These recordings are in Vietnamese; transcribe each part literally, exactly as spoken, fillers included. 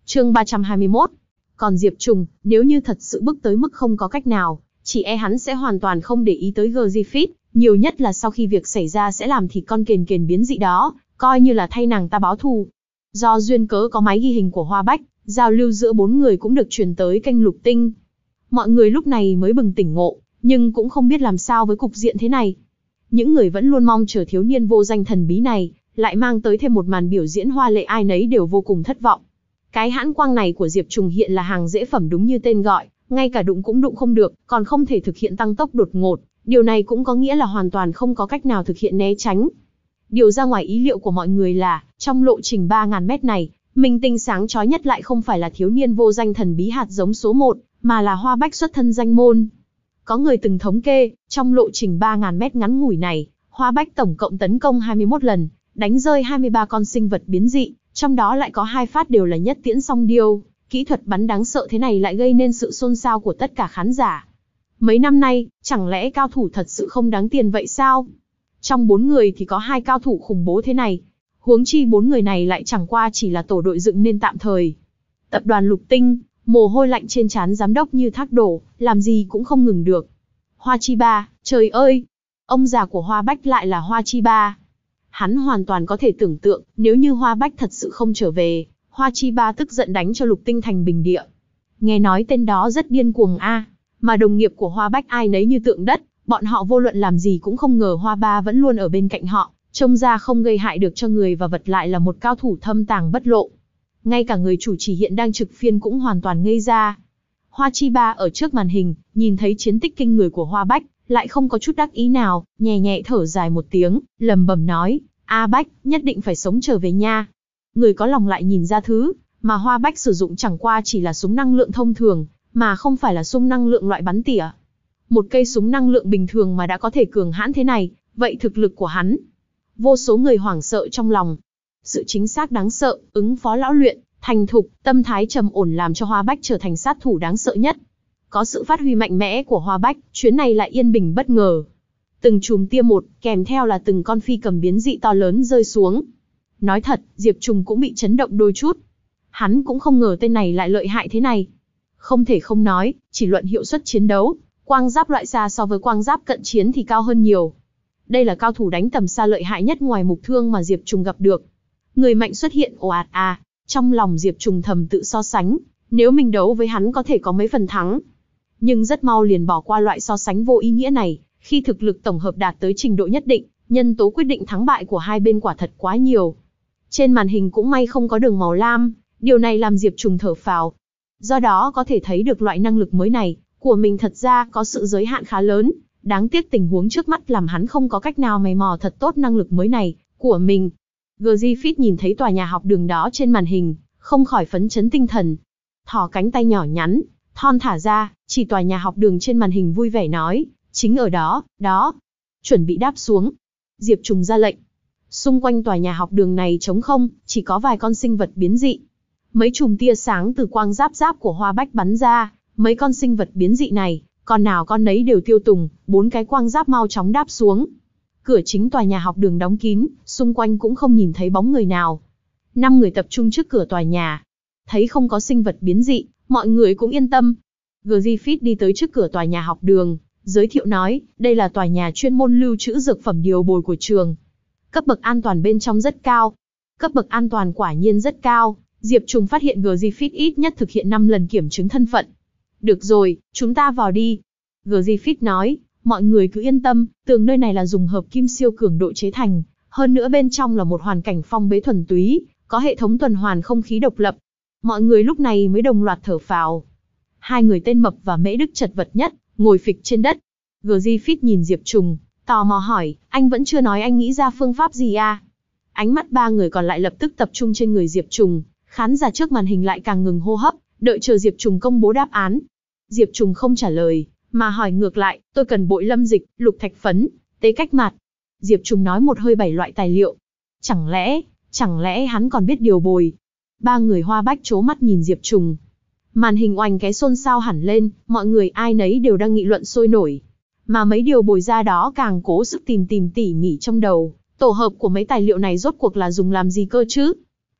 Chương ba trăm hai mươi mốt. Còn Diệp Trùng, nếu như thật sự bức tới mức không có cách nào, chỉ e hắn sẽ hoàn toàn không để ý tới Griffith, nhiều nhất là sau khi việc xảy ra sẽ làm thịt con kền kền biến dị đó, coi như là thay nàng ta báo thù. Do duyên cớ có máy ghi hình của Hoa Bách, giao lưu giữa bốn người cũng được truyền tới kênh Lục Tinh. Mọi người lúc này mới bừng tỉnh ngộ, nhưng cũng không biết làm sao với cục diện thế này. Những người vẫn luôn mong chờ thiếu niên vô danh thần bí này, lại mang tới thêm một màn biểu diễn hoa lệ, ai nấy đều vô cùng thất vọng. Cái hãn quang này của Diệp Trùng hiện là hàng dễ phẩm đúng như tên gọi, ngay cả đụng cũng đụng không được, còn không thể thực hiện tăng tốc đột ngột, điều này cũng có nghĩa là hoàn toàn không có cách nào thực hiện né tránh. Điều ra ngoài ý liệu của mọi người là, trong lộ trình ba nghìn mét này, minh tinh sáng chói nhất lại không phải là thiếu niên vô danh thần bí hạt giống số một, mà là Hoa Bách xuất thân danh môn. Có người từng thống kê, trong lộ trình ba nghìn mét ngắn ngủi này, Hoa Bách tổng cộng tấn công hai mươi mốt lần, đánh rơi hai mươi ba con sinh vật biến dị, trong đó lại có hai phát đều là nhất tiễn song điêu. Kỹ thuật bắn đáng sợ thế này lại gây nên sự xôn xao của tất cả khán giả. Mấy năm nay, chẳng lẽ cao thủ thật sự không đáng tiền vậy sao? Trong bốn người thì có hai cao thủ khủng bố thế này. Huống chi bốn người này lại chẳng qua chỉ là tổ đội dựng nên tạm thời. Tập đoàn Lục Tinh, mồ hôi lạnh trên trán giám đốc như thác đổ, làm gì cũng không ngừng được. Hoa Chi Ba, trời ơi! Ông già của Hoa Bách lại là Hoa Chi Ba. Hắn hoàn toàn có thể tưởng tượng, nếu như Hoa Bách thật sự không trở về, Hoa Chi Ba tức giận đánh cho Lục Tinh thành bình địa. Nghe nói tên đó rất điên cuồng a, mà đồng nghiệp của Hoa Bách ai nấy như tượng đất, bọn họ vô luận làm gì cũng không ngờ Hoa Ba vẫn luôn ở bên cạnh họ, trông ra không gây hại được cho người và vật, lại là một cao thủ thâm tàng bất lộ. Ngay cả người chủ trì hiện đang trực phiên cũng hoàn toàn ngây ra. Hoa Chi Ba ở trước màn hình, nhìn thấy chiến tích kinh người của Hoa Bách, lại không có chút đắc ý nào, nhẹ nhẹ thở dài một tiếng, lầm bầm nói, A Bách, nhất định phải sống trở về nha. Người có lòng lại nhìn ra thứ mà Hoa Bách sử dụng chẳng qua chỉ là súng năng lượng thông thường, mà không phải là súng năng lượng loại bắn tỉa. Một cây súng năng lượng bình thường mà đã có thể cường hãn thế này, vậy thực lực của hắn. Vô số người hoảng sợ trong lòng. Sự chính xác đáng sợ, ứng phó lão luyện, thành thục, tâm thái trầm ổn làm cho Hoa Bách trở thành sát thủ đáng sợ nhất. Có sự phát huy mạnh mẽ của Hoa Bách, chuyến này lại yên bình bất ngờ. Từng chùm tia một, kèm theo là từng con phi cầm biến dị to lớn rơi xuống. Nói thật, Diệp Trùng cũng bị chấn động đôi chút. Hắn cũng không ngờ tên này lại lợi hại thế này. Không thể không nói, chỉ luận hiệu suất chiến đấu, quang giáp loại xa so với quang giáp cận chiến thì cao hơn nhiều. Đây là cao thủ đánh tầm xa lợi hại nhất ngoài mục thương mà Diệp Trùng gặp được. Người mạnh xuất hiện ồ ạt à, trong lòng Diệp Trùng thầm tự so sánh, nếu mình đấu với hắn có thể có mấy phần thắng. Nhưng rất mau liền bỏ qua loại so sánh vô ý nghĩa này, khi thực lực tổng hợp đạt tới trình độ nhất định, nhân tố quyết định thắng bại của hai bên quả thật quá nhiều. Trên màn hình cũng may không có đường màu lam, điều này làm Diệp Trùng thở phào. Do đó có thể thấy được loại năng lực mới này của mình thật ra có sự giới hạn khá lớn, đáng tiếc tình huống trước mắt làm hắn không có cách nào mày mò thật tốt năng lực mới này của mình. Griffith nhìn thấy tòa nhà học đường đó trên màn hình, không khỏi phấn chấn tinh thần. Thò cánh tay nhỏ nhắn, thon thả ra, chỉ tòa nhà học đường trên màn hình vui vẻ nói, chính ở đó, đó. Chuẩn bị đáp xuống. Diệp Trùng ra lệnh. Xung quanh tòa nhà học đường này trống không, chỉ có vài con sinh vật biến dị. Mấy chùm tia sáng từ quang giáp giáp của Hoa Bách bắn ra, mấy con sinh vật biến dị này, con nào con nấy đều tiêu tùng, bốn cái quang giáp mau chóng đáp xuống. Cửa chính tòa nhà học đường đóng kín, xung quanh cũng không nhìn thấy bóng người nào. Năm người tập trung trước cửa tòa nhà. Thấy không có sinh vật biến dị, mọi người cũng yên tâm. Griffith đi tới trước cửa tòa nhà học đường, giới thiệu nói, đây là tòa nhà chuyên môn lưu trữ dược phẩm điều bồi của trường. Cấp bậc an toàn bên trong rất cao. Cấp bậc an toàn quả nhiên rất cao. Diệp Trùng phát hiện Griffith ít nhất thực hiện năm lần kiểm chứng thân phận. Được rồi, chúng ta vào đi. Griffith nói, mọi người cứ yên tâm, tường nơi này là dùng hợp kim siêu cường độ chế thành. Hơn nữa bên trong là một hoàn cảnh phong bế thuần túy, có hệ thống tuần hoàn không khí độc lập. Mọi người lúc này mới đồng loạt thở phào. Hai người tên Mập và Mễ Đức chật vật nhất, ngồi phịch trên đất. Griffith nhìn Diệp Trùng, tò mò hỏi, anh vẫn chưa nói anh nghĩ ra phương pháp gì à? Ánh mắt ba người còn lại lập tức tập trung trên người Diệp Trùng, khán giả trước màn hình lại càng ngừng hô hấp, đợi chờ Diệp Trùng công bố đáp án. Diệp Trùng không trả lời, mà hỏi ngược lại, tôi cần bội lâm dịch, lục thạch phấn, tế cách mạt. Diệp Trùng nói một hơi bảy loại tài liệu. Chẳng lẽ, chẳng lẽ hắn còn biết điều bồi? Ba người Hoa Bách trố mắt nhìn Diệp Trùng. Màn hình oành cái xôn xao hẳn lên, mọi người ai nấy đều đang nghị luận sôi nổi. Mà mấy điều bồi ra đó càng cố sức tìm tìm tỉ mỉ trong đầu, tổ hợp của mấy tài liệu này rốt cuộc là dùng làm gì cơ chứ?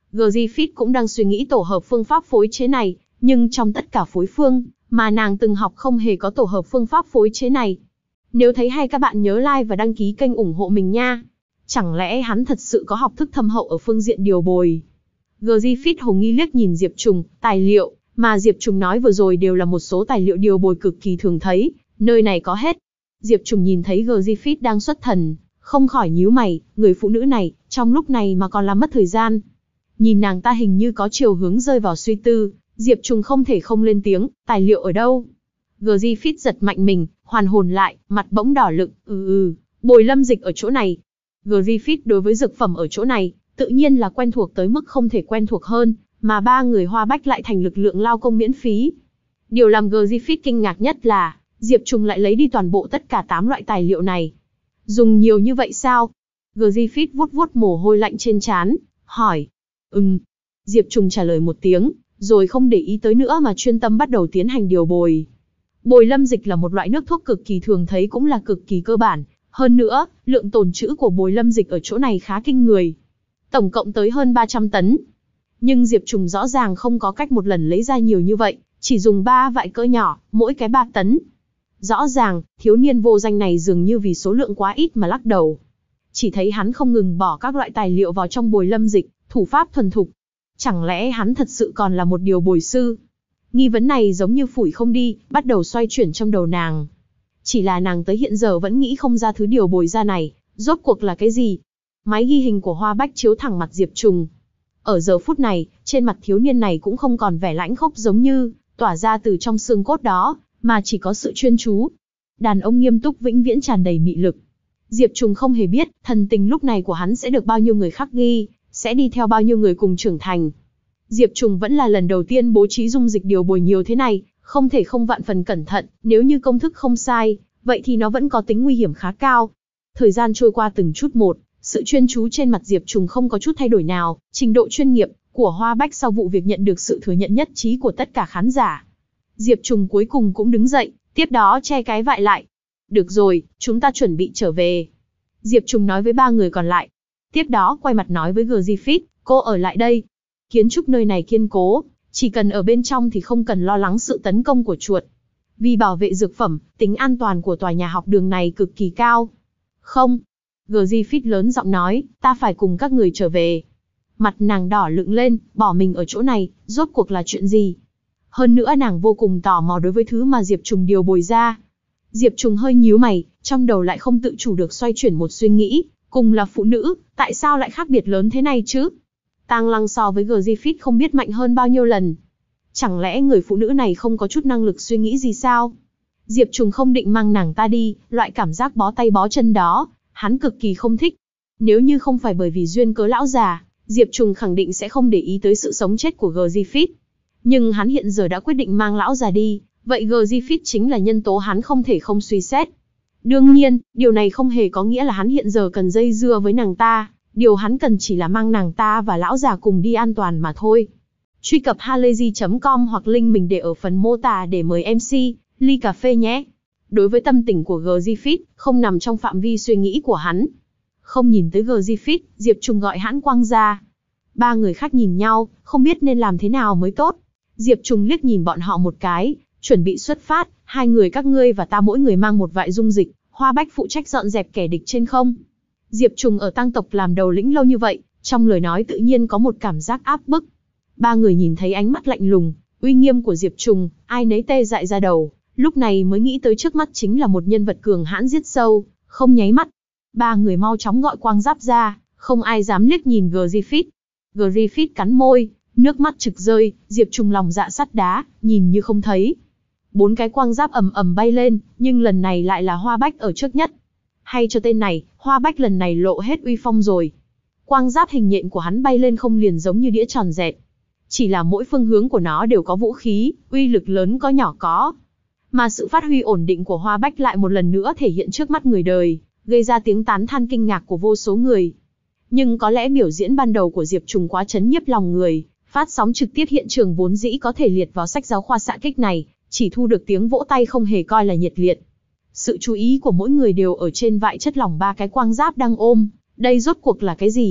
Griffith cũng đang suy nghĩ tổ hợp phương pháp phối chế này, nhưng trong tất cả phối phương mà nàng từng học không hề có tổ hợp phương pháp phối chế này. Nếu thấy hay các bạn nhớ like và đăng ký kênh ủng hộ mình nha. Chẳng lẽ hắn thật sự có học thức thâm hậu ở phương diện điều bồi? Griffith hồ nghi liếc nhìn Diệp Trùng, tài liệu mà Diệp Trùng nói vừa rồi đều là một số tài liệu điều bồi cực kỳ thường thấy, nơi này có hết. Diệp Trùng nhìn thấy Griffith đang xuất thần, không khỏi nhíu mày, người phụ nữ này, trong lúc này mà còn làm mất thời gian. Nhìn nàng ta hình như có chiều hướng rơi vào suy tư, Diệp Trùng không thể không lên tiếng, tài liệu ở đâu? Griffith giật mạnh mình, hoàn hồn lại, mặt bỗng đỏ lựng, ừ ừ, bồi lâm dịch ở chỗ này. Griffith đối với dược phẩm ở chỗ này, tự nhiên là quen thuộc tới mức không thể quen thuộc hơn, mà ba người Hoa Bách lại thành lực lượng lao công miễn phí. Điều làm Griffith kinh ngạc nhất là, Diệp Trùng lại lấy đi toàn bộ tất cả tám loại tài liệu này. Dùng nhiều như vậy sao? Griffith vuốt vuốt mồ hôi lạnh trên trán, hỏi. Ừm. Diệp Trùng trả lời một tiếng, rồi không để ý tới nữa mà chuyên tâm bắt đầu tiến hành điều bồi. Bồi lâm dịch là một loại nước thuốc cực kỳ thường thấy cũng là cực kỳ cơ bản. Hơn nữa, lượng tồn trữ của bồi lâm dịch ở chỗ này khá kinh người. Tổng cộng tới hơn ba trăm tấn. Nhưng Diệp Trùng rõ ràng không có cách một lần lấy ra nhiều như vậy, chỉ dùng ba vại cỡ nhỏ, mỗi cái ba tấn. Rõ ràng, thiếu niên vô danh này dường như vì số lượng quá ít mà lắc đầu. Chỉ thấy hắn không ngừng bỏ các loại tài liệu vào trong bồi lâm dịch, thủ pháp thuần thục. Chẳng lẽ hắn thật sự còn là một điều bồi sư? Nghi vấn này giống như phủi không đi, bắt đầu xoay chuyển trong đầu nàng. Chỉ là nàng tới hiện giờ vẫn nghĩ không ra thứ điều bồi ra này, rốt cuộc là cái gì? Máy ghi hình của Hoa Bách chiếu thẳng mặt Diệp Trùng. Ở giờ phút này, trên mặt thiếu niên này cũng không còn vẻ lãnh khốc giống như tỏa ra từ trong xương cốt đó, mà chỉ có sự chuyên chú. Đàn ông nghiêm túc vĩnh viễn tràn đầy mị lực. Diệp Trùng không hề biết, thần tình lúc này của hắn sẽ được bao nhiêu người khắc ghi, sẽ đi theo bao nhiêu người cùng trưởng thành. Diệp Trùng vẫn là lần đầu tiên bố trí dung dịch điều bồi nhiều thế này, không thể không vạn phần cẩn thận, nếu như công thức không sai, vậy thì nó vẫn có tính nguy hiểm khá cao. Thời gian trôi qua từng chút một, sự chuyên chú trên mặt Diệp Trùng không có chút thay đổi nào, trình độ chuyên nghiệp của Hoa Bách sau vụ việc nhận được sự thừa nhận nhất trí của tất cả khán giả. Diệp Trùng cuối cùng cũng đứng dậy, tiếp đó che cái vại lại. Được rồi, chúng ta chuẩn bị trở về. Diệp Trùng nói với ba người còn lại. Tiếp đó quay mặt nói với Griffith, cô ở lại đây. Kiến trúc nơi này kiên cố, chỉ cần ở bên trong thì không cần lo lắng sự tấn công của chuột. Vì bảo vệ dược phẩm, tính an toàn của tòa nhà học đường này cực kỳ cao. Không. Griffith lớn giọng nói, ta phải cùng các người trở về. Mặt nàng đỏ lựng lên, bỏ mình ở chỗ này, rốt cuộc là chuyện gì? Hơn nữa nàng vô cùng tò mò đối với thứ mà Diệp Trùng điều bồi ra. Diệp Trùng hơi nhíu mày, trong đầu lại không tự chủ được xoay chuyển một suy nghĩ, cùng là phụ nữ, tại sao lại khác biệt lớn thế này chứ? Tang Lăng so với Griffith không biết mạnh hơn bao nhiêu lần. Chẳng lẽ người phụ nữ này không có chút năng lực suy nghĩ gì sao? Diệp Trùng không định mang nàng ta đi, loại cảm giác bó tay bó chân đó, hắn cực kỳ không thích. Nếu như không phải bởi vì duyên cớ lão già, Diệp Trùng khẳng định sẽ không để ý tới sự sống chết của Griffith. Nhưng hắn hiện giờ đã quyết định mang lão già đi, vậy Griffith chính là nhân tố hắn không thể không suy xét. Đương nhiên, điều này không hề có nghĩa là hắn hiện giờ cần dây dưa với nàng ta, điều hắn cần chỉ là mang nàng ta và lão già cùng đi an toàn mà thôi. Truy cập halayzi chấm com hoặc link mình để ở phần mô tả để mời em xê, ly cà phê nhé. Đối với tâm tình của Griffith, không nằm trong phạm vi suy nghĩ của hắn. Không nhìn tới Griffith, Diệp Trùng gọi hãn quang ra. Ba người khác nhìn nhau, không biết nên làm thế nào mới tốt. Diệp Trùng liếc nhìn bọn họ một cái, chuẩn bị xuất phát, hai người các ngươi và ta mỗi người mang một vại dung dịch, Hoa Bách phụ trách dọn dẹp kẻ địch trên không. Diệp Trùng ở Tang tộc làm đầu lĩnh lâu như vậy, trong lời nói tự nhiên có một cảm giác áp bức. Ba người nhìn thấy ánh mắt lạnh lùng, uy nghiêm của Diệp Trùng, ai nấy tê dại ra đầu, lúc này mới nghĩ tới trước mắt chính là một nhân vật cường hãn giết sâu, không nháy mắt. Ba người mau chóng gọi quang giáp ra, không ai dám liếc nhìn Griffith. Griffith cắn môi, nước mắt trực rơi, Diệp Trùng lòng dạ sắt đá, nhìn như không thấy. Bốn cái quang giáp ầm ầm bay lên, nhưng lần này lại là Hoa Bách ở trước nhất. Hay cho tên này, Hoa Bách lần này lộ hết uy phong rồi. Quang giáp hình nhện của hắn bay lên không liền giống như đĩa tròn dẹt. Chỉ là mỗi phương hướng của nó đều có vũ khí, uy lực lớn có nhỏ có. Mà sự phát huy ổn định của Hoa Bách lại một lần nữa thể hiện trước mắt người đời, gây ra tiếng tán than kinh ngạc của vô số người. Nhưng có lẽ biểu diễn ban đầu của Diệp Trùng quá chấn nhiếp lòng người, phát sóng trực tiếp hiện trường vốn dĩ có thể liệt vào sách giáo khoa xạ kích này, chỉ thu được tiếng vỗ tay không hề coi là nhiệt liệt. Sự chú ý của mỗi người đều ở trên vại chất lỏng ba cái quang giáp đang ôm, đây rốt cuộc là cái gì?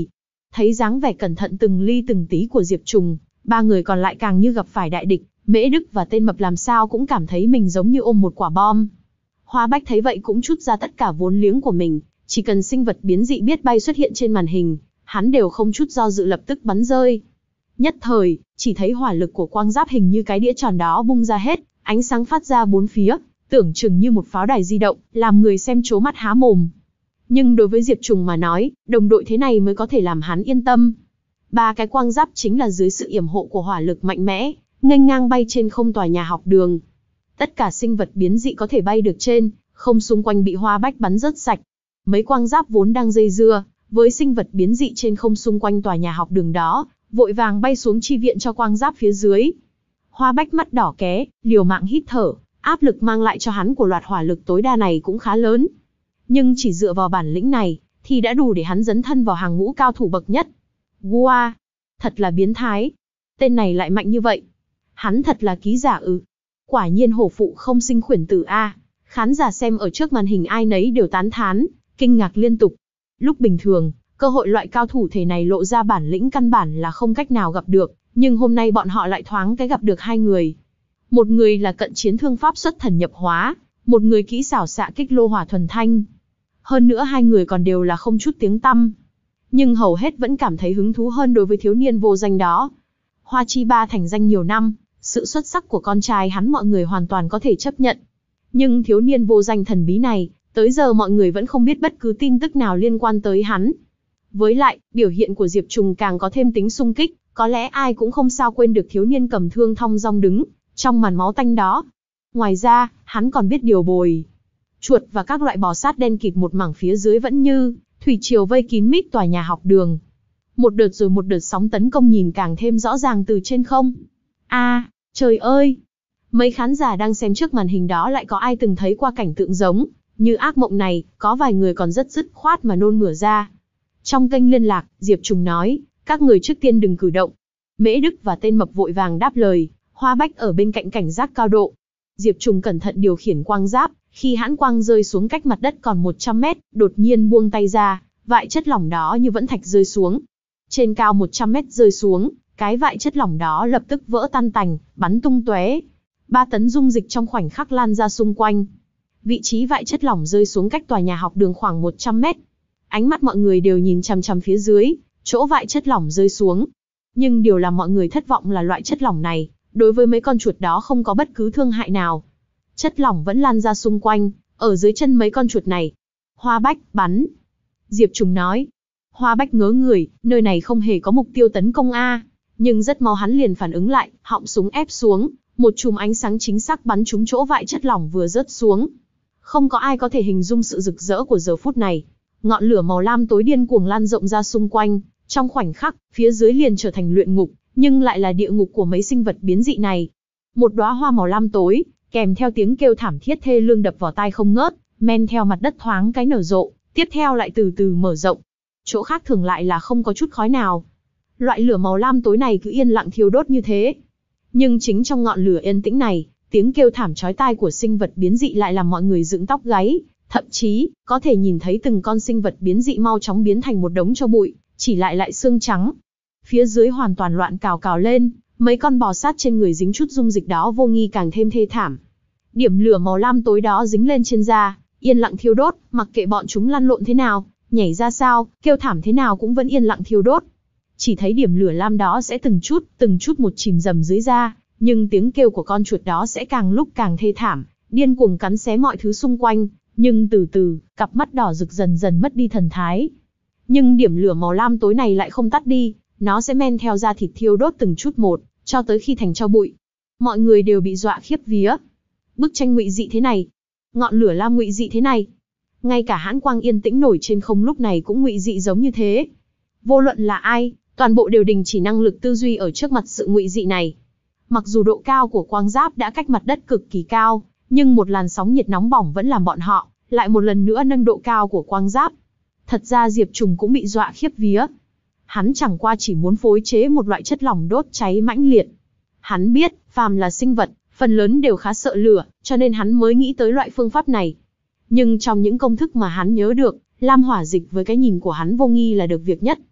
Thấy dáng vẻ cẩn thận từng ly từng tí của Diệp Trùng, ba người còn lại càng như gặp phải đại địch, Mễ Đức và tên mập làm sao cũng cảm thấy mình giống như ôm một quả bom. Hoa Bách thấy vậy cũng trút ra tất cả vốn liếng của mình, chỉ cần sinh vật biến dị biết bay xuất hiện trên màn hình, hắn đều không chút do dự lập tức bắn rơi. Nhất thời, chỉ thấy hỏa lực của quang giáp hình như cái đĩa tròn đó bung ra hết, ánh sáng phát ra bốn phía, tưởng chừng như một pháo đài di động, làm người xem trố mắt há mồm. Nhưng đối với Diệp Trùng mà nói, đồng đội thế này mới có thể làm hắn yên tâm. Ba cái quang giáp chính là dưới sự yểm hộ của hỏa lực mạnh mẽ, nghênh ngang bay trên không tòa nhà học đường. Tất cả sinh vật biến dị có thể bay được trên không xung quanh bị Hoa Bách bắn rớt sạch. Mấy quang giáp vốn đang dây dưa với sinh vật biến dị trên không xung quanh tòa nhà học đường đó, vội vàng bay xuống chi viện cho quang giáp phía dưới. Hoa Bách mắt đỏ ké, liều mạng hít thở, áp lực mang lại cho hắn của loạt hỏa lực tối đa này cũng khá lớn. Nhưng chỉ dựa vào bản lĩnh này, thì đã đủ để hắn dấn thân vào hàng ngũ cao thủ bậc nhất. Wow! Thật là biến thái! Tên này lại mạnh như vậy! Hắn thật là ký giả ư? Quả nhiên hổ phụ không sinh khuyển tử a. Khán giả xem ở trước màn hình ai nấy đều tán thán, kinh ngạc liên tục. Lúc bình thường, cơ hội loại cao thủ thể này lộ ra bản lĩnh căn bản là không cách nào gặp được, nhưng hôm nay bọn họ lại thoáng cái gặp được hai người. Một người là cận chiến thương pháp xuất thần nhập hóa, một người kỹ xảo xạ kích lô hỏa thuần thanh. Hơn nữa hai người còn đều là không chút tiếng tăm. Nhưng hầu hết vẫn cảm thấy hứng thú hơn đối với thiếu niên vô danh đó. Hoa Chi Ba thành danh nhiều năm, sự xuất sắc của con trai hắn mọi người hoàn toàn có thể chấp nhận. Nhưng thiếu niên vô danh thần bí này, tới giờ mọi người vẫn không biết bất cứ tin tức nào liên quan tới hắn. Với lại, biểu hiện của Diệp Trùng càng có thêm tính xung kích, có lẽ ai cũng không sao quên được thiếu niên cầm thương thong dong đứng trong màn máu tanh đó. Ngoài ra, hắn còn biết điều bồi chuột và các loại bò sát đen kịt một mảng phía dưới vẫn như thủy triều vây kín mít tòa nhà học đường. Một đợt rồi một đợt sóng tấn công nhìn càng thêm rõ ràng từ trên không. A, à, trời ơi! Mấy khán giả đang xem trước màn hình đó lại có ai từng thấy qua cảnh tượng giống như ác mộng này, có vài người còn rất dứt khoát mà nôn mửa ra. Trong kênh liên lạc, Diệp Trùng nói, các người trước tiên đừng cử động. Mễ Đức và tên mập vội vàng đáp lời, Hoa Bách ở bên cạnh cảnh giác cao độ. Diệp Trùng cẩn thận điều khiển quang giáp, khi hãn quang rơi xuống cách mặt đất còn một trăm mét, đột nhiên buông tay ra, vại chất lỏng đó như vẫn thạch rơi xuống. Trên cao một trăm mét rơi xuống, cái vại chất lỏng đó lập tức vỡ tan tành, bắn tung tóe. Ba tấn dung dịch trong khoảnh khắc lan ra xung quanh. Vị trí vại chất lỏng rơi xuống cách tòa nhà học đường khoảng một trăm mét. Ánh mắt mọi người đều nhìn chằm chằm phía dưới, chỗ vại chất lỏng rơi xuống. Nhưng điều làm mọi người thất vọng là loại chất lỏng này, đối với mấy con chuột đó không có bất cứ thương hại nào. Chất lỏng vẫn lan ra xung quanh, ở dưới chân mấy con chuột này. Hoa Bách, bắn. Diệp Trùng nói. Hoa Bách ngớ người, nơi này không hề có mục tiêu tấn công a. Nhưng rất mau hắn liền phản ứng lại, họng súng ép xuống, một chùm ánh sáng chính xác bắn trúng chỗ vại chất lỏng vừa rớt xuống. Không có ai có thể hình dung sự rực rỡ của giờ phút này. Ngọn lửa màu lam tối điên cuồng lan rộng ra xung quanh, trong khoảnh khắc, phía dưới liền trở thành luyện ngục, nhưng lại là địa ngục của mấy sinh vật biến dị này. Một đóa hoa màu lam tối, kèm theo tiếng kêu thảm thiết thê lương đập vào tai không ngớt, men theo mặt đất thoáng cái nở rộ, tiếp theo lại từ từ mở rộng. Chỗ khác thường lại là không có chút khói nào. Loại lửa màu lam tối này cứ yên lặng thiêu đốt như thế. Nhưng chính trong ngọn lửa yên tĩnh này, tiếng kêu thảm chói tai của sinh vật biến dị lại làm mọi người dựng tóc gáy, thậm chí có thể nhìn thấy từng con sinh vật biến dị mau chóng biến thành một đống tro bụi, chỉ lại lại xương trắng. Phía dưới hoàn toàn loạn cào cào lên, mấy con bò sát trên người dính chút dung dịch đó vô nghi càng thêm thê thảm. Điểm lửa màu lam tối đó dính lên trên da, yên lặng thiêu đốt, mặc kệ bọn chúng lăn lộn thế nào, nhảy ra sao, kêu thảm thế nào cũng vẫn yên lặng thiêu đốt. Chỉ thấy điểm lửa lam đó sẽ từng chút, từng chút một chìm dầm dưới da, nhưng tiếng kêu của con chuột đó sẽ càng lúc càng thê thảm, điên cuồng cắn xé mọi thứ xung quanh, nhưng từ từ, cặp mắt đỏ rực dần dần mất đi thần thái. Nhưng điểm lửa màu lam tối này lại không tắt đi, nó sẽ men theo da thịt thiêu đốt từng chút một, cho tới khi thành tro bụi. Mọi người đều bị dọa khiếp vía. Bức tranh ngụy dị thế này, ngọn lửa lam ngụy dị thế này, ngay cả hãn quang yên tĩnh nổi trên không lúc này cũng ngụy dị giống như thế. Vô luận là ai, toàn bộ đều đình chỉ năng lực tư duy ở trước mặt sự ngụy dị này. Mặc dù độ cao của quang giáp đã cách mặt đất cực kỳ cao, nhưng một làn sóng nhiệt nóng bỏng vẫn làm bọn họ lại một lần nữa nâng độ cao của quang giáp. Thật ra Diệp Trùng cũng bị dọa khiếp vía. Hắn chẳng qua chỉ muốn phối chế một loại chất lỏng đốt cháy mãnh liệt. Hắn biết, phàm là sinh vật, phần lớn đều khá sợ lửa, cho nên hắn mới nghĩ tới loại phương pháp này. Nhưng trong những công thức mà hắn nhớ được, lam hỏa dịch với cái nhìn của hắn vô nghi là được việc nhất.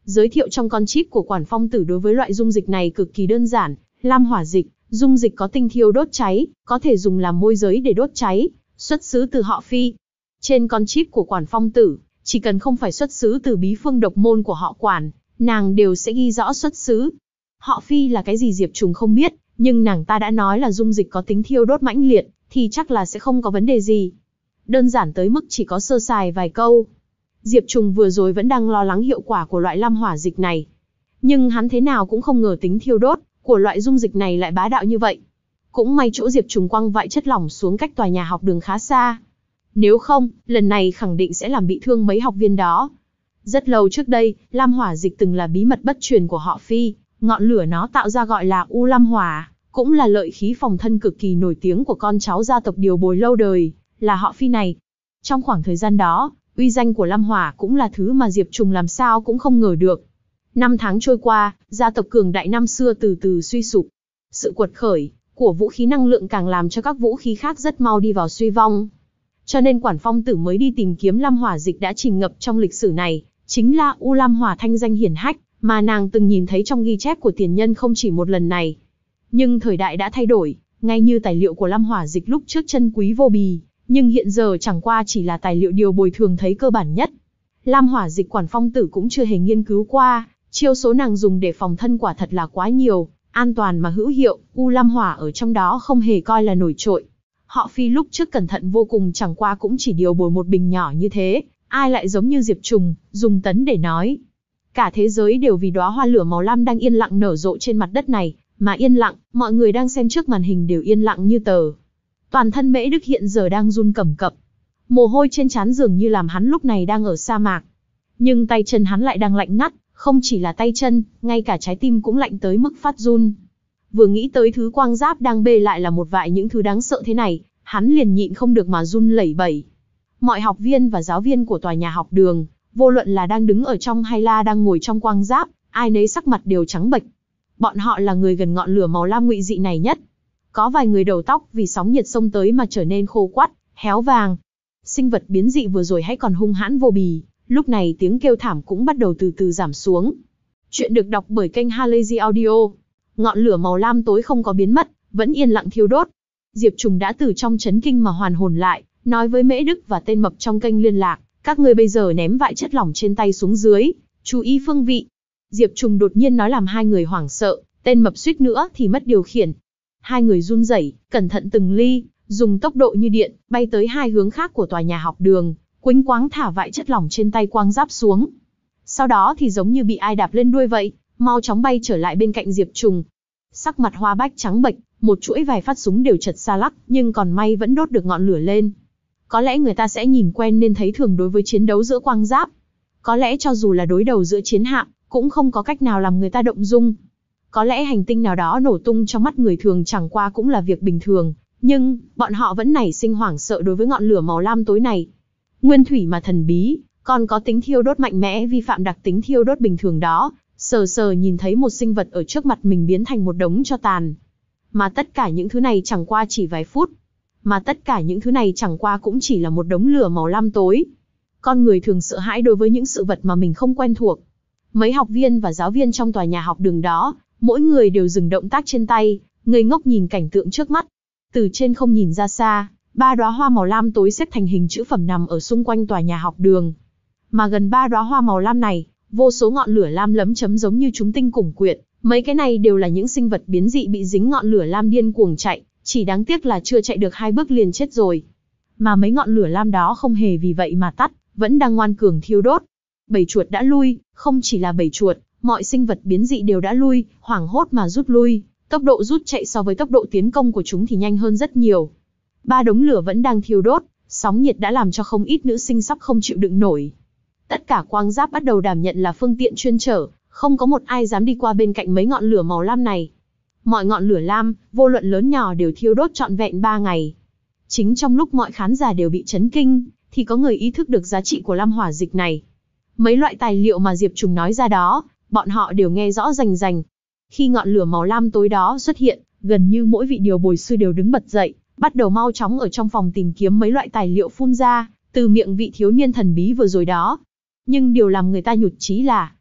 Giới thiệu trong con chip của Quản Phong Tử đối với loại dung dịch này cực kỳ đơn giản, lam hỏa dịch, dung dịch có tinh thiêu đốt cháy, có thể dùng làm môi giới để đốt cháy, xuất xứ từ họ Phi. Trên con chip của Quản Phong Tử, chỉ cần không phải xuất xứ từ bí phương độc môn của họ Quản, nàng đều sẽ ghi rõ xuất xứ. Họ Phi là cái gì Diệp Trùng không biết, nhưng nàng ta đã nói là dung dịch có tính thiêu đốt mãnh liệt, thì chắc là sẽ không có vấn đề gì. Đơn giản tới mức chỉ có sơ sài vài câu. Diệp Trùng vừa rồi vẫn đang lo lắng hiệu quả của loại lam hỏa dịch này. Nhưng hắn thế nào cũng không ngờ tính thiêu đốt của loại dung dịch này lại bá đạo như vậy. Cũng may chỗ Diệp Trùng quăng vại chất lỏng xuống cách tòa nhà học đường khá xa. Nếu không, lần này khẳng định sẽ làm bị thương mấy học viên đó. Rất lâu trước đây, lam hỏa dịch từng là bí mật bất truyền của họ Phi, ngọn lửa nó tạo ra gọi là U Lam Hỏa, cũng là lợi khí phòng thân cực kỳ nổi tiếng của con cháu gia tộc điều bồi lâu đời, là họ Phi này. Trong khoảng thời gian đó, uy danh của lam hỏa cũng là thứ mà Diệp Trùng làm sao cũng không ngờ được. Năm tháng trôi qua, gia tộc cường đại năm xưa từ từ suy sụp. Sự quật khởi của vũ khí năng lượng càng làm cho các vũ khí khác rất mau đi vào suy vong. Cho nên Quản Phong Tử mới đi tìm kiếm lam hỏa dịch đã chìm ngập trong lịch sử này, chính là U Lam Hỏa thanh danh hiển hách, mà nàng từng nhìn thấy trong ghi chép của tiền nhân không chỉ một lần này. Nhưng thời đại đã thay đổi, ngay như tài liệu của lam hỏa dịch lúc trước chân quý vô bì, nhưng hiện giờ chẳng qua chỉ là tài liệu điều bồi thường thấy cơ bản nhất. Lam hỏa dịch Quản Phong Tử cũng chưa hề nghiên cứu qua, chiêu số nàng dùng để phòng thân quả thật là quá nhiều, an toàn mà hữu hiệu, U Lam Hỏa ở trong đó không hề coi là nổi trội. Họ Phi lúc trước cẩn thận vô cùng, chẳng qua cũng chỉ điều bồi một bình nhỏ như thế, ai lại giống như Diệp Trùng, dùng tấn để nói. Cả thế giới đều vì đóa hoa lửa màu lam đang yên lặng nở rộ trên mặt đất này, mà yên lặng, mọi người đang xem trước màn hình đều yên lặng như tờ. Toàn thân Mễ Đức hiện giờ đang run cầm cập. Mồ hôi trên trán dường như làm hắn lúc này đang ở sa mạc. Nhưng tay chân hắn lại đang lạnh ngắt, không chỉ là tay chân, ngay cả trái tim cũng lạnh tới mức phát run. Vừa nghĩ tới thứ quang giáp đang bê lại là một vại những thứ đáng sợ thế này, hắn liền nhịn không được mà run lẩy bẩy. Mọi học viên và giáo viên của tòa nhà học đường, vô luận là đang đứng ở trong hay là đang ngồi trong quang giáp, ai nấy sắc mặt đều trắng bệch. Bọn họ là người gần ngọn lửa màu lam ngụy dị này nhất. Có vài người đầu tóc vì sóng nhiệt xông tới mà trở nên khô quắt, héo vàng. Sinh vật biến dị vừa rồi hãy còn hung hãn vô bì, lúc này tiếng kêu thảm cũng bắt đầu từ từ giảm xuống. Chuyện được đọc bởi kênh Halazy Audio. Ngọn lửa màu lam tối không có biến mất, vẫn yên lặng thiêu đốt. Diệp Trùng đã từ trong chấn kinh mà hoàn hồn lại, nói với Mễ Đức và tên mập trong kênh liên lạc, các người bây giờ ném vại chất lỏng trên tay xuống dưới, chú ý phương vị. Diệp Trùng đột nhiên nói làm hai người hoảng sợ, tên mập suýt nữa thì mất điều khiển. Hai người run rẩy, cẩn thận từng ly, dùng tốc độ như điện, bay tới hai hướng khác của tòa nhà học đường, quĩnh quáng thả vại chất lỏng trên tay quang giáp xuống. Sau đó thì giống như bị ai đạp lên đuôi vậy, mau chóng bay trở lại bên cạnh Diệp Trùng. Sắc mặt Hoa Bách trắng bệch, một chuỗi vài phát súng đều chật xa lắc, nhưng còn may vẫn đốt được ngọn lửa lên. Có lẽ người ta sẽ nhìn quen nên thấy thường đối với chiến đấu giữa quang giáp. Có lẽ cho dù là đối đầu giữa chiến hạm, cũng không có cách nào làm người ta động dung. Có lẽ hành tinh nào đó nổ tung trong mắt người thường chẳng qua cũng là việc bình thường, nhưng bọn họ vẫn nảy sinh hoảng sợ đối với ngọn lửa màu lam tối này. Nguyên thủy mà thần bí, còn có tính thiêu đốt mạnh mẽ vi phạm đặc tính thiêu đốt bình thường đó, sờ sờ nhìn thấy một sinh vật ở trước mặt mình biến thành một đống tro tàn. Mà tất cả những thứ này chẳng qua chỉ vài phút. Mà tất cả những thứ này chẳng qua cũng chỉ là một đống lửa màu lam tối. Con người thường sợ hãi đối với những sự vật mà mình không quen thuộc. Mấy học viên và giáo viên trong tòa nhà học đường đó, mỗi người đều dừng động tác trên tay, ngây ngốc nhìn cảnh tượng trước mắt. Từ trên không nhìn ra xa, ba đóa hoa màu lam tối xếp thành hình chữ phẩm nằm ở xung quanh tòa nhà học đường. Mà gần ba đóa hoa màu lam này, vô số ngọn lửa lam lấm chấm giống như chúng tinh cùng quyện. Mấy cái này đều là những sinh vật biến dị bị dính ngọn lửa lam điên cuồng chạy, chỉ đáng tiếc là chưa chạy được hai bước liền chết rồi. Mà mấy ngọn lửa lam đó không hề vì vậy mà tắt, vẫn đang ngoan cường thiêu đốt. Bầy chuột đã lui, không chỉ là bầy chuột, mọi sinh vật biến dị đều đã lui, hoảng hốt mà rút lui, tốc độ rút chạy so với tốc độ tiến công của chúng thì nhanh hơn rất nhiều. Ba đống lửa vẫn đang thiêu đốt, sóng nhiệt đã làm cho không ít nữ sinh sắp không chịu đựng nổi. Tất cả quang giáp bắt đầu đảm nhận là phương tiện chuyên chở, không có một ai dám đi qua bên cạnh mấy ngọn lửa màu lam này. Mọi ngọn lửa lam, vô luận lớn nhỏ đều thiêu đốt trọn vẹn ba ngày. Chính trong lúc mọi khán giả đều bị chấn kinh, thì có người ý thức được giá trị của lam hỏa dịch này. Mấy loại tài liệu mà Diệp Trùng nói ra đó, bọn họ đều nghe rõ rành rành. Khi ngọn lửa màu lam tối đó xuất hiện, gần như mỗi vị điều bồi sư đều đứng bật dậy, bắt đầu mau chóng ở trong phòng tìm kiếm mấy loại tài liệu phun ra, từ miệng vị thiếu niên thần bí vừa rồi đó. Nhưng điều làm người ta nhụt chí là,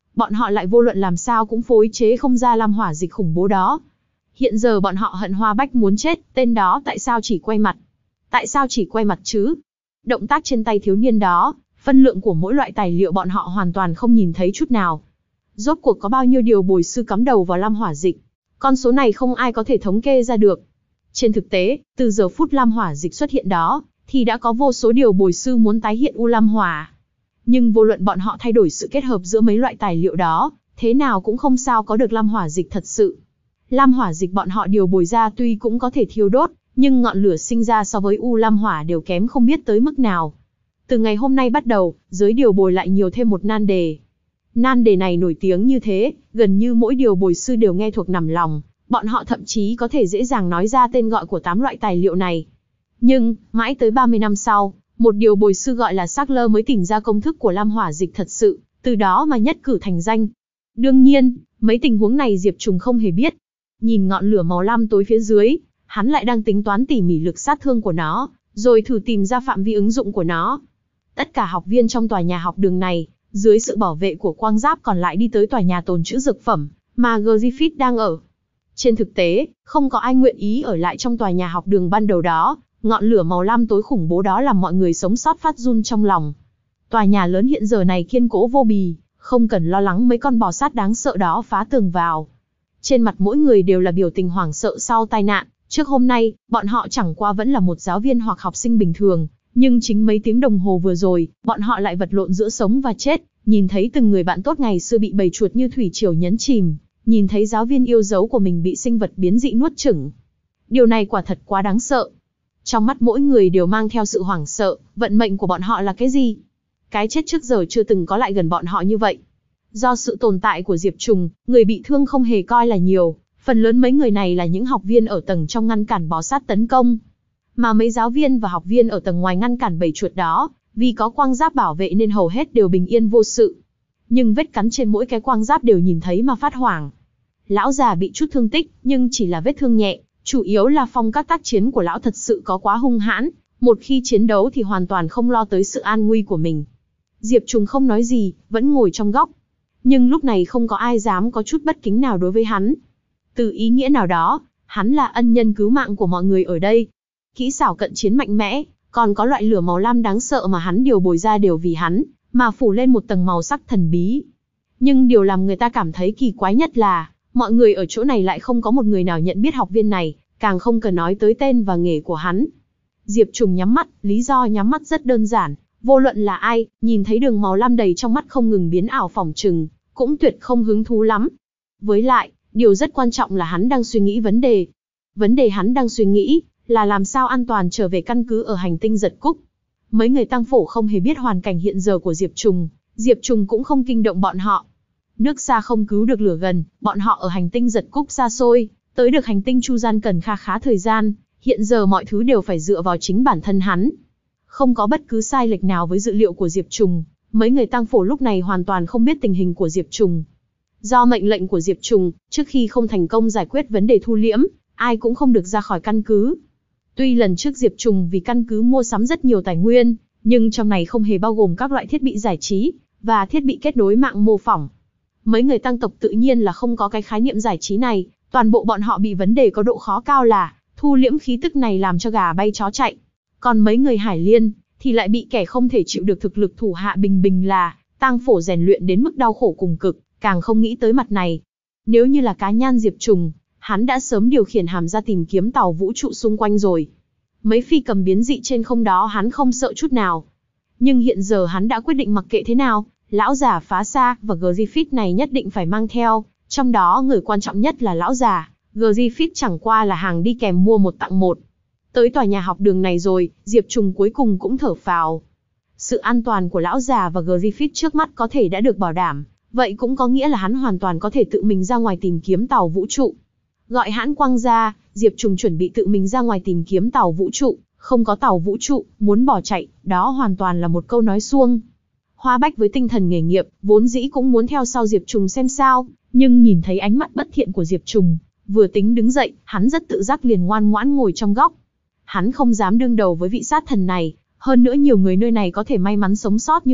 bọn họ lại vô luận làm sao cũng phối chế không ra lam hỏa dịch khủng bố đó. Hiện giờ bọn họ hận Hoa Bách muốn chết, tên đó tại sao chỉ quay mặt? Tại sao chỉ quay mặt chứ? Động tác trên tay thiếu niên đó, phân lượng của mỗi loại tài liệu bọn họ hoàn toàn không nhìn thấy chút nào. Rốt cuộc có bao nhiêu điều bồi sư cắm đầu vào lam hỏa dịch? Con số này không ai có thể thống kê ra được. Trên thực tế, từ giờ phút lam hỏa dịch xuất hiện đó, thì đã có vô số điều bồi sư muốn tái hiện U Lam Hỏa. Nhưng vô luận bọn họ thay đổi sự kết hợp giữa mấy loại tài liệu đó, thế nào cũng không sao có được lam hỏa dịch thật sự. Lam hỏa dịch bọn họ điều bồi ra tuy cũng có thể thiêu đốt, nhưng ngọn lửa sinh ra so với U Lam Hỏa đều kém không biết tới mức nào. Từ ngày hôm nay bắt đầu, giới điều bồi lại nhiều thêm một nan đề. Nan đề này nổi tiếng như thế, gần như mỗi điều bồi sư đều nghe thuộc nằm lòng, bọn họ thậm chí có thể dễ dàng nói ra tên gọi của tám loại tài liệu này. Nhưng, mãi tới ba mươi năm sau, một điều bồi sư gọi là Sackler mới tìm ra công thức của lam hỏa dịch thật sự, từ đó mà nhất cử thành danh. Đương nhiên, mấy tình huống này Diệp Trùng không hề biết. Nhìn ngọn lửa màu lam tối phía dưới, hắn lại đang tính toán tỉ mỉ lực sát thương của nó, rồi thử tìm ra phạm vi ứng dụng của nó. Tất cả học viên trong tòa nhà học đường này, dưới sự bảo vệ của quang giáp còn lại đi tới tòa nhà tồn trữ dược phẩm, mà Griffith đang ở. Trên thực tế, không có ai nguyện ý ở lại trong tòa nhà học đường ban đầu đó, ngọn lửa màu lam tối khủng bố đó làm mọi người sống sót phát run trong lòng. Tòa nhà lớn hiện giờ này kiên cố vô bì, không cần lo lắng mấy con bò sát đáng sợ đó phá tường vào. Trên mặt mỗi người đều là biểu tình hoảng sợ sau tai nạn, trước hôm nay, bọn họ chẳng qua vẫn là một giáo viên hoặc học sinh bình thường, nhưng chính mấy tiếng đồng hồ vừa rồi, bọn họ lại vật lộn giữa sống và chết, nhìn thấy từng người bạn tốt ngày xưa bị bầy chuột như thủy triều nhấn chìm, nhìn thấy giáo viên yêu dấu của mình bị sinh vật biến dị nuốt chửng. Điều này quả thật quá đáng sợ. Trong mắt mỗi người đều mang theo sự hoảng sợ, vận mệnh của bọn họ là cái gì? Cái chết trước giờ chưa từng có lại gần bọn họ như vậy. Do sự tồn tại của Diệp Trùng, người bị thương không hề coi là nhiều, phần lớn mấy người này là những học viên ở tầng trong ngăn cản bò sát tấn công. Mà mấy giáo viên và học viên ở tầng ngoài ngăn cản bầy chuột đó, vì có quang giáp bảo vệ nên hầu hết đều bình yên vô sự. Nhưng vết cắn trên mỗi cái quang giáp đều nhìn thấy mà phát hoảng. Lão già bị chút thương tích, nhưng chỉ là vết thương nhẹ, chủ yếu là phong cách tác chiến của lão thật sự có quá hung hãn, một khi chiến đấu thì hoàn toàn không lo tới sự an nguy của mình. Diệp Trùng không nói gì, vẫn ngồi trong góc. Nhưng lúc này không có ai dám có chút bất kính nào đối với hắn. Từ ý nghĩa nào đó, hắn là ân nhân cứu mạng của mọi người ở đây. Kỹ xảo cận chiến mạnh mẽ, còn có loại lửa màu lam đáng sợ mà hắn điều bồi ra đều vì hắn, mà phủ lên một tầng màu sắc thần bí. Nhưng điều làm người ta cảm thấy kỳ quái nhất là, mọi người ở chỗ này lại không có một người nào nhận biết học viên này, càng không cần nói tới tên và nghề của hắn. Diệp Trùng nhắm mắt, lý do nhắm mắt rất đơn giản, vô luận là ai, nhìn thấy đường màu lam đầy trong mắt không ngừng biến ảo phỏng trừng, cũng tuyệt không hứng thú lắm. Với lại, điều rất quan trọng là hắn đang suy nghĩ vấn đề. Vấn đề hắn đang suy nghĩ là làm sao an toàn trở về căn cứ ở hành tinh Giật Cúc. Mấy người tăng phổ không hề biết hoàn cảnh hiện giờ của Diệp Trùng, Diệp Trùng cũng không kinh động bọn họ. Nước xa không cứu được lửa gần, bọn họ ở hành tinh Giật Cúc xa xôi, tới được hành tinh Chu Gian cần kha khá thời gian, hiện giờ mọi thứ đều phải dựa vào chính bản thân hắn. Không có bất cứ sai lệch nào với dự liệu của Diệp Trùng, mấy người tăng phổ lúc này hoàn toàn không biết tình hình của Diệp Trùng. Do mệnh lệnh của Diệp Trùng, trước khi không thành công giải quyết vấn đề thu liễm, ai cũng không được ra khỏi căn cứ. Tuy lần trước Diệp Trùng vì căn cứ mua sắm rất nhiều tài nguyên, nhưng trong này không hề bao gồm các loại thiết bị giải trí, và thiết bị kết nối mạng mô phỏng. Mấy người tăng tộc tự nhiên là không có cái khái niệm giải trí này, toàn bộ bọn họ bị vấn đề có độ khó cao là, thu liễm khí tức này làm cho gà bay chó chạy. Còn mấy người Hải Liên, thì lại bị kẻ không thể chịu được thực lực thủ hạ bình bình là, tang phổ rèn luyện đến mức đau khổ cùng cực, càng không nghĩ tới mặt này. Nếu như là cá nhan Diệp Trùng, hắn đã sớm điều khiển hàm ra tìm kiếm tàu vũ trụ xung quanh rồi. Mấy phi cầm biến dị trên không đó hắn không sợ chút nào. Nhưng hiện giờ hắn đã quyết định mặc kệ thế nào, lão già phá xa và Griffith này nhất định phải mang theo, trong đó người quan trọng nhất là lão già, Griffith chẳng qua là hàng đi kèm mua một tặng một. Tới tòa nhà học đường này rồi, Diệp Trùng cuối cùng cũng thở phào. Sự an toàn của lão già và Griffith trước mắt có thể đã được bảo đảm, vậy cũng có nghĩa là hắn hoàn toàn có thể tự mình ra ngoài tìm kiếm tàu vũ trụ. Gọi hãn quang ra, Diệp Trùng chuẩn bị tự mình ra ngoài tìm kiếm tàu vũ trụ, không có tàu vũ trụ, muốn bỏ chạy, đó hoàn toàn là một câu nói suông. Hoa Bách với tinh thần nghề nghiệp, vốn dĩ cũng muốn theo sau Diệp Trùng xem sao, nhưng nhìn thấy ánh mắt bất thiện của Diệp Trùng, vừa tính đứng dậy, hắn rất tự giác liền ngoan ngoãn ngồi trong góc. Hắn không dám đương đầu với vị sát thần này, hơn nữa nhiều người nơi này có thể may mắn sống sót như vậy,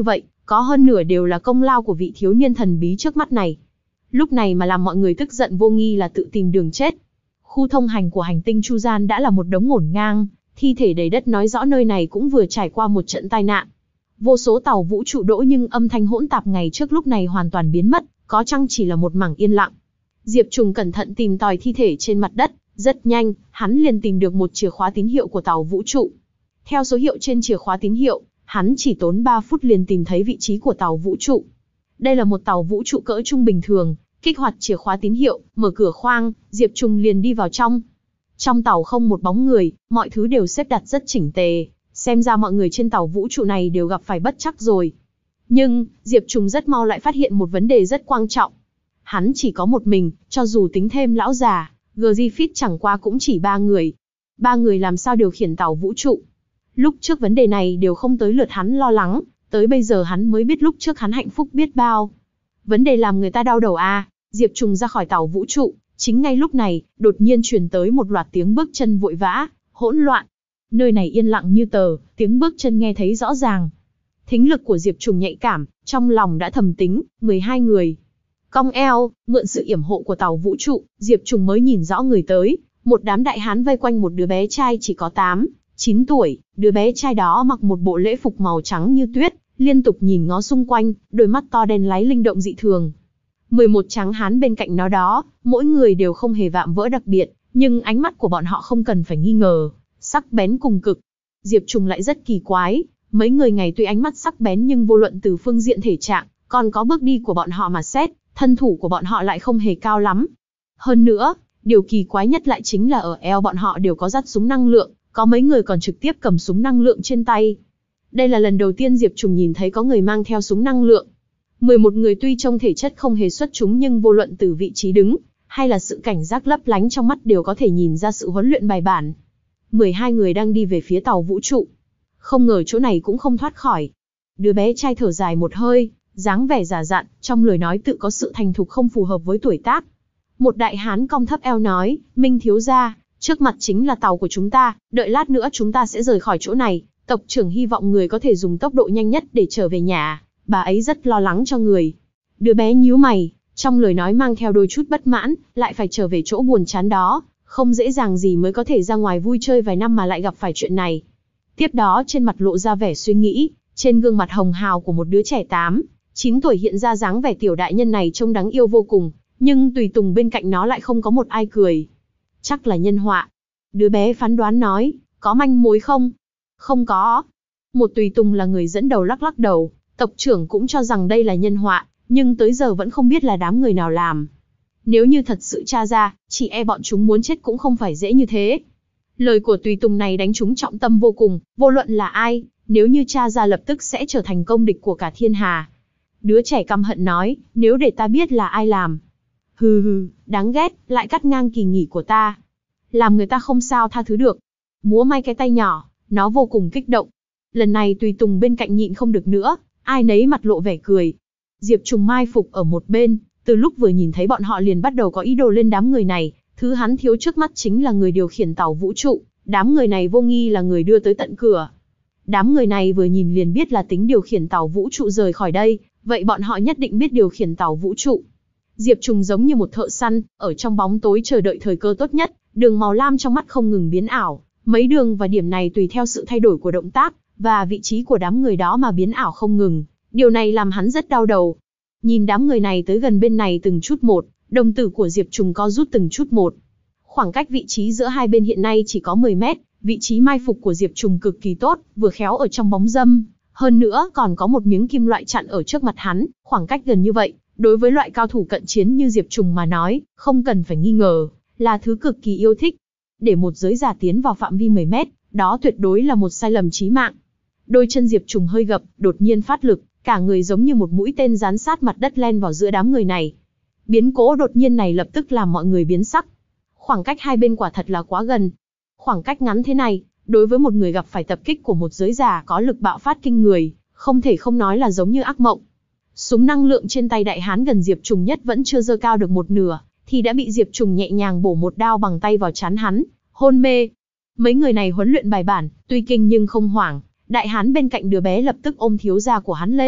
có hơn nửa đều là công lao của vị thiếu niên thần bí trước mắt này. Lúc này mà làm mọi người tức giận vô nghi là tự tìm đường chết. Khu thông hành của hành tinh Chu Gian đã là một đống ngổn ngang, thi thể đầy đất nói rõ nơi này cũng vừa trải qua một trận tai nạn. Vô số tàu vũ trụ đỗ nhưng âm thanh hỗn tạp ngày trước lúc này hoàn toàn biến mất, có chăng chỉ là một mảng yên lặng. Diệp Trùng cẩn thận tìm tòi thi thể trên mặt đất, rất nhanh, hắn liền tìm được một chìa khóa tín hiệu của tàu vũ trụ. Theo số hiệu trên chìa khóa tín hiệu, hắn chỉ tốn ba phút liền tìm thấy vị trí của tàu vũ trụ. Đây là một tàu vũ trụ cỡ trung bình thường, kích hoạt chìa khóa tín hiệu, mở cửa khoang, Diệp Trùng liền đi vào trong. Trong tàu không một bóng người, mọi thứ đều xếp đặt rất chỉnh tề, xem ra mọi người trên tàu vũ trụ này đều gặp phải bất trắc rồi. Nhưng, Diệp Trùng rất mau lại phát hiện một vấn đề rất quan trọng. Hắn chỉ có một mình, cho dù tính thêm lão già, Griffith chẳng qua cũng chỉ ba người. Ba người làm sao điều khiển tàu vũ trụ? Lúc trước vấn đề này đều không tới lượt hắn lo lắng, tới bây giờ hắn mới biết lúc trước hắn hạnh phúc biết bao. Vấn đề làm người ta đau đầu à, Diệp Trùng ra khỏi tàu vũ trụ, chính ngay lúc này, đột nhiên truyền tới một loạt tiếng bước chân vội vã, hỗn loạn. Nơi này yên lặng như tờ, tiếng bước chân nghe thấy rõ ràng. Thính lực của Diệp Trùng nhạy cảm, trong lòng đã thầm tính, mười hai người. Cong eo, mượn sự yểm hộ của tàu vũ trụ, Diệp Trùng mới nhìn rõ người tới, một đám đại hán vây quanh một đứa bé trai chỉ có tám, chín tuổi, đứa bé trai đó mặc một bộ lễ phục màu trắng như tuyết, liên tục nhìn ngó xung quanh, đôi mắt to đen láy linh động dị thường. mười một tráng hán bên cạnh nó đó, mỗi người đều không hề vạm vỡ đặc biệt, nhưng ánh mắt của bọn họ không cần phải nghi ngờ, sắc bén cùng cực. Diệp Trùng lại rất kỳ quái, mấy người này tuy ánh mắt sắc bén nhưng vô luận từ phương diện thể trạng, còn có bước đi của bọn họ mà xét, thân thủ của bọn họ lại không hề cao lắm. Hơn nữa, điều kỳ quái nhất lại chính là ở eo bọn họ đều có dắt súng năng lượng, có mấy người còn trực tiếp cầm súng năng lượng trên tay. Đây là lần đầu tiên Diệp Trùng nhìn thấy có người mang theo súng năng lượng. mười một người tuy trông thể chất không hề xuất chúng nhưng vô luận từ vị trí đứng, hay là sự cảnh giác lấp lánh trong mắt đều có thể nhìn ra sự huấn luyện bài bản. mười hai người đang đi về phía tàu vũ trụ. Không ngờ chỗ này cũng không thoát khỏi. Đứa bé trai thở dài một hơi, dáng vẻ già dặn, trong lời nói tự có sự thành thục không phù hợp với tuổi tác. Một đại hán cong thấp eo nói, Minh thiếu gia, trước mặt chính là tàu của chúng ta, đợi lát nữa chúng ta sẽ rời khỏi chỗ này. Tộc trưởng hy vọng người có thể dùng tốc độ nhanh nhất để trở về nhà, bà ấy rất lo lắng cho người. Đứa bé nhíu mày, trong lời nói mang theo đôi chút bất mãn, lại phải trở về chỗ buồn chán đó, không dễ dàng gì mới có thể ra ngoài vui chơi vài năm mà lại gặp phải chuyện này. Tiếp đó trên mặt lộ ra vẻ suy nghĩ, trên gương mặt hồng hào của một đứa trẻ tám, chín tuổi hiện ra dáng vẻ tiểu đại nhân này trông đáng yêu vô cùng, nhưng tùy tùng bên cạnh nó lại không có một ai cười. Chắc là nhân họa. Đứa bé phán đoán nói, có manh mối không? Không có. Một tùy tùng là người dẫn đầu lắc lắc đầu, tộc trưởng cũng cho rằng đây là nhân họa, nhưng tới giờ vẫn không biết là đám người nào làm. Nếu như thật sự tra ra, chỉ e bọn chúng muốn chết cũng không phải dễ như thế. Lời của tùy tùng này đánh trúng trọng tâm vô cùng, vô luận là ai, nếu như tra ra lập tức sẽ trở thành công địch của cả thiên hà. Đứa trẻ căm hận nói, nếu để ta biết là ai làm. Hừ hừ, đáng ghét, lại cắt ngang kỳ nghỉ của ta. Làm người ta không sao tha thứ được. Múa may cái tay nhỏ, nó vô cùng kích động. Lần này tùy tùng bên cạnh nhịn không được nữa, ai nấy mặt lộ vẻ cười. Diệp Trùng mai phục ở một bên, từ lúc vừa nhìn thấy bọn họ liền bắt đầu có ý đồ lên đám người này. Thứ hắn thiếu trước mắt chính là người điều khiển tàu vũ trụ, đám người này vô nghi là người đưa tới tận cửa. Đám người này vừa nhìn liền biết là tính điều khiển tàu vũ trụ rời khỏi đây, vậy bọn họ nhất định biết điều khiển tàu vũ trụ. Diệp Trùng giống như một thợ săn, ở trong bóng tối chờ đợi thời cơ tốt nhất, đường màu lam trong mắt không ngừng biến ảo, mấy đường và điểm này tùy theo sự thay đổi của động tác, và vị trí của đám người đó mà biến ảo không ngừng, điều này làm hắn rất đau đầu. Nhìn đám người này tới gần bên này từng chút một, đồng tử của Diệp Trùng co rút từng chút một. Khoảng cách vị trí giữa hai bên hiện nay chỉ có mười mét, vị trí mai phục của Diệp Trùng cực kỳ tốt, vừa khéo ở trong bóng râm, hơn nữa còn có một miếng kim loại chặn ở trước mặt hắn, khoảng cách gần như vậy, đối với loại cao thủ cận chiến như Diệp Trùng mà nói, không cần phải nghi ngờ, là thứ cực kỳ yêu thích. Để một giới giả tiến vào phạm vi mười mét, đó tuyệt đối là một sai lầm chí mạng. Đôi chân Diệp Trùng hơi gập, đột nhiên phát lực, cả người giống như một mũi tên gián sát mặt đất len vào giữa đám người này. Biến cố đột nhiên này lập tức làm mọi người biến sắc. Khoảng cách hai bên quả thật là quá gần. Khoảng cách ngắn thế này, đối với một người gặp phải tập kích của một giới giả có lực bạo phát kinh người, không thể không nói là giống như ác mộng. Súng năng lượng trên tay đại hán gần Diệp Trùng nhất vẫn chưa giơ cao được một nửa, thì đã bị Diệp Trùng nhẹ nhàng bổ một đao bằng tay vào trán hắn, hôn mê. Mấy người này huấn luyện bài bản, tuy kinh nhưng không hoảng. Đại hán bên cạnh đứa bé lập tức ôm thiếu gia của hắn lên,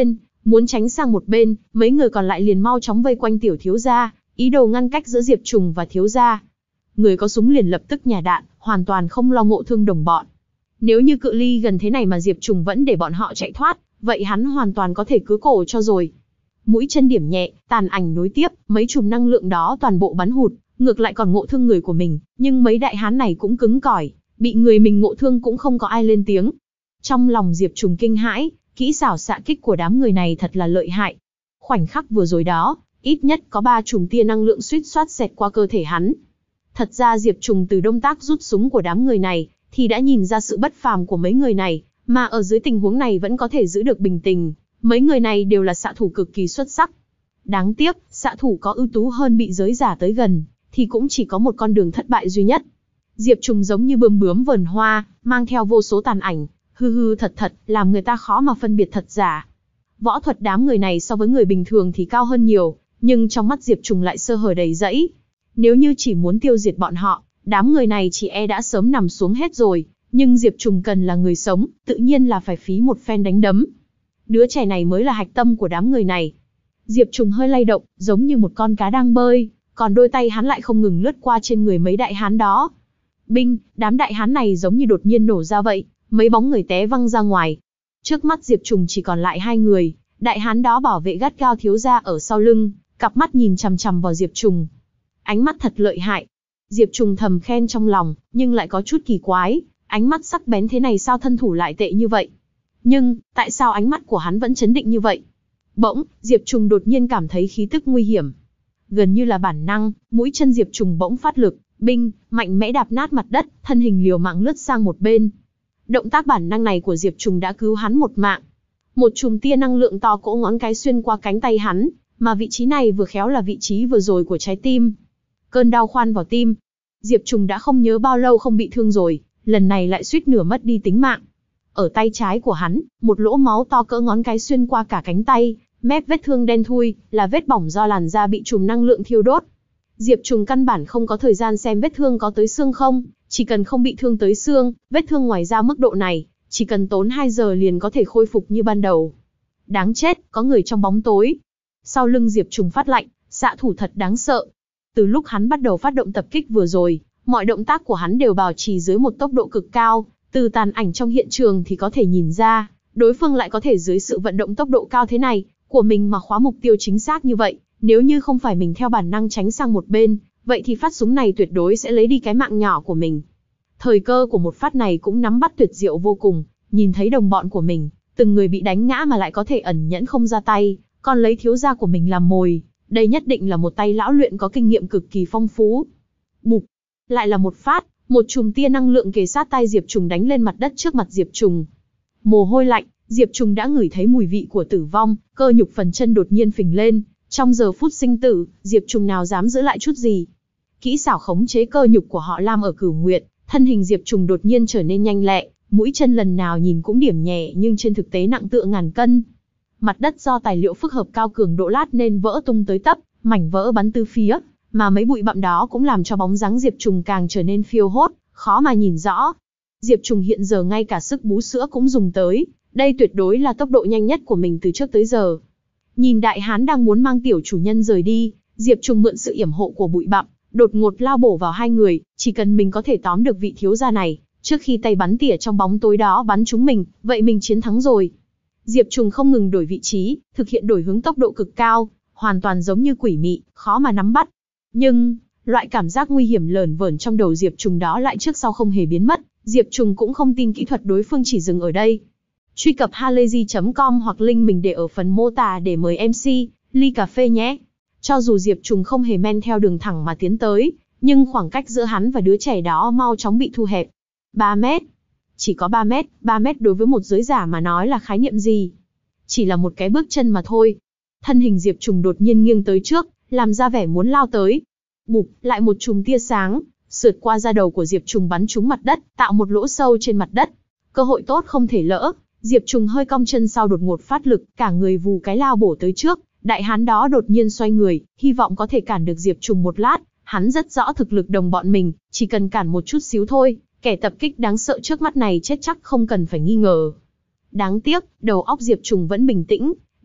Muốn tránh sang một bên, mấy người còn lại liền mau chóng vây quanh tiểu thiếu gia, ý đồ ngăn cách giữa Diệp Trùng và thiếu gia. Người có súng liền lập tức nhả đạn, hoàn toàn không lo ngộ thương đồng bọn. Nếu như cự ly gần thế này mà Diệp Trùng vẫn để bọn họ chạy thoát, vậy hắn hoàn toàn có thể cứa cổ cho rồi. Mũi chân điểm nhẹ, tàn ảnh nối tiếp, mấy chùm năng lượng đó toàn bộ bắn hụt, ngược lại còn ngộ thương người của mình, nhưng mấy đại hán này cũng cứng cỏi, bị người mình ngộ thương cũng không có ai lên tiếng. Trong lòng Diệp Trùng kinh hãi, kỹ xảo xạ kích của đám người này thật là lợi hại. Khoảnh khắc vừa rồi đó, ít nhất có ba chùm tia năng lượng suýt xoát xẹt qua cơ thể hắn. Thật ra Diệp Trùng từ động tác rút súng của đám người này, thì đã nhìn ra sự bất phàm của mấy người này, mà ở dưới tình huống này vẫn có thể giữ được bình tĩnh. Mấy người này đều là xạ thủ cực kỳ xuất sắc. Đáng tiếc, xạ thủ có ưu tú hơn bị giới giả tới gần, thì cũng chỉ có một con đường thất bại duy nhất. Diệp Trùng giống như bướm bướm vờn hoa, mang theo vô số tàn ảnh, hư hư thật thật, làm người ta khó mà phân biệt thật giả. Võ thuật đám người này so với người bình thường thì cao hơn nhiều, nhưng trong mắt Diệp Trùng lại sơ hở đầy rẫy. Nếu như chỉ muốn tiêu diệt bọn họ, đám người này chỉ e đã sớm nằm xuống hết rồi, nhưng Diệp Trùng cần là người sống, tự nhiên là phải phí một phen đánh đấm. Đứa trẻ này mới là hạch tâm của đám người này. Diệp Trùng hơi lay động, giống như một con cá đang bơi, còn đôi tay hắn lại không ngừng lướt qua trên người mấy đại hán đó. Binh, đám đại hán này giống như đột nhiên nổ ra vậy, mấy bóng người té văng ra ngoài. Trước mắt Diệp Trùng chỉ còn lại hai người, đại hán đó bảo vệ gắt gao thiếu gia ở sau lưng, cặp mắt nhìn chằm chằm vào Diệp Trùng. Ánh mắt thật lợi hại. Diệp Trùng thầm khen trong lòng, nhưng lại có chút kỳ quái, ánh mắt sắc bén thế này sao thân thủ lại tệ như vậy? Nhưng, tại sao ánh mắt của hắn vẫn chấn định như vậy? Bỗng, Diệp Trùng đột nhiên cảm thấy khí tức nguy hiểm. Gần như là bản năng, mũi chân Diệp Trùng bỗng phát lực, binh, mạnh mẽ đạp nát mặt đất, thân hình liều mạng lướt sang một bên. Động tác bản năng này của Diệp Trùng đã cứu hắn một mạng. Một chùm tia năng lượng to cỡ ngón cái xuyên qua cánh tay hắn, mà vị trí này vừa khéo là vị trí vừa rồi của trái tim. Cơn đau khoan vào tim. Diệp Trùng đã không nhớ bao lâu không bị thương rồi, lần này lại suýt nửa mất đi tính mạng. Ở tay trái của hắn, một lỗ máu to cỡ ngón cái xuyên qua cả cánh tay, mép vết thương đen thui, là vết bỏng do làn da bị chùm năng lượng thiêu đốt. Diệp Trùng căn bản không có thời gian xem vết thương có tới xương không, chỉ cần không bị thương tới xương, vết thương ngoài da mức độ này, chỉ cần tốn hai giờ liền có thể khôi phục như ban đầu. Đáng chết, có người trong bóng tối. Sau lưng Diệp Trùng phát lạnh, xạ thủ thật đáng sợ. Từ lúc hắn bắt đầu phát động tập kích vừa rồi, mọi động tác của hắn đều bảo trì dưới một tốc độ cực cao, từ tàn ảnh trong hiện trường thì có thể nhìn ra, đối phương lại có thể dưới sự vận động tốc độ cao thế này, của mình mà khóa mục tiêu chính xác như vậy, nếu như không phải mình theo bản năng tránh sang một bên, vậy thì phát súng này tuyệt đối sẽ lấy đi cái mạng nhỏ của mình. Thời cơ của một phát này cũng nắm bắt tuyệt diệu vô cùng, nhìn thấy đồng bọn của mình, từng người bị đánh ngã mà lại có thể ẩn nhẫn không ra tay, còn lấy thiếu gia của mình làm mồi, đây nhất định là một tay lão luyện có kinh nghiệm cực kỳ phong phú. Bụp, lại là một phát, một chùm tia năng lượng kề sát tay Diệp Trùng đánh lên mặt đất trước mặt Diệp Trùng. Mồ hôi lạnh, Diệp Trùng đã ngửi thấy mùi vị của tử vong, cơ nhục phần chân đột nhiên phình lên, trong giờ phút sinh tử, Diệp Trùng nào dám giữ lại chút gì. Kỹ xảo khống chế cơ nhục của họ Lam ở Cửu Nguyệt, thân hình Diệp Trùng đột nhiên trở nên nhanh lẹ, mũi chân lần nào nhìn cũng điểm nhẹ nhưng trên thực tế nặng tựa ngàn cân. Mặt đất do tài liệu phức hợp cao cường độ lát nên vỡ tung tới tấp, mảnh vỡ bắn tứ phía, mà mấy bụi bặm đó cũng làm cho bóng dáng Diệp Trùng càng trở nên phiêu hốt, khó mà nhìn rõ. Diệp Trùng hiện giờ ngay cả sức bú sữa cũng dùng tới, đây tuyệt đối là tốc độ nhanh nhất của mình từ trước tới giờ. Nhìn đại hán đang muốn mang tiểu chủ nhân rời đi, Diệp Trùng mượn sự yểm hộ của bụi bặm, đột ngột lao bổ vào hai người, chỉ cần mình có thể tóm được vị thiếu gia này, trước khi tay bắn tỉa trong bóng tối đó bắn trúng mình, vậy mình chiến thắng rồi. Diệp Trùng không ngừng đổi vị trí, thực hiện đổi hướng tốc độ cực cao, hoàn toàn giống như quỷ mị, khó mà nắm bắt. Nhưng, loại cảm giác nguy hiểm lởn vởn trong đầu Diệp Trùng đó lại trước sau không hề biến mất, Diệp Trùng cũng không tin kỹ thuật đối phương chỉ dừng ở đây. Truy cập halayzi chấm com hoặc link mình để ở phần mô tả để mời em xê, ly cà phê nhé. Cho dù Diệp Trùng không hề men theo đường thẳng mà tiến tới, nhưng khoảng cách giữa hắn và đứa trẻ đó mau chóng bị thu hẹp. ba mét. Chỉ có ba mét, ba mét đối với một giới giả mà nói là khái niệm gì? Chỉ là một cái bước chân mà thôi. Thân hình Diệp Trùng đột nhiên nghiêng tới trước, làm ra vẻ muốn lao tới. Bụp, lại một chùm tia sáng, sượt qua da đầu của Diệp Trùng bắn trúng mặt đất, tạo một lỗ sâu trên mặt đất. Cơ hội tốt không thể lỡ, Diệp Trùng hơi cong chân sau đột ngột phát lực, cả người vù cái lao bổ tới trước. Đại hán đó đột nhiên xoay người, hy vọng có thể cản được Diệp Trùng một lát, hắn rất rõ thực lực đồng bọn mình, chỉ cần cản một chút xíu thôi, kẻ tập kích đáng sợ trước mắt này chết chắc không cần phải nghi ngờ. Đáng tiếc, đầu óc Diệp Trùng vẫn bình tĩnh,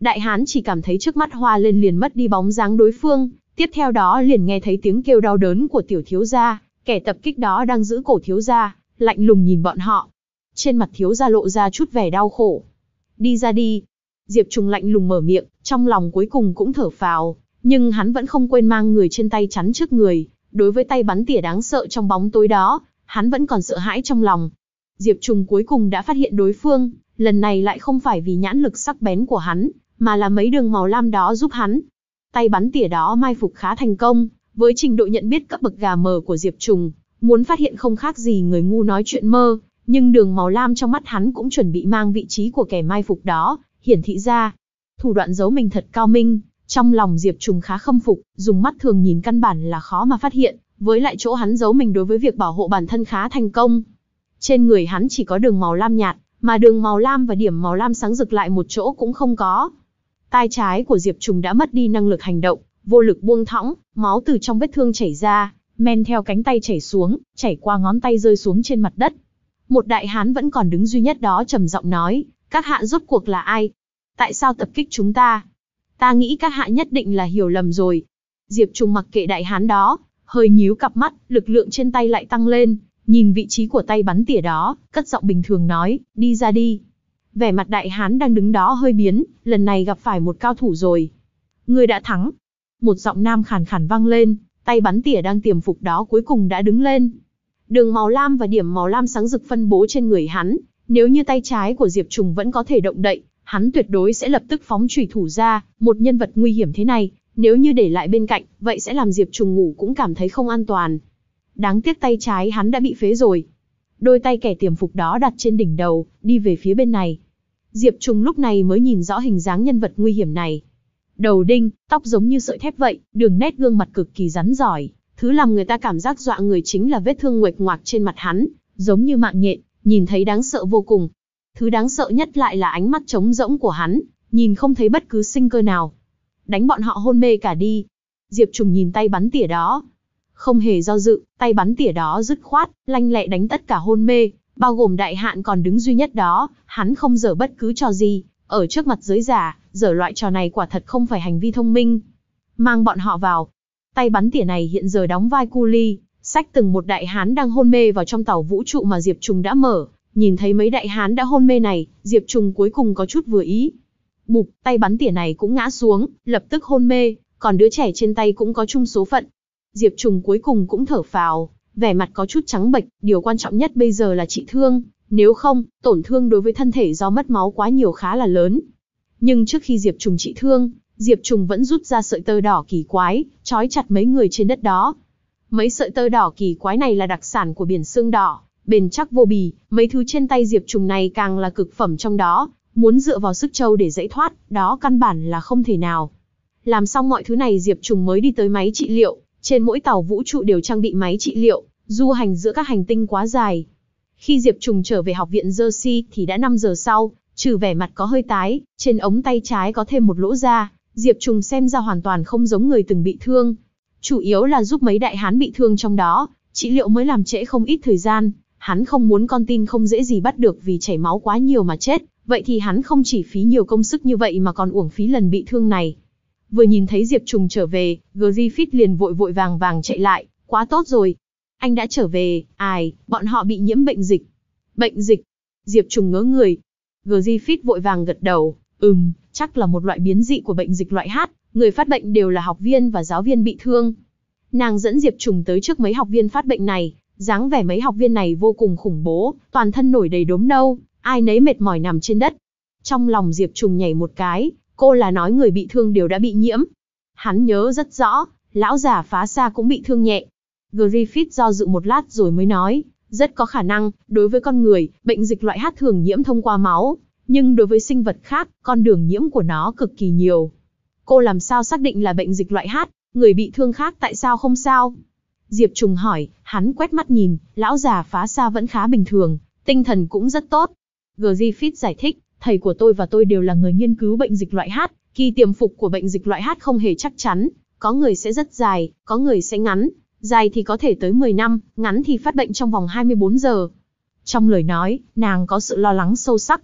Đại hán chỉ cảm thấy trước mắt hoa lên liền mất đi bóng dáng đối phương, tiếp theo đó liền nghe thấy tiếng kêu đau đớn của tiểu thiếu gia, kẻ tập kích đó đang giữ cổ thiếu gia, lạnh lùng nhìn bọn họ. Trên mặt thiếu gia lộ ra chút vẻ đau khổ. Đi ra đi. Diệp Trùng lạnh lùng mở miệng, trong lòng cuối cùng cũng thở phào, nhưng hắn vẫn không quên mang người trên tay chắn trước người. Đối với tay bắn tỉa đáng sợ trong bóng tối đó, hắn vẫn còn sợ hãi trong lòng. Diệp Trùng cuối cùng đã phát hiện đối phương, lần này lại không phải vì nhãn lực sắc bén của hắn, mà là mấy đường màu lam đó giúp hắn. Tay bắn tỉa đó mai phục khá thành công, với trình độ nhận biết cấp bậc gà mờ của Diệp Trùng, muốn phát hiện không khác gì người ngu nói chuyện mơ, nhưng đường màu lam trong mắt hắn cũng chuẩn bị mang vị trí của kẻ mai phục đó, hiển thị ra. Thủ đoạn giấu mình thật cao minh, trong lòng Diệp Trùng khá khâm phục, dùng mắt thường nhìn căn bản là khó mà phát hiện, với lại chỗ hắn giấu mình đối với việc bảo hộ bản thân khá thành công. Trên người hắn chỉ có đường màu lam nhạt, mà đường màu lam và điểm màu lam sáng rực lại một chỗ cũng không có. Tai trái của Diệp Trùng đã mất đi năng lực hành động, vô lực buông thõng, máu từ trong vết thương chảy ra, men theo cánh tay chảy xuống, chảy qua ngón tay rơi xuống trên mặt đất. Một đại hán vẫn còn đứng duy nhất đó trầm giọng nói, các hạ rốt cuộc là ai? Tại sao tập kích chúng ta? Ta nghĩ các hạ nhất định là hiểu lầm rồi. Diệp Trùng mặc kệ đại hán đó, hơi nhíu cặp mắt, lực lượng trên tay lại tăng lên, nhìn vị trí của tay bắn tỉa đó, cất giọng bình thường nói, đi ra đi. Vẻ mặt đại hán đang đứng đó hơi biến, lần này gặp phải một cao thủ rồi. Ngươi đã thắng. Một giọng nam khàn khàn vang lên, tay bắn tỉa đang tiềm phục đó cuối cùng đã đứng lên. Đường màu lam và điểm màu lam sáng rực phân bố trên người hắn, nếu như tay trái của Diệp Trùng vẫn có thể động đậy, hắn tuyệt đối sẽ lập tức phóng chủy thủ ra, một nhân vật nguy hiểm thế này, nếu như để lại bên cạnh, vậy sẽ làm Diệp Trùng ngủ cũng cảm thấy không an toàn. Đáng tiếc tay trái hắn đã bị phế rồi. Đôi tay kẻ tiềm phục đó đặt trên đỉnh đầu, đi về phía bên này. Diệp Trùng lúc này mới nhìn rõ hình dáng nhân vật nguy hiểm này. Đầu đinh, tóc giống như sợi thép vậy, đường nét gương mặt cực kỳ rắn giỏi. Thứ làm người ta cảm giác dọa người chính là vết thương nguệch ngoạc trên mặt hắn, giống như mạng nhện, nhìn thấy đáng sợ vô cùng. Thứ đáng sợ nhất lại là ánh mắt trống rỗng của hắn, nhìn không thấy bất cứ sinh cơ nào. Đánh bọn họ hôn mê cả đi. Diệp Trùng nhìn tay bắn tỉa đó. Không hề do dự, tay bắn tỉa đó dứt khoát, lanh lẹ đánh tất cả hôn mê, bao gồm đại hạn còn đứng duy nhất đó, hắn không giở bất cứ trò gì. Ở trước mặt giới giả, giở loại trò này quả thật không phải hành vi thông minh. Mang bọn họ vào. Tay bắn tỉa này hiện giờ đóng vai cu li, xách từng một đại hán đang hôn mê vào trong tàu vũ trụ mà Diệp Trùng đã mở. Nhìn thấy mấy đại hán đã hôn mê này, Diệp Trùng cuối cùng có chút vừa ý. Bụp, tay bắn tỉa này cũng ngã xuống, lập tức hôn mê, còn đứa trẻ trên tay cũng có chung số phận. Diệp Trùng cuối cùng cũng thở phào, vẻ mặt có chút trắng bệch, điều quan trọng nhất bây giờ là trị thương, nếu không, tổn thương đối với thân thể do mất máu quá nhiều khá là lớn. Nhưng trước khi Diệp Trùng trị thương, Diệp Trùng vẫn rút ra sợi tơ đỏ kỳ quái, trói chặt mấy người trên đất đó. Mấy sợi tơ đỏ kỳ quái này là đặc sản của biển xương đỏ, bền chắc vô bì, mấy thứ trên tay Diệp Trùng này càng là cực phẩm trong đó, muốn dựa vào sức trâu để dãy thoát, đó căn bản là không thể nào. Làm xong mọi thứ này Diệp Trùng mới đi tới máy trị liệu, trên mỗi tàu vũ trụ đều trang bị máy trị liệu, du hành giữa các hành tinh quá dài. Khi Diệp Trùng trở về học viện Jersey thì đã năm giờ sau, trừ vẻ mặt có hơi tái, trên ống tay trái có thêm một lỗ da, Diệp Trùng xem ra hoàn toàn không giống người từng bị thương. Chủ yếu là giúp mấy đại hán bị thương trong đó, trị liệu mới làm trễ không ít thời gian, hắn không muốn con tin không dễ gì bắt được vì chảy máu quá nhiều mà chết, vậy thì hắn không chỉ phí nhiều công sức như vậy mà còn uổng phí lần bị thương này. Vừa nhìn thấy Diệp Trùng trở về, Griffith liền vội vội vàng vàng chạy lại, quá tốt rồi. Anh đã trở về, ai, bọn họ bị nhiễm bệnh dịch. Bệnh dịch? Diệp Trùng ngớ người. Griffith vội vàng gật đầu, ừm, chắc là một loại biến dị của bệnh dịch loại H, người phát bệnh đều là học viên và giáo viên bị thương. Nàng dẫn Diệp Trùng tới trước mấy học viên phát bệnh này, dáng vẻ mấy học viên này vô cùng khủng bố, toàn thân nổi đầy đốm nâu, ai nấy mệt mỏi nằm trên đất. Trong lòng Diệp Trùng nhảy một cái, cô là nói người bị thương đều đã bị nhiễm. Hắn nhớ rất rõ, lão già phá xa cũng bị thương nhẹ. Griffith do dự một lát rồi mới nói, rất có khả năng, đối với con người, bệnh dịch loại H thường nhiễm thông qua máu, nhưng đối với sinh vật khác, con đường nhiễm của nó cực kỳ nhiều. Cô làm sao xác định là bệnh dịch loại H, người bị thương khác tại sao không sao? Diệp Trùng hỏi, hắn quét mắt nhìn, lão già phá xa vẫn khá bình thường, tinh thần cũng rất tốt. Griffith giải thích, thầy của tôi và tôi đều là người nghiên cứu bệnh dịch loại H, kỳ tiềm phục của bệnh dịch loại H không hề chắc chắn, có người sẽ rất dài, có người sẽ ngắn, dài thì có thể tới mười năm, ngắn thì phát bệnh trong vòng hai mươi bốn giờ. Trong lời nói, nàng có sự lo lắng sâu sắc.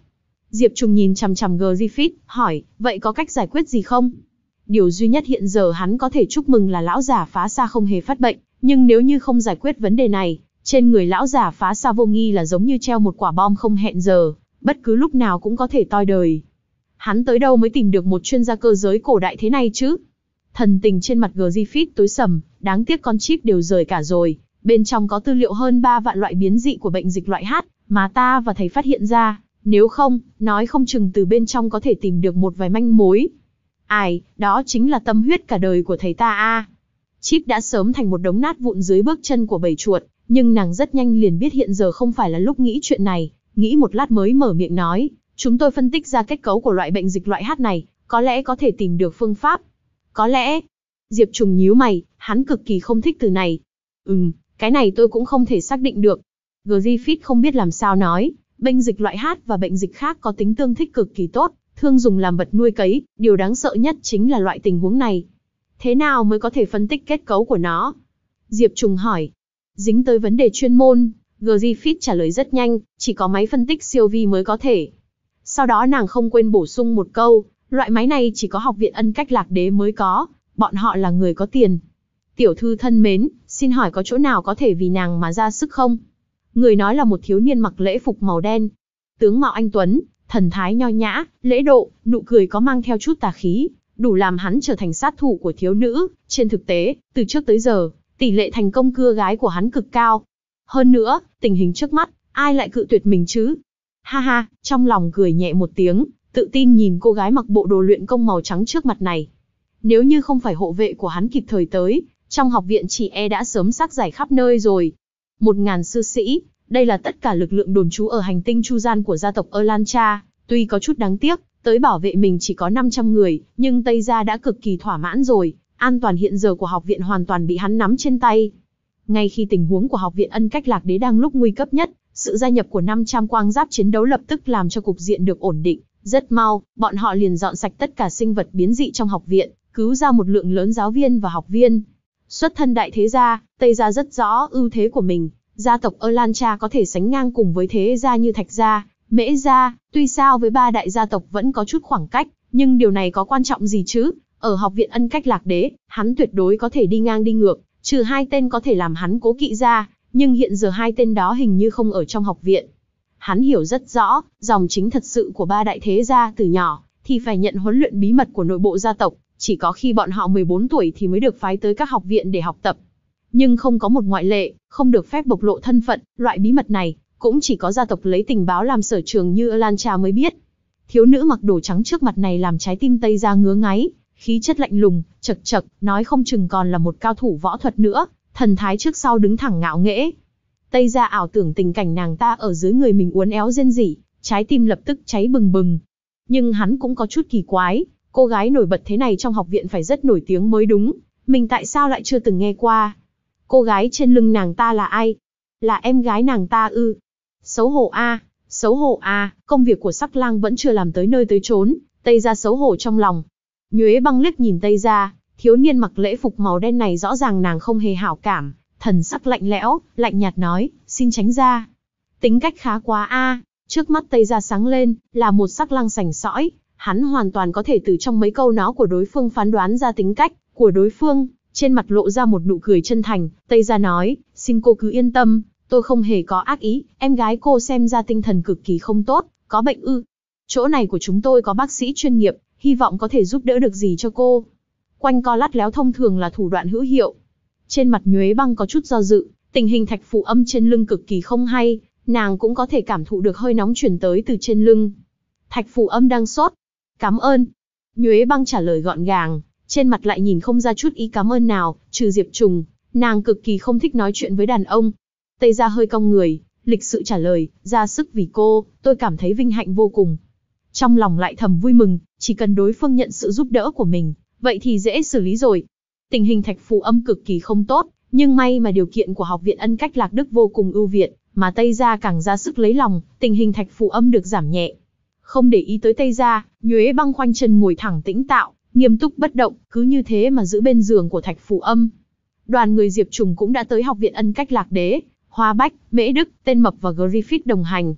Diệp Trùng nhìn chằm chằm Griffith, hỏi, vậy có cách giải quyết gì không? Điều duy nhất hiện giờ hắn có thể chúc mừng là lão giả phá xa không hề phát bệnh, nhưng nếu như không giải quyết vấn đề này, trên người lão giả phá xa vô nghi là giống như treo một quả bom không hẹn giờ, bất cứ lúc nào cũng có thể toi đời. Hắn tới đâu mới tìm được một chuyên gia cơ giới cổ đại thế này chứ? Thần tình trên mặt Griffith tối sầm, đáng tiếc con chip đều rời cả rồi, bên trong có tư liệu hơn ba vạn loại biến dị của bệnh dịch loại H, mà ta và thầy phát hiện ra, nếu không, nói không chừng từ bên trong có thể tìm được một vài manh mối. Ai, đó chính là tâm huyết cả đời của thầy ta a. Chip đã sớm thành một đống nát vụn dưới bước chân của bầy chuột, nhưng nàng rất nhanh liền biết hiện giờ không phải là lúc nghĩ chuyện này, nghĩ một lát mới mở miệng nói, chúng tôi phân tích ra kết cấu của loại bệnh dịch loại H này, có lẽ có thể tìm được phương pháp. Có lẽ, Diệp Trùng nhíu mày, hắn cực kỳ không thích từ này. Ừm, cái này tôi cũng không thể xác định được. Griffith không biết làm sao nói, bệnh dịch loại H và bệnh dịch khác có tính tương thích cực kỳ tốt, thường dùng làm vật nuôi cấy, điều đáng sợ nhất chính là loại tình huống này. Thế nào mới có thể phân tích kết cấu của nó? Diệp Trùng hỏi. Dính tới vấn đề chuyên môn, Griffith trả lời rất nhanh, chỉ có máy phân tích siêu vi mới có thể. Sau đó nàng không quên bổ sung một câu, loại máy này chỉ có học viện Ân Cách Lạc Đế mới có, bọn họ là người có tiền. Tiểu thư thân mến, xin hỏi có chỗ nào có thể vì nàng mà ra sức không? Người nói là một thiếu niên mặc lễ phục màu đen. Tướng mạo anh tuấn, thần thái nho nhã, lễ độ, nụ cười có mang theo chút tà khí, đủ làm hắn trở thành sát thủ của thiếu nữ. Trên thực tế, từ trước tới giờ, tỷ lệ thành công cưa gái của hắn cực cao. Hơn nữa, tình hình trước mắt, ai lại cự tuyệt mình chứ? Ha ha, trong lòng cười nhẹ một tiếng, tự tin nhìn cô gái mặc bộ đồ luyện công màu trắng trước mặt này. Nếu như không phải hộ vệ của hắn kịp thời tới, trong học viện chỉ e đã sớm xác giải khắp nơi rồi. Một ngàn sư sĩ, đây là tất cả lực lượng đồn trú ở hành tinh Chu Gian của gia tộc Elantra, tuy có chút đáng tiếc, tới bảo vệ mình chỉ có năm trăm người, nhưng Tây Gia đã cực kỳ thỏa mãn rồi, an toàn hiện giờ của học viện hoàn toàn bị hắn nắm trên tay. Ngay khi tình huống của học viện Ân Cách Lạc Đế đang lúc nguy cấp nhất, sự gia nhập của năm trăm quang giáp chiến đấu lập tức làm cho cục diện được ổn định, rất mau, bọn họ liền dọn sạch tất cả sinh vật biến dị trong học viện, cứu ra một lượng lớn giáo viên và học viên. Xuất thân đại thế gia, Tây Gia rất rõ ưu thế của mình, gia tộc Elantra có thể sánh ngang cùng với thế gia như Thạch Gia, Mễ Gia, tuy sao với ba đại gia tộc vẫn có chút khoảng cách, nhưng điều này có quan trọng gì chứ? Ở học viện Ân Cách Lạc Đế, hắn tuyệt đối có thể đi ngang đi ngược, trừ hai tên có thể làm hắn cố kỵ ra, nhưng hiện giờ hai tên đó hình như không ở trong học viện. Hắn hiểu rất rõ, dòng chính thật sự của ba đại thế gia từ nhỏ, thì phải nhận huấn luyện bí mật của nội bộ gia tộc, chỉ có khi bọn họ mười bốn tuổi thì mới được phái tới các học viện để học tập. Nhưng không có một ngoại lệ, không được phép bộc lộ thân phận, loại bí mật này, cũng chỉ có gia tộc lấy tình báo làm sở trường như Elantra mới biết. Thiếu nữ mặc đồ trắng trước mặt này làm trái tim Tây Gia ngứa ngáy, khí chất lạnh lùng, chật chật, nói không chừng còn là một cao thủ võ thuật nữa, thần thái trước sau đứng thẳng ngạo nghễ. Tây Gia ảo tưởng tình cảnh nàng ta ở dưới người mình uốn éo rên rỉ, trái tim lập tức cháy bừng bừng. Nhưng hắn cũng có chút kỳ quái, cô gái nổi bật thế này trong học viện phải rất nổi tiếng mới đúng, mình tại sao lại chưa từng nghe qua? Cô gái trên lưng nàng ta là ai? Là em gái nàng ta ư? Xấu hổ a, xấu hổ a, công việc của Sắc Lang vẫn chưa làm tới nơi tới chốn, Tây Gia xấu hổ trong lòng. Nhuế Băng liếc nhìn Tây Gia, thiếu niên mặc lễ phục màu đen này rõ ràng nàng không hề hảo cảm, thần sắc lạnh lẽo, lạnh nhạt nói, xin tránh ra. Tính cách khá quá a. Trước mắt Tây Gia sáng lên, là một Sắc Lang sành sỏi, hắn hoàn toàn có thể từ trong mấy câu nói của đối phương phán đoán ra tính cách của đối phương. Trên mặt lộ ra một nụ cười chân thành, Tây Gia nói, xin cô cứ yên tâm, tôi không hề có ác ý, em gái cô xem ra tinh thần cực kỳ không tốt, có bệnh ư? Chỗ này của chúng tôi có bác sĩ chuyên nghiệp, hy vọng có thể giúp đỡ được gì cho cô. Quanh co lắt léo thông thường là thủ đoạn hữu hiệu. Trên mặt Nhuế Băng có chút do dự, tình hình Thạch Phù Âm trên lưng cực kỳ không hay, nàng cũng có thể cảm thụ được hơi nóng truyền tới từ trên lưng. Thạch Phù Âm đang sốt. Cảm ơn. Nhuế Băng trả lời gọn gàng, trên mặt lại nhìn không ra chút ý cảm ơn nào, trừ Diệp Trùng, nàng cực kỳ không thích nói chuyện với đàn ông. Tây Gia hơi cong người, lịch sự trả lời, ra sức vì cô, tôi cảm thấy vinh hạnh vô cùng. Trong lòng lại thầm vui mừng, chỉ cần đối phương nhận sự giúp đỡ của mình, vậy thì dễ xử lý rồi. Tình hình Thạch Phù Âm cực kỳ không tốt, nhưng may mà điều kiện của học viện Ân Cách Lạc Đức vô cùng ưu việt, mà Tây Gia càng ra sức lấy lòng, tình hình Thạch Phù Âm được giảm nhẹ. Không để ý tới Tây Gia, Nhuế Băng khoanh chân ngồi thẳng tĩnh tạo, nghiêm túc bất động, cứ như thế mà giữ bên giường của Thạch Phù Âm. Đoàn người Diệp Trùng cũng đã tới học viện Ân Cách Lạc Đế, Hoa Bách, Mễ Đức, Tên Mập và Griffith đồng hành.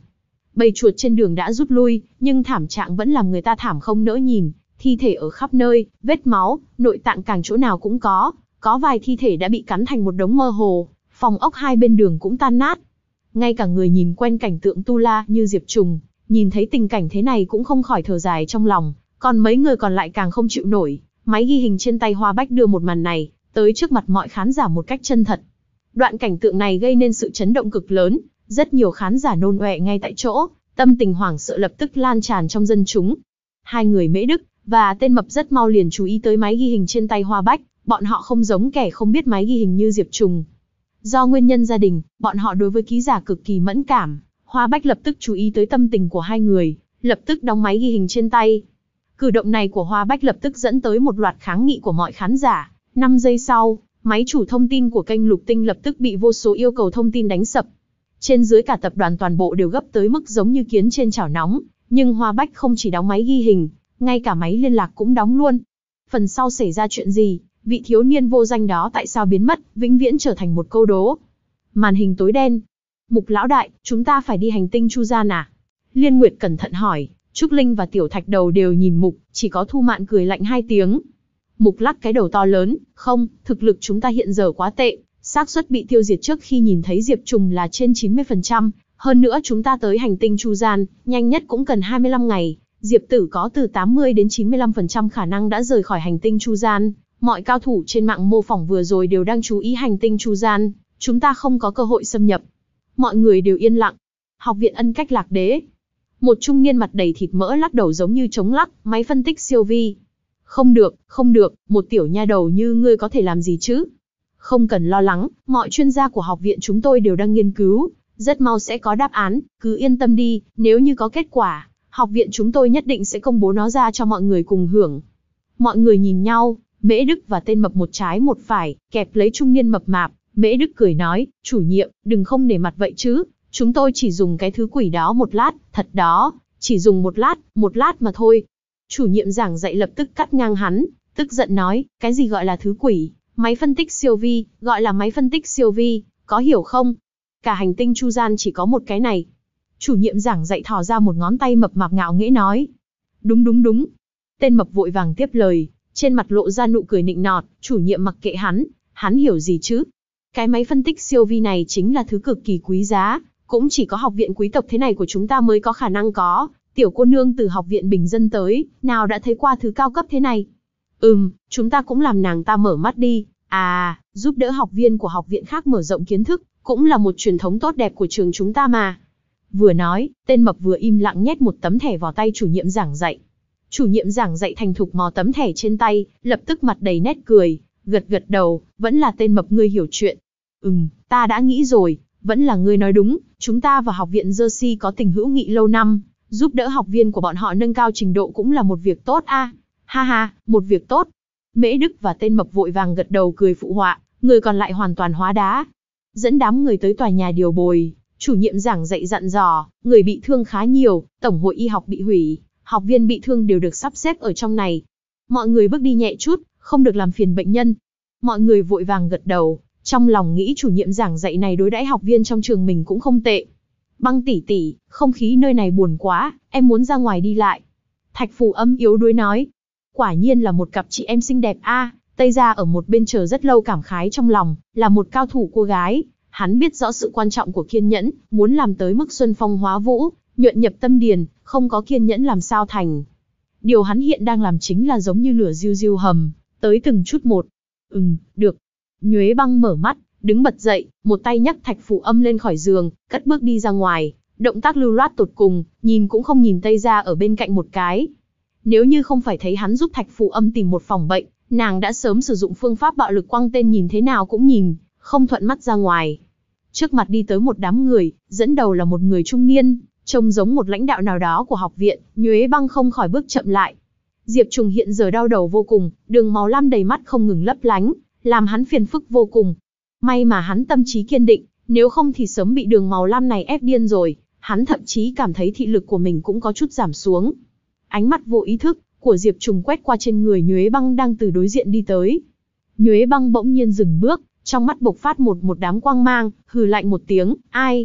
Bầy chuột trên đường đã rút lui, nhưng thảm trạng vẫn làm người ta thảm không nỡ nhìn. Thi thể ở khắp nơi, vết máu, nội tạng càng chỗ nào cũng có. Có vài thi thể đã bị cắn thành một đống mơ hồ. Phòng ốc hai bên đường cũng tan nát. Ngay cả người nhìn quen cảnh tượng tu la như Diệp Trùng, nhìn thấy tình cảnh thế này cũng không khỏi thở dài trong lòng. Còn mấy người còn lại càng không chịu nổi. Máy ghi hình trên tay Hoa Bách đưa một màn này tới trước mặt mọi khán giả một cách chân thật. Đoạn cảnh tượng này gây nên sự chấn động cực lớn. Rất nhiều khán giả nôn ọe ngay tại chỗ, tâm tình hoảng sợ lập tức lan tràn trong dân chúng. Hai người Mễ Đức và tên mập rất mau liền chú ý tới máy ghi hình trên tay Hoa Bách, bọn họ không giống kẻ không biết máy ghi hình như Diệp Trùng. Do nguyên nhân gia đình, bọn họ đối với ký giả cực kỳ mẫn cảm. Hoa Bách lập tức chú ý tới tâm tình của hai người, lập tức đóng máy ghi hình trên tay. Cử động này của Hoa Bách lập tức dẫn tới một loạt kháng nghị của mọi khán giả. năm giây sau, máy chủ thông tin của kênh Lục Tinh lập tức bị vô số yêu cầu thông tin đánh sập. Trên dưới cả tập đoàn toàn bộ đều gấp tới mức giống như kiến trên chảo nóng, nhưng Hoa Bách không chỉ đóng máy ghi hình, ngay cả máy liên lạc cũng đóng luôn. Phần sau xảy ra chuyện gì, vị thiếu niên vô danh đó tại sao biến mất, vĩnh viễn trở thành một câu đố. Màn hình tối đen. Mục lão đại, chúng ta phải đi hành tinh Chu Gian à? Liên Nguyệt cẩn thận hỏi. Trúc Linh và Tiểu Thạch Đầu đều nhìn Mục, chỉ có Thu Mạn cười lạnh hai tiếng. Mục lắc cái đầu to lớn, không, thực lực chúng ta hiện giờ quá tệ, xác suất bị tiêu diệt trước khi nhìn thấy Diệp Trùng là trên chín mươi phần trăm, hơn nữa chúng ta tới hành tinh Chu Gian, nhanh nhất cũng cần hai mươi lăm ngày, Diệp Tử có từ tám mươi đến chín mươi lăm phần trăm khả năng đã rời khỏi hành tinh Chu Gian, mọi cao thủ trên mạng mô phỏng vừa rồi đều đang chú ý hành tinh Chu Gian, chúng ta không có cơ hội xâm nhập. Mọi người đều yên lặng. Học viện Ân Cách Lạc Đế. Một trung niên mặt đầy thịt mỡ lắc đầu giống như trống lắc, máy phân tích siêu vi. Không được, không được, một tiểu nha đầu như ngươi có thể làm gì chứ? Không cần lo lắng, mọi chuyên gia của học viện chúng tôi đều đang nghiên cứu, rất mau sẽ có đáp án, cứ yên tâm đi, nếu như có kết quả, học viện chúng tôi nhất định sẽ công bố nó ra cho mọi người cùng hưởng. Mọi người nhìn nhau, Mễ Đức và tên mập một trái một phải, kẹp lấy trung niên mập mạp, Mễ Đức cười nói, chủ nhiệm, đừng không nể mặt vậy chứ, chúng tôi chỉ dùng cái thứ quỷ đó một lát, thật đó, chỉ dùng một lát, một lát mà thôi. Chủ nhiệm giảng dạy lập tức cắt ngang hắn, tức giận nói, cái gì gọi là thứ quỷ, máy phân tích siêu vi, gọi là máy phân tích siêu vi, có hiểu không? Cả hành tinh Chu Gian chỉ có một cái này. Chủ nhiệm giảng dạy thò ra một ngón tay mập mạp ngạo nghễ nói. Đúng đúng đúng. Tên mập vội vàng tiếp lời, trên mặt lộ ra nụ cười nịnh nọt, chủ nhiệm mặc kệ hắn, hắn hiểu gì chứ? Cái máy phân tích siêu vi này chính là thứ cực kỳ quý giá, cũng chỉ có học viện quý tộc thế này của chúng ta mới có khả năng có. Tiểu cô nương từ học viện bình dân tới, nào đã thấy qua thứ cao cấp thế này? Ừm, chúng ta cũng làm nàng ta mở mắt đi. À, giúp đỡ học viên của học viện khác mở rộng kiến thức, cũng là một truyền thống tốt đẹp của trường chúng ta mà. Vừa nói, tên mập vừa im lặng nhét một tấm thẻ vào tay chủ nhiệm giảng dạy. Chủ nhiệm giảng dạy thành thục mò tấm thẻ trên tay, lập tức mặt đầy nét cười, gật gật đầu, vẫn là tên mập ngươi hiểu chuyện. Ừm, ta đã nghĩ rồi, vẫn là ngươi nói đúng, chúng ta và học viện Jersey có tình hữu nghị lâu năm, giúp đỡ học viên của bọn họ nâng cao trình độ cũng là một việc tốt a. À. Ha ha, một việc tốt. Mễ Đức và tên mập vội vàng gật đầu cười phụ họa, người còn lại hoàn toàn hóa đá. Dẫn đám người tới tòa nhà điều bồi, chủ nhiệm giảng dạy dặn dò, người bị thương khá nhiều, tổng hội y học bị hủy, học viên bị thương đều được sắp xếp ở trong này. Mọi người bước đi nhẹ chút, không được làm phiền bệnh nhân. Mọi người vội vàng gật đầu, trong lòng nghĩ chủ nhiệm giảng dạy này đối đãi học viên trong trường mình cũng không tệ. Băng tỷ tỷ, không khí nơi này buồn quá, em muốn ra ngoài đi lại. Thạch Phù Âm yếu đuối nói. Quả nhiên là một cặp chị em xinh đẹp a. À, Tây Gia ở một bên chờ rất lâu cảm khái trong lòng, là một cao thủ cô gái. Hắn biết rõ sự quan trọng của kiên nhẫn, muốn làm tới mức xuân phong hóa vũ, nhuận nhập tâm điền, không có kiên nhẫn làm sao thành. Điều hắn hiện đang làm chính là giống như lửa riu riu hầm, tới từng chút một. Ừm, được. Nhuế Băng mở mắt, đứng bật dậy, một tay nhấc Thạch Phù Âm lên khỏi giường, cất bước đi ra ngoài, động tác lưu loát tột cùng, nhìn cũng không nhìn Tây Gia ở bên cạnh một cái. Nếu như không phải thấy hắn giúp Thạch Phù Âm tìm một phòng bệnh, nàng đã sớm sử dụng phương pháp bạo lực quăng tên nhìn thế nào cũng nhìn, không thuận mắt ra ngoài. Trước mặt đi tới một đám người, dẫn đầu là một người trung niên, trông giống một lãnh đạo nào đó của học viện, Nhuế Băng không khỏi bước chậm lại. Diệp Trùng hiện giờ đau đầu vô cùng, đường máu lam đầy mắt không ngừng lấp lánh, làm hắn phiền phức vô cùng. May mà hắn tâm trí kiên định, nếu không thì sớm bị đường màu lam này ép điên rồi, hắn thậm chí cảm thấy thị lực của mình cũng có chút giảm xuống. Ánh mắt vô ý thức của Diệp Trùng quét qua trên người Nhuế Băng đang từ đối diện đi tới. Nhuế Băng bỗng nhiên dừng bước, trong mắt bộc phát một một đám quang mang, hừ lạnh một tiếng, ai?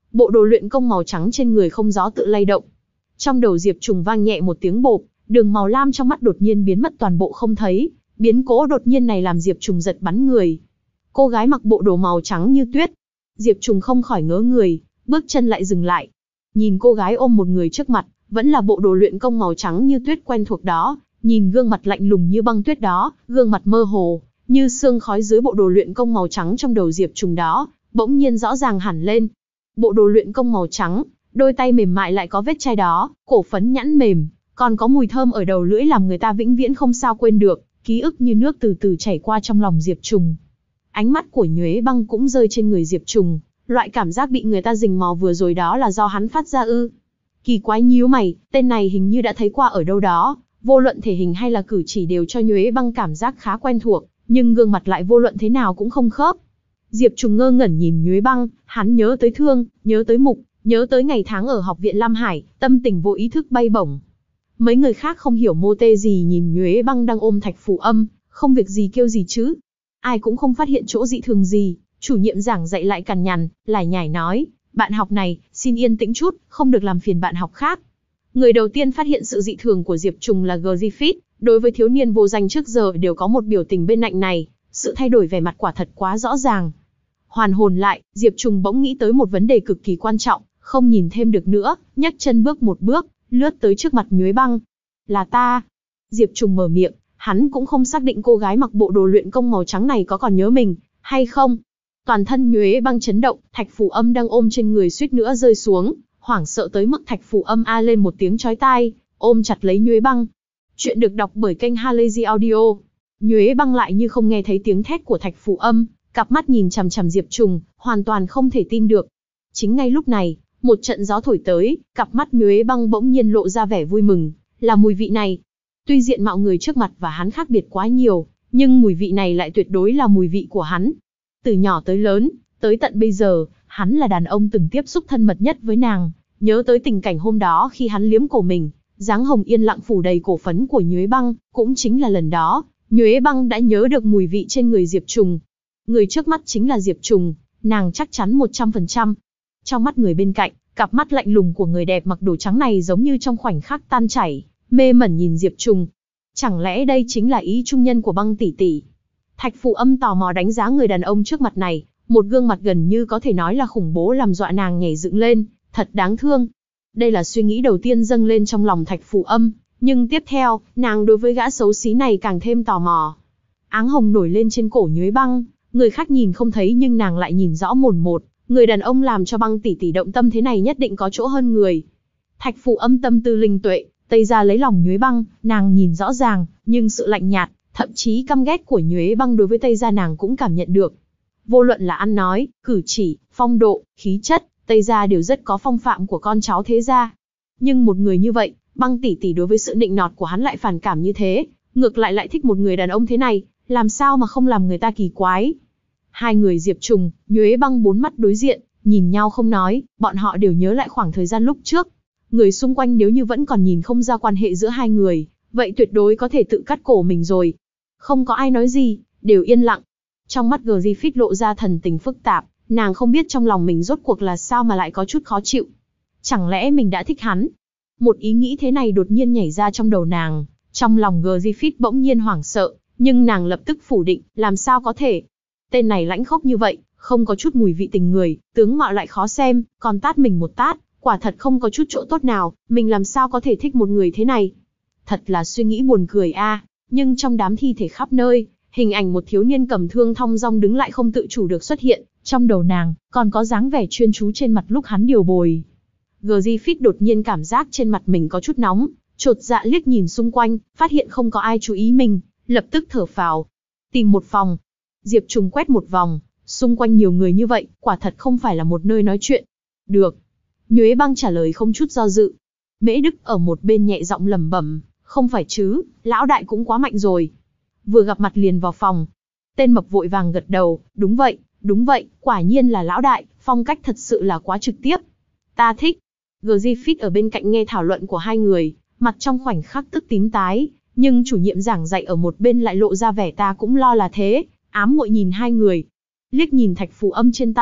bộ đồ luyện công màu trắng trên người không gió tự lay động. Trong đầu Diệp Trùng vang nhẹ một tiếng bộp, đường màu lam trong mắt đột nhiên biến mất toàn bộ không thấy. Biến cố đột nhiên này làm Diệp Trùng giật bắn người. Cô gái mặc bộ đồ màu trắng như tuyết. Diệp Trùng không khỏi ngớ người, bước chân lại dừng lại. Nhìn cô gái ôm một người trước mặt, vẫn là bộ đồ luyện công màu trắng như tuyết quen thuộc đó. Nhìn gương mặt lạnh lùng như băng tuyết đó, gương mặt mơ hồ, như sương khói dưới bộ đồ luyện công màu trắng trong đầu Diệp Trùng đó, bỗng nhiên rõ ràng hẳn lên. Bộ đồ luyện công màu trắng, đôi tay mềm mại lại có vết chai đó, cổ phấn nhẵn mềm, còn có mùi thơm ở đầu lưỡi làm người ta vĩnh viễn không sao quên được, ký ức như nước từ từ chảy qua trong lòng Diệp Trùng. Ánh mắt của Nhuế Băng cũng rơi trên người Diệp Trùng, loại cảm giác bị người ta rình mò vừa rồi đó là do hắn phát ra ư? Kỳ quái nhíu mày, tên này hình như đã thấy qua ở đâu đó, vô luận thể hình hay là cử chỉ đều cho Nhuế Băng cảm giác khá quen thuộc, nhưng gương mặt lại vô luận thế nào cũng không khớp. Diệp Trùng ngơ ngẩn nhìn Nhuế Băng, hắn nhớ tới Thương, nhớ tới Mục, nhớ tới ngày tháng ở học viện Lam Hải, tâm tình vô ý thức bay bổng. Mấy người khác không hiểu mô tê gì nhìn Nhuế Băng đang ôm Thạch Phù Âm, không việc gì kêu gì chứ. Ai cũng không phát hiện chỗ dị thường gì, chủ nhiệm giảng dạy lại cằn nhằn, lải nhải nói, bạn học này, xin yên tĩnh chút, không được làm phiền bạn học khác. Người đầu tiên phát hiện sự dị thường của Diệp Trùng là Griffith, đối với thiếu niên vô danh trước giờ đều có một biểu tình bên cạnh này, sự thay đổi vẻ mặt quả thật quá rõ ràng. Hoàn hồn lại, Diệp Trùng bỗng nghĩ tới một vấn đề cực kỳ quan trọng, không nhìn thêm được nữa, nhấc chân bước một bước, lướt tới trước mặt Nhuế Băng. Là ta. Diệp Trùng mở miệng, hắn cũng không xác định cô gái mặc bộ đồ luyện công màu trắng này có còn nhớ mình, hay không. Toàn thân Nhuế Băng chấn động, Thạch Phù Âm đang ôm trên người suýt nữa rơi xuống, hoảng sợ tới mức Thạch Phù Âm a lên một tiếng chói tai, ôm chặt lấy Nhuế Băng. Chuyện được đọc bởi kênh Halazy Audio. Nhuế Băng lại như không nghe thấy tiếng thét của Thạch Phù Âm, cặp mắt nhìn chằm chằm Diệp Trùng, hoàn toàn không thể tin được. Chính ngay lúc này, một trận gió thổi tới, cặp mắt Nhuế Băng bỗng nhiên lộ ra vẻ vui mừng, là mùi vị này. Tuy diện mạo người trước mặt và hắn khác biệt quá nhiều, nhưng mùi vị này lại tuyệt đối là mùi vị của hắn. Từ nhỏ tới lớn, tới tận bây giờ, hắn là đàn ông từng tiếp xúc thân mật nhất với nàng, nhớ tới tình cảnh hôm đó khi hắn liếm cổ mình, dáng hồng yên lặng phủ đầy cổ phấn của Nhuế Băng, cũng chính là lần đó, Nhuế Băng đã nhớ được mùi vị trên người Diệp Trùng. Người trước mắt chính là Diệp Trùng, nàng chắc chắn một trăm phần trăm. Trong mắt người bên cạnh, cặp mắt lạnh lùng của người đẹp mặc đồ trắng này giống như trong khoảnh khắc tan chảy, mê mẩn nhìn Diệp Trùng. Chẳng lẽ đây chính là ý trung nhân của Băng tỷ tỷ? Thạch Phù Âm tò mò đánh giá người đàn ông trước mặt này, một gương mặt gần như có thể nói là khủng bố làm dọa nàng nhảy dựng lên, thật đáng thương. Đây là suy nghĩ đầu tiên dâng lên trong lòng Thạch Phù Âm, nhưng tiếp theo, nàng đối với gã xấu xí này càng thêm tò mò. Áng hồng nổi lên trên cổ Nhuế Băng, người khác nhìn không thấy nhưng nàng lại nhìn rõ mồn một, người đàn ông làm cho Băng tỷ tỷ động tâm thế này nhất định có chỗ hơn người. Thạch Phù Âm tâm tư linh tuệ, tây ra lấy lòng Nhuế Băng, nàng nhìn rõ ràng, nhưng sự lạnh nhạt, thậm chí căm ghét của Nhuế Băng đối với tây gia nàng cũng cảm nhận được. Vô luận là ăn nói, cử chỉ, phong độ, khí chất, tây gia đều rất có phong phạm của con cháu thế gia. Nhưng một người như vậy, Băng tỷ tỷ đối với sự nịnh nọt của hắn lại phản cảm như thế, ngược lại lại thích một người đàn ông thế này, làm sao mà không làm người ta kỳ quái. Hai người Diệp Trùng, Nhuế Băng bốn mắt đối diện, nhìn nhau không nói, bọn họ đều nhớ lại khoảng thời gian lúc trước. Người xung quanh nếu như vẫn còn nhìn không ra quan hệ giữa hai người, vậy tuyệt đối có thể tự cắt cổ mình rồi. Không có ai nói gì, đều yên lặng. Trong mắt Griffith lộ ra thần tình phức tạp, nàng không biết trong lòng mình rốt cuộc là sao mà lại có chút khó chịu. Chẳng lẽ mình đã thích hắn? Một ý nghĩ thế này đột nhiên nhảy ra trong đầu nàng, trong lòng Griffith bỗng nhiên hoảng sợ, nhưng nàng lập tức phủ định, làm sao có thể? Tên này lãnh khốc như vậy, không có chút mùi vị tình người, tướng mạo lại khó xem, còn tát mình một tát, quả thật không có chút chỗ tốt nào, mình làm sao có thể thích một người thế này? Thật là suy nghĩ buồn cười a. À. Nhưng trong đám thi thể khắp nơi, hình ảnh một thiếu niên cầm thương thong dong đứng lại không tự chủ được xuất hiện, trong đầu nàng, còn có dáng vẻ chuyên chú trên mặt lúc hắn điều bồi. Griffith đột nhiên cảm giác trên mặt mình có chút nóng, chột dạ liếc nhìn xung quanh, phát hiện không có ai chú ý mình, lập tức thở phào. Tìm một phòng. Diệp Trùng quét một vòng, xung quanh nhiều người như vậy, quả thật không phải là một nơi nói chuyện. Được. Nhuế Băng trả lời không chút do dự. Mễ Đức ở một bên nhẹ giọng lẩm bẩm, không phải chứ, lão đại cũng quá mạnh rồi. Vừa gặp mặt liền vào phòng. Tên mập vội vàng gật đầu, đúng vậy, đúng vậy, quả nhiên là lão đại, phong cách thật sự là quá trực tiếp. Ta thích. Griffith ở bên cạnh nghe thảo luận của hai người, mặt trong khoảnh khắc tức tím tái, nhưng chủ nhiệm giảng dạy ở một bên lại lộ ra vẻ ta cũng lo là thế, ám muội nhìn hai người. Liếc nhìn Thạch Phù Âm trên tay,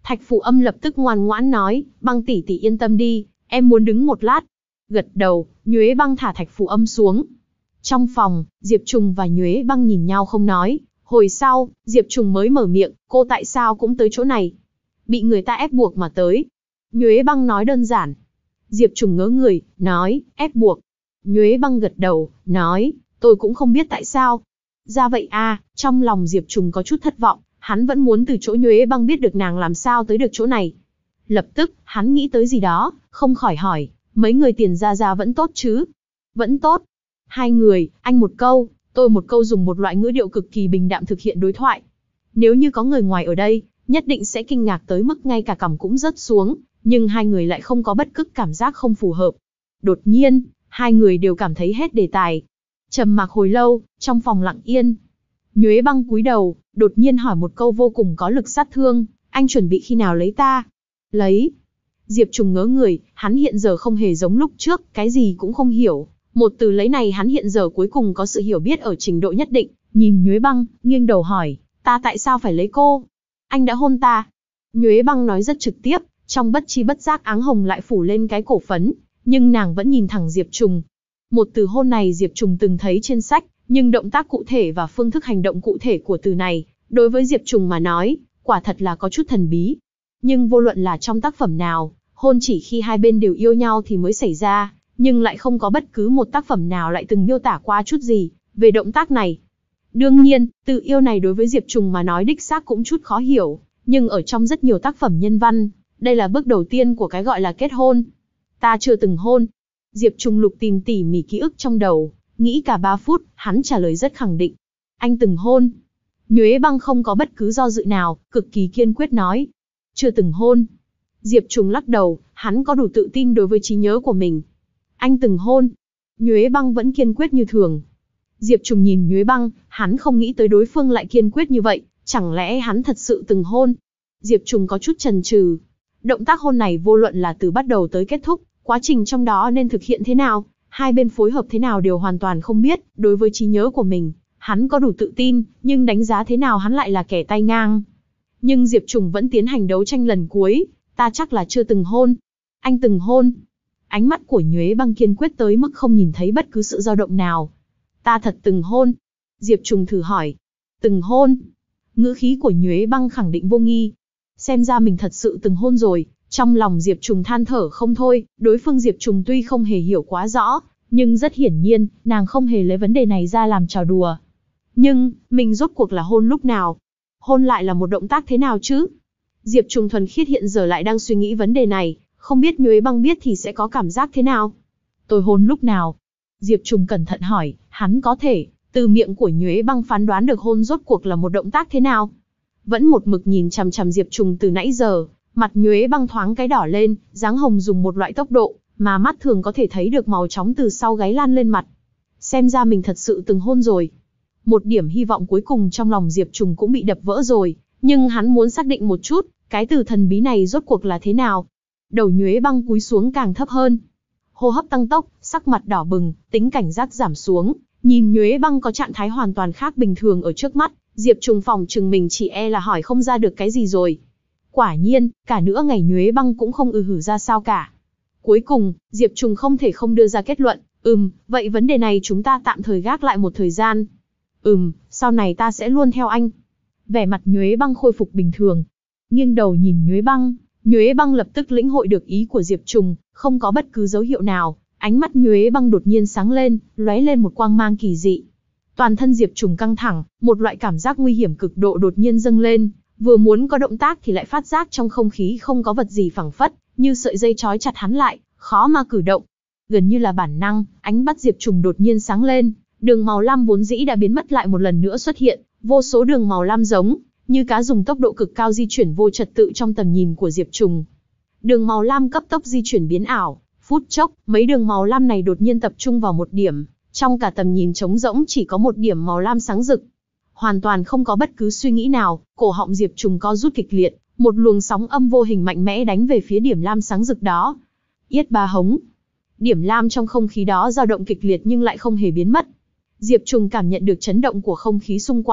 Thạch Phù Âm lập tức ngoan ngoãn nói, Băng tỷ tỷ yên tâm đi, em muốn đứng một lát. Gật đầu, Nhuế Băng thả Thạch Phù Âm xuống. Trong phòng, Diệp Trùng và Nhuế Băng nhìn nhau không nói. Hồi sau, Diệp Trùng mới mở miệng, cô tại sao cũng tới chỗ này? Bị người ta ép buộc mà tới. Nhuế Băng nói đơn giản. Diệp Trùng ngớ người, nói, ép buộc. Nhuế Băng gật đầu, nói, tôi cũng không biết tại sao. Ra vậy à, trong lòng Diệp Trùng có chút thất vọng, hắn vẫn muốn từ chỗ Nhuế Băng biết được nàng làm sao tới được chỗ này. Lập tức, hắn nghĩ tới gì đó, không khỏi hỏi, mấy người Tiền gia gia vẫn tốt chứ? Vẫn tốt. Hai người, anh một câu, tôi một câu dùng một loại ngữ điệu cực kỳ bình đạm thực hiện đối thoại. Nếu như có người ngoài ở đây, nhất định sẽ kinh ngạc tới mức ngay cả cằm cũng rớt xuống, nhưng hai người lại không có bất cứ cảm giác không phù hợp. Đột nhiên, hai người đều cảm thấy hết đề tài. Trầm mặc hồi lâu, trong phòng lặng yên. Nhuế Băng cúi đầu, đột nhiên hỏi một câu vô cùng có lực sát thương, anh chuẩn bị khi nào lấy ta? Lấy. Diệp Trùng ngớ người, hắn hiện giờ không hề giống lúc trước, cái gì cũng không hiểu. Một từ lấy này hắn hiện giờ cuối cùng có sự hiểu biết ở trình độ nhất định, nhìn Nhuế Băng, nghiêng đầu hỏi, ta tại sao phải lấy cô? Anh đã hôn ta. Nhuế Băng nói rất trực tiếp, trong bất chi bất giác áng hồng lại phủ lên cái cổ phấn, nhưng nàng vẫn nhìn thẳng Diệp Trùng. Một từ hôn này Diệp Trùng từng thấy trên sách, nhưng động tác cụ thể và phương thức hành động cụ thể của từ này, đối với Diệp Trùng mà nói, quả thật là có chút thần bí. Nhưng vô luận là trong tác phẩm nào, hôn chỉ khi hai bên đều yêu nhau thì mới xảy ra, nhưng lại không có bất cứ một tác phẩm nào lại từng miêu tả qua chút gì về động tác này. Đương nhiên, từ yêu này đối với Diệp Trùng mà nói đích xác cũng chút khó hiểu, nhưng ở trong rất nhiều tác phẩm nhân văn, đây là bước đầu tiên của cái gọi là kết hôn. Ta chưa từng hôn. Diệp Trùng lục tìm tỉ mỉ ký ức trong đầu, nghĩ cả ba phút, hắn trả lời rất khẳng định. Anh từng hôn. Nhuế Băng không có bất cứ do dự nào, cực kỳ kiên quyết nói. Chưa từng hôn. Diệp Trùng lắc đầu, hắn có đủ tự tin đối với trí nhớ của mình. Anh từng hôn. Nhuế Băng vẫn kiên quyết như thường. Diệp Trùng nhìn Nhuế Băng, hắn không nghĩ tới đối phương lại kiên quyết như vậy, chẳng lẽ hắn thật sự từng hôn? Diệp Trùng có chút chần chừ. Động tác hôn này vô luận là từ bắt đầu tới kết thúc, quá trình trong đó nên thực hiện thế nào, hai bên phối hợp thế nào đều hoàn toàn không biết, đối với trí nhớ của mình, hắn có đủ tự tin, nhưng đánh giá thế nào hắn lại là kẻ tay ngang. Nhưng Diệp Trùng vẫn tiến hành đấu tranh lần cuối, ta chắc là chưa từng hôn. Anh từng hôn. Ánh mắt của Nhuế Băng kiên quyết tới mức không nhìn thấy bất cứ sự dao động nào. Ta thật từng hôn. Diệp Trùng thử hỏi. Từng hôn. Ngữ khí của Nhuế Băng khẳng định vô nghi. Xem ra mình thật sự từng hôn rồi. Trong lòng Diệp Trùng than thở không thôi, đối phương Diệp Trùng tuy không hề hiểu quá rõ, nhưng rất hiển nhiên, nàng không hề lấy vấn đề này ra làm trò đùa. Nhưng, mình rốt cuộc là hôn lúc nào? Hôn lại là một động tác thế nào chứ? Diệp Trùng thuần khiết hiện giờ lại đang suy nghĩ vấn đề này, không biết Nhuế Băng biết thì sẽ có cảm giác thế nào? Tôi hôn lúc nào? Diệp Trùng cẩn thận hỏi, hắn có thể, từ miệng của Nhuế Băng phán đoán được hôn rốt cuộc là một động tác thế nào? Vẫn một mực nhìn chằm chằm Diệp Trùng từ nãy giờ, mặt Nhuế Băng thoáng cái đỏ lên, dáng hồng dùng một loại tốc độ mà mắt thường có thể thấy được màu chóng từ sau gáy lan lên mặt. Xem ra mình thật sự từng hôn rồi. Một điểm hy vọng cuối cùng trong lòng Diệp Trùng cũng bị đập vỡ rồi, nhưng hắn muốn xác định một chút, cái từ thần bí này rốt cuộc là thế nào. Đầu Nhuế Băng cúi xuống càng thấp hơn. Hô hấp tăng tốc, sắc mặt đỏ bừng, tính cảnh giác giảm xuống, nhìn Nhuế Băng có trạng thái hoàn toàn khác bình thường ở trước mắt, Diệp Trùng phòng chừng mình chỉ e là hỏi không ra được cái gì rồi. Quả nhiên, cả nửa ngày Nhuế Băng cũng không ừ hử ra sao cả. Cuối cùng, Diệp Trùng không thể không đưa ra kết luận, ừm, vậy vấn đề này chúng ta tạm thời gác lại một thời gian. Ừm, sau này ta sẽ luôn theo anh. Vẻ mặt Nhuế Băng khôi phục bình thường. Nghiêng đầu nhìn Nhuế Băng, Nhuế Băng lập tức lĩnh hội được ý của Diệp Trùng, không có bất cứ dấu hiệu nào, ánh mắt Nhuế Băng đột nhiên sáng lên, lóe lên một quang mang kỳ dị. Toàn thân Diệp Trùng căng thẳng, một loại cảm giác nguy hiểm cực độ đột nhiên dâng lên, vừa muốn có động tác thì lại phát giác trong không khí không có vật gì phẳng phất, như sợi dây trói chặt hắn lại, khó mà cử động. Gần như là bản năng, ánh mắt Diệp Trùng đột nhiên sáng lên, đường màu lam vốn dĩ đã biến mất lại một lần nữa xuất hiện, vô số đường màu lam giống như cá dùng tốc độ cực cao di chuyển vô trật tự trong tầm nhìn của Diệp Trùng. Đường màu lam cấp tốc di chuyển biến ảo, phút chốc, mấy đường màu lam này đột nhiên tập trung vào một điểm, trong cả tầm nhìn trống rỗng chỉ có một điểm màu lam sáng rực. Hoàn toàn không có bất cứ suy nghĩ nào, cổ họng Diệp Trùng co rút kịch liệt, một luồng sóng âm vô hình mạnh mẽ đánh về phía điểm lam sáng rực đó. Yết ba hống. Điểm lam trong không khí đó dao động kịch liệt nhưng lại không hề biến mất. Diệp Trùng cảm nhận được chấn động của không khí xung quanh,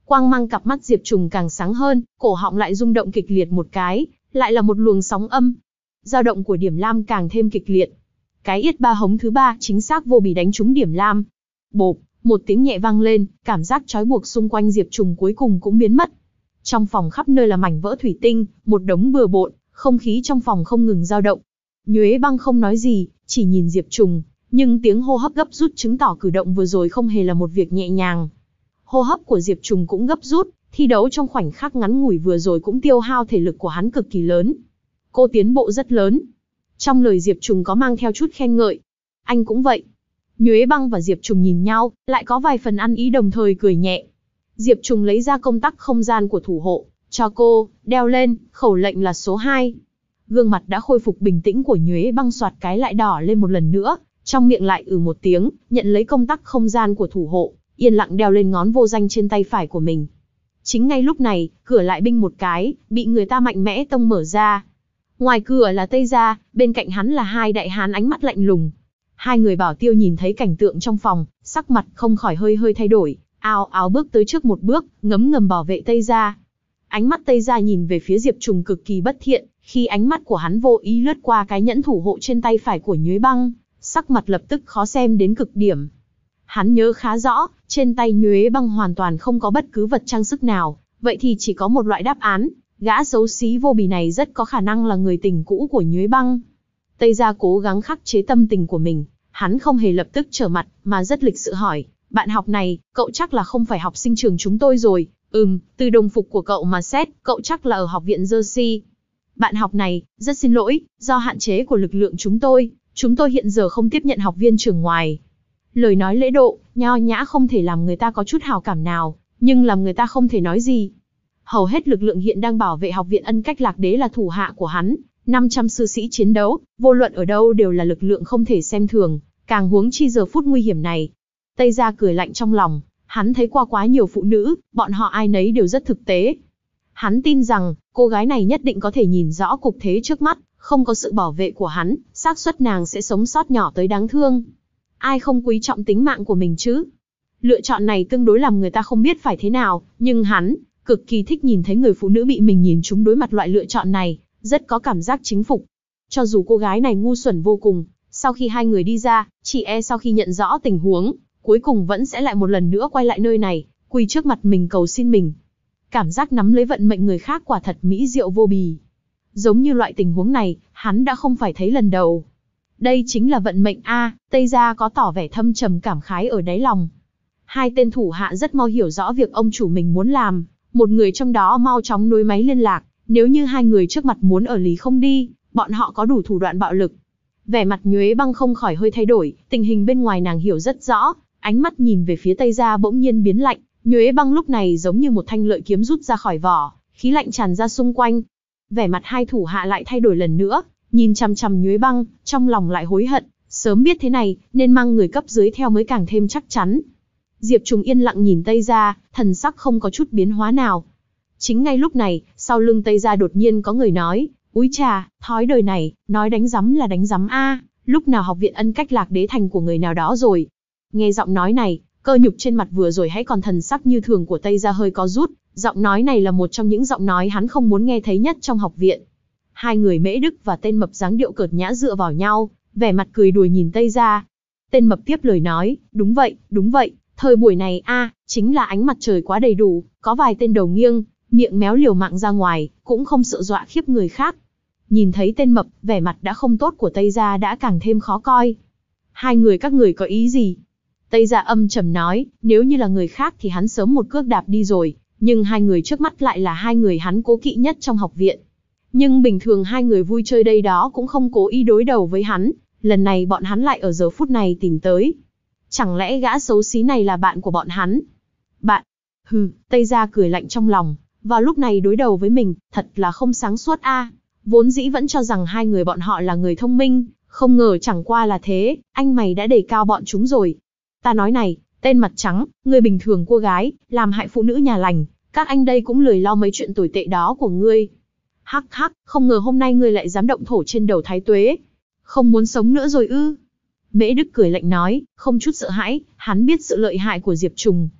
Quang mang cặp mắt Diệp Trùng càng sáng hơn, cổ họng lại rung động kịch liệt một cái, lại là một luồng sóng âm. Dao động của Điểm Lam càng thêm kịch liệt. Cái yết ba hống thứ ba chính xác vô bì đánh trúng Điểm Lam. Bộp, một tiếng nhẹ vang lên, cảm giác trói buộc xung quanh Diệp Trùng cuối cùng cũng biến mất. Trong phòng khắp nơi là mảnh vỡ thủy tinh, một đống bừa bộn, không khí trong phòng không ngừng dao động. Nhuế Băng không nói gì, chỉ nhìn Diệp Trùng, nhưng tiếng hô hấp gấp rút chứng tỏ cử động vừa rồi không hề là một việc nhẹ nhàng. Hô hấp của Diệp Trùng cũng gấp rút, thi đấu trong khoảnh khắc ngắn ngủi vừa rồi cũng tiêu hao thể lực của hắn cực kỳ lớn. Cô tiến bộ rất lớn. Trong lời Diệp Trùng có mang theo chút khen ngợi. Anh cũng vậy. Nhuế Băng và Diệp Trùng nhìn nhau, lại có vài phần ăn ý đồng thời cười nhẹ. Diệp Trùng lấy ra công tắc không gian của thủ hộ, cho cô, đeo lên, khẩu lệnh là số hai. Gương mặt đã khôi phục bình tĩnh của Nhuế Băng soạt cái lại đỏ lên một lần nữa, trong miệng lại ừ một tiếng, nhận lấy công tắc không gian của thủ hộ, yên lặng đeo lên ngón vô danh trên tay phải của mình. Chính ngay lúc này, cửa lại binh một cái, bị người ta mạnh mẽ tông mở ra. Ngoài cửa là Tây Gia, bên cạnh hắn là hai đại hán ánh mắt lạnh lùng. Hai người bảo tiêu nhìn thấy cảnh tượng trong phòng, sắc mặt không khỏi hơi hơi thay đổi, ào ào bước tới trước một bước, ngấm ngầm bảo vệ Tây Gia. Ánh mắt Tây Gia nhìn về phía Diệp Trùng cực kỳ bất thiện, khi ánh mắt của hắn vô ý lướt qua cái nhẫn thủ hộ trên tay phải của Nhuế Băng, sắc mặt lập tức khó xem đến cực điểm. Hắn nhớ khá rõ, trên tay Nhuế Băng hoàn toàn không có bất cứ vật trang sức nào, vậy thì chỉ có một loại đáp án, gã xấu xí vô bì này rất có khả năng là người tình cũ của Nhuế Băng. Tây Gia cố gắng khắc chế tâm tình của mình, hắn không hề lập tức trở mặt, mà rất lịch sự hỏi, bạn học này, cậu chắc là không phải học sinh trường chúng tôi rồi. Ừm, từ đồng phục của cậu mà xét, cậu chắc là ở học viện Jersey. Bạn học này, rất xin lỗi, do hạn chế của lực lượng chúng tôi, chúng tôi hiện giờ không tiếp nhận học viên trường ngoài. Lời nói lễ độ, nho nhã không thể làm người ta có chút hào cảm nào, nhưng làm người ta không thể nói gì. Hầu hết lực lượng hiện đang bảo vệ học viện Ân Cách Lạc Đế là thủ hạ của hắn, năm trăm sư sĩ chiến đấu, vô luận ở đâu đều là lực lượng không thể xem thường, càng huống chi giờ phút nguy hiểm này. Tây Gia cười lạnh trong lòng, hắn thấy qua quá nhiều phụ nữ, bọn họ ai nấy đều rất thực tế. Hắn tin rằng, cô gái này nhất định có thể nhìn rõ cục thế trước mắt, không có sự bảo vệ của hắn, xác suất nàng sẽ sống sót nhỏ tới đáng thương. Ai không quý trọng tính mạng của mình chứ? Lựa chọn này tương đối làm người ta không biết phải thế nào, nhưng hắn, cực kỳ thích nhìn thấy người phụ nữ bị mình nhìn trúng đối mặt loại lựa chọn này, rất có cảm giác chính phục. Cho dù cô gái này ngu xuẩn vô cùng, sau khi hai người đi ra, chị e sau khi nhận rõ tình huống, cuối cùng vẫn sẽ lại một lần nữa quay lại nơi này, quỳ trước mặt mình cầu xin mình. Cảm giác nắm lấy vận mệnh người khác quả thật mỹ diệu vô bì. Giống như loại tình huống này, hắn đã không phải thấy lần đầu. Đây chính là vận mệnh a, Tây Gia có tỏ vẻ thâm trầm cảm khái ở đáy lòng. Hai tên thủ hạ rất mau hiểu rõ việc ông chủ mình muốn làm, một người trong đó mau chóng nối máy liên lạc, nếu như hai người trước mặt muốn ở lý không đi, bọn họ có đủ thủ đoạn bạo lực. Vẻ mặt Nhuế Băng không khỏi hơi thay đổi, tình hình bên ngoài nàng hiểu rất rõ, ánh mắt nhìn về phía Tây Gia bỗng nhiên biến lạnh, Nhuế Băng lúc này giống như một thanh lợi kiếm rút ra khỏi vỏ, khí lạnh tràn ra xung quanh. Vẻ mặt hai thủ hạ lại thay đổi lần nữa, nhìn chằm chằm Nhuế Băng, trong lòng lại hối hận, sớm biết thế này, nên mang người cấp dưới theo mới càng thêm chắc chắn. Diệp Trùng yên lặng nhìn Tây Gia, thần sắc không có chút biến hóa nào. Chính ngay lúc này, sau lưng Tây Gia đột nhiên có người nói, úi trà, thói đời này, nói đánh giấm là đánh giấm a, lúc nào học viện Ân Cách Lạc Đế thành của người nào đó rồi. Nghe giọng nói này, cơ nhục trên mặt vừa rồi hãy còn thần sắc như thường của Tây Gia hơi có rút, giọng nói này là một trong những giọng nói hắn không muốn nghe thấy nhất trong học viện. Hai người Mễ Đức và tên mập dáng điệu cợt nhã dựa vào nhau, vẻ mặt cười đùa nhìn Tây Gia. Tên mập tiếp lời nói, đúng vậy, đúng vậy, thời buổi này a, chính là ánh mặt trời quá đầy đủ, có vài tên đầu nghiêng, miệng méo liều mạng ra ngoài, cũng không sợ dọa khiếp người khác. Nhìn thấy tên mập, vẻ mặt đã không tốt của Tây Gia đã càng thêm khó coi. Hai người các người có ý gì? Tây Gia âm trầm nói, nếu như là người khác thì hắn sớm một cước đạp đi rồi, nhưng hai người trước mắt lại là hai người hắn cố kỵ nhất trong học viện. Nhưng bình thường hai người vui chơi đây đó cũng không cố ý đối đầu với hắn, lần này bọn hắn lại ở giờ phút này tìm tới. Chẳng lẽ gã xấu xí này là bạn của bọn hắn? Bạn? Hừ, Tây Gia cười lạnh trong lòng, vào lúc này đối đầu với mình, thật là không sáng suốt a. Vốn dĩ vẫn cho rằng hai người bọn họ là người thông minh, không ngờ chẳng qua là thế, anh mày đã đề cao bọn chúng rồi. Ta nói này, tên mặt trắng, người bình thường cô gái, làm hại phụ nữ nhà lành, các anh đây cũng lười lo mấy chuyện tồi tệ đó của ngươi. Hắc hắc, không ngờ hôm nay ngươi lại dám động thổ trên đầu Thái Tuế. Không muốn sống nữa rồi ư? Mễ Đức cười lạnh nói, không chút sợ hãi, hắn biết sự lợi hại của Diệp Trùng.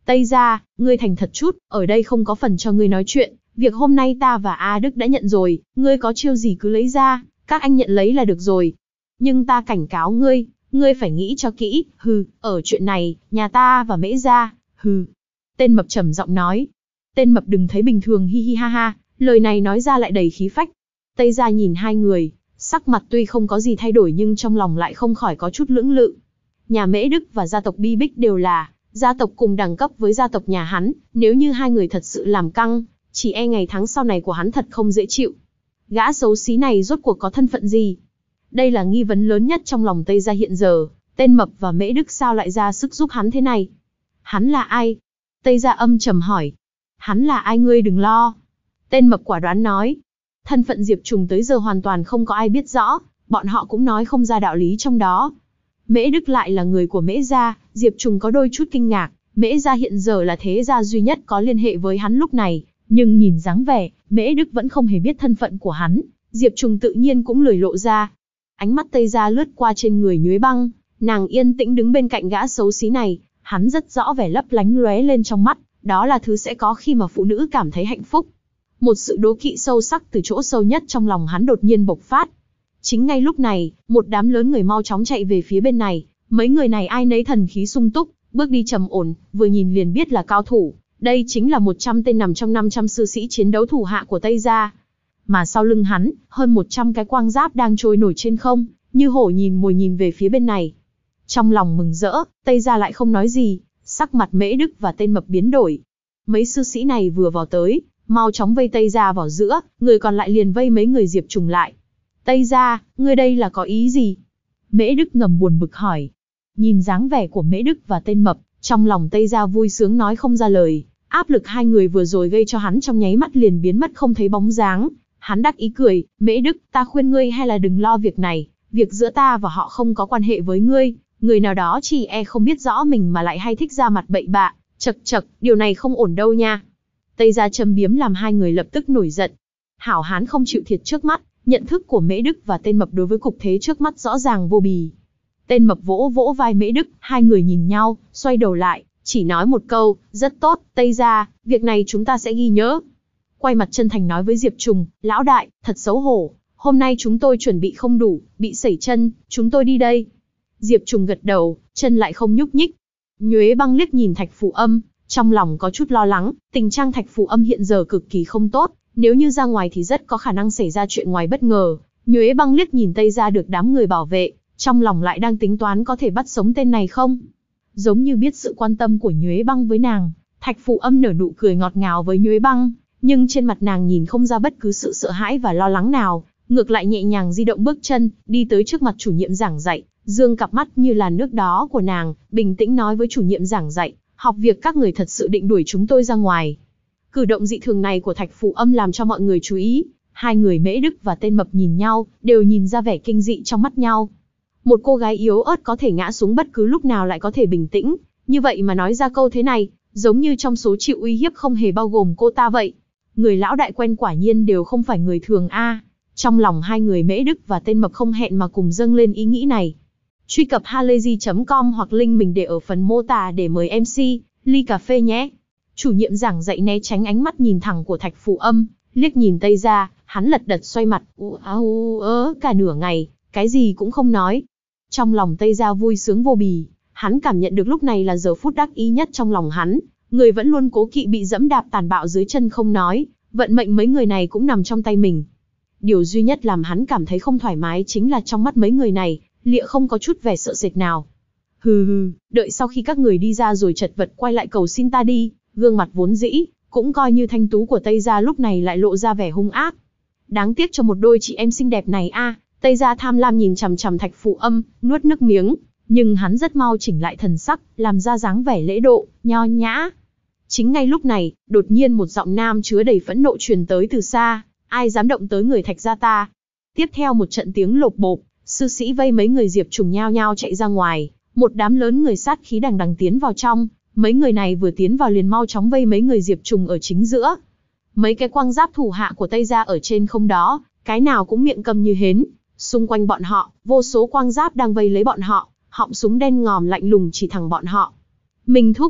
Tây Gia, ngươi thành thật chút, ở đây không có phần cho ngươi nói chuyện, việc hôm nay ta và A Đức đã nhận rồi, ngươi có chiêu gì cứ lấy ra, các anh nhận lấy là được rồi. Nhưng ta cảnh cáo ngươi, ngươi phải nghĩ cho kỹ, hừ, ở chuyện này, nhà ta và Mễ Gia, hừ. Tên mập trầm giọng nói. Tên mập đừng thấy bình thường hi hi ha ha, lời này nói ra lại đầy khí phách. Tây Gia nhìn hai người, sắc mặt tuy không có gì thay đổi nhưng trong lòng lại không khỏi có chút lưỡng lự. Nhà Mễ Đức và gia tộc Bi Bích đều là gia tộc cùng đẳng cấp với gia tộc nhà hắn, nếu như hai người thật sự làm căng, chỉ e ngày tháng sau này của hắn thật không dễ chịu. Gã xấu xí này rốt cuộc có thân phận gì? Đây là nghi vấn lớn nhất trong lòng Tây Gia hiện giờ, tên mập và Mễ Đức sao lại ra sức giúp hắn thế này? Hắn là ai? Tây Gia âm trầm hỏi. Hắn là ai ngươi đừng lo. Tên mập quả đoán nói. Thân phận Diệp Trùng tới giờ hoàn toàn không có ai biết rõ, bọn họ cũng nói không ra đạo lý trong đó. Mễ Đức lại là người của Mễ Gia, Diệp Trùng có đôi chút kinh ngạc, Mễ Gia hiện giờ là thế gia duy nhất có liên hệ với hắn lúc này, nhưng nhìn dáng vẻ, Mễ Đức vẫn không hề biết thân phận của hắn, Diệp Trùng tự nhiên cũng lười lộ ra. Ánh mắt Tây Gia lướt qua trên người Nhuế Băng, nàng yên tĩnh đứng bên cạnh gã xấu xí này, hắn rất rõ vẻ lấp lánh lóe lên trong mắt, đó là thứ sẽ có khi mà phụ nữ cảm thấy hạnh phúc. Một sự đố kỵ sâu sắc từ chỗ sâu nhất trong lòng hắn đột nhiên bộc phát. Chính ngay lúc này, một đám lớn người mau chóng chạy về phía bên này, mấy người này ai nấy thần khí sung túc, bước đi trầm ổn, vừa nhìn liền biết là cao thủ, đây chính là một trăm tên nằm trong năm trăm sư sĩ chiến đấu thủ hạ của Tây Gia. Mà sau lưng hắn, hơn một trăm cái quang giáp đang trôi nổi trên không, như hổ nhìn mồi nhìn về phía bên này. Trong lòng mừng rỡ, Tây Gia lại không nói gì, sắc mặt Mễ Đức và tên mập biến đổi. Mấy sư sĩ này vừa vào tới, mau chóng vây Tây Gia vào giữa, người còn lại liền vây mấy người Diệp Trùng lại. Tây Gia, ngươi đây là có ý gì? Mễ Đức ngầm buồn bực hỏi. Nhìn dáng vẻ của Mễ Đức và tên mập, trong lòng Tây Gia vui sướng nói không ra lời, áp lực hai người vừa rồi gây cho hắn trong nháy mắt liền biến mất không thấy bóng dáng. Hắn đắc ý cười, Mễ Đức, ta khuyên ngươi hay là đừng lo việc này, việc giữa ta và họ không có quan hệ với ngươi, người nào đó chỉ e không biết rõ mình mà lại hay thích ra mặt bậy bạ, chật chật, điều này không ổn đâu nha. Tây Gia châm biếm làm hai người lập tức nổi giận. Hảo hán không chịu thiệt trước mắt, nhận thức của Mễ Đức và tên mập đối với cục thế trước mắt rõ ràng vô bì. Tên mập vỗ vỗ vai Mễ Đức, hai người nhìn nhau, xoay đầu lại, chỉ nói một câu, rất tốt, Tây Gia, việc này chúng ta sẽ ghi nhớ. Quay mặt chân thành nói với Diệp Trùng, lão đại, thật xấu hổ, hôm nay chúng tôi chuẩn bị không đủ, bị sẩy chân, chúng tôi đi đây. Diệp Trùng gật đầu, chân lại không nhúc nhích. Nhuế Băng liếc nhìn Thạch Phù Âm, trong lòng có chút lo lắng, tình trạng Thạch Phù Âm hiện giờ cực kỳ không tốt, nếu như ra ngoài thì rất có khả năng xảy ra chuyện ngoài bất ngờ. Nhuế Băng liếc nhìn Tây Gia được đám người bảo vệ, trong lòng lại đang tính toán có thể bắt sống tên này không. Giống như biết sự quan tâm của Nhuế Băng với nàng, Thạch Phù Âm nở nụ cười ngọt ngào với Nhuế Băng, nhưng trên mặt nàng nhìn không ra bất cứ sự sợ hãi và lo lắng nào, ngược lại nhẹ nhàng di động bước chân, đi tới trước mặt chủ nhiệm giảng dạy, dương cặp mắt như làn nước đó của nàng, bình tĩnh nói với chủ nhiệm giảng dạy, học việc các người thật sự định đuổi chúng tôi ra ngoài. Cử động dị thường này của Thạch Phù Âm làm cho mọi người chú ý, hai người Mễ Đức và tên mập nhìn nhau, đều nhìn ra vẻ kinh dị trong mắt nhau. Một cô gái yếu ớt có thể ngã xuống bất cứ lúc nào lại có thể bình tĩnh, như vậy mà nói ra câu thế này, giống như trong số chịu uy hiếp không hề bao gồm cô ta vậy. Người lão đại quen quả nhiên đều không phải người thường a. Trong lòng hai người Mễ Đức và tên mập không hẹn mà cùng dâng lên ý nghĩ này. Truy cập halayzi chấm com hoặc link mình để ở phần mô tả để mời em xê, ly cà phê nhé. Chủ nhiệm giảng dạy né tránh ánh mắt nhìn thẳng của Thạch Phù Âm, liếc nhìn Tây Gia, hắn lật đật xoay mặt, u a u ớ cả nửa ngày, cái gì cũng không nói. Trong lòng Tây Gia vui sướng vô bì, hắn cảm nhận được lúc này là giờ phút đắc ý nhất trong lòng hắn, người vẫn luôn cố kỵ bị dẫm đạp tàn bạo dưới chân không nói, vận mệnh mấy người này cũng nằm trong tay mình. Điều duy nhất làm hắn cảm thấy không thoải mái chính là trong mắt mấy người này, lịa không có chút vẻ sợ sệt nào. Hừ hừ, đợi sau khi các người đi ra rồi chật vật quay lại cầu xin ta đi. Gương mặt vốn dĩ, cũng coi như thanh tú của Tây Gia lúc này lại lộ ra vẻ hung ác. Đáng tiếc cho một đôi chị em xinh đẹp này a. Tây Gia tham lam nhìn chằm chằm Thạch Phù Âm, nuốt nước miếng, nhưng hắn rất mau chỉnh lại thần sắc, làm ra dáng vẻ lễ độ, nho nhã. Chính ngay lúc này, đột nhiên một giọng nam chứa đầy phẫn nộ truyền tới từ xa, ai dám động tới người Thạch gia ta. Tiếp theo một trận tiếng lộp bộp, sư sĩ vây mấy người Diệp Trùng nhao nhao chạy ra ngoài, một đám lớn người sát khí đằng đằng tiến vào trong. Mấy người này vừa tiến vào liền mau chóng vây mấy người Diệp Trùng ở chính giữa. Mấy cái quang giáp thủ hạ của Tây Gia ở trên không đó, cái nào cũng miệng câm như hến. Xung quanh bọn họ, vô số quang giáp đang vây lấy bọn họ, họng súng đen ngòm lạnh lùng chỉ thẳng bọn họ. Minh thúc,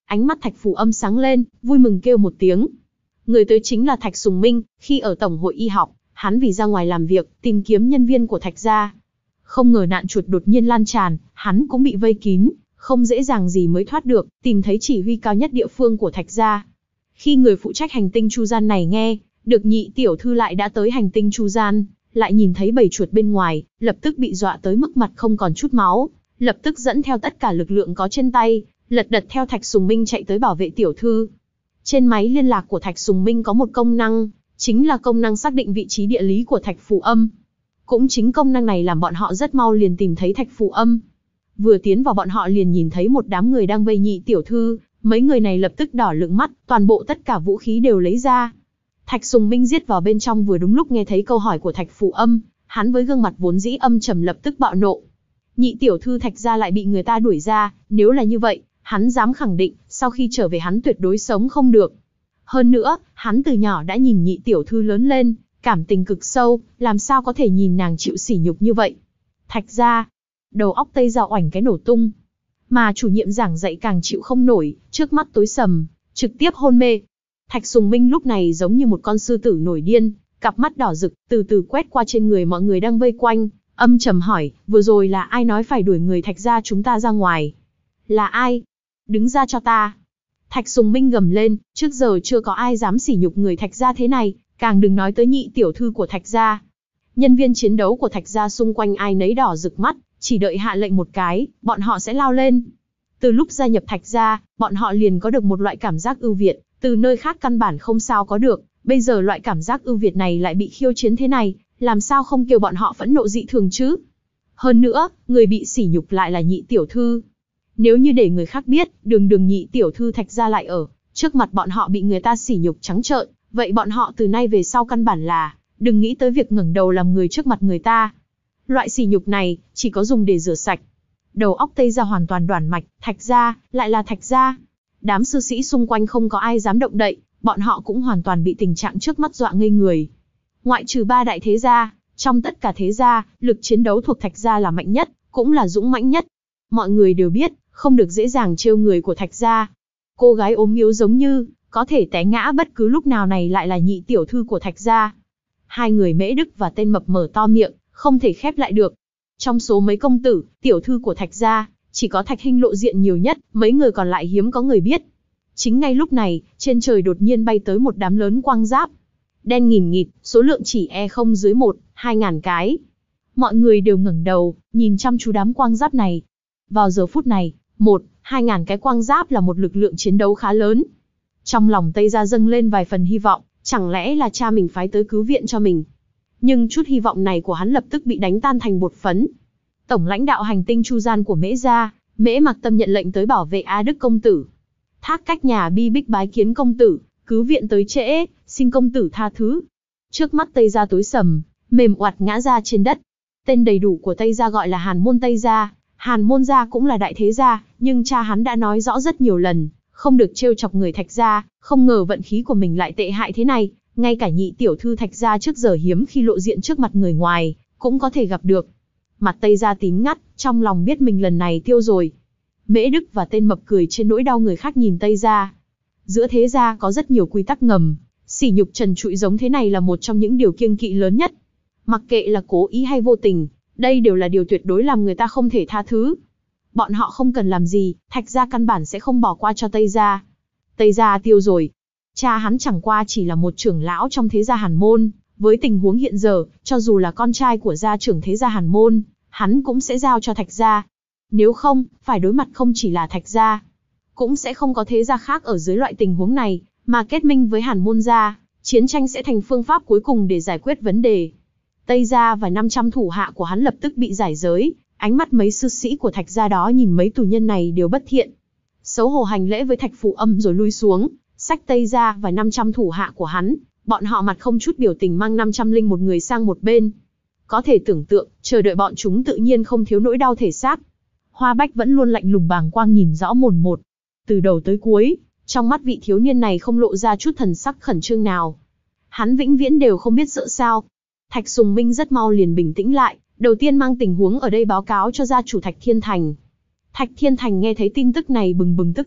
Ánh mắt Thạch Phù Âm sáng lên, vui mừng kêu một tiếng. Người tới chính là Thạch Sùng Minh, khi ở Tổng hội Y học, hắn vì ra ngoài làm việc, tìm kiếm nhân viên của Thạch gia. Không ngờ nạn chuột đột nhiên lan tràn, hắn cũng bị vây kín, không dễ dàng gì mới thoát được, tìm thấy chỉ huy cao nhất địa phương của Thạch gia. Khi người phụ trách hành tinh Chu Gian này nghe, được Nhị tiểu thư lại đã tới hành tinh Chu Gian, lại nhìn thấy bầy chuột bên ngoài, lập tức bị dọa tới mức mặt không còn chút máu, lập tức dẫn theo tất cả lực lượng có trên tay, lật đật theo Thạch Sùng Minh chạy tới bảo vệ tiểu thư. Trên máy liên lạc của Thạch Sùng Minh có một công năng, chính là công năng xác định vị trí địa lý của Thạch Phù Âm. Cũng chính công năng này làm bọn họ rất mau liền tìm thấy Thạch Phù Âm. Vừa tiến vào bọn họ liền nhìn thấy một đám người đang vây Nhị tiểu thư, mấy người này lập tức đỏ lựng mắt, toàn bộ tất cả vũ khí đều lấy ra. Thạch Sùng Minh giết vào bên trong vừa đúng lúc nghe thấy câu hỏi của Thạch Phù Âm, hắn với gương mặt vốn dĩ âm trầm lập tức bạo nộ. Nhị tiểu thư Thạch gia lại bị người ta đuổi ra, nếu là như vậy, hắn dám khẳng định, sau khi trở về hắn tuyệt đối sống không được. Hơn nữa, hắn từ nhỏ đã nhìn Nhị tiểu thư lớn lên, cảm tình cực sâu, làm sao có thể nhìn nàng chịu sỉ nhục như vậy. Thạch gia, đầu óc Tây Gia oảnh cái nổ tung. Mà chủ nhiệm giảng dạy càng chịu không nổi, trước mắt tối sầm, trực tiếp hôn mê. Thạch Sùng Minh lúc này giống như một con sư tử nổi điên, cặp mắt đỏ rực, từ từ quét qua trên người mọi người đang vây quanh, âm trầm hỏi, vừa rồi là ai nói phải đuổi người Thạch gia chúng ta ra ngoài? Là ai? Đứng ra cho ta. Thạch Sùng Minh gầm lên, trước giờ chưa có ai dám sỉ nhục người Thạch gia thế này, càng đừng nói tới Nhị tiểu thư của Thạch gia. Nhân viên chiến đấu của Thạch gia xung quanh ai nấy đỏ rực mắt, chỉ đợi hạ lệnh một cái, bọn họ sẽ lao lên. Từ lúc gia nhập Thạch gia, bọn họ liền có được một loại cảm giác ưu việt, từ nơi khác căn bản không sao có được, bây giờ loại cảm giác ưu việt này lại bị khiêu chiến thế này, làm sao không kêu bọn họ phẫn nộ dị thường chứ? Hơn nữa, người bị sỉ nhục lại là Nhị tiểu thư. Nếu như để người khác biết, đường đường Nhị tiểu thư Thạch gia lại ở trước mặt bọn họ bị người ta sỉ nhục trắng trợn, vậy bọn họ từ nay về sau căn bản là đừng nghĩ tới việc ngẩng đầu làm người trước mặt người ta. Loại sỉ nhục này chỉ có dùng để rửa sạch. Đầu óc Tây Gia hoàn toàn đoản mạch, Thạch gia, lại là Thạch gia. Đám sư sĩ xung quanh không có ai dám động đậy, bọn họ cũng hoàn toàn bị tình trạng trước mắt dọa ngây người. Ngoại trừ ba đại thế gia, trong tất cả thế gia, lực chiến đấu thuộc Thạch gia là mạnh nhất, cũng là dũng mãnh nhất. Mọi người đều biết, không được dễ dàng trêu người của Thạch gia. Cô gái ốm yếu giống như có thể té ngã bất cứ lúc nào này lại là Nhị tiểu thư của Thạch gia. Hai người Mễ Đức và tên mập mở to miệng, không thể khép lại được. Trong số mấy công tử, tiểu thư của Thạch gia, chỉ có Thạch Hinh lộ diện nhiều nhất, mấy người còn lại hiếm có người biết. Chính ngay lúc này, trên trời đột nhiên bay tới một đám lớn quang giáp. Đen nghìn nghịt, số lượng chỉ e không dưới một, hai ngàn cái. Mọi người đều ngẩng đầu, nhìn chăm chú đám quang giáp này. Vào giờ phút này, một, hai ngàn cái quang giáp là một lực lượng chiến đấu khá lớn. Trong lòng Tây Gia dâng lên vài phần hy vọng, chẳng lẽ là cha mình phái tới cứu viện cho mình. Nhưng chút hy vọng này của hắn lập tức bị đánh tan thành bột phấn. Tổng lãnh đạo hành tinh Chu Gian của Mễ gia, Mễ Mặc Tâm nhận lệnh tới bảo vệ A Đức công tử. Thác Cách nhà bi bích bái kiến công tử, cứu viện tới trễ, xin công tử tha thứ. Trước mắt Tây Gia tối sầm, mềm oặt ngã ra trên đất. Tên đầy đủ của Tây Gia gọi là Hàn Môn Tây Gia. Hàn Môn gia cũng là đại thế gia, nhưng cha hắn đã nói rõ rất nhiều lần, không được trêu chọc người Thạch gia, không ngờ vận khí của mình lại tệ hại thế này, ngay cả Nhị tiểu thư Thạch gia trước giờ hiếm khi lộ diện trước mặt người ngoài, cũng có thể gặp được. Mặt Tây Gia tím ngắt, trong lòng biết mình lần này tiêu rồi. Mễ Đức và tên mập cười trên nỗi đau người khác nhìn Tây Gia. Giữa thế gia có rất nhiều quy tắc ngầm, sỉ nhục trần trụi giống thế này là một trong những điều kiêng kỵ lớn nhất. Mặc kệ là cố ý hay vô tình, đây đều là điều tuyệt đối làm người ta không thể tha thứ. Bọn họ không cần làm gì, Thạch gia căn bản sẽ không bỏ qua cho Tây Gia. Tây Gia tiêu rồi. Cha hắn chẳng qua chỉ là một trưởng lão trong thế gia Hàn Môn. Với tình huống hiện giờ, cho dù là con trai của gia trưởng thế gia Hàn Môn, hắn cũng sẽ giao cho Thạch gia. Nếu không, phải đối mặt không chỉ là Thạch gia, cũng sẽ không có thế gia khác ở dưới loại tình huống này, mà kết minh với Hàn Môn gia, chiến tranh sẽ thành phương pháp cuối cùng để giải quyết vấn đề. Tây Gia và năm trăm thủ hạ của hắn lập tức bị giải giới, ánh mắt mấy sư sĩ của Thạch gia đó nhìn mấy tù nhân này đều bất thiện. Xấu hổ hành lễ với Thạch Phù Âm rồi lui xuống, xách Tây Gia và năm trăm thủ hạ của hắn, bọn họ mặt không chút biểu tình mang năm trăm linh một người sang một bên. Có thể tưởng tượng, chờ đợi bọn chúng tự nhiên không thiếu nỗi đau thể xác. Hoa Bách vẫn luôn lạnh lùng bàng quang nhìn rõ mồn một. Từ đầu tới cuối, trong mắt vị thiếu niên này không lộ ra chút thần sắc khẩn trương nào. Hắn vĩnh viễn đều không biết sợ sao. Thạch Sùng Minh rất mau liền bình tĩnh lại, đầu tiên mang tình huống ở đây báo cáo cho gia chủ Thạch Thiên Thành. Thạch Thiên Thành nghe thấy tin tức này bừng bừng tức giận,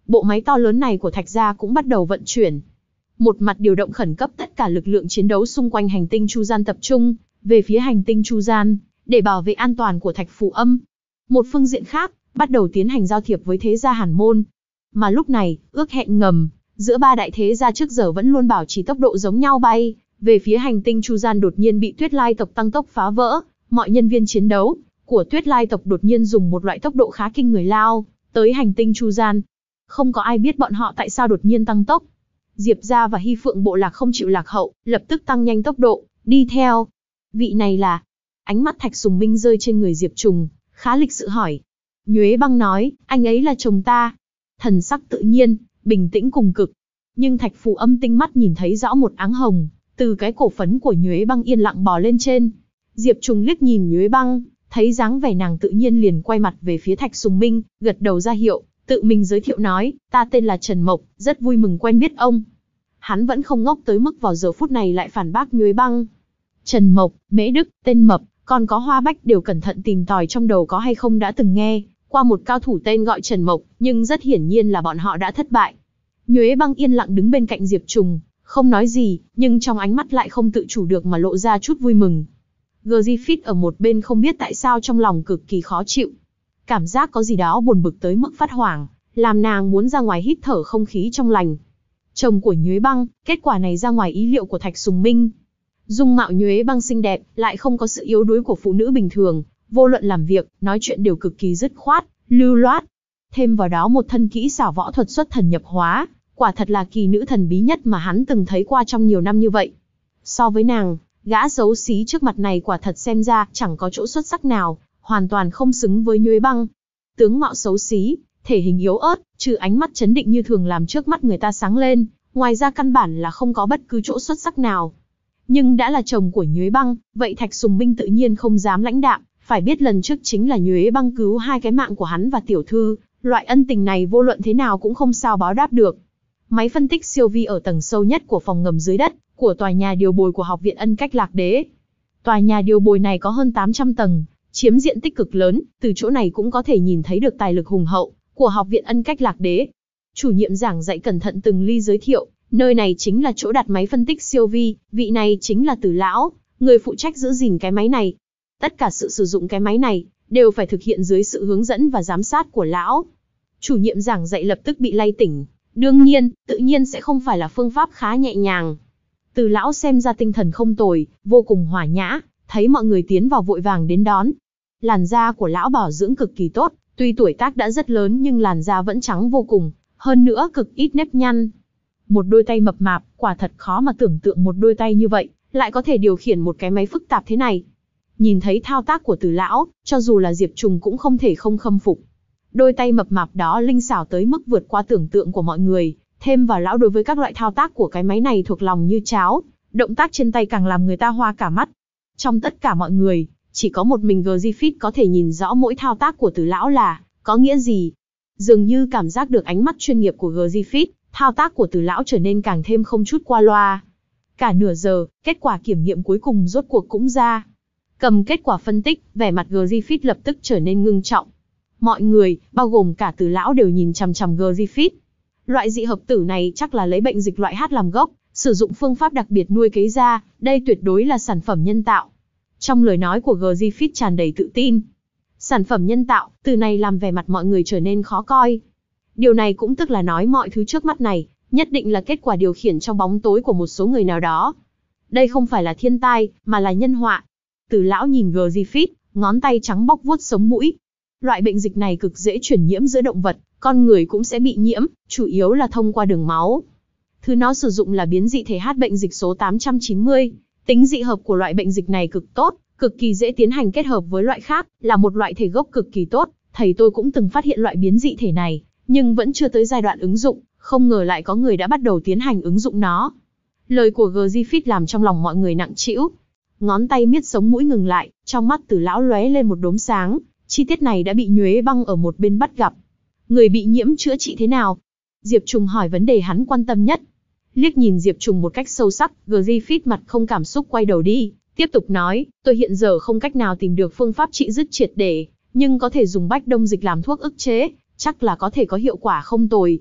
bộ máy to lớn này của Thạch gia cũng bắt đầu vận chuyển. Một mặt điều động khẩn cấp tất cả lực lượng chiến đấu xung quanh hành tinh Chu Gian tập trung về phía hành tinh Chu Gian, để bảo vệ an toàn của Thạch Phù Âm. Một phương diện khác, bắt đầu tiến hành giao thiệp với thế gia Hàn Môn. Mà lúc này, ước hẹn ngầm giữa ba đại thế gia trước giờ vẫn luôn bảo trì tốc độ giống nhau bay về phía hành tinh Chu Gian đột nhiên bị Tuyết Lai tộc tăng tốc phá vỡ. Mọi nhân viên chiến đấu của Tuyết Lai tộc đột nhiên dùng một loại tốc độ khá kinh người lao tới hành tinh Chu Gian. Không có ai biết bọn họ tại sao đột nhiên tăng tốc. Diệp gia và Hy Phượng bộ lạc không chịu lạc hậu, lập tức tăng nhanh tốc độ, đi theo. Vị này là... Ánh mắt Thạch Sùng Minh rơi trên người Diệp Trùng, khá lịch sự hỏi. Nhuế Băng nói, anh ấy là chồng ta. Thần sắc tự nhiên, bình tĩnh cùng cực. Nhưng Thạch Phù Âm tinh mắt nhìn thấy rõ một áng hồng, từ cái cổ phấn của Nhuế Băng yên lặng bò lên trên. Diệp Trùng liếc nhìn Nhuế Băng, thấy dáng vẻ nàng tự nhiên liền quay mặt về phía Thạch Sùng Minh, gật đầu ra hiệu, tự mình giới thiệu nói, ta tên là Trần Mộc, rất vui mừng quen biết ông. Hắn vẫn không ngốc tới mức vào giờ phút này lại phản bác Nhuế Băng. Trần Mộc, Mễ Đức, tên Mập, còn có Hoa Bách đều cẩn thận tìm tòi trong đầu có hay không đã từng nghe qua một cao thủ tên gọi Trần Mộc, nhưng rất hiển nhiên là bọn họ đã thất bại. Nhuế Băng yên lặng đứng bên cạnh Diệp Trùng, không nói gì, nhưng trong ánh mắt lại không tự chủ được mà lộ ra chút vui mừng. Griffith ở một bên không biết tại sao trong lòng cực kỳ khó chịu. Cảm giác có gì đó buồn bực tới mức phát hoảng, làm nàng muốn ra ngoài hít thở không khí trong lành. Chồng của Nhuế Băng, kết quả này ra ngoài ý liệu của Thạch Sùng Minh. Dung mạo Nhuế Băng xinh đẹp, lại không có sự yếu đuối của phụ nữ bình thường, vô luận làm việc, nói chuyện đều cực kỳ dứt khoát, lưu loát. Thêm vào đó một thân kỹ xảo võ thuật xuất thần nhập hóa, quả thật là kỳ nữ thần bí nhất mà hắn từng thấy qua trong nhiều năm như vậy. So với nàng, gã xấu xí trước mặt này quả thật xem ra chẳng có chỗ xuất sắc nào, hoàn toàn không xứng với Nhuế Băng. Tướng mạo xấu xí, thể hình yếu ớt, trừ ánh mắt chấn định như thường làm trước mắt người ta sáng lên, ngoài ra căn bản là không có bất cứ chỗ xuất sắc nào. Nhưng đã là chồng của Nhuế Băng, vậy Thạch Sùng Minh tự nhiên không dám lãnh đạm, phải biết lần trước chính là Nhuế Băng cứu hai cái mạng của hắn và tiểu thư, loại ân tình này vô luận thế nào cũng không sao báo đáp được. Máy phân tích siêu vi ở tầng sâu nhất của phòng ngầm dưới đất, của tòa nhà điều bồi của Học viện Ân Cách Lạc Đế. Tòa nhà điều bồi này có hơn tám trăm tầng, chiếm diện tích cực lớn, từ chỗ này cũng có thể nhìn thấy được tài lực hùng hậu của Học viện Ân Cách Lạc Đế. Chủ nhiệm giảng dạy cẩn thận từng ly giới thiệu, nơi này chính là chỗ đặt máy phân tích siêu vi, vị này chính là Từ lão, người phụ trách giữ gìn cái máy này. Tất cả sự sử dụng cái máy này đều phải thực hiện dưới sự hướng dẫn và giám sát của lão. Chủ nhiệm giảng dạy lập tức bị lay tỉnh, đương nhiên, tự nhiên sẽ không phải là phương pháp khá nhẹ nhàng. Từ lão xem ra tinh thần không tồi, vô cùng hòa nhã, thấy mọi người tiến vào vội vàng đến đón. Làn da của lão bảo dưỡng cực kỳ tốt, tuy tuổi tác đã rất lớn nhưng làn da vẫn trắng vô cùng, hơn nữa cực ít nếp nhăn. Một đôi tay mập mạp, quả thật khó mà tưởng tượng một đôi tay như vậy, lại có thể điều khiển một cái máy phức tạp thế này. Nhìn thấy thao tác của Từ lão, cho dù là Diệp Trùng cũng không thể không khâm phục. Đôi tay mập mạp đó linh xảo tới mức vượt qua tưởng tượng của mọi người, thêm vào lão đối với các loại thao tác của cái máy này thuộc lòng như cháo, động tác trên tay càng làm người ta hoa cả mắt. Trong tất cả mọi người, chỉ có một mình Griffith có thể nhìn rõ mỗi thao tác của Từ lão là có nghĩa gì. Dường như cảm giác được ánh mắt chuyên nghiệp của Griffith, thao tác của Từ lão trở nên càng thêm không chút qua loa. Cả nửa giờ, kết quả kiểm nghiệm cuối cùng rốt cuộc cũng ra. Cầm kết quả phân tích, vẻ mặt Griffith lập tức trở nên ngưng trọng. Mọi người, bao gồm cả Từ lão đều nhìn chằm chằm Griffith. Loại dị hợp tử này chắc là lấy bệnh dịch loại H làm gốc, sử dụng phương pháp đặc biệt nuôi cấy ra, đây tuyệt đối là sản phẩm nhân tạo. Trong lời nói của Griffith tràn đầy tự tin. Sản phẩm nhân tạo, từ này làm vẻ mặt mọi người trở nên khó coi. Điều này cũng tức là nói mọi thứ trước mắt này, nhất định là kết quả điều khiển trong bóng tối của một số người nào đó. Đây không phải là thiên tai, mà là nhân họa. Từ lão nhìn Griffith, ngón tay trắng bóc vuốt sống mũi. Loại bệnh dịch này cực dễ truyền nhiễm giữa động vật, con người cũng sẽ bị nhiễm, chủ yếu là thông qua đường máu. Thứ nó sử dụng là biến dị thể H bệnh dịch số tám trăm chín mươi. Tính dị hợp của loại bệnh dịch này cực tốt, cực kỳ dễ tiến hành kết hợp với loại khác, là một loại thể gốc cực kỳ tốt. Thầy tôi cũng từng phát hiện loại biến dị thể này, nhưng vẫn chưa tới giai đoạn ứng dụng, không ngờ lại có người đã bắt đầu tiến hành ứng dụng nó. Lời của Griffith làm trong lòng mọi người nặng trĩu. Ngón tay miết sống mũi ngừng lại, trong mắt Từ lão lóe lên một đốm sáng. Chi tiết này đã bị Nhuế Băng ở một bên bắt gặp. Người bị nhiễm chữa trị thế nào? Diệp Trùng hỏi vấn đề hắn quan tâm nhất. Liếc nhìn Diệp Trùng một cách sâu sắc, Griffith mặt không cảm xúc quay đầu đi, tiếp tục nói, tôi hiện giờ không cách nào tìm được phương pháp trị dứt triệt để, nhưng có thể dùng bách đông dịch làm thuốc ức chế, chắc là có thể có hiệu quả không tồi.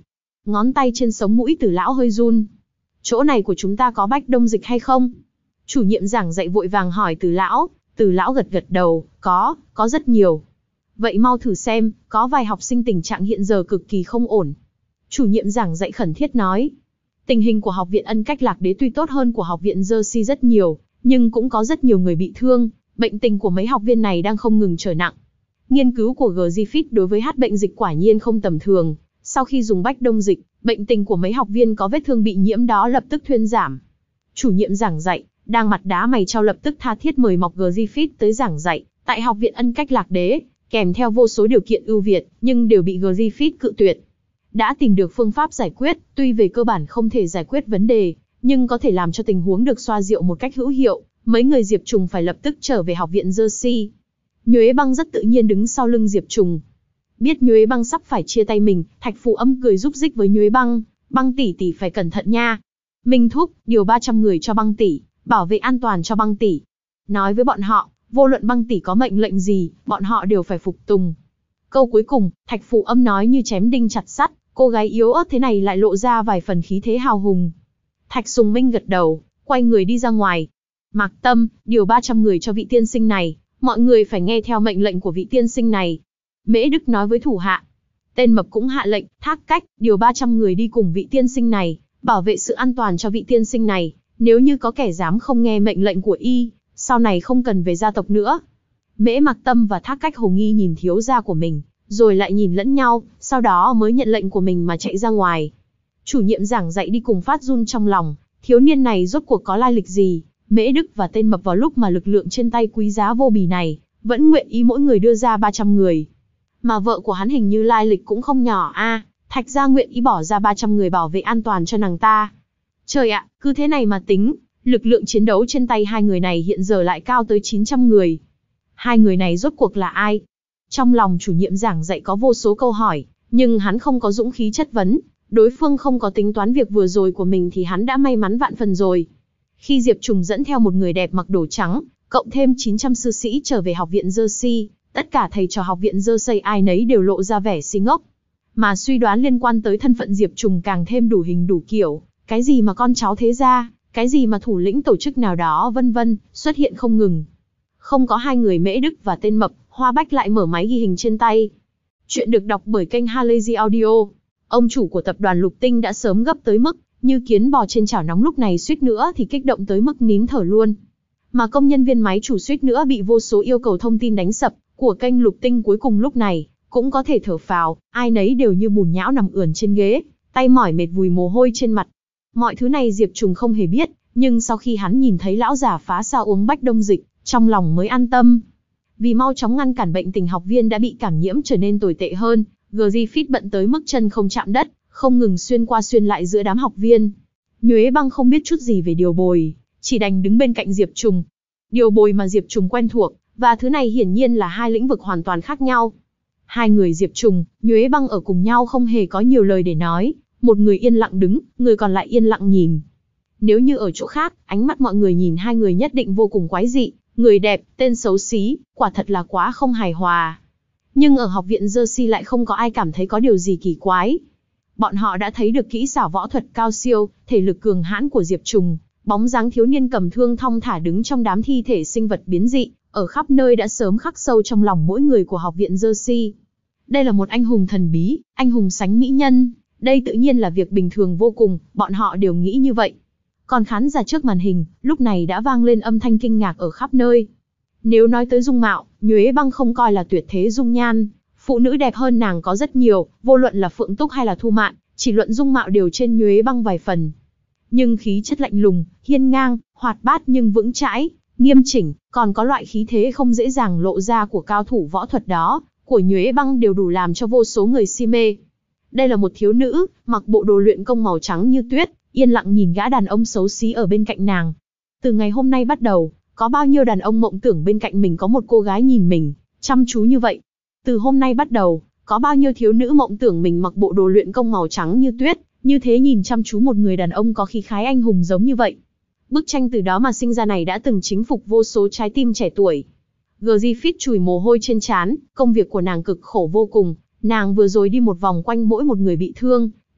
Ngón tay trên sống mũi Từ lão hơi run. Chỗ này của chúng ta có bách đông dịch hay không? Chủ nhiệm giảng dạy vội vàng hỏi Từ lão. Từ lão gật gật đầu, có, có rất nhiều. Vậy mau thử xem, có vài học sinh tình trạng hiện giờ cực kỳ không ổn. Chủ nhiệm giảng dạy khẩn thiết nói. Tình hình của học viện Ân Cách Lạc Đế tuy tốt hơn của học viện Jersey rất nhiều, nhưng cũng có rất nhiều người bị thương, bệnh tình của mấy học viên này đang không ngừng trở nặng. Nghiên cứu của Griffith đối với hát bệnh dịch quả nhiên không tầm thường, sau khi dùng bách đông dịch, bệnh tình của mấy học viên có vết thương bị nhiễm đó lập tức thuyên giảm. Chủ nhiệm giảng dạy, đang mặt đá mày trao lập tức tha thiết mời mọc Griffith tới giảng dạy, tại học viện Ân Cách Lạc Đế, kèm theo vô số điều kiện ưu việt, nhưng đều bị Griffith cự tuyệt. Đã tìm được phương pháp giải quyết, tuy về cơ bản không thể giải quyết vấn đề, nhưng có thể làm cho tình huống được xoa dịu một cách hữu hiệu, mấy người Diệp Trùng phải lập tức trở về học viện Jersey. Nhuế Băng rất tự nhiên đứng sau lưng Diệp Trùng. Biết Nhuế Băng sắp phải chia tay mình, Thạch Phù Âm cười rúc rích với Nhuế Băng, Băng tỷ tỷ phải cẩn thận nha. Minh thúc, điều ba trăm người cho Băng tỷ, bảo vệ an toàn cho Băng tỷ. Nói với bọn họ, vô luận Băng tỷ có mệnh lệnh gì, bọn họ đều phải phục tùng. Câu cuối cùng, Thạch Phù Âm nói như chém đinh chặt sắt, cô gái yếu ớt thế này lại lộ ra vài phần khí thế hào hùng. Thạch Sùng Minh gật đầu, quay người đi ra ngoài. Mạc Tâm, điều ba trăm người cho vị tiên sinh này, mọi người phải nghe theo mệnh lệnh của vị tiên sinh này. Mễ Đức nói với thủ hạ. Tên Mập cũng hạ lệnh, Thác Cách, điều ba trăm người đi cùng vị tiên sinh này, bảo vệ sự an toàn cho vị tiên sinh này, nếu như có kẻ dám không nghe mệnh lệnh của y, sau này không cần về gia tộc nữa. Mễ Mạc Tâm và Thác Cách hồ nghi nhìn thiếu gia của mình, rồi lại nhìn lẫn nhau, sau đó mới nhận lệnh của mình mà chạy ra ngoài. Chủ nhiệm giảng dạy đi cùng phát run trong lòng, thiếu niên này rốt cuộc có lai lịch gì? Mễ Đức và tên Mập vào lúc mà lực lượng trên tay quý giá vô bì này, vẫn nguyện ý mỗi người đưa ra ba trăm người. Mà vợ của hắn hình như lai lịch cũng không nhỏ a, à, Thạch gia nguyện ý bỏ ra ba trăm người bảo vệ an toàn cho nàng ta. Trời ạ, cứ thế này mà tính, lực lượng chiến đấu trên tay hai người này hiện giờ lại cao tới chín trăm người. Hai người này rốt cuộc là ai? Trong lòng chủ nhiệm giảng dạy có vô số câu hỏi, nhưng hắn không có dũng khí chất vấn, đối phương không có tính toán việc vừa rồi của mình thì hắn đã may mắn vạn phần rồi. Khi Diệp Trùng dẫn theo một người đẹp mặc đồ trắng, cộng thêm chín trăm sư sĩ trở về học viện Jersey, tất cả thầy trò học viện Jersey ai nấy đều lộ ra vẻ si ngốc. Mà suy đoán liên quan tới thân phận Diệp Trùng càng thêm đủ hình đủ kiểu, cái gì mà con cháu thế gia, cái gì mà thủ lĩnh tổ chức nào đó vân vân, xuất hiện không ngừng. Không có hai người Mễ Đức và tên Mập, Hoa Bách lại mở máy ghi hình trên tay. Chuyện được đọc bởi kênh Halazy Audio. Ông chủ của tập đoàn Lục Tinh đã sớm gấp tới mức, như kiến bò trên chảo nóng lúc này suýt nữa thì kích động tới mức nín thở luôn. Mà công nhân viên máy chủ suýt nữa bị vô số yêu cầu thông tin đánh sập, của kênh Lục Tinh cuối cùng lúc này, cũng có thể thở phào, ai nấy đều như bùn nhão nằm ườn trên ghế, tay mỏi mệt vùi mồ hôi trên mặt. Mọi thứ này Diệp Trùng không hề biết, nhưng sau khi hắn nhìn thấy lão già phá sao uống bách đông dịch, trong lòng mới an tâm. Vì mau chóng ngăn cản bệnh tình học viên đã bị cảm nhiễm trở nên tồi tệ hơn, Griffith bận tới mức chân không chạm đất, không ngừng xuyên qua xuyên lại giữa đám học viên. Nhuế Băng không biết chút gì về điều bồi, chỉ đành đứng bên cạnh Diệp Trùng. Điều bồi mà Diệp Trùng quen thuộc, và thứ này hiển nhiên là hai lĩnh vực hoàn toàn khác nhau. Hai người Diệp Trùng, Nhuế Băng ở cùng nhau không hề có nhiều lời để nói, một người yên lặng đứng, người còn lại yên lặng nhìn. Nếu như ở chỗ khác, ánh mắt mọi người nhìn hai người nhất định vô cùng quái dị, người đẹp, tên xấu xí, quả thật là quá không hài hòa. Nhưng ở học viện Jersey lại không có ai cảm thấy có điều gì kỳ quái. Bọn họ đã thấy được kỹ xảo võ thuật cao siêu, thể lực cường hãn của Diệp Trùng, bóng dáng thiếu niên cầm thương thong thả đứng trong đám thi thể sinh vật biến dị, ở khắp nơi đã sớm khắc sâu trong lòng mỗi người của học viện Jersey. Đây là một anh hùng thần bí, anh hùng sánh mỹ nhân, đây tự nhiên là việc bình thường vô cùng, bọn họ đều nghĩ như vậy. Còn khán giả trước màn hình, lúc này đã vang lên âm thanh kinh ngạc ở khắp nơi. Nếu nói tới dung mạo, Nhuế Băng không coi là tuyệt thế dung nhan, phụ nữ đẹp hơn nàng có rất nhiều, vô luận là Phượng Túc hay là Thu Mạn, chỉ luận dung mạo đều trên Nhuế Băng vài phần. Nhưng khí chất lạnh lùng, hiên ngang, hoạt bát nhưng vững chãi, nghiêm chỉnh, còn có loại khí thế không dễ dàng lộ ra của cao thủ võ thuật đó, của Nhuế Băng đều đủ làm cho vô số người si mê. Đây là một thiếu nữ, mặc bộ đồ luyện công màu trắng như tuyết, yên lặng nhìn gã đàn ông xấu xí ở bên cạnh nàng. Từ ngày hôm nay bắt đầu, có bao nhiêu đàn ông mộng tưởng bên cạnh mình có một cô gái nhìn mình, chăm chú như vậy. Từ hôm nay bắt đầu, có bao nhiêu thiếu nữ mộng tưởng mình mặc bộ đồ luyện công màu trắng như tuyết, như thế nhìn chăm chú một người đàn ông có khí khái anh hùng giống như vậy. Bức tranh từ đó mà sinh ra này đã từng chinh phục vô số trái tim trẻ tuổi. Griffith chùi mồ hôi trên trán, công việc của nàng cực khổ vô cùng, nàng vừa rồi đi một vòng quanh mỗi một người bị thương,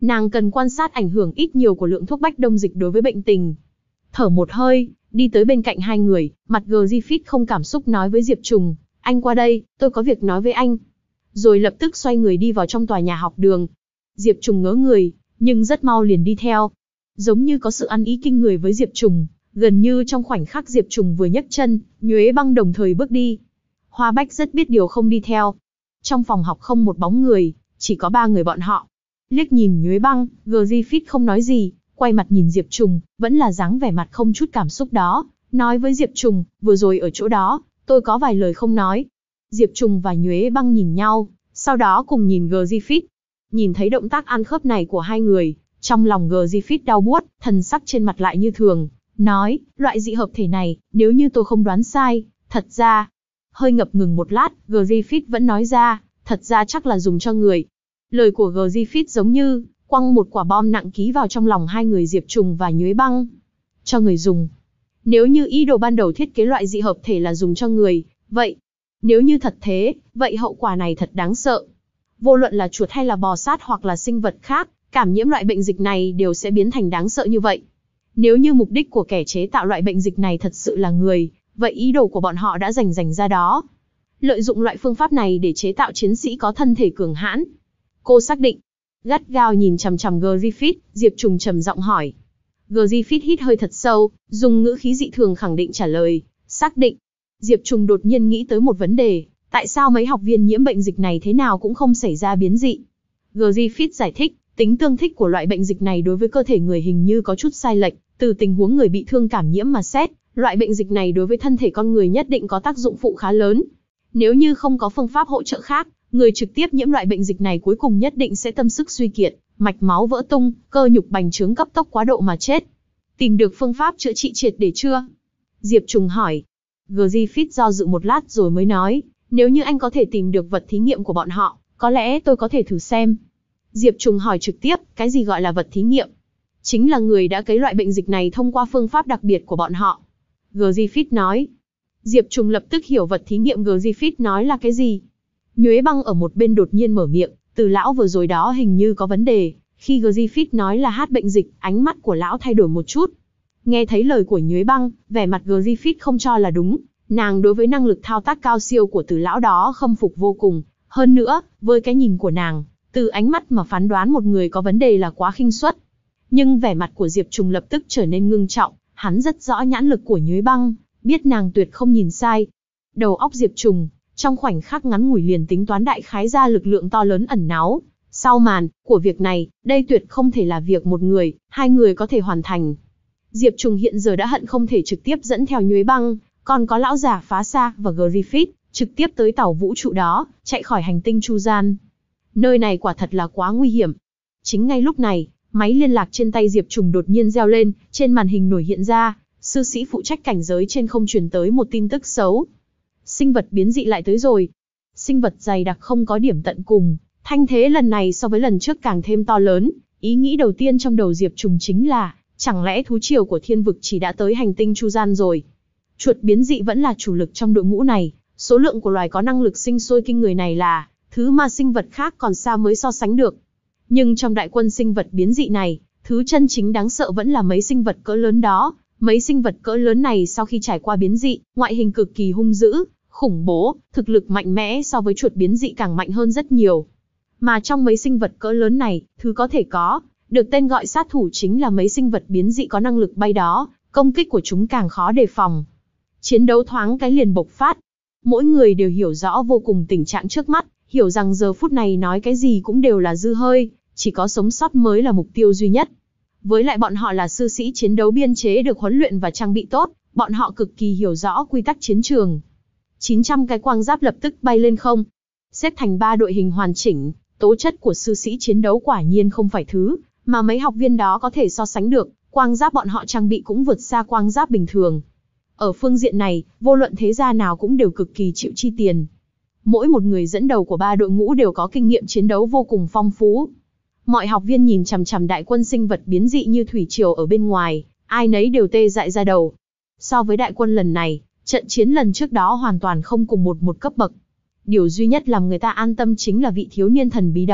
Nàng cần quan sát ảnh hưởng ít nhiều của lượng thuốc bách đông dịch đối với bệnh tình. Thở một hơi, đi tới bên cạnh hai người, mặt Griffith không cảm xúc nói với Diệp Trùng, anh qua đây, tôi có việc nói với anh. Rồi lập tức xoay người đi vào trong tòa nhà học đường. Diệp Trùng ngớ người, nhưng rất mau liền đi theo. Giống như có sự ăn ý kinh người với Diệp Trùng, gần như trong khoảnh khắc Diệp Trùng vừa nhấc chân, Nhuế Băng đồng thời bước đi. Hoa Bách rất biết điều không đi theo. Trong phòng học không một bóng người, chỉ có ba người bọn họ. Liếc nhìn Nhuế Băng, Griffith không nói gì, quay mặt nhìn Diệp Trùng, vẫn là dáng vẻ mặt không chút cảm xúc đó, nói với Diệp Trùng, vừa rồi ở chỗ đó, tôi có vài lời không nói. Diệp Trùng và Nhuế Băng nhìn nhau, sau đó cùng nhìn Griffith. Nhìn thấy động tác ăn khớp này của hai người, trong lòng Griffith đau buốt, thần sắc trên mặt lại như thường, nói, loại dị hợp thể này, nếu như tôi không đoán sai, thật ra, hơi ngập ngừng một lát, Griffith vẫn nói ra, thật ra chắc là dùng cho người. Lời của Griffith giống như quăng một quả bom nặng ký vào trong lòng hai người Diệp Trùng và Nhuế Băng. Cho người dùng. Nếu như ý đồ ban đầu thiết kế loại dị hợp thể là dùng cho người, vậy, nếu như thật thế, vậy hậu quả này thật đáng sợ. Vô luận là chuột hay là bò sát hoặc là sinh vật khác, cảm nhiễm loại bệnh dịch này đều sẽ biến thành đáng sợ như vậy. Nếu như mục đích của kẻ chế tạo loại bệnh dịch này thật sự là người, vậy ý đồ của bọn họ đã rành rành ra đó. Lợi dụng loại phương pháp này để chế tạo chiến sĩ có thân thể cường hãn. Cô xác định. Gắt gao nhìn chằm chằm Griffith, Diệp Trùng trầm giọng hỏi. Griffith hít hơi thật sâu, dùng ngữ khí dị thường khẳng định trả lời, xác định. Diệp Trùng đột nhiên nghĩ tới một vấn đề, tại sao mấy học viên nhiễm bệnh dịch này thế nào cũng không xảy ra biến dị. Griffith giải thích, tính tương thích của loại bệnh dịch này đối với cơ thể người hình như có chút sai lệch, từ tình huống người bị thương cảm nhiễm mà xét, loại bệnh dịch này đối với thân thể con người nhất định có tác dụng phụ khá lớn. Nếu như không có phương pháp hỗ trợ khác, người trực tiếp nhiễm loại bệnh dịch này cuối cùng nhất định sẽ tâm sức suy kiệt, mạch máu vỡ tung, cơ nhục bành trướng cấp tốc quá độ mà chết. Tìm được phương pháp chữa trị triệt để chưa? Diệp Trùng hỏi. Griffith do dự một lát rồi mới nói, nếu như anh có thể tìm được vật thí nghiệm của bọn họ, có lẽ tôi có thể thử xem. Diệp Trùng hỏi trực tiếp, cái gì gọi là vật thí nghiệm? Chính là người đã cấy loại bệnh dịch này thông qua phương pháp đặc biệt của bọn họ. Griffith nói. Diệp Trùng lập tức hiểu vật thí nghiệm Griffith nói là cái gì. Nhuế Băng ở một bên đột nhiên mở miệng, Từ lão vừa rồi đó hình như có vấn đề. Khi Griffith nói là hát bệnh dịch, ánh mắt của lão thay đổi một chút. Nghe thấy lời của Nhuế Băng, vẻ mặt Griffith không cho là đúng. Nàng đối với năng lực thao tác cao siêu của Từ lão đó khâm phục vô cùng. Hơn nữa, với cái nhìn của nàng, từ ánh mắt mà phán đoán một người có vấn đề là quá khinh suất. Nhưng vẻ mặt của Diệp Trùng lập tức trở nên ngưng trọng, hắn rất rõ nhãn lực của Nhuế Băng, biết nàng tuyệt không nhìn sai. Đầu óc Diệp Trùng, trong khoảnh khắc ngắn ngủi liền tính toán đại khái ra lực lượng to lớn ẩn náu sau màn của việc này, đây tuyệt không thể là việc một người, hai người có thể hoàn thành. Diệp Trùng hiện giờ đã hận không thể trực tiếp dẫn theo Nhuế Băng, còn có lão già phá xa và Griffith, trực tiếp tới tàu vũ trụ đó, chạy khỏi hành tinh Chu Gian. Nơi này quả thật là quá nguy hiểm. Chính ngay lúc này, máy liên lạc trên tay Diệp Trùng đột nhiên reo lên, trên màn hình nổi hiện ra, sư sĩ phụ trách cảnh giới trên không truyền tới một tin tức xấu. Sinh vật biến dị lại tới rồi. Sinh vật dày đặc không có điểm tận cùng, thanh thế lần này so với lần trước càng thêm to lớn. Ý nghĩ đầu tiên trong đầu Diệp Trùng chính là, chẳng lẽ thú triều của thiên vực chỉ đã tới hành tinh Chu Gian rồi? Chuột biến dị vẫn là chủ lực trong đội ngũ này, số lượng của loài có năng lực sinh sôi kinh người này là thứ mà sinh vật khác còn xa mới so sánh được. Nhưng trong đại quân sinh vật biến dị này, thứ chân chính đáng sợ vẫn là mấy sinh vật cỡ lớn đó. Mấy sinh vật cỡ lớn này sau khi trải qua biến dị, ngoại hình cực kỳ hung dữ, khủng bố, thực lực mạnh mẽ so với chuột biến dị càng mạnh hơn rất nhiều. Mà trong mấy sinh vật cỡ lớn này, thứ có thể có được tên gọi sát thủ chính là mấy sinh vật biến dị có năng lực bay đó, công kích của chúng càng khó đề phòng. Chiến đấu thoáng cái liền bộc phát. Mỗi người đều hiểu rõ vô cùng tình trạng trước mắt, hiểu rằng giờ phút này nói cái gì cũng đều là dư hơi, chỉ có sống sót mới là mục tiêu duy nhất. Với lại bọn họ là sư sĩ chiến đấu biên chế được huấn luyện và trang bị tốt, bọn họ cực kỳ hiểu rõ quy tắc chiến trường. chín trăm cái quang giáp lập tức bay lên không. Xếp thành ba đội hình hoàn chỉnh, tố chất của sư sĩ chiến đấu quả nhiên không phải thứ mà mấy học viên đó có thể so sánh được, quang giáp bọn họ trang bị cũng vượt xa quang giáp bình thường. Ở phương diện này, vô luận thế gia nào cũng đều cực kỳ chịu chi tiền. Mỗi một người dẫn đầu của ba đội ngũ đều có kinh nghiệm chiến đấu vô cùng phong phú. Mọi học viên nhìn chằm chằm đại quân sinh vật biến dị như thủy triều ở bên ngoài, ai nấy đều tê dại ra đầu. So với đại quân lần này, trận chiến lần trước đó hoàn toàn không cùng một một cấp bậc. Điều duy nhất làm người ta an tâm chính là vị thiếu niên thần bí đó,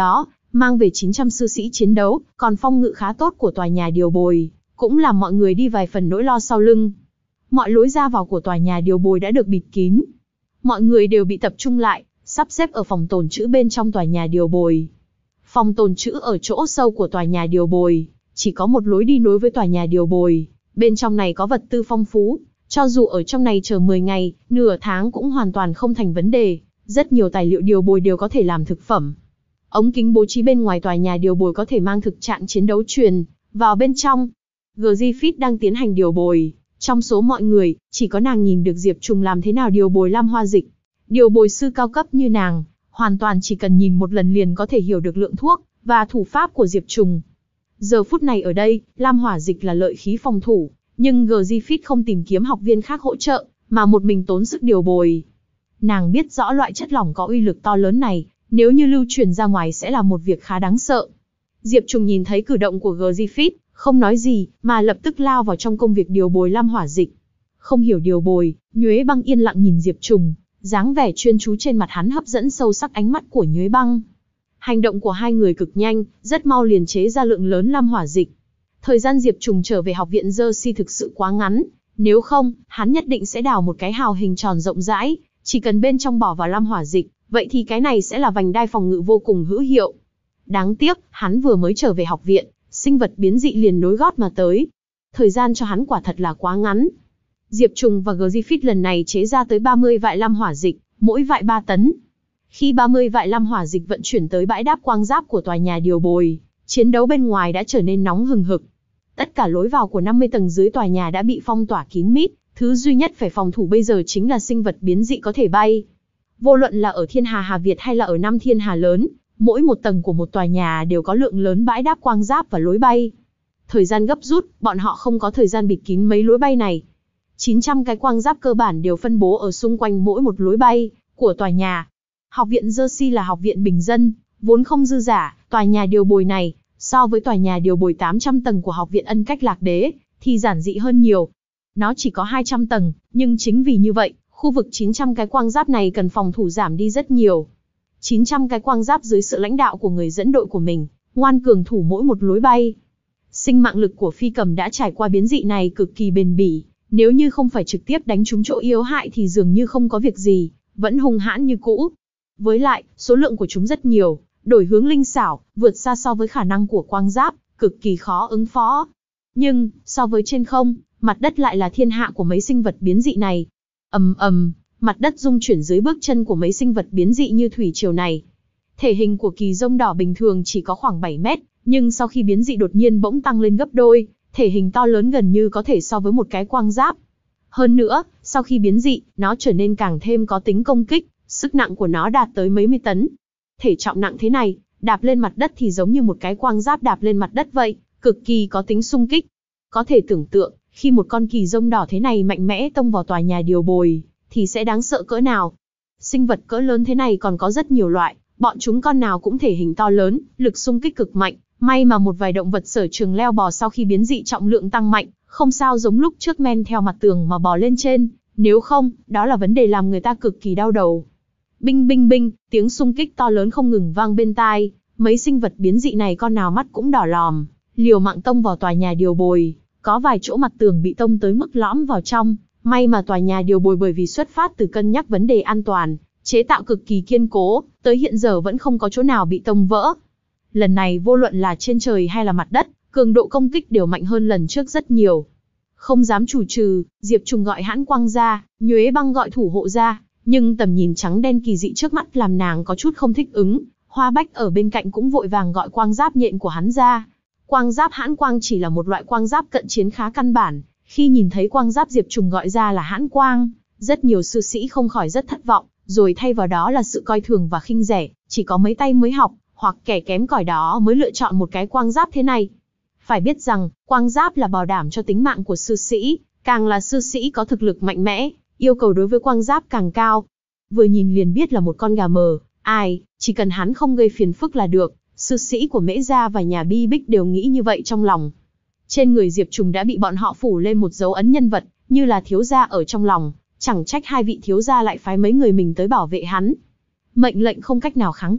mang về chín trăm sư sĩ chiến đấu, còn phong ngự khá tốt của tòa nhà điều bồi, cũng làm mọi người đi vài phần nỗi lo sau lưng. Mọi lối ra vào của tòa nhà điều bồi đã được bịt kín. Mọi người đều bị tập trung lại, sắp xếp ở phòng tồn trữ bên trong tòa nhà điều bồi. Phòng tồn trữ ở chỗ sâu của tòa nhà điều bồi, chỉ có một lối đi nối với tòa nhà điều bồi. Bên trong này có vật tư phong phú, cho dù ở trong này chờ mười ngày, nửa tháng cũng hoàn toàn không thành vấn đề. Rất nhiều tài liệu điều bồi đều có thể làm thực phẩm. Ống kính bố trí bên ngoài tòa nhà điều bồi có thể mang thực trạng chiến đấu truyền vào bên trong. Griffith đang tiến hành điều bồi. Trong số mọi người, chỉ có nàng nhìn được Diệp Trùng làm thế nào điều bồi lam hoa dịch. Điều bồi sư cao cấp như nàng, hoàn toàn chỉ cần nhìn một lần liền có thể hiểu được lượng thuốc và thủ pháp của Diệp Trùng. Giờ phút này ở đây, lam hỏa dịch là lợi khí phòng thủ, nhưng Griffith không tìm kiếm học viên khác hỗ trợ, mà một mình tốn sức điều bồi. Nàng biết rõ loại chất lỏng có uy lực to lớn này, nếu như lưu truyền ra ngoài sẽ là một việc khá đáng sợ. Diệp Trùng nhìn thấy cử động của Griffith, không nói gì, mà lập tức lao vào trong công việc điều bồi lam hỏa dịch. Không hiểu điều bồi, Nhuế Băng yên lặng nhìn Diệp Trùng, dáng vẻ chuyên chú trên mặt hắn hấp dẫn sâu sắc ánh mắt của Nhuế Băng. Hành động của hai người cực nhanh, rất mau liền chế ra lượng lớn lam hỏa dịch. Thời gian Diệp Trùng trở về học viện Jersey thực sự quá ngắn, nếu không, hắn nhất định sẽ đào một cái hào hình tròn rộng rãi, chỉ cần bên trong bỏ vào lam hỏa dịch, vậy thì cái này sẽ là vành đai phòng ngự vô cùng hữu hiệu. Đáng tiếc, hắn vừa mới trở về học viện, sinh vật biến dị liền nối gót mà tới. Thời gian cho hắn quả thật là quá ngắn. Diệp Trùng và Griffith lần này chế ra tới ba mươi vại lam hỏa dịch, mỗi vại ba tấn. Khi ba mươi vại lam hỏa dịch vận chuyển tới bãi đáp quang giáp của tòa nhà điều bồi, chiến đấu bên ngoài đã trở nên nóng hừng hực. Tất cả lối vào của năm mươi tầng dưới tòa nhà đã bị phong tỏa kín mít, thứ duy nhất phải phòng thủ bây giờ chính là sinh vật biến dị có thể bay. Vô luận là ở Thiên Hà Hà Việt hay là ở năm Thiên Hà lớn, mỗi một tầng của một tòa nhà đều có lượng lớn bãi đáp quang giáp và lối bay. Thời gian gấp rút, bọn họ không có thời gian bịt kín mấy lối bay này. chín trăm cái quang giáp cơ bản đều phân bố ở xung quanh mỗi một lối bay của tòa nhà. Học viện Jersey là học viện bình dân, vốn không dư giả, tòa nhà điều bồi này, so với tòa nhà điều bồi tám trăm tầng của học viện Ân Cách Lạc Đế, thì giản dị hơn nhiều. Nó chỉ có hai trăm tầng, nhưng chính vì như vậy, khu vực chín trăm cái quang giáp này cần phòng thủ giảm đi rất nhiều. chín trăm cái quang giáp dưới sự lãnh đạo của người dẫn đội của mình, ngoan cường thủ mỗi một lối bay. Sinh mạng lực của phi cầm đã trải qua biến dị này cực kỳ bền bỉ, nếu như không phải trực tiếp đánh trúng chỗ yếu hại thì dường như không có việc gì, vẫn hung hãn như cũ. Với lại, số lượng của chúng rất nhiều, đổi hướng linh xảo, vượt xa so với khả năng của quang giáp, cực kỳ khó ứng phó. Nhưng, so với trên không, mặt đất lại là thiên hạ của mấy sinh vật biến dị này. Ầm ầm, mặt đất rung chuyển dưới bước chân của mấy sinh vật biến dị như thủy triều này. Thể hình của kỳ rông đỏ bình thường chỉ có khoảng bảy mét, nhưng sau khi biến dị đột nhiên bỗng tăng lên gấp đôi, thể hình to lớn gần như có thể so với một cái quang giáp. Hơn nữa, sau khi biến dị, nó trở nên càng thêm có tính công kích, sức nặng của nó đạt tới mấy mươi tấn. Thể trọng nặng thế này, đạp lên mặt đất thì giống như một cái quang giáp đạp lên mặt đất vậy, cực kỳ có tính xung kích. Có thể tưởng tượng, khi một con kỳ rông đỏ thế này mạnh mẽ tông vào tòa nhà điều bồi, thì sẽ đáng sợ cỡ nào. Sinh vật cỡ lớn thế này còn có rất nhiều loại, bọn chúng con nào cũng thể hình to lớn, lực xung kích cực mạnh. May mà một vài động vật sở trường leo bò sau khi biến dị trọng lượng tăng mạnh, không sao giống lúc trước men theo mặt tường mà bò lên trên, nếu không, đó là vấn đề làm người ta cực kỳ đau đầu. Binh binh binh, tiếng xung kích to lớn không ngừng vang bên tai, mấy sinh vật biến dị này con nào mắt cũng đỏ lòm, liều mạng tông vào tòa nhà điều bồi, có vài chỗ mặt tường bị tông tới mức lõm vào trong, may mà tòa nhà điều bồi bởi vì xuất phát từ cân nhắc vấn đề an toàn, chế tạo cực kỳ kiên cố, tới hiện giờ vẫn không có chỗ nào bị tông vỡ. Lần này vô luận là trên trời hay là mặt đất, cường độ công kích đều mạnh hơn lần trước rất nhiều. Không dám chủ trừ, Diệp Trùng gọi Hãn Quang ra, Nhuế Băng gọi thủ hộ ra, nhưng tầm nhìn trắng đen kỳ dị trước mắt làm nàng có chút không thích ứng. Hoa Bách ở bên cạnh cũng vội vàng gọi quang giáp nhện của hắn ra. Quang giáp Hãn Quang chỉ là một loại quang giáp cận chiến khá căn bản, khi nhìn thấy quang giáp Diệp Trùng gọi ra là Hãn Quang, rất nhiều sư sĩ không khỏi rất thất vọng, rồi thay vào đó là sự coi thường và khinh rẻ, chỉ có mấy tay mới học, hoặc kẻ kém cỏi đó mới lựa chọn một cái quang giáp thế này. Phải biết rằng, quang giáp là bảo đảm cho tính mạng của sư sĩ, càng là sư sĩ có thực lực mạnh mẽ, yêu cầu đối với quang giáp càng cao. Vừa nhìn liền biết là một con gà mờ, ai, chỉ cần hắn không gây phiền phức là được, sư sĩ của Mễ Gia và nhà Bi Bích đều nghĩ như vậy trong lòng. Trên người Diệp Trùng đã bị bọn họ phủ lên một dấu ấn nhân vật, như là thiếu gia ở trong lòng, chẳng trách hai vị thiếu gia lại phái mấy người mình tới bảo vệ hắn. Mệnh lệnh không cách nào kháng cự,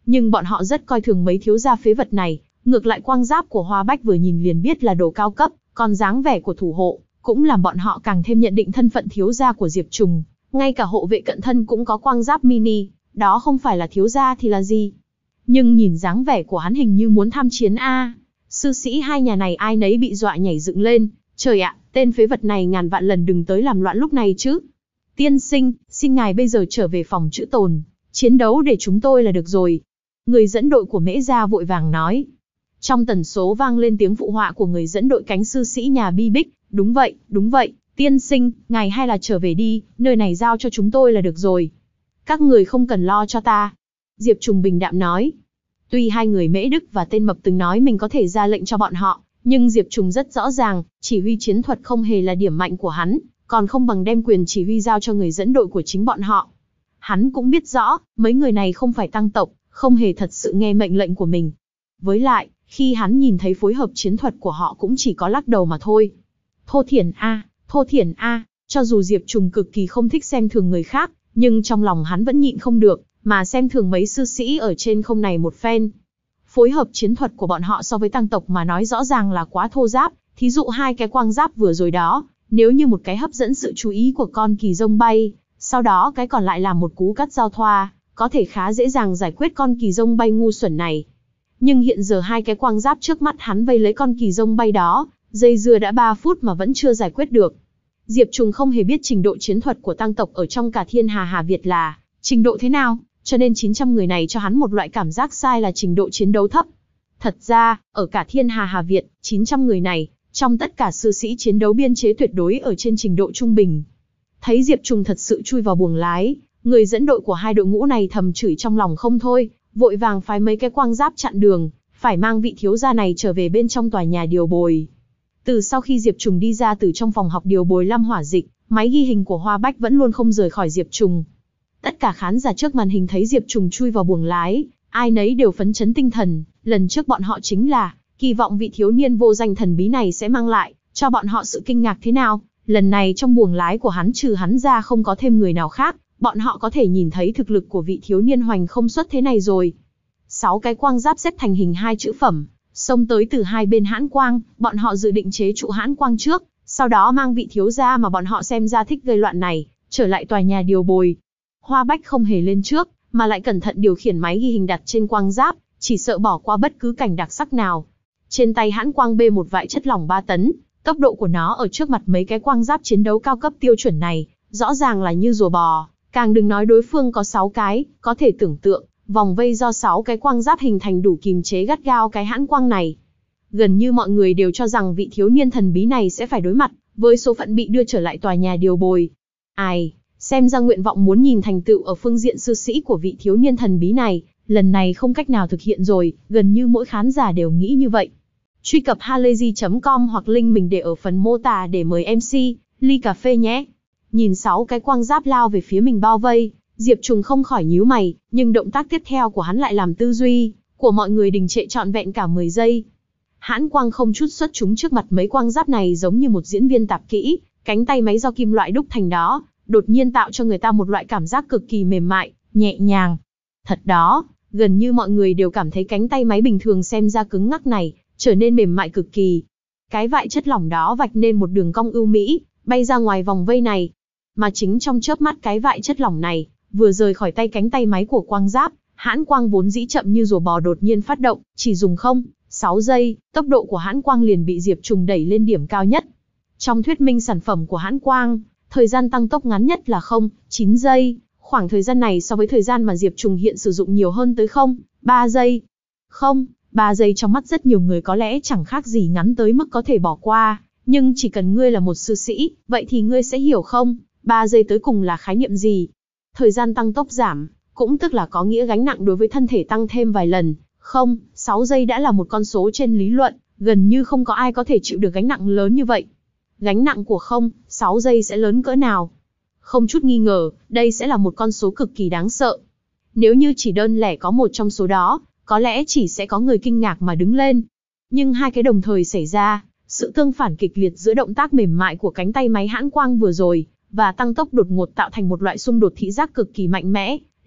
nhưng bọn họ rất coi thường mấy thiếu gia phế vật này, ngược lại quang giáp của Hoa Bách vừa nhìn liền biết là đồ cao cấp, còn dáng vẻ của thủ hộ, cũng làm bọn họ càng thêm nhận định thân phận thiếu gia của Diệp Trùng, ngay cả hộ vệ cận thân cũng có quang giáp mini, đó không phải là thiếu gia thì là gì. Nhưng nhìn dáng vẻ của hắn hình như muốn tham chiến a. Sư sĩ hai nhà này ai nấy bị dọa nhảy dựng lên, trời ạ, tên phế vật này ngàn vạn lần đừng tới làm loạn lúc này chứ. Tiên sinh, xin ngài bây giờ trở về phòng chữ tồn, chiến đấu để chúng tôi là được rồi. Người dẫn đội của Mễ Gia vội vàng nói. Trong tần số vang lên tiếng phụ họa của người dẫn đội cánh sư sĩ nhà Bi Bích, đúng vậy, đúng vậy, tiên sinh, ngài hay là trở về đi, nơi này giao cho chúng tôi là được rồi. Các người không cần lo cho ta. Diệp Trùng bình đạm nói. Tuy hai người Mễ Đức và tên Mập từng nói mình có thể ra lệnh cho bọn họ, nhưng Diệp Trùng rất rõ ràng, chỉ huy chiến thuật không hề là điểm mạnh của hắn, còn không bằng đem quyền chỉ huy giao cho người dẫn đội của chính bọn họ. Hắn cũng biết rõ, mấy người này không phải tăng tộc, không hề thật sự nghe mệnh lệnh của mình. Với lại, khi hắn nhìn thấy phối hợp chiến thuật của họ cũng chỉ có lắc đầu mà thôi. Thô thiển a, thô thiển a, cho dù Diệp Trùng cực kỳ không thích xem thường người khác, nhưng trong lòng hắn vẫn nhịn không được, mà xem thường mấy sư sĩ ở trên không này một phen. Phối hợp chiến thuật của bọn họ so với tăng tộc mà nói rõ ràng là quá thô giáp, thí dụ hai cái quang giáp vừa rồi đó, nếu như một cái hấp dẫn sự chú ý của con kỳ rông bay, sau đó cái còn lại là một cú cắt giao thoa, có thể khá dễ dàng giải quyết con kỳ rông bay ngu xuẩn này. Nhưng hiện giờ hai cái quang giáp trước mắt hắn vây lấy con kỳ rông bay đó, dây dưa đã ba phút mà vẫn chưa giải quyết được. Diệp Trùng không hề biết trình độ chiến thuật của tăng tộc ở trong cả thiên hà Hà Việt là trình độ thế nào, cho nên chín trăm người này cho hắn một loại cảm giác sai là trình độ chiến đấu thấp. Thật ra, ở cả thiên hà Hà Việt, chín trăm người này, trong tất cả sư sĩ chiến đấu biên chế tuyệt đối ở trên trình độ trung bình. Thấy Diệp Trùng thật sự chui vào buồng lái, người dẫn đội của hai đội ngũ này thầm chửi trong lòng không thôi, vội vàng phái mấy cái quang giáp chặn đường, phải mang vị thiếu gia này trở về bên trong tòa nhà điều bồi. Từ sau khi Diệp Trùng đi ra từ trong phòng học điều bồi Lam Hỏa Dịch, máy ghi hình của Hoa Bách vẫn luôn không rời khỏi Diệp Trùng. Tất cả khán giả trước màn hình thấy Diệp Trùng chui vào buồng lái, ai nấy đều phấn chấn tinh thần, lần trước bọn họ chính là kỳ vọng vị thiếu niên vô danh thần bí này sẽ mang lại cho bọn họ sự kinh ngạc thế nào, lần này trong buồng lái của hắn trừ hắn ra không có thêm người nào khác, bọn họ có thể nhìn thấy thực lực của vị thiếu niên hoành không xuất thế này rồi. Sáu cái quang giáp xếp thành hình hai chữ phẩm, xông tới từ hai bên hãn quang, bọn họ dự định chế trụ hãn quang trước, sau đó mang vị thiếu gia mà bọn họ xem ra thích gây loạn này, trở lại tòa nhà điều bồi. Hoa Bách không hề lên trước, mà lại cẩn thận điều khiển máy ghi hình đặt trên quang giáp, chỉ sợ bỏ qua bất cứ cảnh đặc sắc nào. Trên tay hãn quang bê một vại chất lỏng ba tấn, tốc độ của nó ở trước mặt mấy cái quang giáp chiến đấu cao cấp tiêu chuẩn này, rõ ràng là như rùa bò, càng đừng nói đối phương có sáu cái, có thể tưởng tượng, vòng vây do sáu cái quang giáp hình thành đủ kìm chế gắt gao cái hãn quang này. Gần như mọi người đều cho rằng vị thiếu niên thần bí này sẽ phải đối mặt với số phận bị đưa trở lại tòa nhà điều bồi. Ai, xem ra nguyện vọng muốn nhìn thành tựu ở phương diện sư sĩ của vị thiếu niên thần bí này, lần này không cách nào thực hiện rồi, gần như mỗi khán giả đều nghĩ như vậy. Truy cập halayzi chấm com hoặc link mình để ở phần mô tả để mời em xê, ly cà phê nhé. Nhìn sáu cái quang giáp lao về phía mình bao vây, Diệp Trùng không khỏi nhíu mày, nhưng động tác tiếp theo của hắn lại làm tư duy của mọi người đình trệ trọn vẹn cả mười giây. Hãn quang không chút xuất chúng trước mặt mấy quang giáp này giống như một diễn viên tạp kỹ, cánh tay máy do kim loại đúc thành đó, đột nhiên tạo cho người ta một loại cảm giác cực kỳ mềm mại, nhẹ nhàng. Thật đó, gần như mọi người đều cảm thấy cánh tay máy bình thường xem ra cứng ngắc này, trở nên mềm mại cực kỳ. Cái vại chất lỏng đó vạch nên một đường cong ưu mỹ, bay ra ngoài vòng vây này. Mà chính trong chớp mắt cái vại chất lỏng này, vừa rời khỏi tay cánh tay máy của quang giáp, hãn quang vốn dĩ chậm như rùa bò đột nhiên phát động, chỉ dùng không, sáu giây, tốc độ của hãn quang liền bị Diệp Trùng đẩy lên điểm cao nhất. Trong thuyết minh sản phẩm của hãn quang, thời gian tăng tốc ngắn nhất là không, chín giây, khoảng thời gian này so với thời gian mà Diệp Trùng hiện sử dụng nhiều hơn tới không, ba giây. Không, ba giây trong mắt rất nhiều người có lẽ chẳng khác gì ngắn tới mức có thể bỏ qua, nhưng chỉ cần ngươi là một sư sĩ, vậy thì ngươi sẽ hiểu không, ba giây tới cùng là khái niệm gì. Thời gian tăng tốc giảm, cũng tức là có nghĩa gánh nặng đối với thân thể tăng thêm vài lần, không, sáu giây đã là một con số trên lý luận, gần như không có ai có thể chịu được gánh nặng lớn như vậy. Gánh nặng của không, sáu giây sẽ lớn cỡ nào? Không chút nghi ngờ, đây sẽ là một con số cực kỳ đáng sợ. Nếu như chỉ đơn lẻ có một trong số đó, có lẽ chỉ sẽ có người kinh ngạc mà đứng lên. Nhưng hai cái đồng thời xảy ra, sự tương phản kịch liệt giữa động tác mềm mại của cánh tay máy hãn quang vừa rồi, và tăng tốc đột ngột tạo thành một loại xung đột thị giác cực kỳ mạnh mẽ,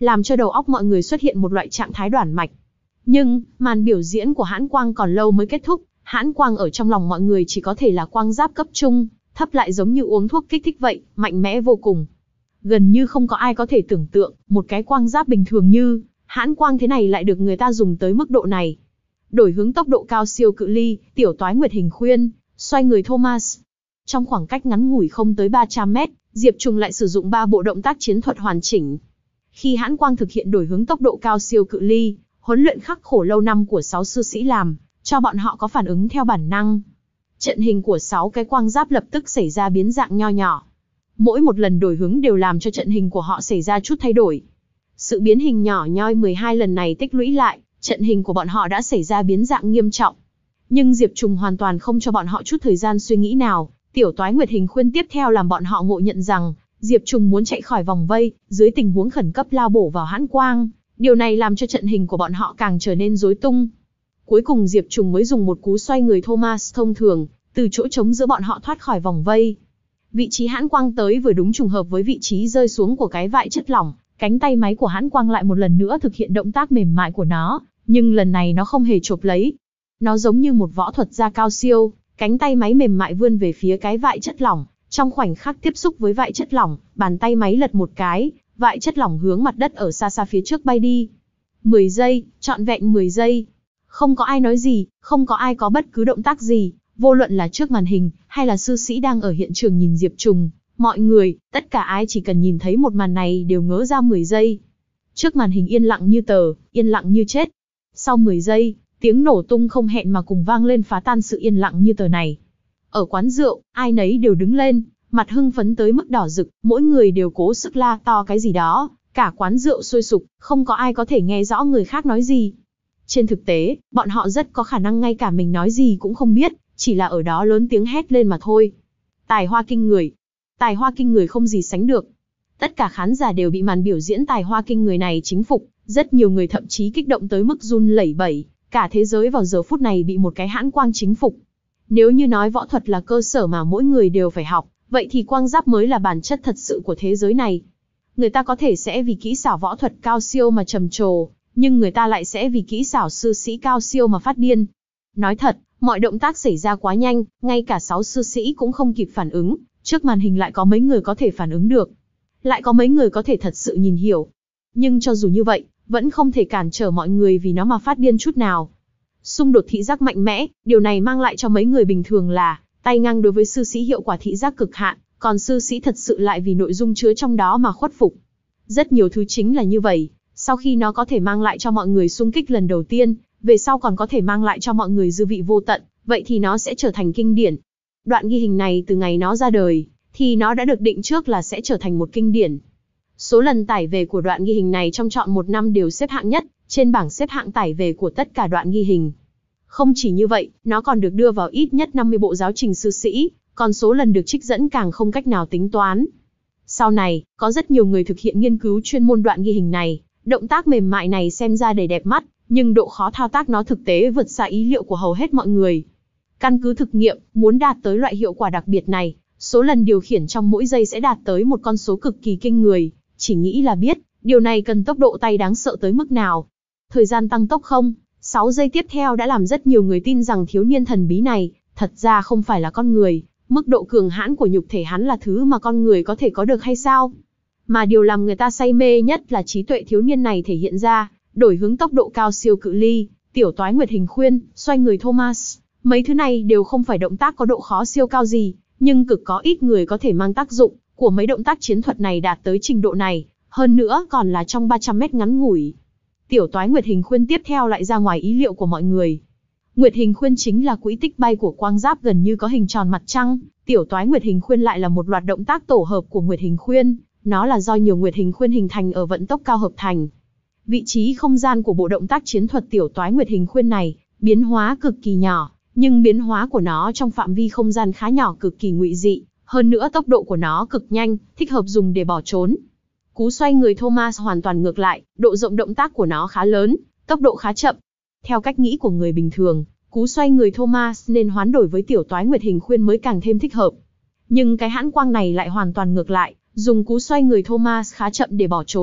làm cho đầu óc mọi người xuất hiện một loại trạng thái đoản mạch. Nhưng, màn biểu diễn của hãn quang còn lâu mới kết thúc, hãn quang ở trong lòng mọi người chỉ có thể là quang giáp cấp trung, thấp lại giống như uống thuốc kích thích vậy, mạnh mẽ vô cùng. Gần như không có ai có thể tưởng tượng, một cái quang giáp bình thường như hãn quang thế này lại được người ta dùng tới mức độ này. Đổi hướng tốc độ cao siêu cự ly, tiểu toái nguyệt hình khuyên, xoay người Thomas. Trong khoảng cách ngắn ngủi không tới ba trăm mét, Diệp Trùng lại sử dụng ba bộ động tác chiến thuật hoàn chỉnh. Khi hãn quang thực hiện đổi hướng tốc độ cao siêu cự ly, huấn luyện khắc khổ lâu năm của sáu sư sĩ làm, cho bọn họ có phản ứng theo bản năng. Trận hình của sáu cái quang giáp lập tức xảy ra biến dạng nho nhỏ. Mỗi một lần đổi hướng đều làm cho trận hình của họ xảy ra chút thay đổi. Sự biến hình nhỏ nhoi mười hai lần này tích lũy lại, trận hình của bọn họ đã xảy ra biến dạng nghiêm trọng. Nhưng Diệp Trùng hoàn toàn không cho bọn họ chút thời gian suy nghĩ nào. Tiểu toái nguyệt hình khuyên tiếp theo làm bọn họ ngộ nhận rằng, Diệp Trùng muốn chạy khỏi vòng vây, dưới tình huống khẩn cấp lao bổ vào hãn quang. Điều này làm cho trận hình của bọn họ càng trở nên rối tung. Cuối cùng Diệp Trùng mới dùng một cú xoay người Thomas thông thường, từ chỗ trống giữa bọn họ thoát khỏi vòng vây. Vị trí hãn quang tới vừa đúng trùng hợp với vị trí rơi xuống của cái vại chất lỏng, cánh tay máy của hãn quang lại một lần nữa thực hiện động tác mềm mại của nó, nhưng lần này nó không hề chộp lấy. Nó giống như một võ thuật gia cao siêu, cánh tay máy mềm mại vươn về phía cái vại chất lỏng, trong khoảnh khắc tiếp xúc với vại chất lỏng, bàn tay máy lật một cái, vại chất lỏng hướng mặt đất ở xa xa phía trước bay đi. mười giây, trọn vẹn mười giây. Không có ai nói gì, không có ai có bất cứ động tác gì, vô luận là trước màn hình, hay là sư sĩ đang ở hiện trường nhìn Diệp Trùng, mọi người, tất cả ai chỉ cần nhìn thấy một màn này đều ngớ ra mười giây. Trước màn hình yên lặng như tờ, yên lặng như chết. Sau mười giây, tiếng nổ tung không hẹn mà cùng vang lên phá tan sự yên lặng như tờ này. Ở quán rượu, ai nấy đều đứng lên, mặt hưng phấn tới mức đỏ rực, mỗi người đều cố sức la to cái gì đó, cả quán rượu sôi sục, không có ai có thể nghe rõ người khác nói gì. Trên thực tế, bọn họ rất có khả năng ngay cả mình nói gì cũng không biết, chỉ là ở đó lớn tiếng hét lên mà thôi. Tài hoa kinh người. Tài hoa kinh người không gì sánh được. Tất cả khán giả đều bị màn biểu diễn tài hoa kinh người này chính phục, rất nhiều người thậm chí kích động tới mức run lẩy bẩy, cả thế giới vào giờ phút này bị một cái hãn quang chính phục. Nếu như nói võ thuật là cơ sở mà mỗi người đều phải học, vậy thì quang giáp mới là bản chất thật sự của thế giới này. Người ta có thể sẽ vì kỹ xảo võ thuật cao siêu mà trầm trồ, nhưng người ta lại sẽ vì kỹ xảo sư sĩ cao siêu mà phát điên. Nói thật, mọi động tác xảy ra quá nhanh, ngay cả sáu sư sĩ cũng không kịp phản ứng, trước màn hình lại có mấy người có thể phản ứng được. Lại có mấy người có thể thật sự nhìn hiểu. Nhưng cho dù như vậy, vẫn không thể cản trở mọi người vì nó mà phát điên chút nào. Xung đột thị giác mạnh mẽ, điều này mang lại cho mấy người bình thường là tay ngang đối với sư sĩ hiệu quả thị giác cực hạn, còn sư sĩ thật sự lại vì nội dung chứa trong đó mà khuất phục. Rất nhiều thứ chính là như vậy, sau khi nó có thể mang lại cho mọi người xung kích lần đầu tiên, về sau còn có thể mang lại cho mọi người dư vị vô tận, vậy thì nó sẽ trở thành kinh điển. Đoạn ghi hình này từ ngày nó ra đời, thì nó đã được định trước là sẽ trở thành một kinh điển. Số lần tải về của đoạn ghi hình này trong trọn một năm đều xếp hạng nhất, trên bảng xếp hạng tải về của tất cả đoạn ghi hình. Không chỉ như vậy, nó còn được đưa vào ít nhất năm mươi bộ giáo trình sư sĩ, còn số lần được trích dẫn càng không cách nào tính toán. Sau này, có rất nhiều người thực hiện nghiên cứu chuyên môn đoạn ghi hình này, động tác mềm mại này xem ra đầy đẹp mắt, nhưng độ khó thao tác nó thực tế vượt xa ý liệu của hầu hết mọi người. Căn cứ thực nghiệm, muốn đạt tới loại hiệu quả đặc biệt này, số lần điều khiển trong mỗi giây sẽ đạt tới một con số cực kỳ kinh người, chỉ nghĩ là biết, điều này cần tốc độ tay đáng sợ tới mức nào. Thời gian tăng tốc không, sáu giây tiếp theo đã làm rất nhiều người tin rằng thiếu niên thần bí này, thật ra không phải là con người, mức độ cường hãn của nhục thể hắn là thứ mà con người có thể có được hay sao? Mà điều làm người ta say mê nhất là trí tuệ thiếu niên này thể hiện ra, đổi hướng tốc độ cao siêu cự ly, tiểu toái nguyệt hình khuyên, xoay người Thomas, mấy thứ này đều không phải động tác có độ khó siêu cao gì, nhưng cực có ít người có thể mang tác dụng của mấy động tác chiến thuật này đạt tới trình độ này, hơn nữa còn là trong ba trăm mét ngắn ngủi. Tiểu toái nguyệt hình khuyên tiếp theo lại ra ngoài ý liệu của mọi người. Nguyệt hình khuyên chính là quỹ tích bay của quang giáp gần như có hình tròn mặt trăng, tiểu toái nguyệt hình khuyên lại là một loạt động tác tổ hợp của nguyệt hình khuyên, nó là do nhiều nguyệt hình khuyên hình thành ở vận tốc cao hợp thành. Vị trí không gian của bộ động tác chiến thuật tiểu toái nguyệt hình khuyên này biến hóa cực kỳ nhỏ, nhưng biến hóa của nó trong phạm vi không gian khá nhỏ cực kỳ ngụy dị, hơn nữa tốc độ của nó cực nhanh, thích hợp dùng để bỏ trốn. Cú xoay người Thomas hoàn toàn ngược lại, độ rộng động tác của nó khá lớn, tốc độ khá chậm. Theo cách nghĩ của người bình thường, cú xoay người Thomas nên hoán đổi với tiểu toái nguyệt hình khuyên mới càng thêm thích hợp. Nhưng cái hãn quang này lại hoàn toàn ngược lại, dùng cú xoay người Thomas khá chậm để bỏ trốn,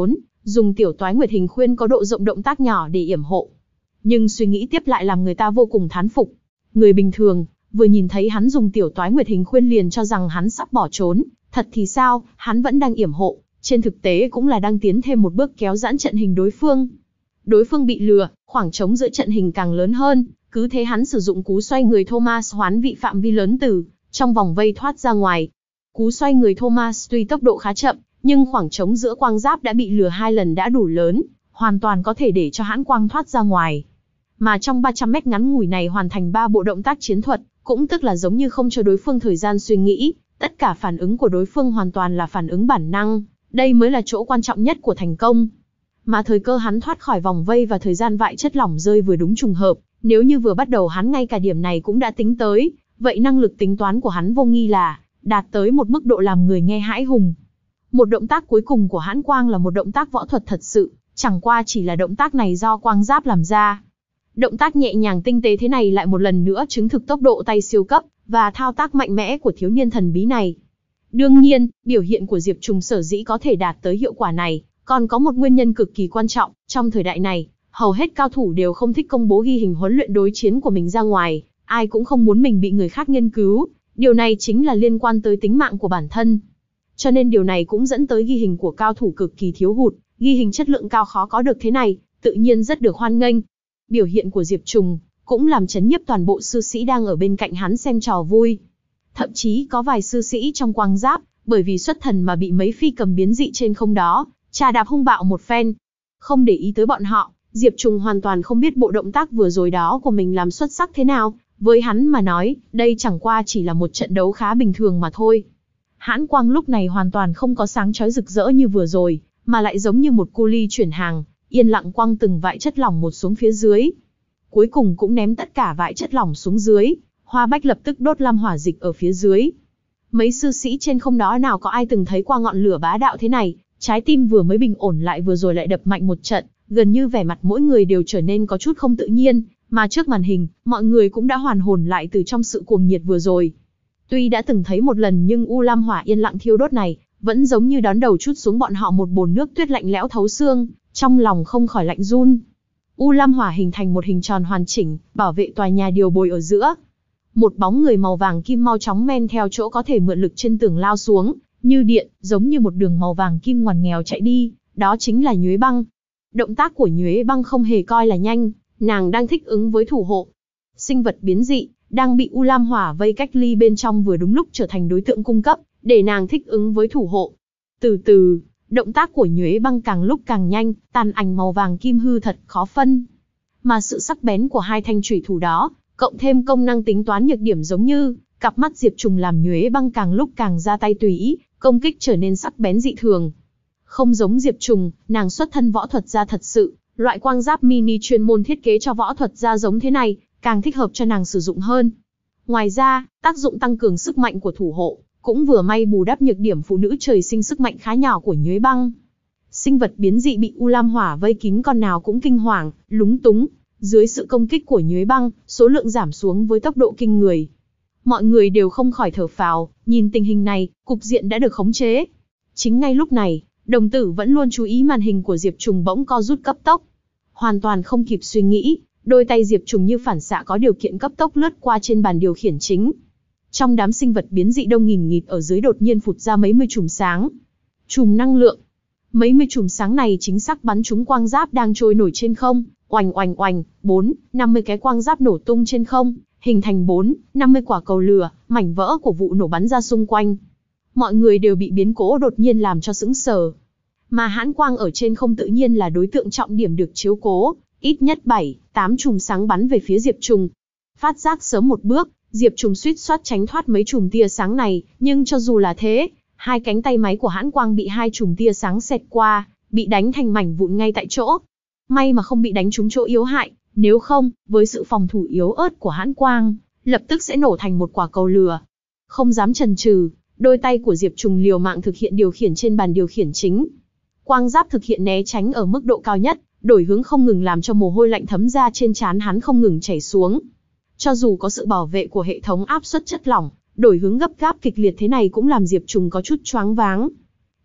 dùng tiểu toái nguyệt hình khuyên có độ rộng động tác nhỏ để yểm hộ. Nhưng suy nghĩ tiếp lại làm người ta vô cùng thán phục. Người bình thường, vừa nhìn thấy hắn dùng tiểu toái nguyệt hình khuyên liền cho rằng hắn sắp bỏ trốn, thật thì sao, hắn vẫn đang yểm hộ, trên thực tế cũng là đang tiến thêm một bước kéo giãn trận hình đối phương. Đối phương bị lừa, khoảng trống giữa trận hình càng lớn hơn, cứ thế hắn sử dụng cú xoay người Thomas hoán vị phạm vi lớn từ trong vòng vây thoát ra ngoài. Cú xoay người Thomas tuy tốc độ khá chậm, nhưng khoảng trống giữa quang giáp đã bị lừa hai lần đã đủ lớn, hoàn toàn có thể để cho hãn quang thoát ra ngoài. Mà trong ba trăm mét ngắn ngủi này hoàn thành ba bộ động tác chiến thuật, cũng tức là giống như không cho đối phương thời gian suy nghĩ, tất cả phản ứng của đối phương hoàn toàn là phản ứng bản năng, đây mới là chỗ quan trọng nhất của thành công. Mà thời cơ hắn thoát khỏi vòng vây và thời gian vại chất lỏng rơi vừa đúng trùng hợp, nếu như vừa bắt đầu hắn ngay cả điểm này cũng đã tính tới, vậy năng lực tính toán của hắn vô nghi là đạt tới một mức độ làm người nghe hãi hùng. Một động tác cuối cùng của hãn quang là một động tác võ thuật thật sự, chẳng qua chỉ là động tác này do quang giáp làm ra. Động tác nhẹ nhàng tinh tế thế này lại một lần nữa chứng thực tốc độ tay siêu cấp và thao tác mạnh mẽ của thiếu niên thần bí này. Đương nhiên, biểu hiện của Diệp Trùng sở dĩ có thể đạt tới hiệu quả này, còn có một nguyên nhân cực kỳ quan trọng. Trong thời đại này, hầu hết cao thủ đều không thích công bố ghi hình huấn luyện đối chiến của mình ra ngoài, ai cũng không muốn mình bị người khác nghiên cứu, điều này chính là liên quan tới tính mạng của bản thân. Cho nên điều này cũng dẫn tới ghi hình của cao thủ cực kỳ thiếu hụt, ghi hình chất lượng cao khó có được thế này, tự nhiên rất được hoan nghênh. Biểu hiện của Diệp Trùng cũng làm chấn nhiếp toàn bộ sư sĩ đang ở bên cạnh hắn xem trò vui. Thậm chí có vài sư sĩ trong quang giáp, bởi vì xuất thần mà bị mấy phi cầm biến dị trên không đó trà đạp hung bạo một phen. Không để ý tới bọn họ, Diệp Trùng hoàn toàn không biết bộ động tác vừa rồi đó của mình làm xuất sắc thế nào, với hắn mà nói, đây chẳng qua chỉ là một trận đấu khá bình thường mà thôi. Hãn quang lúc này hoàn toàn không có sáng chói rực rỡ như vừa rồi, mà lại giống như một cu ly chuyển hàng, yên lặng quăng từng vại chất lỏng một xuống phía dưới. Cuối cùng cũng ném tất cả vại chất lỏng xuống dưới, Hoa Bách lập tức đốt lam hỏa dịch ở phía dưới. Mấy sư sĩ trên không đó nào có ai từng thấy qua ngọn lửa bá đạo thế này, trái tim vừa mới bình ổn lại vừa rồi lại đập mạnh một trận, gần như vẻ mặt mỗi người đều trở nên có chút không tự nhiên, mà trước màn hình, mọi người cũng đã hoàn hồn lại từ trong sự cuồng nhiệt vừa rồi. Tuy đã từng thấy một lần nhưng u lam hỏa yên lặng thiêu đốt này, vẫn giống như đón đầu trút xuống bọn họ một bồn nước tuyết lạnh lẽo thấu xương, trong lòng không khỏi lạnh run. U lam hỏa hình thành một hình tròn hoàn chỉnh, bảo vệ tòa nhà điều bồi ở giữa. Một bóng người màu vàng kim mau chóng men theo chỗ có thể mượn lực trên tường lao xuống, như điện, giống như một đường màu vàng kim ngoằn nghèo chạy đi, đó chính là Nhuế Băng. Động tác của Nhuế Băng không hề coi là nhanh, nàng đang thích ứng với thủ hộ. Sinh vật biến dị, đang bị u lam hỏa vây cách ly bên trong vừa đúng lúc trở thành đối tượng cung cấp, để nàng thích ứng với thủ hộ. Từ từ, động tác của Nhuế Băng càng lúc càng nhanh, tàn ảnh màu vàng kim hư thật khó phân. Mà sự sắc bén của hai thanh chủy thủ đó, cộng thêm công năng tính toán nhược điểm giống như cặp mắt Diệp Trùng làm Nhuế Băng càng lúc càng ra tay tùy ý, công kích trở nên sắc bén dị thường. Không giống Diệp Trùng, nàng xuất thân võ thuật gia thật sự, loại quang giáp mini chuyên môn thiết kế cho võ thuật gia giống thế này, càng thích hợp cho nàng sử dụng hơn. Ngoài ra, tác dụng tăng cường sức mạnh của thủ hộ, cũng vừa may bù đắp nhược điểm phụ nữ trời sinh sức mạnh khá nhỏ của Nhuế Băng. Sinh vật biến dị bị u lam hỏa vây kín con nào cũng kinh hoàng, lúng túng. Dưới sự công kích của Nhuế Băng, số lượng giảm xuống với tốc độ kinh người. Mọi người đều không khỏi thở phào, nhìn tình hình này, cục diện đã được khống chế. Chính ngay lúc này, đồng tử vẫn luôn chú ý màn hình của Diệp Trùng bỗng co rút cấp tốc. Hoàn toàn không kịp suy nghĩ, đôi tay Diệp Trùng như phản xạ có điều kiện cấp tốc lướt qua trên bàn điều khiển chính. Trong đám sinh vật biến dị đông nghìn nghịt ở dưới đột nhiên phụt ra mấy mươi chùm sáng. Chùm năng lượng. Mấy mươi chùm sáng này chính xác bắn trúng quang giáp đang trôi nổi trên không. Oành oành oành, bốn, năm mươi cái quang giáp nổ tung trên không, hình thành bốn, năm mươi quả cầu lửa, mảnh vỡ của vụ nổ bắn ra xung quanh. Mọi người đều bị biến cố đột nhiên làm cho sững sờ. Mà hãn quang ở trên không tự nhiên là đối tượng trọng điểm được chiếu cố, ít nhất bảy, tám chùm sáng bắn về phía Diệp Trùng. Phát giác sớm một bước, Diệp Trùng suýt soát tránh thoát mấy chùm tia sáng này, nhưng cho dù là thế, hai cánh tay máy của hãn quang bị hai chùm tia sáng xẹt qua, bị đánh thành mảnh vụn ngay tại chỗ. May mà không bị đánh trúng chỗ yếu hại, nếu không, với sự phòng thủ yếu ớt của hãn quang, lập tức sẽ nổ thành một quả cầu lửa. Không dám chần chừ, đôi tay của Diệp Trùng liều mạng thực hiện điều khiển trên bàn điều khiển chính. Quang giáp thực hiện né tránh ở mức độ cao nhất, đổi hướng không ngừng làm cho mồ hôi lạnh thấm ra trên trán hắn không ngừng chảy xuống. Cho dù có sự bảo vệ của hệ thống áp suất chất lỏng, đổi hướng gấp gáp kịch liệt thế này cũng làm Diệp Trùng có chút choáng váng.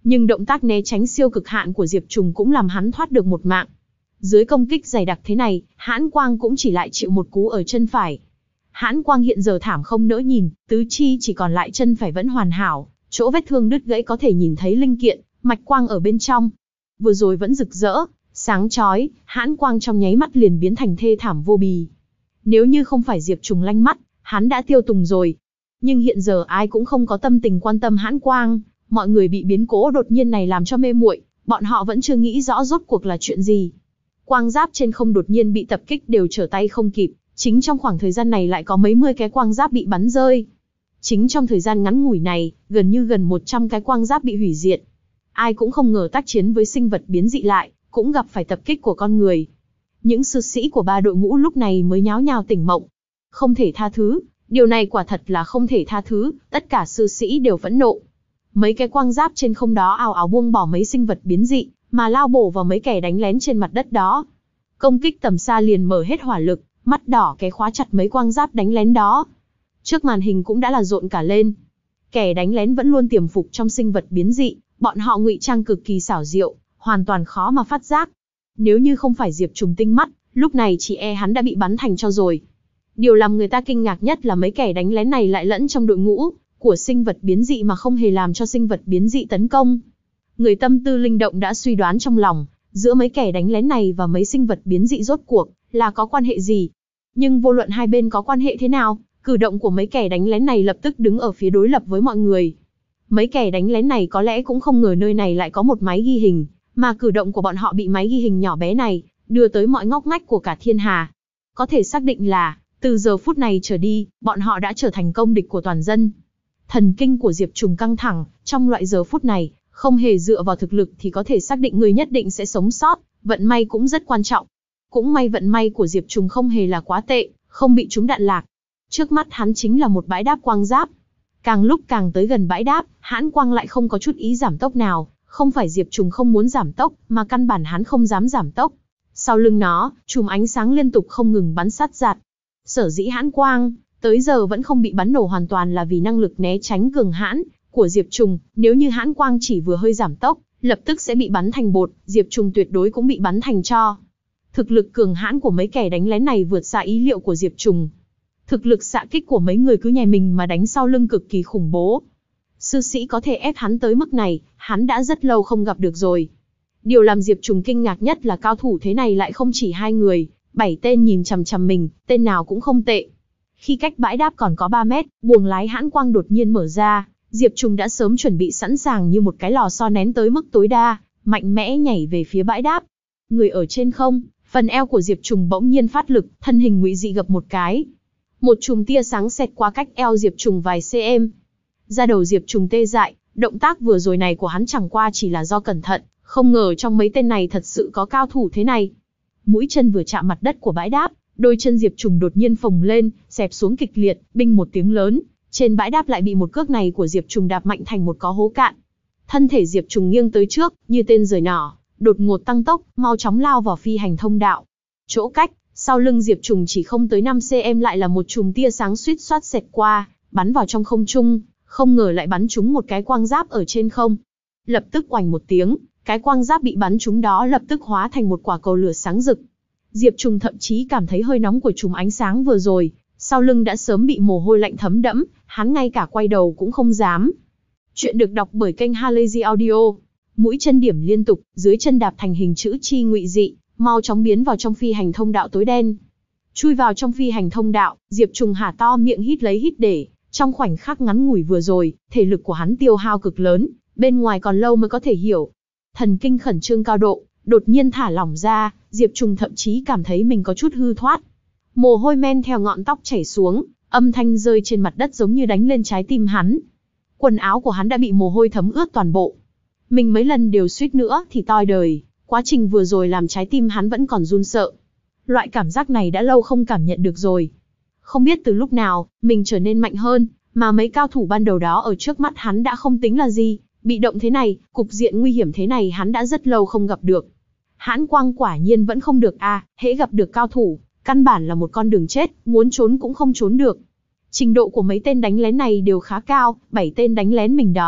Nhưng động tác né tránh siêu cực hạn của Diệp Trùng cũng làm hắn thoát được một mạng. Dưới công kích dày đặc thế này, Hãn Quang cũng chỉ lại chịu một cú ở chân phải. Hãn Quang hiện giờ thảm không nỡ nhìn, tứ chi chỉ còn lại chân phải vẫn hoàn hảo, chỗ vết thương đứt gãy có thể nhìn thấy linh kiện, mạch quang ở bên trong. Vừa rồi vẫn rực rỡ, sáng chói, Hãn Quang trong nháy mắt liền biến thành thê thảm vô bì. Nếu như không phải Diệp Trùng lanh mắt, hắn đã tiêu tùng rồi. Nhưng hiện giờ ai cũng không có tâm tình quan tâm Hãn Quang, mọi người bị biến cố đột nhiên này làm cho mê muội, bọn họ vẫn chưa nghĩ rõ rốt cuộc là chuyện gì. Quang giáp trên không đột nhiên bị tập kích đều trở tay không kịp, chính trong khoảng thời gian này lại có mấy mươi cái quang giáp bị bắn rơi. Chính trong thời gian ngắn ngủi này, gần như gần một trăm cái quang giáp bị hủy diệt. Ai cũng không ngờ tác chiến với sinh vật biến dị lại, cũng gặp phải tập kích của con người. Những sư sĩ của ba đội ngũ lúc này mới nháo nhào tỉnh mộng. Không thể tha thứ, điều này quả thật là không thể tha thứ, tất cả sư sĩ đều phẫn nộ. Mấy cái quang giáp trên không đó ào ào buông bỏ mấy sinh vật biến dị, mà lao bổ vào mấy kẻ đánh lén trên mặt đất đó. Công kích tầm xa liền mở hết hỏa lực, mắt đỏ cái khóa chặt mấy quang giáp đánh lén đó. Trước màn hình cũng đã là rộn cả lên. Kẻ đánh lén vẫn luôn tiềm phục trong sinh vật biến dị, bọn họ ngụy trang cực kỳ xảo diệu, hoàn toàn khó mà phát giác. Nếu như không phải Diệp Trùng tinh mắt, lúc này chỉ e hắn đã bị bắn thành tro rồi. Điều làm người ta kinh ngạc nhất là mấy kẻ đánh lén này lại lẫn trong đội ngũ của sinh vật biến dị mà không hề làm cho sinh vật biến dị tấn công. Người tâm tư linh động đã suy đoán trong lòng, giữa mấy kẻ đánh lén này và mấy sinh vật biến dị rốt cuộc là có quan hệ gì. Nhưng vô luận hai bên có quan hệ thế nào, cử động của mấy kẻ đánh lén này lập tức đứng ở phía đối lập với mọi người. Mấy kẻ đánh lén này có lẽ cũng không ngờ nơi này lại có một máy ghi hình, mà cử động của bọn họ bị máy ghi hình nhỏ bé này đưa tới mọi ngóc ngách của cả thiên hà. Có thể xác định là, từ giờ phút này trở đi, bọn họ đã trở thành công địch của toàn dân. Thần kinh của Diệp Trùng căng thẳng, trong loại giờ phút này, không hề dựa vào thực lực thì có thể xác định người nhất định sẽ sống sót, vận may cũng rất quan trọng. Cũng may vận may của Diệp Trùng không hề là quá tệ, không bị trúng đạn lạc. Trước mắt hắn chính là một bãi đáp quang giáp. Càng lúc càng tới gần bãi đáp, Hãn Quang lại không có chút ý giảm tốc nào, không phải Diệp Trùng không muốn giảm tốc, mà căn bản hắn không dám giảm tốc. Sau lưng nó, chùm ánh sáng liên tục không ngừng bắn sát giạt. Sở dĩ Hãn Quang tới giờ vẫn không bị bắn nổ hoàn toàn là vì năng lực né tránh cường hãn của Diệp Trùng. Nếu như Hãn Quang chỉ vừa hơi giảm tốc, lập tức sẽ bị bắn thành bột, Diệp Trùng tuyệt đối cũng bị bắn thành tro. Thực lực cường hãn của mấy kẻ đánh lén này vượt xa ý liệu của Diệp Trùng. Thực lực xạ kích của mấy người cứ nhè mình mà đánh sau lưng cực kỳ khủng bố. Sư sĩ có thể ép hắn tới mức này, hắn đã rất lâu không gặp được rồi. Điều làm Diệp Trùng kinh ngạc nhất là cao thủ thế này lại không chỉ hai người, bảy tên nhìn chằm chằm mình, tên nào cũng không tệ. Khi cách bãi đáp còn có ba mét, buồng lái Hãn Quang đột nhiên mở ra, Diệp Trùng đã sớm chuẩn bị sẵn sàng như một cái lò xo nén tới mức tối đa, mạnh mẽ nhảy về phía bãi đáp. Người ở trên không, phần eo của Diệp Trùng bỗng nhiên phát lực, thân hình ngụy dị gập một cái. Một chùm tia sáng xẹt qua cách eo Diệp Trùng vài cm. Da đầu Diệp Trùng tê dại, động tác vừa rồi này của hắn chẳng qua chỉ là do cẩn thận, không ngờ trong mấy tên này thật sự có cao thủ thế này. Mũi chân vừa chạm mặt đất của bãi đáp, đôi chân Diệp Trùng đột nhiên phồng lên, xẹp xuống kịch liệt, binh một tiếng lớn, trên bãi đáp lại bị một cước này của Diệp Trùng đạp mạnh thành một có hố cạn. Thân thể Diệp Trùng nghiêng tới trước, như tên giời nỏ, đột ngột tăng tốc, mau chóng lao vào phi hành thông đạo. Chỗ cách sau lưng Diệp Trùng chỉ không tới năm xăng-ti-mét lại là một chùm tia sáng suýt xoát xẹt qua, bắn vào trong không trung, không ngờ lại bắn trúng một cái quang giáp ở trên không. Lập tức oành một tiếng, cái quang giáp bị bắn trúng đó lập tức hóa thành một quả cầu lửa sáng rực. Diệp Trùng thậm chí cảm thấy hơi nóng của chùm ánh sáng vừa rồi, sau lưng đã sớm bị mồ hôi lạnh thấm đẫm, hắn ngay cả quay đầu cũng không dám. Chuyện được đọc bởi kênh Halazy Audio. Mũi chân điểm liên tục, dưới chân đạp thành hình chữ chi ngụy dị, mau chóng biến vào trong phi hành thông đạo tối đen. Chui vào trong phi hành thông đạo, Diệp Trùng há to miệng hít lấy hít để, trong khoảnh khắc ngắn ngủi vừa rồi, thể lực của hắn tiêu hao cực lớn, bên ngoài còn lâu mới có thể hiểu. Thần kinh khẩn trương cao độ, đột nhiên thả lỏng ra, Diệp Trùng thậm chí cảm thấy mình có chút hư thoát. Mồ hôi men theo ngọn tóc chảy xuống, âm thanh rơi trên mặt đất giống như đánh lên trái tim hắn. Quần áo của hắn đã bị mồ hôi thấm ướt toàn bộ. Mình mấy lần đều suýt nữa thì toi đời, quá trình vừa rồi làm trái tim hắn vẫn còn run sợ. Loại cảm giác này đã lâu không cảm nhận được rồi. Không biết từ lúc nào, mình trở nên mạnh hơn, mà mấy cao thủ ban đầu đó ở trước mắt hắn đã không tính là gì. Bị động thế này, cục diện nguy hiểm thế này hắn đã rất lâu không gặp được. Hãn Quang quả nhiên vẫn không được à, hễ gặp được cao thủ, căn bản là một con đường chết, muốn trốn cũng không trốn được. Trình độ của mấy tên đánh lén này đều khá cao, bảy tên đánh lén mình đó,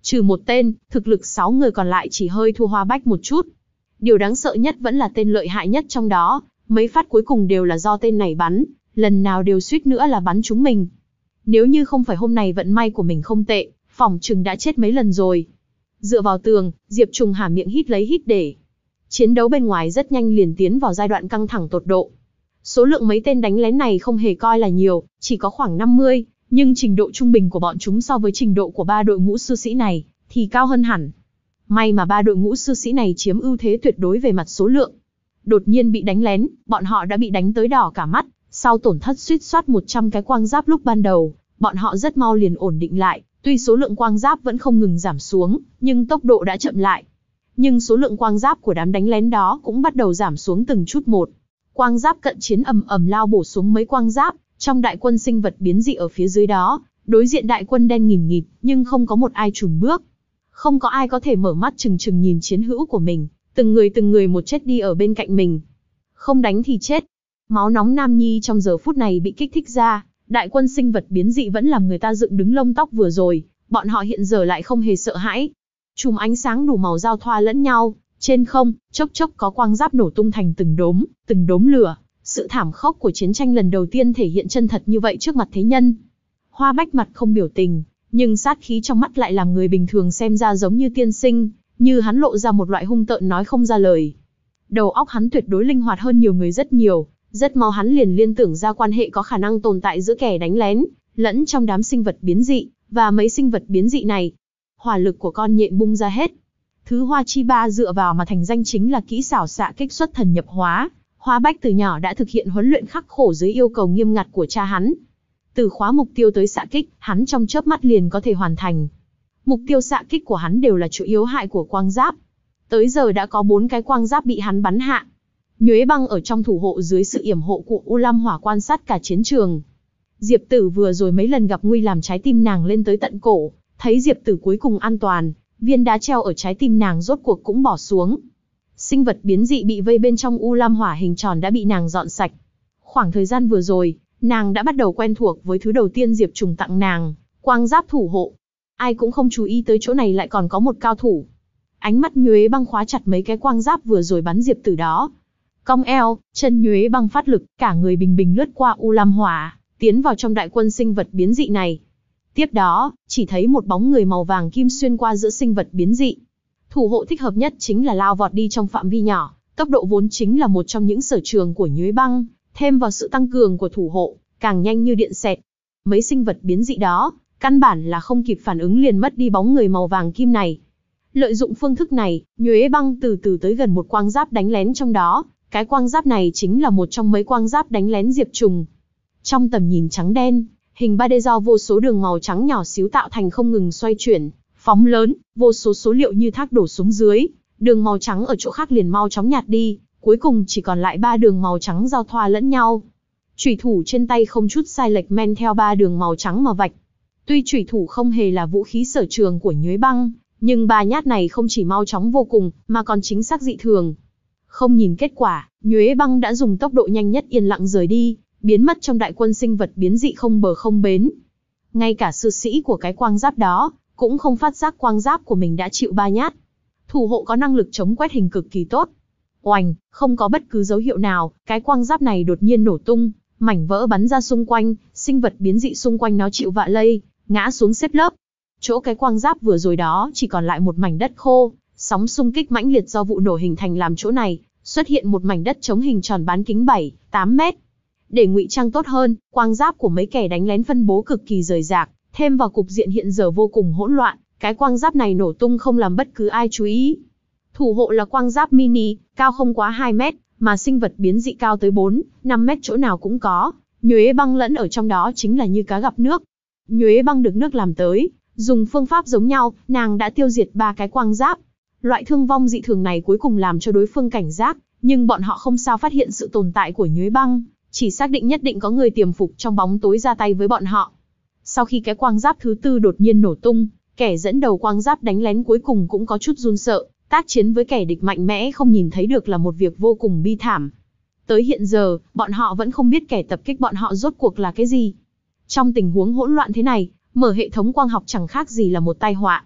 Trừ một tên, thực lực sáu người còn lại chỉ hơi thua Hoa Bách một chút. Điều đáng sợ nhất vẫn là tên lợi hại nhất trong đó, mấy phát cuối cùng đều là do tên này bắn, lần nào đều suýt nữa là bắn trúng mình. Nếu như không phải hôm nay vận may của mình không tệ, phỏng chừng đã chết mấy lần rồi. Dựa vào tường, Diệp Trùng há miệng hít lấy hít để. Chiến đấu bên ngoài rất nhanh liền tiến vào giai đoạn căng thẳng tột độ. Số lượng mấy tên đánh lén này không hề coi là nhiều, chỉ có khoảng năm mươi, nhưng trình độ trung bình của bọn chúng so với trình độ của ba đội ngũ sư sĩ này thì cao hơn hẳn. May mà ba đội ngũ sư sĩ này chiếm ưu thế tuyệt đối về mặt số lượng. Đột nhiên bị đánh lén, bọn họ đã bị đánh tới đỏ cả mắt, sau tổn thất suýt soát một trăm cái quang giáp lúc ban đầu, bọn họ rất mau liền ổn định lại, tuy số lượng quang giáp vẫn không ngừng giảm xuống, nhưng tốc độ đã chậm lại. Nhưng số lượng quang giáp của đám đánh lén đó cũng bắt đầu giảm xuống từng chút một. Quang giáp cận chiến ầm ầm lao bổ xuống mấy quang giáp, trong đại quân sinh vật biến dị ở phía dưới đó, đối diện đại quân đen nghìn nghịt, nhưng không có một ai chùn bước. Không có ai có thể mở mắt trừng trừng nhìn chiến hữu của mình, từng người từng người một chết đi ở bên cạnh mình. Không đánh thì chết. Máu nóng Nam Nhi trong giờ phút này bị kích thích ra, đại quân sinh vật biến dị vẫn làm người ta dựng đứng lông tóc vừa rồi, bọn họ hiện giờ lại không hề sợ hãi. Chùm ánh sáng đủ màu giao thoa lẫn nhau, trên không, chốc chốc có quang giáp nổ tung thành từng đốm, từng đốm lửa. Sự thảm khốc của chiến tranh lần đầu tiên thể hiện chân thật như vậy trước mặt thế nhân. Hoa Bách mặt không biểu tình, nhưng sát khí trong mắt lại làm người bình thường xem ra giống như tiên sinh, như hắn lộ ra một loại hung tợn nói không ra lời. Đầu óc hắn tuyệt đối linh hoạt hơn nhiều người rất nhiều, rất mau hắn liền liên tưởng ra quan hệ có khả năng tồn tại giữa kẻ đánh lén, lẫn trong đám sinh vật biến dị, và mấy sinh vật biến dị này. Hỏa lực của con nhện bung ra hết. Thứ Hoa Chi Ba dựa vào mà thành danh chính là kỹ xảo xạ kích xuất thần nhập hóa. Hoa Bách từ nhỏ đã thực hiện huấn luyện khắc khổ dưới yêu cầu nghiêm ngặt của cha hắn. Từ khóa mục tiêu tới xạ kích, hắn trong chớp mắt liền có thể hoàn thành. Mục tiêu xạ kích của hắn đều là chỗ yếu hại của quang giáp. Tới giờ đã có bốn cái quang giáp bị hắn bắn hạ. Nhuế Băng ở trong thủ hộ dưới sự yểm hộ của U Lam Hỏa quan sát cả chiến trường. Diệp Tử vừa rồi mấy lần gặp nguy làm trái tim nàng lên tới tận cổ, thấy Diệp Tử cuối cùng an toàn, viên đá treo ở trái tim nàng rốt cuộc cũng bỏ xuống. Sinh vật biến dị bị vây bên trong U Lam Hỏa hình tròn đã bị nàng dọn sạch. Khoảng thời gian vừa rồi, nàng đã bắt đầu quen thuộc với thứ đầu tiên Diệp Trùng tặng nàng, quang giáp thủ hộ. Ai cũng không chú ý tới chỗ này lại còn có một cao thủ. Ánh mắt Nhuế Băng khóa chặt mấy cái quang giáp vừa rồi bắn Diệp Tử đó. Cong eo, chân Nhuế Băng phát lực, cả người bình bình lướt qua U Lam Hỏa, tiến vào trong đại quân sinh vật biến dị này. Tiếp đó, chỉ thấy một bóng người màu vàng kim xuyên qua giữa sinh vật biến dị. Thủ hộ thích hợp nhất chính là lao vọt đi trong phạm vi nhỏ, tốc độ vốn chính là một trong những sở trường của Nhuế Băng, thêm vào sự tăng cường của thủ hộ, càng nhanh như điện xẹt. Mấy sinh vật biến dị đó, căn bản là không kịp phản ứng liền mất đi bóng người màu vàng kim này. Lợi dụng phương thức này, Nhuế Băng từ từ tới gần một quang giáp đánh lén trong đó, cái quang giáp này chính là một trong mấy quang giáp đánh lén Diệp Trùng. Trong tầm nhìn trắng đen, hình ba D do vô số đường màu trắng nhỏ xíu tạo thành không ngừng xoay chuyển, phóng lớn, vô số số liệu như thác đổ xuống dưới, đường màu trắng ở chỗ khác liền mau chóng nhạt đi, cuối cùng chỉ còn lại ba đường màu trắng giao thoa lẫn nhau. Chủy thủ trên tay không chút sai lệch men theo ba đường màu trắng mà vạch. Tuy chủy thủ không hề là vũ khí sở trường của Nhuế Băng, nhưng ba nhát này không chỉ mau chóng vô cùng, mà còn chính xác dị thường. Không nhìn kết quả, Nhuế Băng đã dùng tốc độ nhanh nhất yên lặng rời đi, biến mất trong đại quân sinh vật biến dị không bờ không bến. Ngay cả sư sĩ của cái quang giáp đó, cũng không phát giác quang giáp của mình đã chịu ba nhát. Thủ hộ có năng lực chống quét hình cực kỳ tốt. Oành, không có bất cứ dấu hiệu nào, cái quang giáp này đột nhiên nổ tung, mảnh vỡ bắn ra xung quanh, sinh vật biến dị xung quanh nó chịu vạ lây, ngã xuống xếp lớp. Chỗ cái quang giáp vừa rồi đó chỉ còn lại một mảnh đất khô, sóng xung kích mãnh liệt do vụ nổ hình thành làm chỗ này xuất hiện một mảnh đất trống hình tròn bán kính bảy, tám mét. Để ngụy trang tốt hơn, quang giáp của mấy kẻ đánh lén phân bố cực kỳ rời rạc, thêm vào cục diện hiện giờ vô cùng hỗn loạn, cái quang giáp này nổ tung không làm bất cứ ai chú ý. Thủ hộ là quang giáp mini, cao không quá hai mét, mà sinh vật biến dị cao tới bốn, năm mét chỗ nào cũng có. Nhuế Băng lẫn ở trong đó chính là như cá gặp nước. Nhuế Băng được nước làm tới, dùng phương pháp giống nhau, nàng đã tiêu diệt ba cái quang giáp. Loại thương vong dị thường này cuối cùng làm cho đối phương cảnh giác, nhưng bọn họ không sao phát hiện sự tồn tại của Nhuế Băng, chỉ xác định nhất định có người tiềm phục trong bóng tối ra tay với bọn họ. Sau khi cái quang giáp thứ tư đột nhiên nổ tung, kẻ dẫn đầu quang giáp đánh lén cuối cùng cũng có chút run sợ, tác chiến với kẻ địch mạnh mẽ không nhìn thấy được là một việc vô cùng bi thảm. Tới hiện giờ, bọn họ vẫn không biết kẻ tập kích bọn họ rốt cuộc là cái gì. Trong tình huống hỗn loạn thế này, mở hệ thống quang học chẳng khác gì là một tai họa.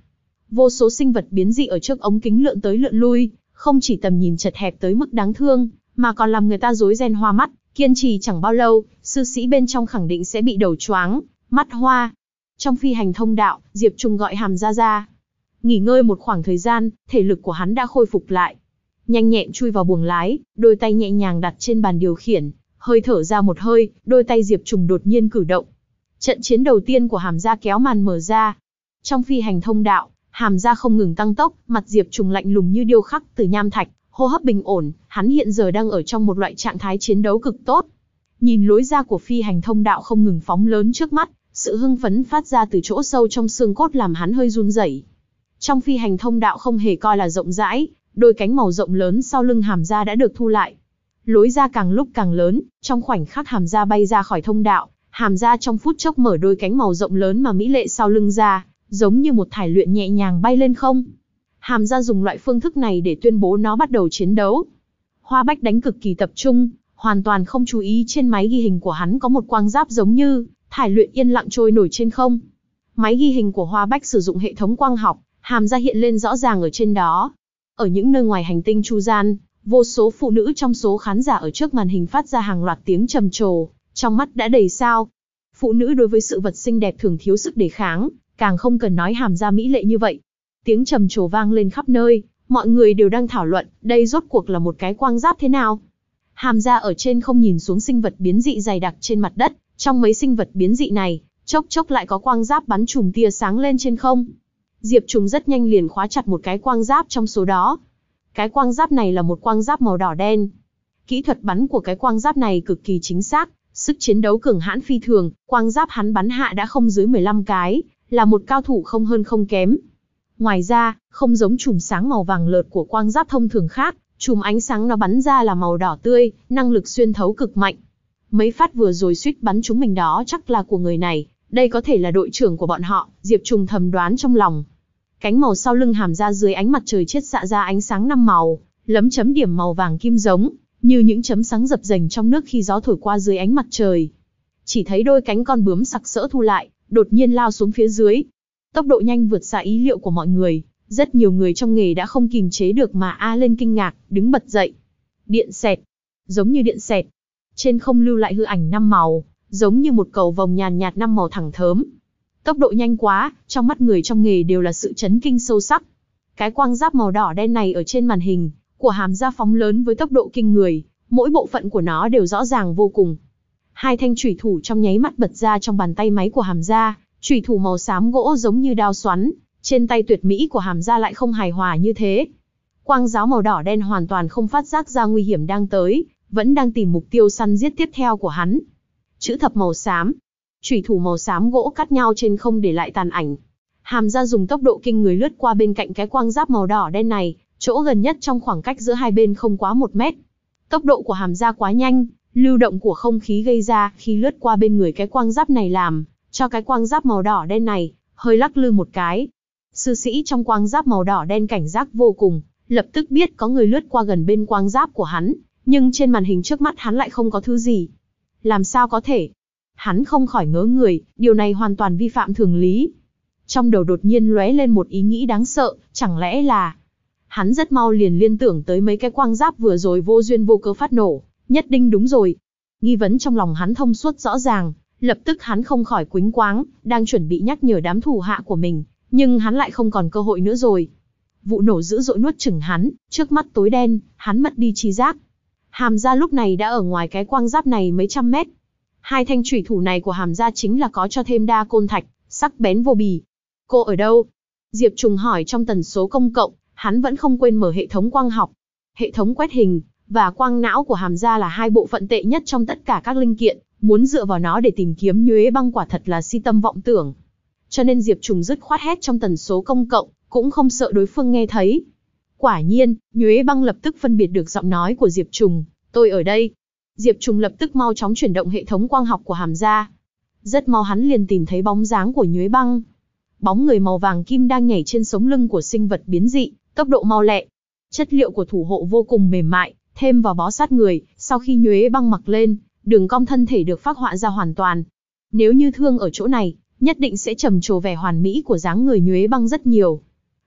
Vô số sinh vật biến dị ở trước ống kính lượn tới lượn lui, không chỉ tầm nhìn chật hẹp tới mức đáng thương, mà còn làm người ta rối ren hoa mắt, kiên trì chẳng bao lâu, sư sĩ bên trong khẳng định sẽ bị đầu choáng, mắt hoa. Trong phi hành thông đạo, Diệp Trùng gọi Hàm Gia ra. Nghỉ ngơi một khoảng thời gian, thể lực của hắn đã khôi phục lại. Nhanh nhẹn chui vào buồng lái, đôi tay nhẹ nhàng đặt trên bàn điều khiển, hơi thở ra một hơi, đôi tay Diệp Trùng đột nhiên cử động. Trận chiến đầu tiên của Hàm Gia kéo màn mở ra. Trong phi hành thông đạo, Hàm Gia không ngừng tăng tốc, mặt Diệp Trùng lạnh lùng như điêu khắc từ nham thạch, hô hấp bình ổn, hắn hiện giờ đang ở trong một loại trạng thái chiến đấu cực tốt. Nhìn lối ra của phi hành thông đạo không ngừng phóng lớn trước mắt, sự hưng phấn phát ra từ chỗ sâu trong xương cốt làm hắn hơi run rẩy. Trong phi hành thông đạo không hề coi là rộng rãi, đôi cánh màu rộng lớn sau lưng Hàm Gia đã được thu lại. Lối ra càng lúc càng lớn, trong khoảnh khắc Hàm Gia bay ra khỏi thông đạo, Hàm Gia trong phút chốc mở đôi cánh màu rộng lớn mà mỹ lệ sau lưng ra, giống như một thải luyện nhẹ nhàng bay lên không. Hàm Gia dùng loại phương thức này để tuyên bố nó bắt đầu chiến đấu. Hoa Bách đánh cực kỳ tập trung, hoàn toàn không chú ý trên máy ghi hình của hắn có một quang giáp giống như thải luyện yên lặng trôi nổi trên không. Máy ghi hình của Hoa Bách sử dụng hệ thống quang học, Hàm Gia hiện lên rõ ràng ở trên đó. Ở những nơi ngoài hành tinh Chu Gian, vô số phụ nữ trong số khán giả ở trước màn hình phát ra hàng loạt tiếng trầm trồ, trong mắt đã đầy sao. Phụ nữ đối với sự vật xinh đẹp thường thiếu sức đề kháng, càng không cần nói Hàm Gia mỹ lệ như vậy. Tiếng trầm trồ vang lên khắp nơi, mọi người đều đang thảo luận, đây rốt cuộc là một cái quang giáp thế nào. Hàm Gia ở trên không nhìn xuống sinh vật biến dị dày đặc trên mặt đất, trong mấy sinh vật biến dị này, chốc chốc lại có quang giáp bắn chùm tia sáng lên trên không. Diệp Trùng rất nhanh liền khóa chặt một cái quang giáp trong số đó. Cái quang giáp này là một quang giáp màu đỏ đen. Kỹ thuật bắn của cái quang giáp này cực kỳ chính xác, sức chiến đấu cường hãn phi thường, quang giáp hắn bắn hạ đã không dưới mười lăm cái, là một cao thủ không hơn không kém. Ngoài ra, không giống chùm sáng màu vàng lợt của quang giáp thông thường khác, chùm ánh sáng nó bắn ra là màu đỏ tươi, năng lực xuyên thấu cực mạnh. Mấy phát vừa rồi suýt bắn trúng mình đó chắc là của người này, đây có thể là đội trưởng của bọn họ, Diệp Trùng thầm đoán trong lòng. Cánh màu sau lưng Hàm Gia dưới ánh mặt trời chiết xạ ra ánh sáng năm màu, lấm chấm điểm màu vàng kim giống, như những chấm sáng dập dềnh trong nước khi gió thổi qua dưới ánh mặt trời. Chỉ thấy đôi cánh con bướm sặc sỡ thu lại, đột nhiên lao xuống phía dưới. Tốc độ nhanh vượt xa ý liệu của mọi người, rất nhiều người trong nghề đã không kìm chế được mà a lên kinh ngạc, đứng bật dậy. Điện xẹt, giống như điện xẹt. Trên không lưu lại hư ảnh năm màu, giống như một cầu vồng nhàn nhạt năm màu thẳng thớm. Tốc độ nhanh quá, trong mắt người trong nghề đều là sự chấn kinh sâu sắc. Cái quang giáp màu đỏ đen này ở trên màn hình của Hàm Gia phóng lớn với tốc độ kinh người, mỗi bộ phận của nó đều rõ ràng vô cùng. Hai thanh chủy thủ trong nháy mắt bật ra trong bàn tay máy của Hàm Gia, chủy thủ màu xám gỗ giống như đao xoắn, trên tay tuyệt mỹ của Hàm Gia lại không hài hòa như thế. Quang giáo màu đỏ đen hoàn toàn không phát giác ra nguy hiểm đang tới, vẫn đang tìm mục tiêu săn giết tiếp theo của hắn. Chữ thập màu xám, chủy thủ màu xám gỗ cắt nhau trên không để lại tàn ảnh. Hàm Gia dùng tốc độ kinh người lướt qua bên cạnh cái quang giáp màu đỏ đen này, chỗ gần nhất trong khoảng cách giữa hai bên không quá một mét. Tốc độ của Hàm Gia quá nhanh, lưu động của không khí gây ra khi lướt qua bên người cái quang giáp này làm cho cái quang giáp màu đỏ đen này hơi lắc lư một cái. Sư sĩ trong quang giáp màu đỏ đen cảnh giác vô cùng, lập tức biết có người lướt qua gần bên quang giáp của hắn, nhưng trên màn hình trước mắt hắn lại không có thứ gì. Làm sao có thể? Hắn không khỏi ngớ người, điều này hoàn toàn vi phạm thường lý. Trong đầu đột nhiên lóe lên một ý nghĩ đáng sợ, chẳng lẽ là... Hắn rất mau liền liên tưởng tới mấy cái quang giáp vừa rồi vô duyên vô cớ phát nổ, nhất định đúng rồi. Nghi vấn trong lòng hắn thông suốt rõ ràng, lập tức hắn không khỏi quĩnh quáng, đang chuẩn bị nhắc nhở đám thủ hạ của mình, nhưng hắn lại không còn cơ hội nữa rồi. Vụ nổ dữ dội nuốt chửng hắn, trước mắt tối đen, hắn mất đi trí giác. Hàm Gia lúc này đã ở ngoài cái quang giáp này mấy trăm mét. Hai thanh chủy thủ này của Hàm Gia chính là có cho thêm đa côn thạch, sắc bén vô bì. Cô ở đâu? Diệp Trùng hỏi trong tần số công cộng, hắn vẫn không quên mở hệ thống quang học. Hệ thống quét hình và quang não của Hàm Gia là hai bộ phận tệ nhất trong tất cả các linh kiện, muốn dựa vào nó để tìm kiếm Nhuế Băng quả thật là si tâm vọng tưởng. Cho nên Diệp Trùng dứt khoát hét trong tần số công cộng, cũng không sợ đối phương nghe thấy. Quả nhiên, Nhuế Băng lập tức phân biệt được giọng nói của Diệp Trùng, tôi ở đây. Diệp Trùng lập tức mau chóng chuyển động hệ thống quang học của Hàm Gia. Rất mau hắn liền tìm thấy bóng dáng của Nhuế Băng. Bóng người màu vàng kim đang nhảy trên sống lưng của sinh vật biến dị, tốc độ mau lẹ. Chất liệu của thủ hộ vô cùng mềm mại, thêm vào bó sát người, sau khi Nhuế Băng mặc lên, đường cong thân thể được phác họa ra hoàn toàn. Nếu như thương ở chỗ này, nhất định sẽ trầm trồ vẻ hoàn mỹ của dáng người Nhuế Băng rất nhiều.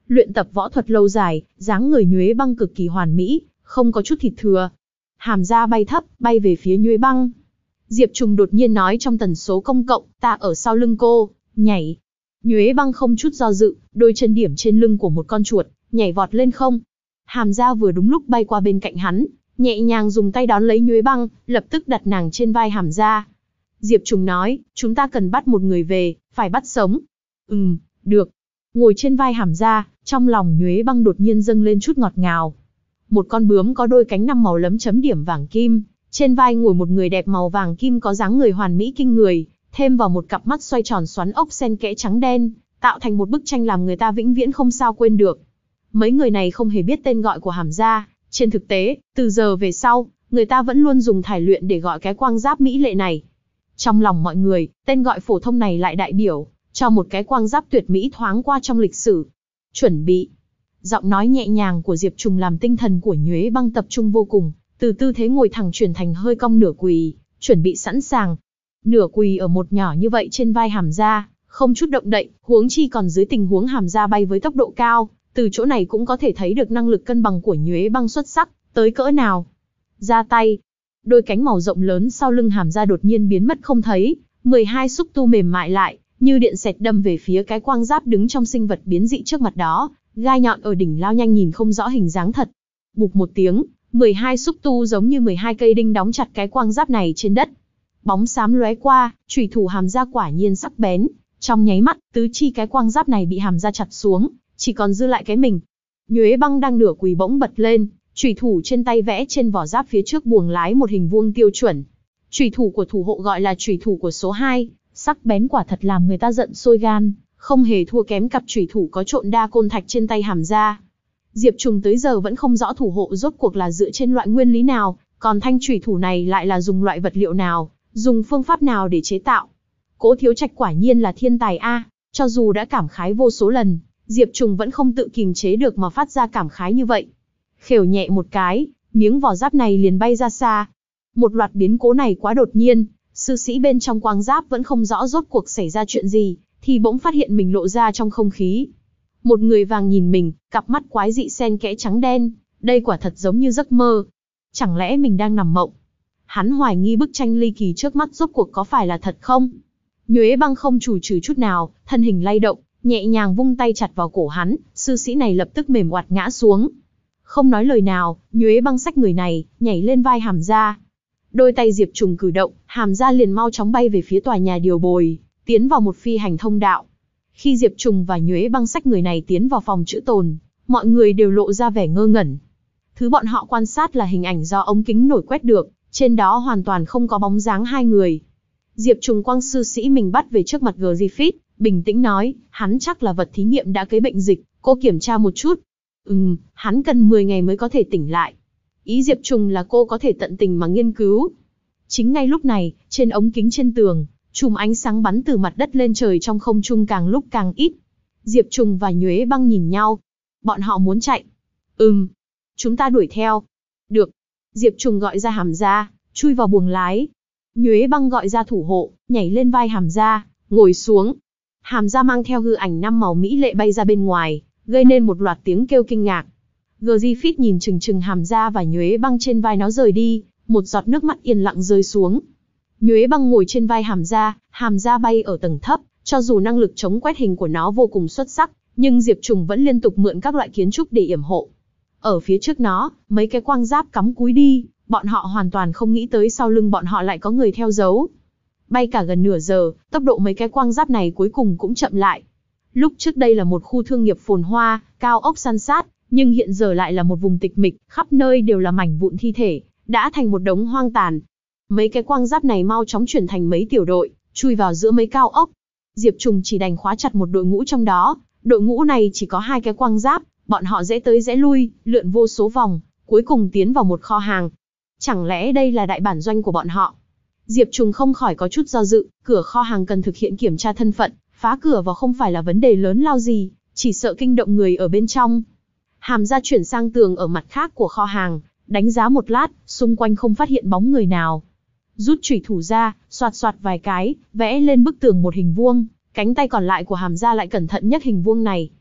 Luyện tập võ thuật lâu dài, dáng người Nhuế Băng cực kỳ hoàn mỹ, không có chút thịt thừa. Hàm ra bay thấp, bay về phía Nhuế Băng. Diệp Trùng đột nhiên nói trong tần số công cộng, ta ở sau lưng cô, nhảy. Nhuế Băng không chút do dự, đôi chân điểm trên lưng của một con chuột, nhảy vọt lên không. Hàm ra vừa đúng lúc bay qua bên cạnh hắn, nhẹ nhàng dùng tay đón lấy Nhuế Băng, lập tức đặt nàng trên vai Hàm ra. Diệp Trùng nói, chúng ta cần bắt một người về, phải bắt sống. Ừm, được. Ngồi trên vai Hàm ra, trong lòng Nhuế Băng đột nhiên dâng lên chút ngọt ngào. Một con bướm có đôi cánh năm màu lấm chấm điểm vàng kim, trên vai ngồi một người đẹp màu vàng kim có dáng người hoàn mỹ kinh người, thêm vào một cặp mắt xoay tròn xoắn ốc xen kẽ trắng đen, tạo thành một bức tranh làm người ta vĩnh viễn không sao quên được. Mấy người này không hề biết tên gọi của Hàm ra, trên thực tế, từ giờ về sau, người ta vẫn luôn dùng thải luyện để gọi cái quang giáp mỹ lệ này. Trong lòng mọi người, tên gọi phổ thông này lại đại biểu cho một cái quang giáp tuyệt mỹ thoáng qua trong lịch sử. Chuẩn bị. Giọng nói nhẹ nhàng của Diệp Trùng làm tinh thần của Nhuế Băng tập trung vô cùng, từ tư thế ngồi thẳng chuyển thành hơi cong nửa quỳ, chuẩn bị sẵn sàng. Nửa quỳ ở một nhỏ như vậy trên vai Hàm ra, không chút động đậy, huống chi còn dưới tình huống Hàm ra bay với tốc độ cao, từ chỗ này cũng có thể thấy được năng lực cân bằng của Nhuế Băng xuất sắc tới cỡ nào. Ra tay. Đôi cánh màu rộng lớn sau lưng Hàm ra đột nhiên biến mất không thấy, mười hai xúc tu mềm mại lại, như điện xẹt đâm về phía cái quang giáp đứng trong sinh vật biến dị trước mặt đó, gai nhọn ở đỉnh lao nhanh nhìn không rõ hình dáng thật. Bụp một tiếng, mười hai xúc tu giống như mười hai cây đinh đóng chặt cái quang giáp này trên đất. Bóng xám lóe qua, chủy thủ Hàm ra quả nhiên sắc bén, trong nháy mắt, tứ chi cái quang giáp này bị Hàm ra chặt xuống, chỉ còn dư lại cái mình. Nhuế Băng đang nửa quỳ bỗng bật lên, chủy thủ trên tay vẽ trên vỏ giáp phía trước buồng lái một hình vuông tiêu chuẩn. Chủy thủ của thủ hộ gọi là chủy thủ của số hai, sắc bén quả thật làm người ta giận sôi gan, không hề thua kém cặp chủy thủ có trộn đa côn thạch trên tay Hàm ra. Diệp Trùng tới giờ vẫn không rõ thủ hộ rốt cuộc là dựa trên loại nguyên lý nào, còn thanh chủy thủ này lại là dùng loại vật liệu nào, dùng phương pháp nào để chế tạo. Cố Thiếu Trạch quả nhiên là thiên tài a, cho dù đã cảm khái vô số lần, Diệp Trùng vẫn không tự kìm chế được mà phát ra cảm khái như vậy. Khều nhẹ một cái, miếng vỏ giáp này liền bay ra xa. Một loạt biến cố này quá đột nhiên, sư sĩ bên trong quang giáp vẫn không rõ rốt cuộc xảy ra chuyện gì, thì bỗng phát hiện mình lộ ra trong không khí. Một người vàng nhìn mình, cặp mắt quái dị xen kẽ trắng đen, đây quả thật giống như giấc mơ. Chẳng lẽ mình đang nằm mộng? Hắn hoài nghi bức tranh ly kỳ trước mắt rốt cuộc có phải là thật không? Nhuế Băng không chùi chừ chút nào, thân hình lay động, nhẹ nhàng vung tay chặt vào cổ hắn, sư sĩ này lập tức mềm oạt ngã xuống. Không nói lời nào, Nhuế Băng xách người này, nhảy lên vai Hàm ra. Đôi tay Diệp Trùng cử động, Hàm ra liền mau chóng bay về phía tòa nhà điều bồi, tiến vào một phi hành thông đạo. Khi Diệp Trùng và Nhuế Băng xách người này tiến vào phòng chữ tồn, mọi người đều lộ ra vẻ ngơ ngẩn. Thứ bọn họ quan sát là hình ảnh do ống kính nổi quét được, trên đó hoàn toàn không có bóng dáng hai người. Diệp Trùng quăng sư sĩ mình bắt về trước mặt Griffith, bình tĩnh nói, hắn chắc là vật thí nghiệm đã cấy bệnh dịch, cô kiểm tra một chút. Ừm, hắn cần mười ngày mới có thể tỉnh lại. Ý Diệp Trùng là cô có thể tận tình mà nghiên cứu. Chính ngay lúc này, trên ống kính trên tường, chùm ánh sáng bắn từ mặt đất lên trời trong không trung càng lúc càng ít. Diệp Trùng và Nhuế Băng nhìn nhau. Bọn họ muốn chạy. Ừm. Chúng ta đuổi theo. Được. Diệp Trùng gọi ra Hàm ra, chui vào buồng lái. Nhuế Băng gọi ra thủ hộ, nhảy lên vai Hàm ra, ngồi xuống. Hàm ra mang theo hư ảnh năm màu mỹ lệ bay ra bên ngoài, gây nên một loạt tiếng kêu kinh ngạc. Griffith nhìn chừng chừng Hàm ra và Nhuế Băng trên vai nó rời đi, một giọt nước mắt yên lặng rơi xuống. Nhuế Băng ngồi trên vai Hàm ra, Hàm ra bay ở tầng thấp, cho dù năng lực chống quét hình của nó vô cùng xuất sắc, nhưng Diệp Trùng vẫn liên tục mượn các loại kiến trúc để yểm hộ. Ở phía trước nó, mấy cái quang giáp cắm cúi đi, bọn họ hoàn toàn không nghĩ tới sau lưng bọn họ lại có người theo dấu. Bay cả gần nửa giờ, tốc độ mấy cái quang giáp này cuối cùng cũng chậm lại. Lúc trước đây là một khu thương nghiệp phồn hoa, cao ốc san sát, nhưng hiện giờ lại là một vùng tịch mịch, khắp nơi đều là mảnh vụn thi thể, đã thành một đống hoang tàn. Mấy cái quang giáp này mau chóng chuyển thành mấy tiểu đội, chui vào giữa mấy cao ốc. Diệp Trùng chỉ đành khóa chặt một đội ngũ trong đó, đội ngũ này chỉ có hai cái quang giáp, bọn họ rẽ tới rẽ lui, lượn vô số vòng, cuối cùng tiến vào một kho hàng. Chẳng lẽ đây là đại bản doanh của bọn họ? Diệp Trùng không khỏi có chút do dự, cửa kho hàng cần thực hiện kiểm tra thân phận, phá cửa vào không phải là vấn đề lớn lao gì, chỉ sợ kinh động người ở bên trong. Hàm ra chuyển sang tường ở mặt khác của kho hàng, đánh giá một lát, xung quanh không phát hiện bóng người nào. Rút chủy thủ ra, xoạt xoạt vài cái, vẽ lên bức tường một hình vuông, cánh tay còn lại của Hàm ra lại cẩn thận nhấc hình vuông này.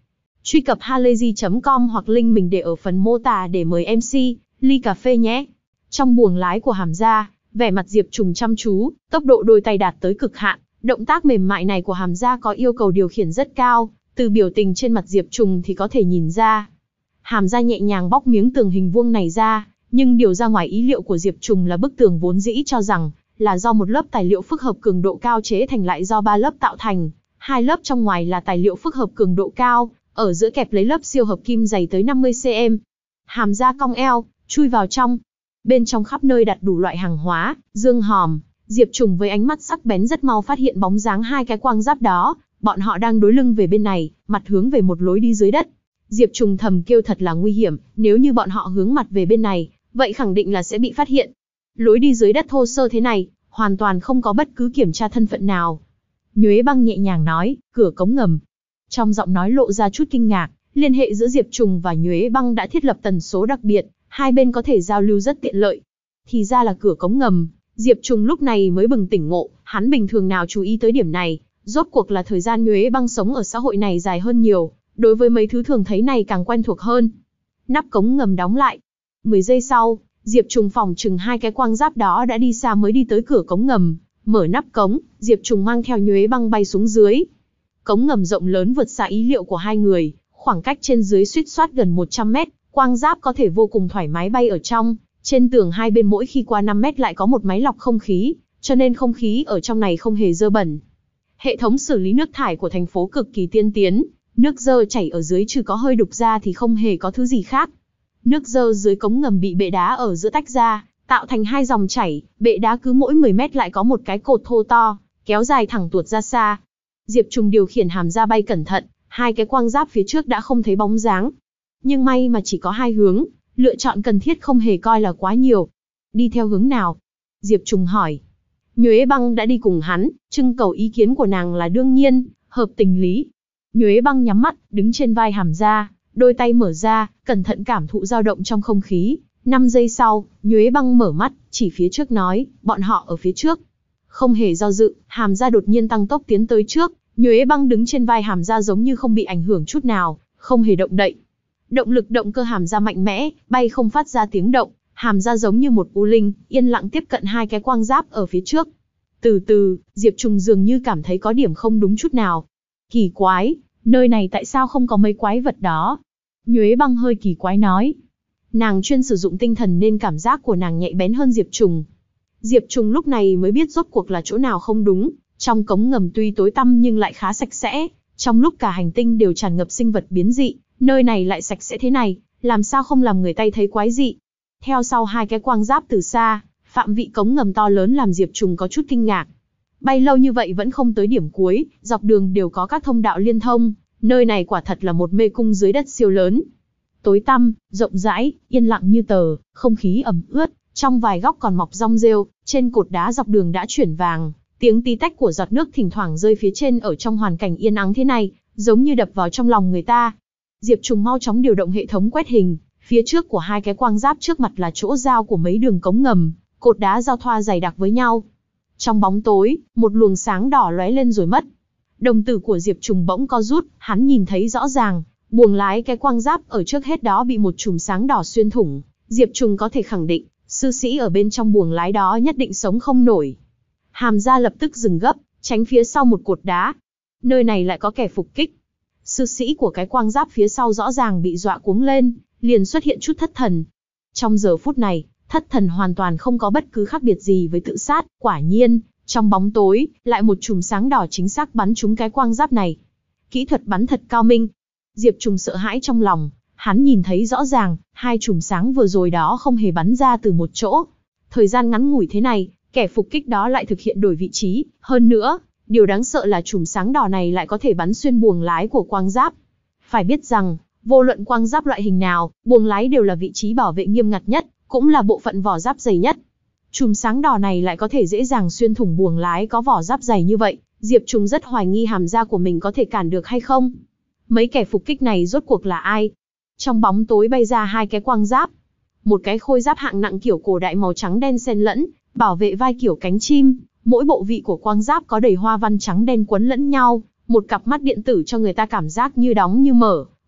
Truy cập halayzi chấm com hoặc link mình để ở phần mô tả để mời em xê, ly cà phê nhé. Trong buồng lái của Hàm Gia, vẻ mặt Diệp Trùng chăm chú, tốc độ đôi tay đạt tới cực hạn. Động tác mềm mại này của Hàm Gia có yêu cầu điều khiển rất cao, từ biểu tình trên mặt Diệp Trùng thì có thể nhìn ra. Hàm Gia nhẹ nhàng bóc miếng tường hình vuông này ra, nhưng điều ra ngoài ý liệu của Diệp Trùng là bức tường vốn dĩ cho rằng là do một lớp tài liệu phức hợp cường độ cao chế thành lại do ba lớp tạo thành. Hai lớp trong ngoài là tài liệu phức hợp cường độ cao, ở giữa kẹp lấy lớp siêu hợp kim dày tới năm mươi xăng ti mét. Hàm Gia cong eo, chui vào trong. Bên trong khắp nơi đặt đủ loại hàng hóa, dương hòm. Diệp Trùng với ánh mắt sắc bén rất mau phát hiện bóng dáng hai cái quang giáp đó, bọn họ đang đối lưng về bên này, mặt hướng về một lối đi dưới đất. Diệp Trùng thầm kêu thật là nguy hiểm, nếu như bọn họ hướng mặt về bên này, vậy khẳng định là sẽ bị phát hiện. Lối đi dưới đất thô sơ thế này, hoàn toàn không có bất cứ kiểm tra thân phận nào. Nhuế Băng nhẹ nhàng nói, cửa cống ngầm. Trong giọng nói lộ ra chút kinh ngạc, liên hệ giữa Diệp Trùng và Nhuế Băng đã thiết lập tần số đặc biệt, hai bên có thể giao lưu rất tiện lợi. Thì ra là cửa cống ngầm. Diệp Trùng lúc này mới bừng tỉnh ngộ, hắn bình thường nào chú ý tới điểm này, rốt cuộc là thời gian Nhuế Băng sống ở xã hội này dài hơn nhiều, đối với mấy thứ thường thấy này càng quen thuộc hơn. Nắp cống ngầm đóng lại. mười giây sau, Diệp Trùng phỏng chừng hai cái quang giáp đó đã đi xa mới đi tới cửa cống ngầm, mở nắp cống, Diệp Trùng mang theo Nhuế Băng bay xuống dưới. Cống ngầm rộng lớn vượt xa ý liệu của hai người, khoảng cách trên dưới suýt soát gần một trăm mét, quang giáp có thể vô cùng thoải mái bay ở trong. Trên tường hai bên mỗi khi qua năm mét lại có một máy lọc không khí, cho nên không khí ở trong này không hề dơ bẩn. Hệ thống xử lý nước thải của thành phố cực kỳ tiên tiến, nước dơ chảy ở dưới trừ có hơi đục ra thì không hề có thứ gì khác. Nước dơ dưới cống ngầm bị bệ đá ở giữa tách ra, tạo thành hai dòng chảy, bệ đá cứ mỗi mười mét lại có một cái cột thô to, kéo dài thẳng tuột ra xa. Diệp Trùng điều khiển Hàm Gia bay cẩn thận, hai cái quang giáp phía trước đã không thấy bóng dáng. Nhưng may mà chỉ có hai hướng, lựa chọn cần thiết không hề coi là quá nhiều. Đi theo hướng nào? Diệp Trùng hỏi. Nhuế Băng đã đi cùng hắn, trưng cầu ý kiến của nàng là đương nhiên, hợp tình lý. Nhuế Băng nhắm mắt, đứng trên vai Hàm Gia, đôi tay mở ra, cẩn thận cảm thụ dao động trong không khí. Năm giây sau, Nhuế Băng mở mắt, chỉ phía trước nói, bọn họ ở phía trước. Không hề do dự, Hàm Gia đột nhiên tăng tốc tiến tới trước, Nhuế Băng đứng trên vai Hàm Gia giống như không bị ảnh hưởng chút nào, không hề động đậy. Động lực động cơ Hàm Gia mạnh mẽ, bay không phát ra tiếng động, Hàm Gia giống như một u linh, yên lặng tiếp cận hai cái quang giáp ở phía trước. Từ từ, Diệp Trùng dường như cảm thấy có điểm không đúng chút nào. Kỳ quái, nơi này tại sao không có mấy quái vật đó? Nhuế Băng hơi kỳ quái nói. Nàng chuyên sử dụng tinh thần nên cảm giác của nàng nhạy bén hơn Diệp Trùng. Diệp Trùng lúc này mới biết rốt cuộc là chỗ nào không đúng, trong cống ngầm tuy tối tăm nhưng lại khá sạch sẽ, trong lúc cả hành tinh đều tràn ngập sinh vật biến dị, nơi này lại sạch sẽ thế này, làm sao không làm người ta thấy quái dị. Theo sau hai cái quang giáp từ xa, phạm vị cống ngầm to lớn làm Diệp Trùng có chút kinh ngạc. Bay lâu như vậy vẫn không tới điểm cuối, dọc đường đều có các thông đạo liên thông, nơi này quả thật là một mê cung dưới đất siêu lớn. Tối tăm, rộng rãi, yên lặng như tờ, không khí ẩm ướt, trong vài góc còn mọc rong rêu, trên cột đá dọc đường đã chuyển vàng, tiếng tí tách của giọt nước thỉnh thoảng rơi phía trên ở trong hoàn cảnh yên ắng thế này, giống như đập vào trong lòng người ta. Diệp Trùng mau chóng điều động hệ thống quét hình, phía trước của hai cái quang giáp trước mặt là chỗ giao của mấy đường cống ngầm, cột đá giao thoa dày đặc với nhau. Trong bóng tối, một luồng sáng đỏ lóe lên rồi mất. Đồng tử của Diệp Trùng bỗng co rút, hắn nhìn thấy rõ ràng, buồng lái cái quang giáp ở trước hết đó bị một chùm sáng đỏ xuyên thủng. Diệp Trùng có thể khẳng định, sư sĩ ở bên trong buồng lái đó nhất định sống không nổi. Hàm Gia lập tức dừng gấp, tránh phía sau một cột đá. Nơi này lại có kẻ phục kích. Sư sĩ của cái quang giáp phía sau rõ ràng bị dọa cuống lên, liền xuất hiện chút thất thần. Trong giờ phút này, thất thần hoàn toàn không có bất cứ khác biệt gì với tự sát. Quả nhiên, trong bóng tối, lại một chùm sáng đỏ chính xác bắn trúng cái quang giáp này. Kỹ thuật bắn thật cao minh. Diệp Trùng sợ hãi trong lòng, hắn nhìn thấy rõ ràng, hai chùm sáng vừa rồi đó không hề bắn ra từ một chỗ. Thời gian ngắn ngủi thế này, kẻ phục kích đó lại thực hiện đổi vị trí, hơn nữa, điều đáng sợ là chùm sáng đỏ này lại có thể bắn xuyên buồng lái của quang giáp. Phải biết rằng, vô luận quang giáp loại hình nào, buồng lái đều là vị trí bảo vệ nghiêm ngặt nhất, cũng là bộ phận vỏ giáp dày nhất. Chùm sáng đỏ này lại có thể dễ dàng xuyên thủng buồng lái có vỏ giáp dày như vậy, Diệp Trùng rất hoài nghi Hàm Gia của mình có thể cản được hay không. Mấy kẻ phục kích này rốt cuộc là ai? Trong bóng tối bay ra hai cái quang giáp. Một cái khôi giáp hạng nặng kiểu cổ đại màu trắng đen xen lẫn, bảo vệ vai kiểu cánh chim, mỗi bộ vị của quang giáp có đầy hoa văn trắng đen quấn lẫn nhau, một cặp mắt điện tử cho người ta cảm giác như đóng như mở,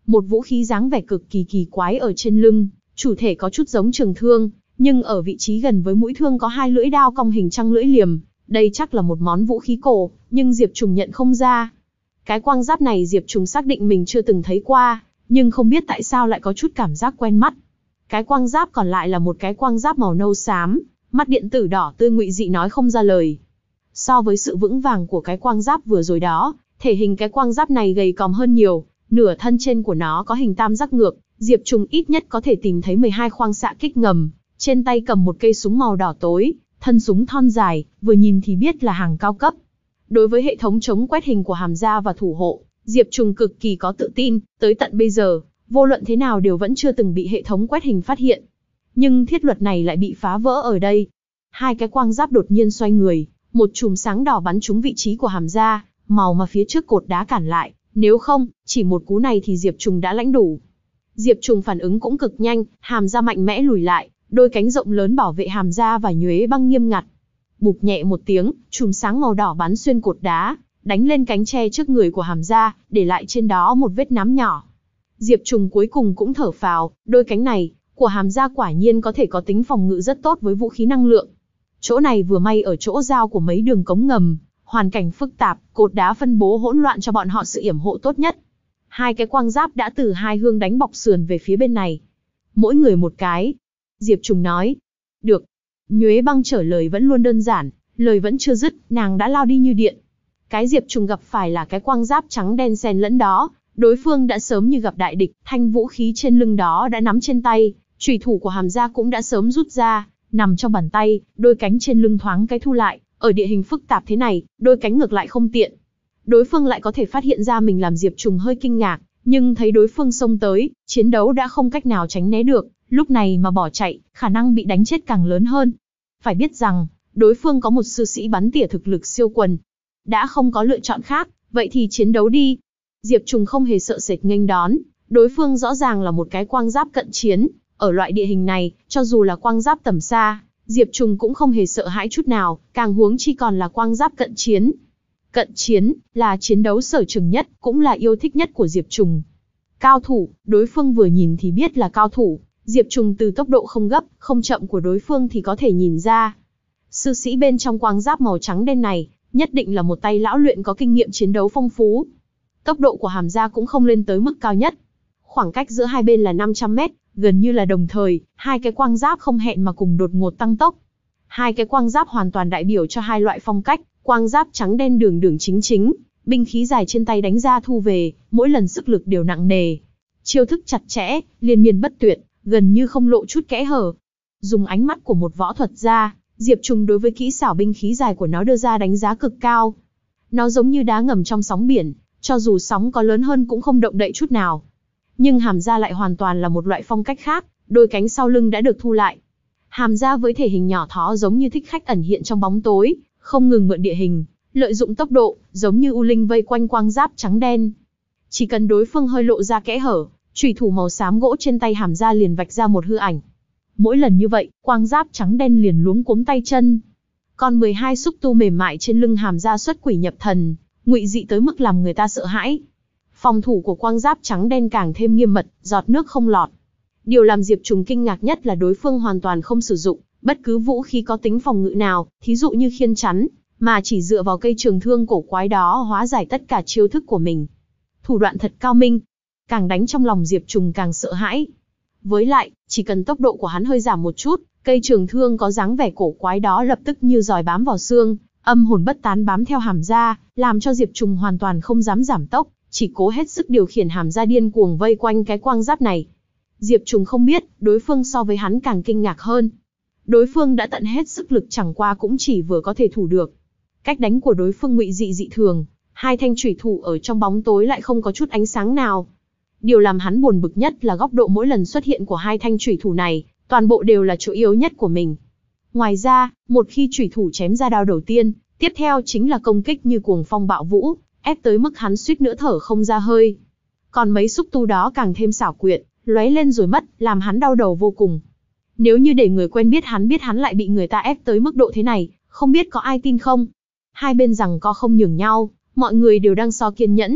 một vũ khí dáng vẻ cực kỳ kỳ quái ở trên lưng, chủ thể có chút giống trường thương, nhưng ở vị trí gần với mũi thương có hai lưỡi đao cong hình trăng lưỡi liềm. Đây chắc là một món vũ khí cổ, nhưng Diệp Trùng nhận không ra. Cái quang giáp này Diệp Trùng xác định mình chưa từng thấy qua, nhưng không biết tại sao lại có chút cảm giác quen mắt. Cái quang giáp còn lại là một cái quang giáp màu nâu xám, mắt điện tử đỏ tươi ngụy dị nói không ra lời. So với sự vững vàng của cái quang giáp vừa rồi đó, thể hình cái quang giáp này gầy còm hơn nhiều, nửa thân trên của nó có hình tam giác ngược, Diệp Trùng ít nhất có thể tìm thấy mười hai khoang xạ kích ngầm, trên tay cầm một cây súng màu đỏ tối, thân súng thon dài, vừa nhìn thì biết là hàng cao cấp. Đối với hệ thống chống quét hình của Hàm Gia và thủ hộ, Diệp Trùng cực kỳ có tự tin, tới tận bây giờ, vô luận thế nào đều vẫn chưa từng bị hệ thống quét hình phát hiện. Nhưng thiết luật này lại bị phá vỡ ở đây. Hai cái quang giáp đột nhiên xoay người, một chùm sáng đỏ bắn trúng vị trí của Hàm Gia, màu mà phía trước cột đá cản lại, nếu không, chỉ một cú này thì Diệp Trùng đã lãnh đủ. Diệp Trùng phản ứng cũng cực nhanh, Hàm Gia mạnh mẽ lùi lại, đôi cánh rộng lớn bảo vệ Hàm Gia và Nhuế Băng nghiêm ngặt. Bụp nhẹ một tiếng, chùm sáng màu đỏ bắn xuyên cột đá, đánh lên cánh tre trước người của Hàm Gia, để lại trên đó một vết nám nhỏ. Diệp Trùng cuối cùng cũng thở phào, đôi cánh này của Hàm Gia quả nhiên có thể có tính phòng ngự rất tốt với vũ khí năng lượng. Chỗ này vừa may ở chỗ giao của mấy đường cống ngầm, hoàn cảnh phức tạp, cột đá phân bố hỗn loạn cho bọn họ sự yểm hộ tốt nhất. Hai cái quang giáp đã từ hai hướng đánh bọc sườn về phía bên này. Mỗi người một cái. Diệp Trùng nói. Được. Nhuế Băng trả lời vẫn luôn đơn giản, lời vẫn chưa dứt, nàng đã lao đi như điện. Cái Diệp Trùng gặp phải là cái quang giáp trắng đen xen lẫn đó, đối phương đã sớm như gặp đại địch, thanh vũ khí trên lưng đó đã nắm trên tay, chùy thủ của Hàm Gia cũng đã sớm rút ra, nằm trong bàn tay, đôi cánh trên lưng thoáng cái thu lại, ở địa hình phức tạp thế này, đôi cánh ngược lại không tiện. Đối phương lại có thể phát hiện ra mình làm Diệp Trùng hơi kinh ngạc, nhưng thấy đối phương xông tới, chiến đấu đã không cách nào tránh né được, lúc này mà bỏ chạy, khả năng bị đánh chết càng lớn hơn. Phải biết rằng, đối phương có một sư sĩ bắn tỉa thực lực siêu quần. Đã không có lựa chọn khác, vậy thì chiến đấu đi. Diệp Trùng không hề sợ sệt nghênh đón, đối phương rõ ràng là một cái quang giáp cận chiến, ở loại địa hình này, cho dù là quang giáp tầm xa, Diệp Trùng cũng không hề sợ hãi chút nào, càng huống chi còn là quang giáp cận chiến. Cận chiến, là chiến đấu sở trường nhất, cũng là yêu thích nhất của Diệp Trùng. Cao thủ, đối phương vừa nhìn thì biết là cao thủ, Diệp Trùng từ tốc độ không gấp, không chậm của đối phương thì có thể nhìn ra. Sư sĩ bên trong quang giáp màu trắng đen này, nhất định là một tay lão luyện có kinh nghiệm chiến đấu phong phú. Tốc độ của Hàm Gia cũng không lên tới mức cao nhất. Khoảng cách giữa hai bên là năm trăm mét, gần như là đồng thời, hai cái quang giáp không hẹn mà cùng đột ngột tăng tốc. Hai cái quang giáp hoàn toàn đại biểu cho hai loại phong cách, quang giáp trắng đen đường đường chính chính, binh khí dài trên tay đánh ra thu về, mỗi lần sức lực đều nặng nề. Chiêu thức chặt chẽ, liên miên bất tuyệt, gần như không lộ chút kẽ hở. Dùng ánh mắt của một võ thuật gia, Diệp Trùng đối với kỹ xảo binh khí dài của nó đưa ra đánh giá cực cao. Nó giống như đá ngầm trong sóng biển, cho dù sóng có lớn hơn cũng không động đậy chút nào. Nhưng Hàm Gia lại hoàn toàn là một loại phong cách khác, đôi cánh sau lưng đã được thu lại. Hàm Gia với thể hình nhỏ thó giống như thích khách ẩn hiện trong bóng tối, không ngừng mượn địa hình, lợi dụng tốc độ, giống như u linh vây quanh quang giáp trắng đen. Chỉ cần đối phương hơi lộ ra kẽ hở, chùy thủ màu xám gỗ trên tay Hàm Gia liền vạch ra một hư ảnh. Mỗi lần như vậy, quang giáp trắng đen liền luống cuống tay chân. Còn mười hai xúc tu mềm mại trên lưng Hàm Gia xuất quỷ nhập thần, ngụy dị tới mức làm người ta sợ hãi. Phòng thủ của quang giáp trắng đen càng thêm nghiêm mật, giọt nước không lọt. Điều làm Diệp Trùng kinh ngạc nhất là đối phương hoàn toàn không sử dụng bất cứ vũ khí có tính phòng ngự nào, thí dụ như khiên chắn, mà chỉ dựa vào cây trường thương cổ quái đó hóa giải tất cả chiêu thức của mình. Thủ đoạn thật cao minh. Càng đánh trong lòng Diệp Trùng càng sợ hãi. Với lại, chỉ cần tốc độ của hắn hơi giảm một chút, cây trường thương có dáng vẻ cổ quái đó lập tức như giòi bám vào xương, âm hồn bất tán bám theo Hàm Gia, làm cho Diệp Trùng hoàn toàn không dám giảm tốc, chỉ cố hết sức điều khiển Hàm Gia điên cuồng vây quanh cái quang giáp này. Diệp Trùng không biết, đối phương so với hắn càng kinh ngạc hơn. Đối phương đã tận hết sức lực chẳng qua cũng chỉ vừa có thể thủ được. Cách đánh của đối phương ngụy dị dị thường, hai thanh chủy thủ ở trong bóng tối lại không có chút ánh sáng nào. Điều làm hắn buồn bực nhất là góc độ mỗi lần xuất hiện của hai thanh chủy thủ này, toàn bộ đều là chỗ yếu nhất của mình. Ngoài ra, một khi chủy thủ chém ra đao đầu tiên, tiếp theo chính là công kích như cuồng phong bạo vũ, ép tới mức hắn suýt nữa thở không ra hơi. Còn mấy xúc tu đó càng thêm xảo quyệt, lóe lên rồi mất, làm hắn đau đầu vô cùng. Nếu như để người quen biết hắn biết hắn lại bị người ta ép tới mức độ thế này, không biết có ai tin không? Hai bên giằng co không nhường nhau, mọi người đều đang so kiên nhẫn.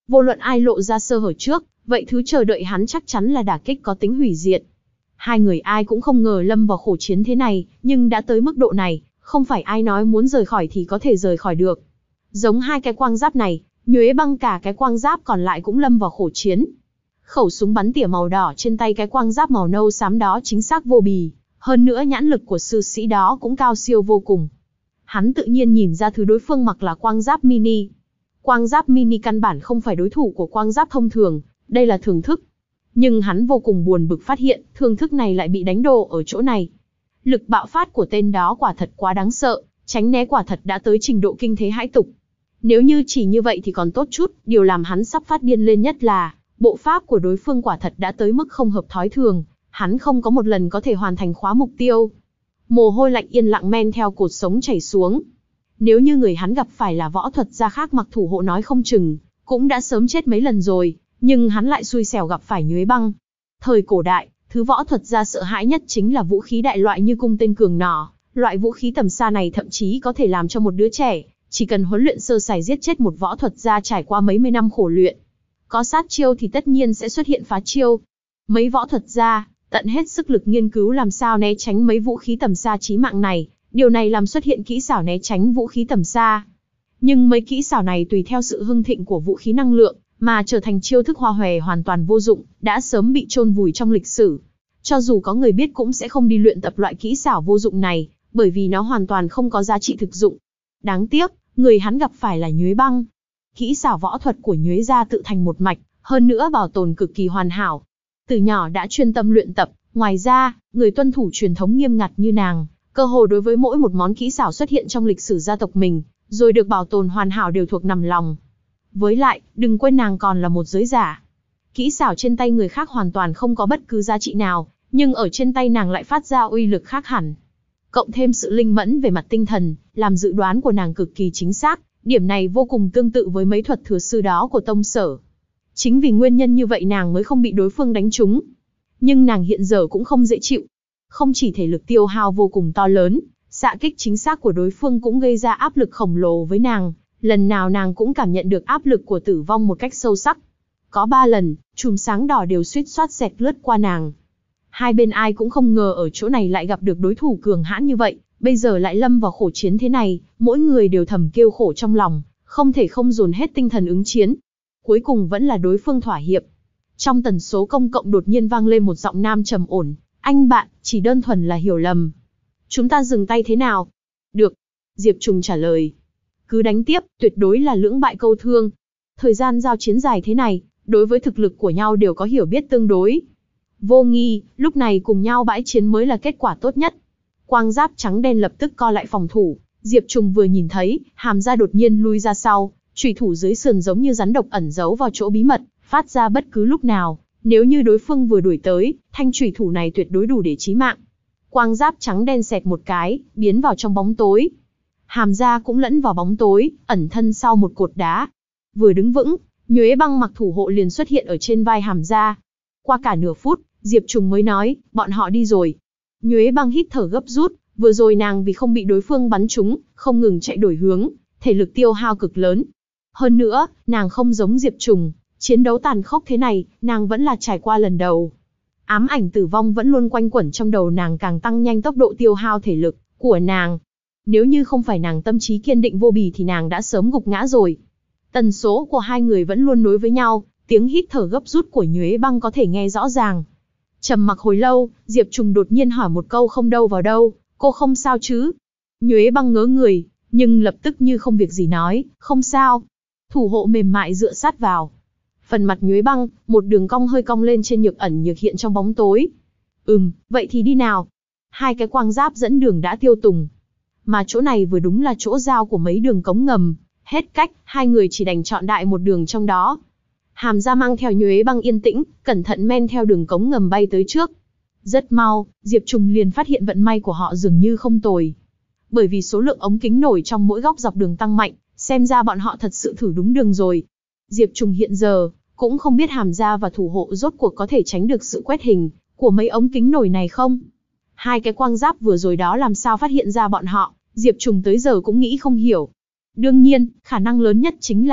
Vô luận ai lộ ra sơ hở trước, vậy thứ chờ đợi hắn chắc chắn là đả kích có tính hủy diệt. Hai người ai cũng không ngờ lâm vào khổ chiến thế này, nhưng đã tới mức độ này, không phải ai nói muốn rời khỏi thì có thể rời khỏi được. Giống hai cái quang giáp này, Nhuế Băng cả cái quang giáp còn lại cũng lâm vào khổ chiến. Khẩu súng bắn tỉa màu đỏ trên tay cái quang giáp màu nâu xám đó chính xác vô bì, hơn nữa nhãn lực của sư sĩ đó cũng cao siêu vô cùng. Hắn tự nhiên nhìn ra thứ đối phương mặc là quang giáp mini. Quang giáp mini căn bản không phải đối thủ của quang giáp thông thường, đây là thưởng thức. Nhưng hắn vô cùng buồn bực phát hiện, thưởng thức này lại bị đánh đổ ở chỗ này. Lực bạo phát của tên đó quả thật quá đáng sợ, tránh né quả thật đã tới trình độ kinh thế hãi tục. Nếu như chỉ như vậy thì còn tốt chút, điều làm hắn sắp phát điên lên nhất là, bộ pháp của đối phương quả thật đã tới mức không hợp thói thường, hắn không có một lần có thể hoàn thành khóa mục tiêu. Mồ hôi lạnh yên lặng men theo cột sống chảy xuống. Nếu như người hắn gặp phải là võ thuật gia khác mặc thủ hộ nói không chừng, cũng đã sớm chết mấy lần rồi, nhưng hắn lại xui xẻo gặp phải Nhuế Băng. Thời cổ đại, thứ võ thuật gia sợ hãi nhất chính là vũ khí đại loại như cung tên cường nỏ, loại vũ khí tầm xa này thậm chí có thể làm cho một đứa trẻ, chỉ cần huấn luyện sơ sài giết chết một võ thuật gia trải qua mấy mươi năm khổ luyện. Có sát chiêu thì tất nhiên sẽ xuất hiện phá chiêu. Mấy võ thuật gia tận hết sức lực nghiên cứu làm sao né tránh mấy vũ khí tầm xa chí mạng này, điều này làm xuất hiện kỹ xảo né tránh vũ khí tầm xa. Nhưng mấy kỹ xảo này tùy theo sự hưng thịnh của vũ khí năng lượng, mà trở thành chiêu thức hoa hòe hoàn toàn vô dụng, đã sớm bị chôn vùi trong lịch sử. Cho dù có người biết cũng sẽ không đi luyện tập loại kỹ xảo vô dụng này, bởi vì nó hoàn toàn không có giá trị thực dụng. Đáng tiếc, người hắn gặp phải là Nhuế Băng. Kỹ xảo võ thuật của Nhuế gia tự thành một mạch, hơn nữa bảo tồn cực kỳ hoàn hảo. Từ nhỏ đã chuyên tâm luyện tập, ngoài ra, người tuân thủ truyền thống nghiêm ngặt như nàng, cơ hồ đối với mỗi một món kỹ xảo xuất hiện trong lịch sử gia tộc mình, rồi được bảo tồn hoàn hảo đều thuộc nằm lòng. Với lại, đừng quên nàng còn là một giới giả. Kỹ xảo trên tay người khác hoàn toàn không có bất cứ giá trị nào, nhưng ở trên tay nàng lại phát ra uy lực khác hẳn. Cộng thêm sự linh mẫn về mặt tinh thần, làm dự đoán của nàng cực kỳ chính xác, điểm này vô cùng tương tự với mấy thuật thừa sư đó của tông sở. Chính vì nguyên nhân như vậy nàng mới không bị đối phương đánh trúng. Nhưng nàng hiện giờ cũng không dễ chịu. Không chỉ thể lực tiêu hao vô cùng to lớn, xạ kích chính xác của đối phương cũng gây ra áp lực khổng lồ với nàng. Lần nào nàng cũng cảm nhận được áp lực của tử vong một cách sâu sắc. Có ba lần, chùm sáng đỏ đều suýt xoát xẹt lướt qua nàng. Hai bên ai cũng không ngờ ở chỗ này lại gặp được đối thủ cường hãn như vậy, bây giờ lại lâm vào khổ chiến thế này, mỗi người đều thầm kêu khổ trong lòng, không thể không dồn hết tinh thần ứng chiến. Cuối cùng vẫn là đối phương thỏa hiệp. Trong tần số công cộng đột nhiên vang lên một giọng nam trầm ổn, "Anh bạn, chỉ đơn thuần là hiểu lầm. Chúng ta dừng tay thế nào?" "Được." Diệp Trùng trả lời. "Cứ đánh tiếp, tuyệt đối là lưỡng bại câu thương. Thời gian giao chiến dài thế này, đối với thực lực của nhau đều có hiểu biết tương đối. Vô nghi, lúc này cùng nhau bãi chiến mới là kết quả tốt nhất." Quang giáp trắng đen lập tức co lại phòng thủ, Diệp Trùng vừa nhìn thấy, hàm ra đột nhiên lui ra sau, chủy thủ dưới sườn giống như rắn độc ẩn giấu vào chỗ bí mật, phát ra bất cứ lúc nào, nếu như đối phương vừa đuổi tới, thanh chủy thủ này tuyệt đối đủ để chí mạng. Quang giáp trắng đen xẹt một cái, biến vào trong bóng tối. Hàm ra cũng lẫn vào bóng tối, ẩn thân sau một cột đá. Vừa đứng vững, Nhuế Băng mặc thủ hộ liền xuất hiện ở trên vai hàm ra. Qua cả nửa phút, Diệp Trùng mới nói, "Bọn họ đi rồi." Nhuế Băng hít thở gấp rút, vừa rồi nàng vì không bị đối phương bắn trúng, không ngừng chạy đổi hướng, thể lực tiêu hao cực lớn. Hơn nữa, nàng không giống Diệp Trùng, chiến đấu tàn khốc thế này, nàng vẫn là trải qua lần đầu. Ám ảnh tử vong vẫn luôn quanh quẩn trong đầu nàng, càng tăng nhanh tốc độ tiêu hao thể lực của nàng. Nếu như không phải nàng tâm trí kiên định vô bì thì nàng đã sớm gục ngã rồi. Tần số của hai người vẫn luôn nối với nhau, tiếng hít thở gấp rút của Nhuế Băng có thể nghe rõ ràng. Trầm mặc hồi lâu, Diệp Trùng đột nhiên hỏi một câu không đâu vào đâu, "Cô không sao chứ?" Nhuế Băng ngớ người, nhưng lập tức như không việc gì nói, "Không sao." Thủ hộ mềm mại dựa sát vào. Phần mặt Nhuế Băng, một đường cong hơi cong lên trên nhược ẩn nhược hiện trong bóng tối. "Ừm, vậy thì đi nào." Hai cái quang giáp dẫn đường đã tiêu tùng. Mà chỗ này vừa đúng là chỗ giao của mấy đường cống ngầm, hết cách, hai người chỉ đành chọn đại một đường trong đó. Hàm ra mang theo Nhuế Băng yên tĩnh, cẩn thận men theo đường cống ngầm bay tới trước. Rất mau, Diệp Trùng liền phát hiện vận may của họ dường như không tồi. Bởi vì số lượng ống kính nổi trong mỗi góc dọc đường tăng mạnh, xem ra bọn họ thật sự thử đúng đường rồi. Diệp Trùng hiện giờ cũng không biết hàm ra và thủ hộ rốt cuộc có thể tránh được sự quét hình của mấy ống kính nổi này không. Hai cái quang giáp vừa rồi đó làm sao phát hiện ra bọn họ, Diệp Trùng tới giờ cũng nghĩ không hiểu. Đương nhiên, khả năng lớn nhất chính là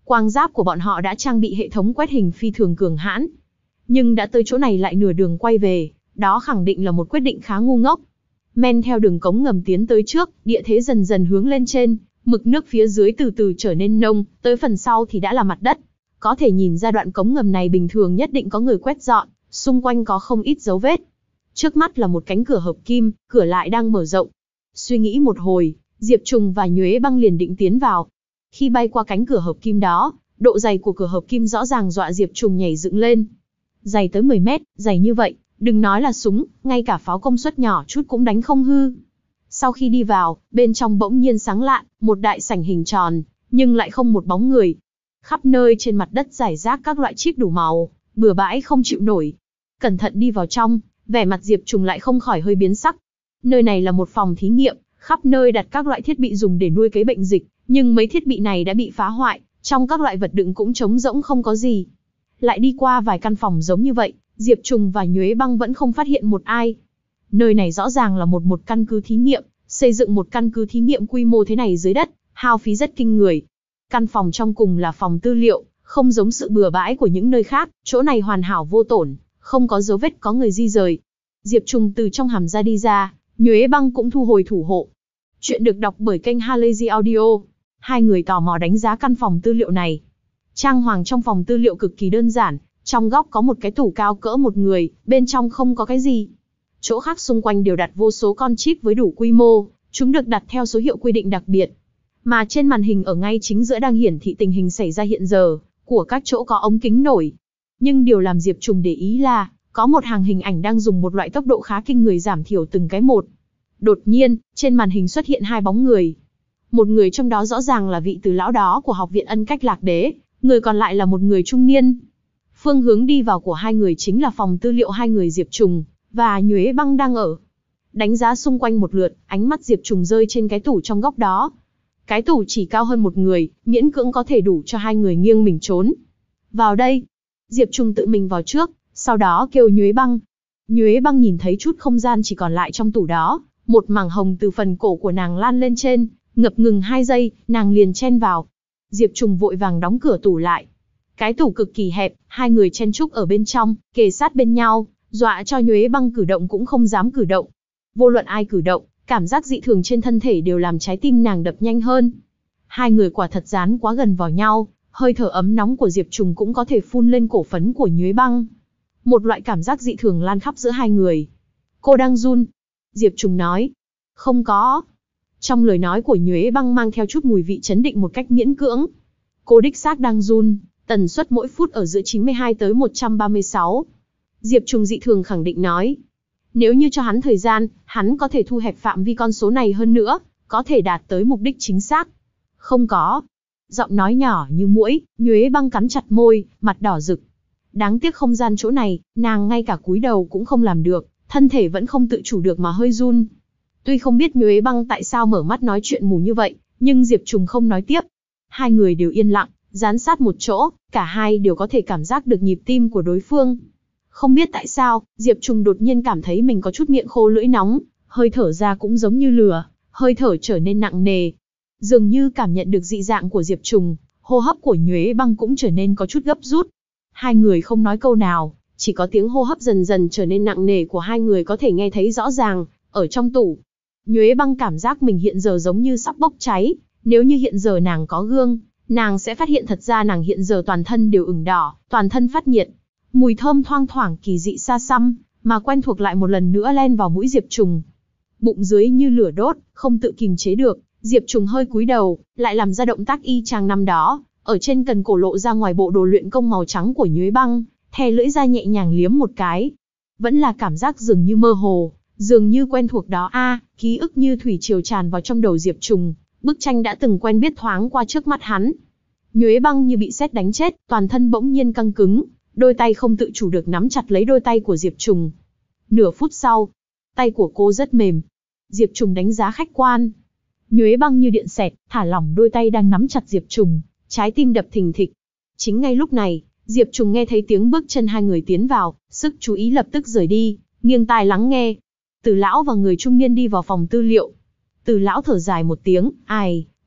Quang giáp của bọn họ đã trang bị hệ thống quét hình phi thường cường hãn. Nhưng đã tới chỗ này lại nửa đường quay về, đó khẳng định là một quyết định khá ngu ngốc. Men theo đường cống ngầm tiến tới trước, địa thế dần dần hướng lên trên, mực nước phía dưới từ từ trở nên nông, tới phần sau thì đã là mặt đất. Có thể nhìn ra đoạn cống ngầm này bình thường nhất định có người quét dọn, xung quanh có không ít dấu vết. Trước mắt là một cánh cửa hợp kim, cửa lại đang mở rộng. Suy nghĩ một hồi, Diệp Trùng và Nhuế Băng liền định tiến vào. Khi bay qua cánh cửa hợp kim đó, độ dày của cửa hợp kim rõ ràng dọa Diệp Trùng nhảy dựng lên. Dày tới mười mét, dày như vậy, đừng nói là súng, ngay cả pháo công suất nhỏ chút cũng đánh không hư. Sau khi đi vào, bên trong bỗng nhiên sáng lạ, một đại sảnh hình tròn, nhưng lại không một bóng người. Khắp nơi trên mặt đất rải rác các loại chip đủ màu, bừa bãi không chịu nổi. Cẩn thận đi vào trong, vẻ mặt Diệp Trùng lại không khỏi hơi biến sắc. Nơi này là một phòng thí nghiệm, khắp nơi đặt các loại thiết bị dùng để nuôi cấy bệnh dịch, nhưng mấy thiết bị này đã bị phá hoại, trong các loại vật đựng cũng trống rỗng không có gì. Lại đi qua vài căn phòng giống như vậy, Diệp Trùng và Nhuế Băng vẫn không phát hiện một ai. Nơi này rõ ràng là một một căn cứ thí nghiệm, xây dựng một căn cứ thí nghiệm quy mô thế này dưới đất, hao phí rất kinh người. Căn phòng trong cùng là phòng tư liệu, không giống sự bừa bãi của những nơi khác, chỗ này hoàn hảo vô tổn, không có dấu vết có người di rời. Diệp Trùng từ trong hầm ra đi ra, Nhuế Băng cũng thu hồi thủ hộ. Chuyện được đọc bởi kênh Halazy Audio. Hai người tò mò đánh giá căn phòng tư liệu này. Trang hoàng trong phòng tư liệu cực kỳ đơn giản, trong góc có một cái tủ cao cỡ một người, bên trong không có cái gì. Chỗ khác xung quanh đều đặt vô số con chip với đủ quy mô, chúng được đặt theo số hiệu quy định đặc biệt. Mà trên màn hình ở ngay chính giữa đang hiển thị tình hình xảy ra hiện giờ, của các chỗ có ống kính nổi. Nhưng điều làm Diệp Trùng để ý là, có một hàng hình ảnh đang dùng một loại tốc độ khá kinh người giảm thiểu từng cái một. Đột nhiên, trên màn hình xuất hiện hai bóng người. Một người trong đó rõ ràng là vị Từ lão đó của học viện Ân Cách Lạc Đế, người còn lại là một người trung niên. Phương hướng đi vào của hai người chính là phòng tư liệu hai người Diệp Trùng và Nhuế Băng đang ở. Đánh giá xung quanh một lượt, ánh mắt Diệp Trùng rơi trên cái tủ trong góc đó. Cái tủ chỉ cao hơn một người, miễn cưỡng có thể đủ cho hai người nghiêng mình trốn. Vào đây. Diệp Trùng tự mình vào trước, sau đó kêu Nhuế Băng. Nhuế Băng nhìn thấy chút không gian chỉ còn lại trong tủ đó, một mảng hồng từ phần cổ của nàng lan lên trên, ngập ngừng hai giây, nàng liền chen vào. Diệp Trùng vội vàng đóng cửa tủ lại. Cái tủ cực kỳ hẹp, hai người chen chúc ở bên trong, kề sát bên nhau, dọa cho Nhuế Băng cử động cũng không dám cử động. Vô luận ai cử động, cảm giác dị thường trên thân thể đều làm trái tim nàng đập nhanh hơn. Hai người quả thật dán quá gần vào nhau, hơi thở ấm nóng của Diệp Trùng cũng có thể phun lên cổ phấn của Nhuế Băng. Một loại cảm giác dị thường lan khắp giữa hai người. Cô đang run. Diệp Trùng nói. Không có. Trong lời nói của Nhuế Băng mang theo chút mùi vị chấn định một cách miễn cưỡng. Cô đích xác đang run, tần suất mỗi phút ở giữa chín mươi hai tới một trăm ba mươi sáu. Diệp Trùng dị thường khẳng định nói. Nếu như cho hắn thời gian, hắn có thể thu hẹp phạm vi con số này hơn nữa, có thể đạt tới mục đích chính xác. Không có. Giọng nói nhỏ như muỗi, Nhuế Băng cắn chặt môi, mặt đỏ rực. Đáng tiếc không gian chỗ này, nàng ngay cả cúi đầu cũng không làm được, thân thể vẫn không tự chủ được mà hơi run. Tuy không biết Nhuế Băng tại sao mở mắt nói chuyện mù như vậy, nhưng Diệp Trùng không nói tiếp. Hai người đều yên lặng, dán sát một chỗ, cả hai đều có thể cảm giác được nhịp tim của đối phương. Không biết tại sao, Diệp Trùng đột nhiên cảm thấy mình có chút miệng khô lưỡi nóng, hơi thở ra cũng giống như lửa, hơi thở trở nên nặng nề. Dường như cảm nhận được dị dạng của Diệp Trùng, hô hấp của Nhuế Băng cũng trở nên có chút gấp rút. Hai người không nói câu nào, chỉ có tiếng hô hấp dần dần trở nên nặng nề của hai người có thể nghe thấy rõ ràng, ở trong tủ. Nhuế Băng cảm giác mình hiện giờ giống như sắp bốc cháy, nếu như hiện giờ nàng có gương, nàng sẽ phát hiện thật ra nàng hiện giờ toàn thân đều ửng đỏ, toàn thân phát nhiệt. Mùi thơm thoang thoảng kỳ dị xa xăm, mà quen thuộc lại một lần nữa len vào mũi Diệp Trùng. Bụng dưới như lửa đốt, không tự kìm chế được, Diệp Trùng hơi cúi đầu, lại làm ra động tác y chang năm đó, ở trên cần cổ lộ ra ngoài bộ đồ luyện công màu trắng của Nhuế Băng, thè lưỡi ra nhẹ nhàng liếm một cái. Vẫn là cảm giác dường như mơ hồ, dường như quen thuộc đó a, à, ký ức như thủy triều tràn vào trong đầu Diệp Trùng, bức tranh đã từng quen biết thoáng qua trước mắt hắn. Nhuế Băng như bị sét đánh chết, toàn thân bỗng nhiên căng cứng, đôi tay không tự chủ được nắm chặt lấy đôi tay của Diệp Trùng. Nửa phút sau, tay của cô rất mềm. Diệp Trùng đánh giá khách quan. Nhuế Băng như điện xẹt, thả lỏng đôi tay đang nắm chặt Diệp Trùng, trái tim đập thình thịch. Chính ngay lúc này, Diệp Trùng nghe thấy tiếng bước chân hai người tiến vào, sức chú ý lập tức rời đi, nghiêng tai lắng nghe. Từ lão và người trung niên đi vào phòng tư liệu. Từ lão thở dài một tiếng, ai,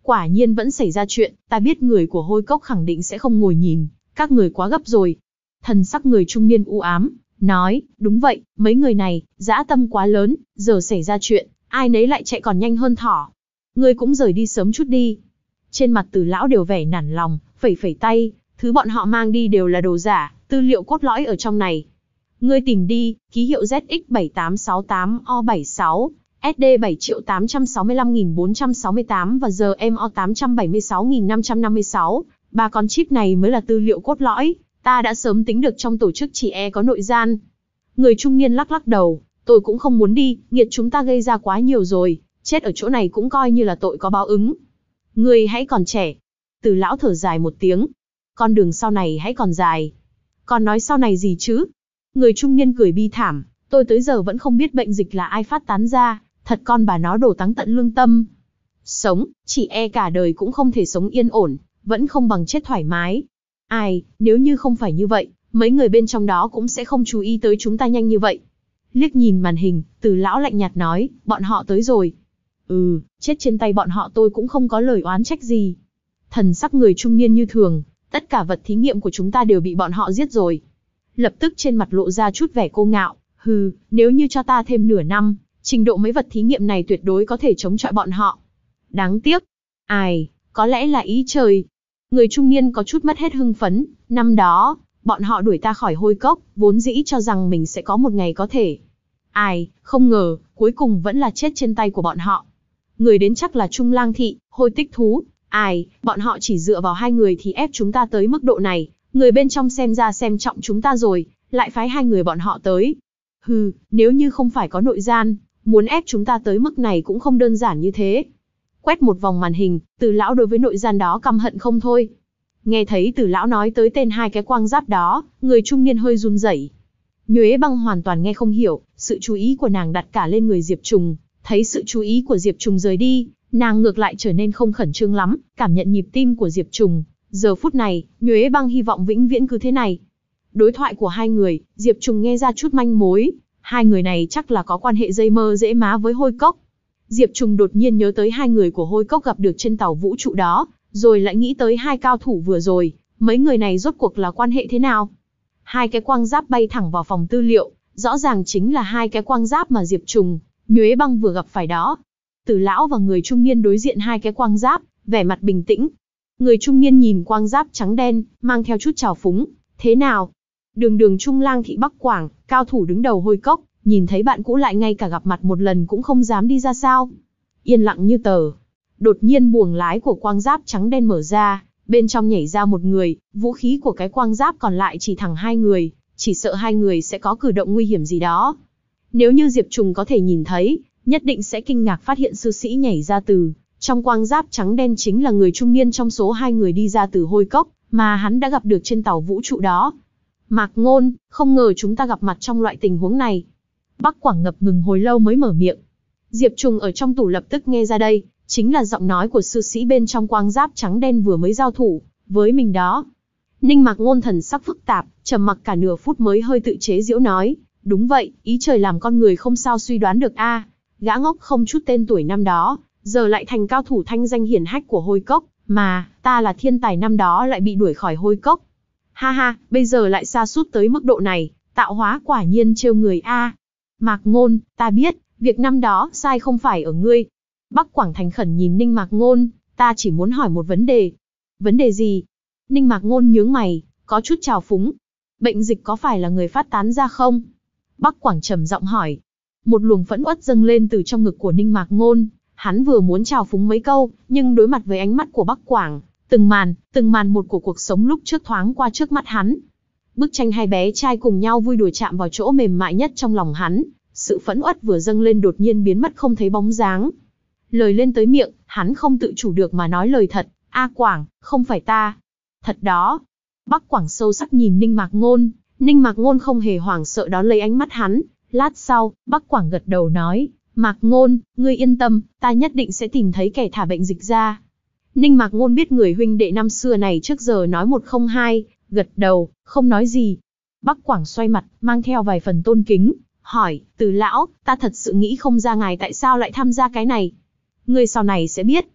Quả nhiên vẫn xảy ra chuyện, ta biết người của Hôi Cốc khẳng định sẽ không ngồi nhìn, các người quá gấp rồi. Thần sắc người trung niên u ám, nói, đúng vậy, mấy người này, dã tâm quá lớn, giờ xảy ra chuyện, ai nấy lại chạy còn nhanh hơn thỏ. Ngươi cũng rời đi sớm chút đi. Trên mặt Từ lão đều vẻ nản lòng, phẩy phẩy tay, thứ bọn họ mang đi đều là đồ giả, tư liệu cốt lõi ở trong này. Ngươi tìm đi, ký hiệu Z X bảy tám sáu tám O bảy sáu, S D bảy triệu tám trăm sáu mươi lăm nghìn bốn trăm sáu mươi tám và G M O tám trăm bảy mươi sáu nghìn năm trăm năm mươi sáu, ba con chip này mới là tư liệu cốt lõi, ta đã sớm tính được trong tổ chức chị e có nội gian. Người trung niên lắc lắc đầu, tôi cũng không muốn đi, nghiệt chúng ta gây ra quá nhiều rồi, chết ở chỗ này cũng coi như là tội có báo ứng. Ngươi hãy còn trẻ. Từ lão thở dài một tiếng. Con đường sau này hãy còn dài. Còn nói sau này gì chứ? Người trung niên cười bi thảm, tôi tới giờ vẫn không biết bệnh dịch là ai phát tán ra, thật con bà nó đổ táng tận lương tâm. Sống, chị e cả đời cũng không thể sống yên ổn, vẫn không bằng chết thoải mái. Ai, nếu như không phải như vậy, mấy người bên trong đó cũng sẽ không chú ý tới chúng ta nhanh như vậy. Liếc nhìn màn hình, Từ lão lạnh nhạt nói, bọn họ tới rồi. Ừ, chết trên tay bọn họ tôi cũng không có lời oán trách gì. Thần sắc người trung niên như thường, tất cả vật thí nghiệm của chúng ta đều bị bọn họ giết rồi. Lập tức trên mặt lộ ra chút vẻ cô ngạo, hừ, nếu như cho ta thêm nửa năm, trình độ mấy vật thí nghiệm này tuyệt đối có thể chống chọi bọn họ. Đáng tiếc. Ai, có lẽ là ý trời. Người trung niên có chút mất hết hưng phấn, năm đó, bọn họ đuổi ta khỏi Hôi Cốc, vốn dĩ cho rằng mình sẽ có một ngày có thể. Ai, không ngờ, cuối cùng vẫn là chết trên tay của bọn họ. Người đến chắc là Trung Lang Thị, Hôi Tích Thú. Ai, bọn họ chỉ dựa vào hai người thì ép chúng ta tới mức độ này, người bên trong xem ra xem trọng chúng ta rồi, lại phái hai người bọn họ tới. Hừ, nếu như không phải có nội gian, muốn ép chúng ta tới mức này cũng không đơn giản như thế. Quét một vòng màn hình, Từ lão đối với nội gian đó căm hận không thôi. Nghe thấy Từ lão nói tới tên hai cái quang giáp đó, người trung niên hơi run rẩy. Nhuế Băng hoàn toàn nghe không hiểu, sự chú ý của nàng đặt cả lên người Diệp Trùng, thấy sự chú ý của Diệp Trùng rời đi, nàng ngược lại trở nên không khẩn trương lắm, cảm nhận nhịp tim của Diệp Trùng. Giờ phút này, Nhuế Băng hy vọng vĩnh viễn cứ thế này. Đối thoại của hai người, Diệp Trùng nghe ra chút manh mối, hai người này chắc là có quan hệ dây mơ dễ má với Hôi Cốc. Diệp Trùng đột nhiên nhớ tới hai người của Hôi Cốc gặp được trên tàu vũ trụ đó, rồi lại nghĩ tới hai cao thủ vừa rồi, mấy người này rốt cuộc là quan hệ thế nào? Hai cái quang giáp bay thẳng vào phòng tư liệu, rõ ràng chính là hai cái quang giáp mà Diệp Trùng, Nhuế Băng vừa gặp phải đó. Từ lão và người trung niên đối diện hai cái quang giáp, vẻ mặt bình tĩnh. Người trung niên nhìn quang giáp trắng đen, mang theo chút trào phúng. Thế nào? Đường đường Trung Lang Thị Bắc Quảng, cao thủ đứng đầu Hôi Cốc, nhìn thấy bạn cũ lại ngay cả gặp mặt một lần cũng không dám đi ra sao? Yên lặng như tờ. Đột nhiên buồng lái của quang giáp trắng đen mở ra, bên trong nhảy ra một người, vũ khí của cái quang giáp còn lại chỉ thẳng hai người, chỉ sợ hai người sẽ có cử động nguy hiểm gì đó. Nếu như Diệp Trùng có thể nhìn thấy, nhất định sẽ kinh ngạc phát hiện sư sĩ nhảy ra từ trong quang giáp trắng đen chính là người trung niên trong số hai người đi ra từ Hôi Cốc, mà hắn đã gặp được trên tàu vũ trụ đó. Mạc Ngôn, không ngờ chúng ta gặp mặt trong loại tình huống này. Bắc Quảng ngập ngừng hồi lâu mới mở miệng. Diệp Trùng ở trong tủ lập tức nghe ra đây, chính là giọng nói của sư sĩ bên trong quang giáp trắng đen vừa mới giao thủ với mình đó. Ninh Mạc Ngôn thần sắc phức tạp, trầm mặc cả nửa phút mới hơi tự chế giễu nói, đúng vậy, ý trời làm con người không sao suy đoán được a. Gã ngốc không chút tên tuổi năm đó, giờ lại thành cao thủ thanh danh hiển hách của Hôi Cốc, mà ta là thiên tài năm đó lại bị đuổi khỏi Hôi Cốc. Ha ha, bây giờ lại sa sút tới mức độ này, tạo hóa quả nhiên trêu người a. Mạc Ngôn, ta biết, việc năm đó sai không phải ở ngươi. Bắc Quảng thành khẩn nhìn Ninh Mạc Ngôn, ta chỉ muốn hỏi một vấn đề. Vấn đề gì? Ninh Mạc Ngôn nhướng mày, có chút trào phúng. Bệnh dịch có phải là người phát tán ra không? Bắc Quảng trầm giọng hỏi. Một luồng phẫn uất dâng lên từ trong ngực của Ninh Mạc Ngôn, hắn vừa muốn trào phúng mấy câu, nhưng đối mặt với ánh mắt của Bắc Quảng, từng màn, từng màn một của cuộc sống lúc trước thoáng qua trước mắt hắn. Bức tranh hai bé trai cùng nhau vui đùa chạm vào chỗ mềm mại nhất trong lòng hắn, sự phẫn uất vừa dâng lên đột nhiên biến mất không thấy bóng dáng. Lời lên tới miệng, hắn không tự chủ được mà nói lời thật, A Quảng, không phải ta. Thật đó. Bắc Quảng sâu sắc nhìn Ninh Mạc Ngôn, Ninh Mạc Ngôn không hề hoảng sợ đón lấy ánh mắt hắn. Lát sau, Bắc Quảng gật đầu nói, Mạc Ngôn, ngươi yên tâm, ta nhất định sẽ tìm thấy kẻ thả bệnh dịch ra. Ninh Mạc Ngôn biết người huynh đệ năm xưa này trước giờ nói một không hai, gật đầu, không nói gì. Bắc Quảng xoay mặt, mang theo vài phần tôn kính, hỏi, Từ lão, ta thật sự nghĩ không ra ngài tại sao lại tham gia cái này. Ngươi sau này sẽ biết.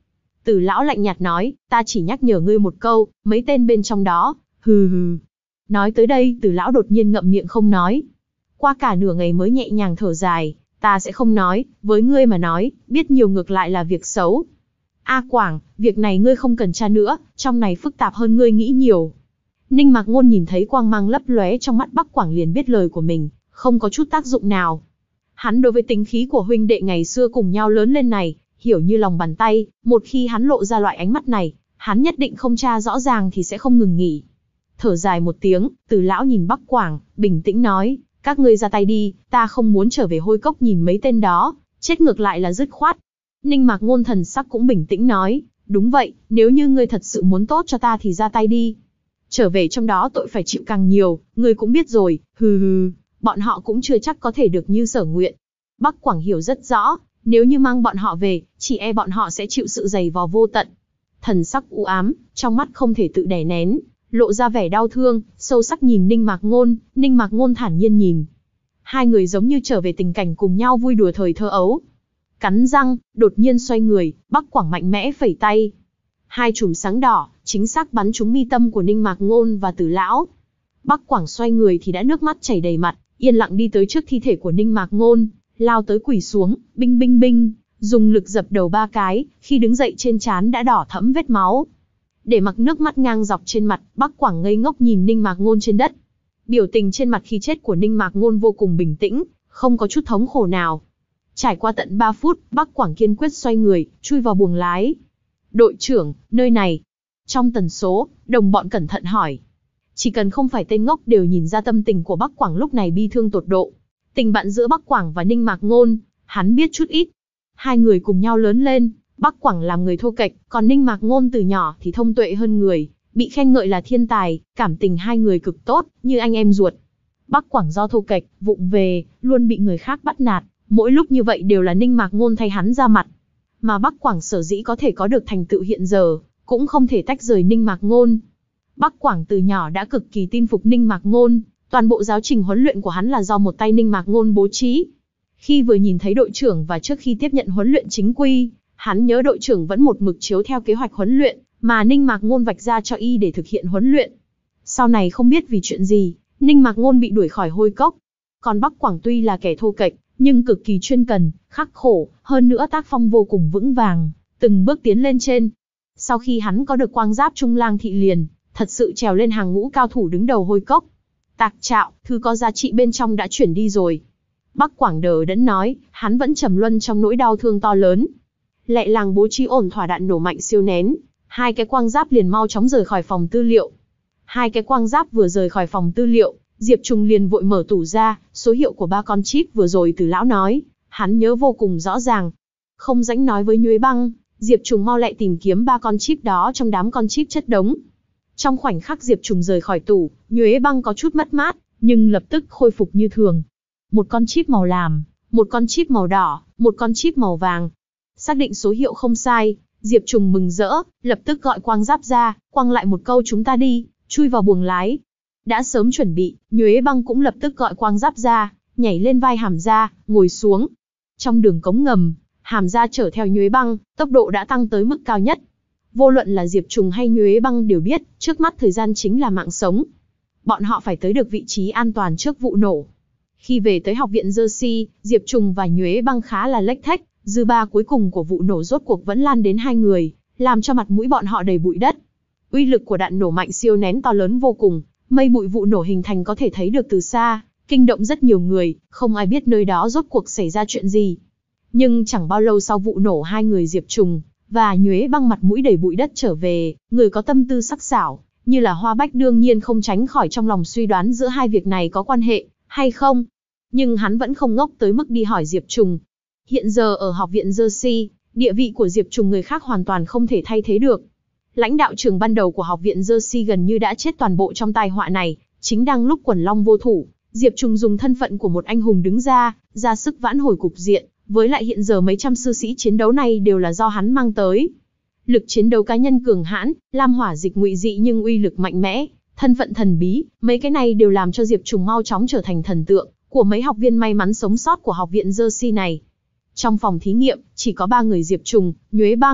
Từ lão lạnh nhạt nói, ta chỉ nhắc nhở ngươi một câu, mấy tên bên trong đó, hừ hừ. Nói tới đây, Từ lão đột nhiên ngậm miệng không nói. Qua cả nửa ngày mới nhẹ nhàng thở dài, ta sẽ không nói, với ngươi mà nói, biết nhiều ngược lại là việc xấu. A Quảng, việc này ngươi không cần tra nữa, trong này phức tạp hơn ngươi nghĩ nhiều. Ninh Mạc Ngôn nhìn thấy quang mang lấp lóe trong mắt Bắc Quảng liền biết lời của mình không có chút tác dụng nào. Hắn đối với tính khí của huynh đệ ngày xưa cùng nhau lớn lên này, hiểu như lòng bàn tay, một khi hắn lộ ra loại ánh mắt này, hắn nhất định không tra rõ ràng thì sẽ không ngừng nghỉ. Thở dài một tiếng, Từ lão nhìn Bắc Quảng, bình tĩnh nói, các ngươi ra tay đi, ta không muốn trở về Hôi Cốc nhìn mấy tên đó, chết ngược lại là dứt khoát. Ninh Mạc Ngôn thần sắc cũng bình tĩnh nói, đúng vậy, nếu như ngươi thật sự muốn tốt cho ta thì ra tay đi. Trở về trong đó tội phải chịu càng nhiều, ngươi cũng biết rồi, hừ hừ, bọn họ cũng chưa chắc có thể được như sở nguyện. Bắc Quảng hiểu rất rõ, nếu như mang bọn họ về, chỉ e bọn họ sẽ chịu sự dày vò vô tận. Thần sắc u ám, trong mắt không thể tự đè nén, lộ ra vẻ đau thương, sâu sắc nhìn Ninh Mạc Ngôn, Ninh Mạc Ngôn thản nhiên nhìn. Hai người giống như trở về tình cảnh cùng nhau vui đùa thời thơ ấu. Cắn răng, đột nhiên xoay người, Bắc Quảng mạnh mẽ phẩy tay. Hai chùm sáng đỏ, chính xác bắn trúng mi tâm của Ninh Mạc Ngôn và Từ lão. Bắc Quảng xoay người thì đã nước mắt chảy đầy mặt, yên lặng đi tới trước thi thể của Ninh Mạc Ngôn, lao tới quỳ xuống, binh binh binh, dùng lực dập đầu ba cái, khi đứng dậy trên trán đã đỏ thẫm vết máu. Để mặc nước mắt ngang dọc trên mặt, Bắc Quảng ngây ngốc nhìn Ninh Mạc Ngôn trên đất. Biểu tình trên mặt khi chết của Ninh Mạc Ngôn vô cùng bình tĩnh, không có chút thống khổ nào. Trải qua tận ba phút, Bắc Quảng kiên quyết xoay người, chui vào buồng lái. Đội trưởng, nơi này. Trong tần số, đồng bọn cẩn thận hỏi. Chỉ cần không phải tên ngốc đều nhìn ra tâm tình của Bắc Quảng lúc này bi thương tột độ. Tình bạn giữa Bắc Quảng và Ninh Mạc Ngôn, hắn biết chút ít. Hai người cùng nhau lớn lên, Bắc Quảng làm người thô kệch, còn Ninh Mạc Ngôn từ nhỏ thì thông tuệ hơn người, bị khen ngợi là thiên tài, cảm tình hai người cực tốt, như anh em ruột. Bắc Quảng do thô kệch, vụng về, luôn bị người khác bắt nạt, mỗi lúc như vậy đều là Ninh Mạc Ngôn thay hắn ra mặt. Mà Bắc Quảng sở dĩ có thể có được thành tựu hiện giờ, cũng không thể tách rời Ninh Mạc Ngôn. Bắc Quảng từ nhỏ đã cực kỳ tin phục Ninh Mạc Ngôn, toàn bộ giáo trình huấn luyện của hắn là do một tay Ninh Mạc Ngôn bố trí. Khi vừa nhìn thấy đội trưởng và trước khi tiếp nhận huấn luyện chính quy, hắn nhớ đội trưởng vẫn một mực chiếu theo kế hoạch huấn luyện mà Ninh Mạc Ngôn vạch ra cho y để thực hiện huấn luyện. Sau này không biết vì chuyện gì, Ninh Mạc Ngôn bị đuổi khỏi Hôi Cốc. Còn Bắc Quảng tuy là kẻ thô kệch, nhưng cực kỳ chuyên cần, khắc khổ, hơn nữa tác phong vô cùng vững vàng, từng bước tiến lên trên. Sau khi hắn có được quang giáp Trung Lang Thị liền, thật sự trèo lên hàng ngũ cao thủ đứng đầu Hôi Cốc. Tạc trạo, thứ có giá trị bên trong đã chuyển đi rồi. Bắc Quảng đờ đẫn nói, hắn vẫn trầm luân trong nỗi đau thương to lớn. Lẹ làng bố trí ổn thỏa đạn nổ mạnh siêu nén, hai cái quang giáp liền mau chóng rời khỏi phòng tư liệu. Hai cái quang giáp vừa rời khỏi phòng tư liệu, Diệp Trùng liền vội mở tủ ra, số hiệu của ba con chip vừa rồi Từ lão nói, hắn nhớ vô cùng rõ ràng. Không rảnh nói với Nhuế Băng, Diệp Trùng mau lẹ tìm kiếm ba con chip đó trong đám con chip chất đống. Trong khoảnh khắc Diệp Trùng rời khỏi tủ, Nhuế Băng có chút mất mát, nhưng lập tức khôi phục như thường. Một con chip màu lam, một con chip màu đỏ, một con chip màu vàng. Xác định số hiệu không sai, Diệp Trùng mừng rỡ, lập tức gọi quang giáp ra, quăng lại một câu chúng ta đi, chui vào buồng lái. Đã sớm chuẩn bị, Nhuế Băng cũng lập tức gọi quang giáp ra, nhảy lên vai Hàm Gia, ngồi xuống. Trong đường cống ngầm, Hàm Gia chở theo Nhuế Băng, tốc độ đã tăng tới mức cao nhất. Vô luận là Diệp Trùng hay Nhuế Băng đều biết, trước mắt thời gian chính là mạng sống. Bọn họ phải tới được vị trí an toàn trước vụ nổ. Khi về tới học viện Jersey, Diệp Trùng và Nhuế Băng khá là lếch thếch, dư ba cuối cùng của vụ nổ rốt cuộc vẫn lan đến hai người, làm cho mặt mũi bọn họ đầy bụi đất. Uy lực của đạn nổ mạnh siêu nén to lớn vô cùng, mây bụi vụ nổ hình thành có thể thấy được từ xa, kinh động rất nhiều người, không ai biết nơi đó rốt cuộc xảy ra chuyện gì. Nhưng chẳng bao lâu sau vụ nổ hai người Diệp Trùng và Nhuế Băng mặt mũi đầy bụi đất trở về, người có tâm tư sắc sảo, như là Hoa Bách đương nhiên không tránh khỏi trong lòng suy đoán giữa hai việc này có quan hệ hay không. Nhưng hắn vẫn không ngốc tới mức đi hỏi Diệp Trùng. Hiện giờ ở học viện Jersey, địa vị của Diệp Trùng người khác hoàn toàn không thể thay thế được. Lãnh đạo trường ban đầu của học viện Jersey gần như đã chết toàn bộ trong tai họa này, chính đang lúc quần long vô thủ, Diệp Trùng dùng thân phận của một anh hùng đứng ra, ra sức vãn hồi cục diện, với lại hiện giờ mấy trăm sư sĩ chiến đấu này đều là do hắn mang tới. Lực chiến đấu cá nhân cường hãn, lam hỏa dịch ngụy dị nhưng uy lực mạnh mẽ, thân phận thần bí, mấy cái này đều làm cho Diệp Trùng mau chóng trở thành thần tượng của mấy học viên may mắn sống sót của học viện Jersey này. Trong phòng thí nghiệm, chỉ có ba người Diệp Trùng, Nhuế Băng,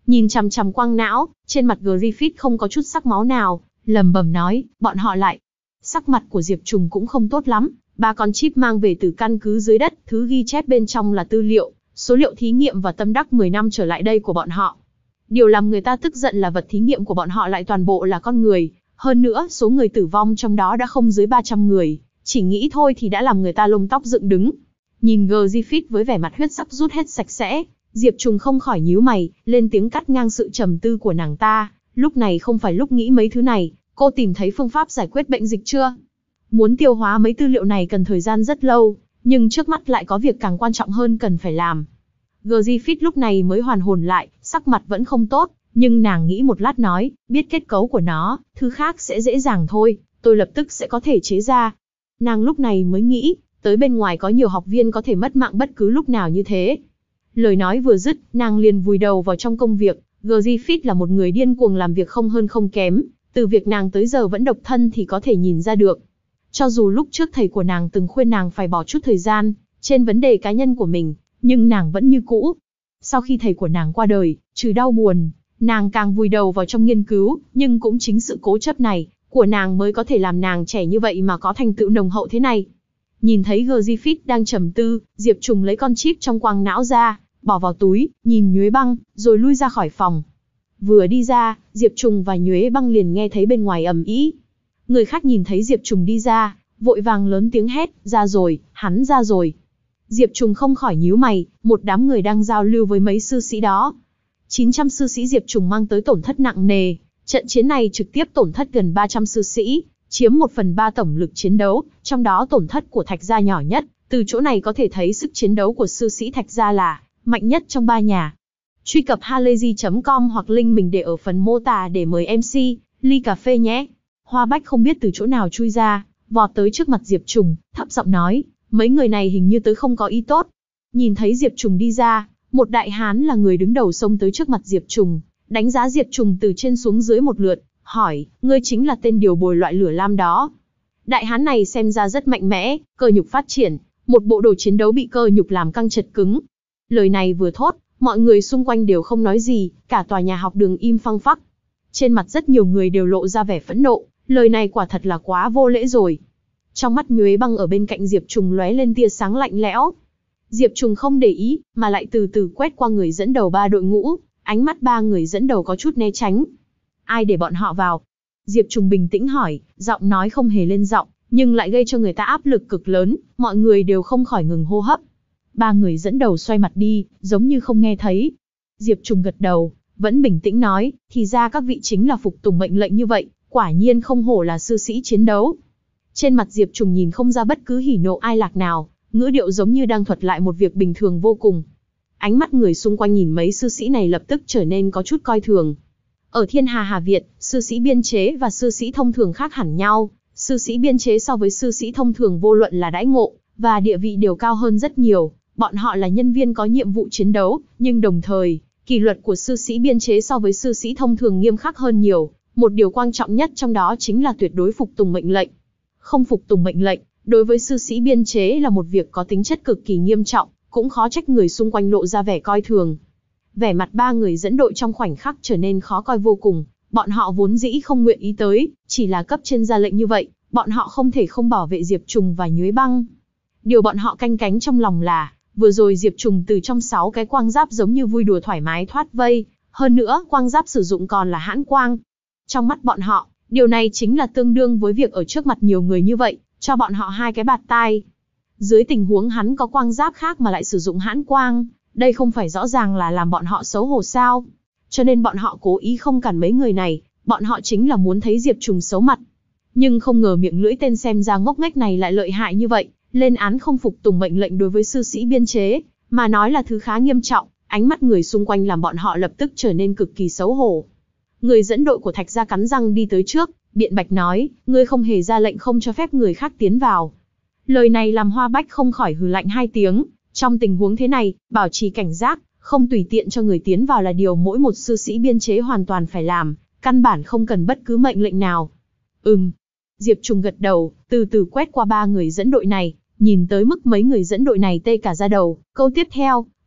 Nhìn chằm chằm quang não, trên mặt Griffith không có chút sắc máu nào, lẩm bẩm nói, bọn họ lại. Sắc mặt của Diệp Trùng cũng không tốt lắm, ba con chip mang về từ căn cứ dưới đất, thứ ghi chép bên trong là tư liệu, số liệu thí nghiệm và tâm đắc mười năm trở lại đây của bọn họ. Điều làm người ta tức giận là vật thí nghiệm của bọn họ lại toàn bộ là con người, hơn nữa số người tử vong trong đó đã không dưới ba trăm người, chỉ nghĩ thôi thì đã làm người ta lông tóc dựng đứng. Nhìn Griffith với vẻ mặt huyết sắc rút hết sạch sẽ, Diệp Trùng không khỏi nhíu mày, lên tiếng cắt ngang sự trầm tư của nàng ta, lúc này không phải lúc nghĩ mấy thứ này, cô tìm thấy phương pháp giải quyết bệnh dịch chưa? Muốn tiêu hóa mấy tư liệu này cần thời gian rất lâu, nhưng trước mắt lại có việc càng quan trọng hơn cần phải làm. Griffith lúc này mới hoàn hồn lại, sắc mặt vẫn không tốt, nhưng nàng nghĩ một lát nói, biết kết cấu của nó, thứ khác sẽ dễ dàng thôi, tôi lập tức sẽ có thể chế ra. Nàng lúc này mới nghĩ, tới bên ngoài có nhiều học viên có thể mất mạng bất cứ lúc nào như thế. Lời nói vừa dứt, nàng liền vùi đầu vào trong công việc. Griffith là một người điên cuồng làm việc không hơn không kém, từ việc nàng tới giờ vẫn độc thân thì có thể nhìn ra được. Cho dù lúc trước thầy của nàng từng khuyên nàng phải bỏ chút thời gian trên vấn đề cá nhân của mình, nhưng nàng vẫn như cũ. Sau khi thầy của nàng qua đời, trừ đau buồn, nàng càng vùi đầu vào trong nghiên cứu, nhưng cũng chính sự cố chấp này của nàng mới có thể làm nàng trẻ như vậy mà có thành tựu nồng hậu thế này. Nhìn thấy Griffith đang trầm tư, Diệp Trùng lấy con chip trong quang não ra, bỏ vào túi, nhìn Nhuế Băng, rồi lui ra khỏi phòng. Vừa đi ra, Diệp Trùng và Nhuế Băng liền nghe thấy bên ngoài ầm ĩ. Người khác nhìn thấy Diệp Trùng đi ra, vội vàng lớn tiếng hét, ra rồi, hắn ra rồi. Diệp Trùng không khỏi nhíu mày, một đám người đang giao lưu với mấy sư sĩ đó. chín trăm sư sĩ Diệp Trùng mang tới tổn thất nặng nề, trận chiến này trực tiếp tổn thất gần ba trăm sư sĩ, chiếm một phần ba tổng lực chiến đấu, trong đó tổn thất của Thạch gia nhỏ nhất, từ chỗ này có thể thấy sức chiến đấu của sư sĩ Thạch gia là mạnh nhất trong ba nhà. Truy cập halayzi chấm com hoặc link mình để ở phần mô tả để mời em xê, ly cà phê nhé. Hoa Bách không biết từ chỗ nào chui ra, vọt tới trước mặt Diệp Trùng, thấp giọng nói, mấy người này hình như tới không có ý tốt. Nhìn thấy Diệp Trùng đi ra, một đại hán là người đứng đầu xông tới trước mặt Diệp Trùng, đánh giá Diệp Trùng từ trên xuống dưới một lượt, hỏi, ngươi chính là tên điều bồi loại lửa lam đó. Đại hán này xem ra rất mạnh mẽ, cơ nhục phát triển, một bộ đồ chiến đấu bị cơ nhục làm căng chật cứng. Lời này vừa thốt, mọi người xung quanh đều không nói gì, cả tòa nhà học đường im phăng phắc. Trên mặt rất nhiều người đều lộ ra vẻ phẫn nộ, lời này quả thật là quá vô lễ rồi. Trong mắt Nhuế Băng ở bên cạnh Diệp Trùng lóe lên tia sáng lạnh lẽo. Diệp Trùng không để ý, mà lại từ từ quét qua người dẫn đầu ba đội ngũ, ánh mắt ba người dẫn đầu có chút né tránh. Ai để bọn họ vào? Diệp Trùng bình tĩnh hỏi, giọng nói không hề lên giọng, nhưng lại gây cho người ta áp lực cực lớn, mọi người đều không khỏi ngừng hô hấp. Ba người dẫn đầu xoay mặt đi, giống như không nghe thấy. Diệp Trùng gật đầu, vẫn bình tĩnh nói, thì ra các vị chính là phục tùng mệnh lệnh như vậy, quả nhiên không hổ là sư sĩ chiến đấu. Trên mặt Diệp Trùng nhìn không ra bất cứ hỉ nộ ai lạc nào, ngữ điệu giống như đang thuật lại một việc bình thường vô cùng. Ánh mắt người xung quanh nhìn mấy sư sĩ này lập tức trở nên có chút coi thường. Ở Thiên Hà Hà Việt, sư sĩ biên chế và sư sĩ thông thường khác hẳn nhau. Sư sĩ biên chế so với sư sĩ thông thường vô luận là đãi ngộ và địa vị đều cao hơn rất nhiều. Bọn họ là nhân viên có nhiệm vụ chiến đấu, nhưng đồng thời, kỷ luật của sư sĩ biên chế so với sư sĩ thông thường nghiêm khắc hơn nhiều. Một điều quan trọng nhất trong đó chính là tuyệt đối phục tùng mệnh lệnh. Không phục tùng mệnh lệnh, đối với sư sĩ biên chế là một việc có tính chất cực kỳ nghiêm trọng, cũng khó trách người xung quanh lộ ra vẻ coi thường. Vẻ mặt ba người dẫn đội trong khoảnh khắc trở nên khó coi vô cùng, bọn họ vốn dĩ không nguyện ý tới, chỉ là cấp trên ra lệnh như vậy, bọn họ không thể không bảo vệ Diệp Trùng và Nhuế Băng. Điều bọn họ canh cánh trong lòng là, vừa rồi Diệp Trùng từ trong sáu cái quang giáp giống như vui đùa thoải mái thoát vây, hơn nữa quang giáp sử dụng còn là hãn quang. Trong mắt bọn họ, điều này chính là tương đương với việc ở trước mặt nhiều người như vậy, cho bọn họ hai cái bạt tai. Dưới tình huống hắn có quang giáp khác mà lại sử dụng hãn quang, đây không phải rõ ràng là làm bọn họ xấu hổ sao? Cho nên bọn họ cố ý không cản mấy người này, bọn họ chính là muốn thấy Diệp Trùng xấu mặt. Nhưng không ngờ miệng lưỡi tên xem ra ngốc nghếch này lại lợi hại như vậy, lên án không phục tùng mệnh lệnh đối với sư sĩ biên chế, mà nói là thứ khá nghiêm trọng, ánh mắt người xung quanh làm bọn họ lập tức trở nên cực kỳ xấu hổ. Người dẫn đội của Thạch gia cắn răng đi tới trước, biện bạch nói, ngươi không hề ra lệnh không cho phép người khác tiến vào. Lời này làm Hoa Bách không khỏi hừ lạnh hai tiếng, trong tình huống thế này, bảo trì cảnh giác, không tùy tiện cho người tiến vào là điều mỗi một sư sĩ biên chế hoàn toàn phải làm, căn bản không cần bất cứ mệnh lệnh nào. Ừm. Diệp Trùng gật đầu, từ từ quét qua ba người dẫn đội này, nhìn tới mức mấy người dẫn đội này tê cả da đầu, câu tiếp theo,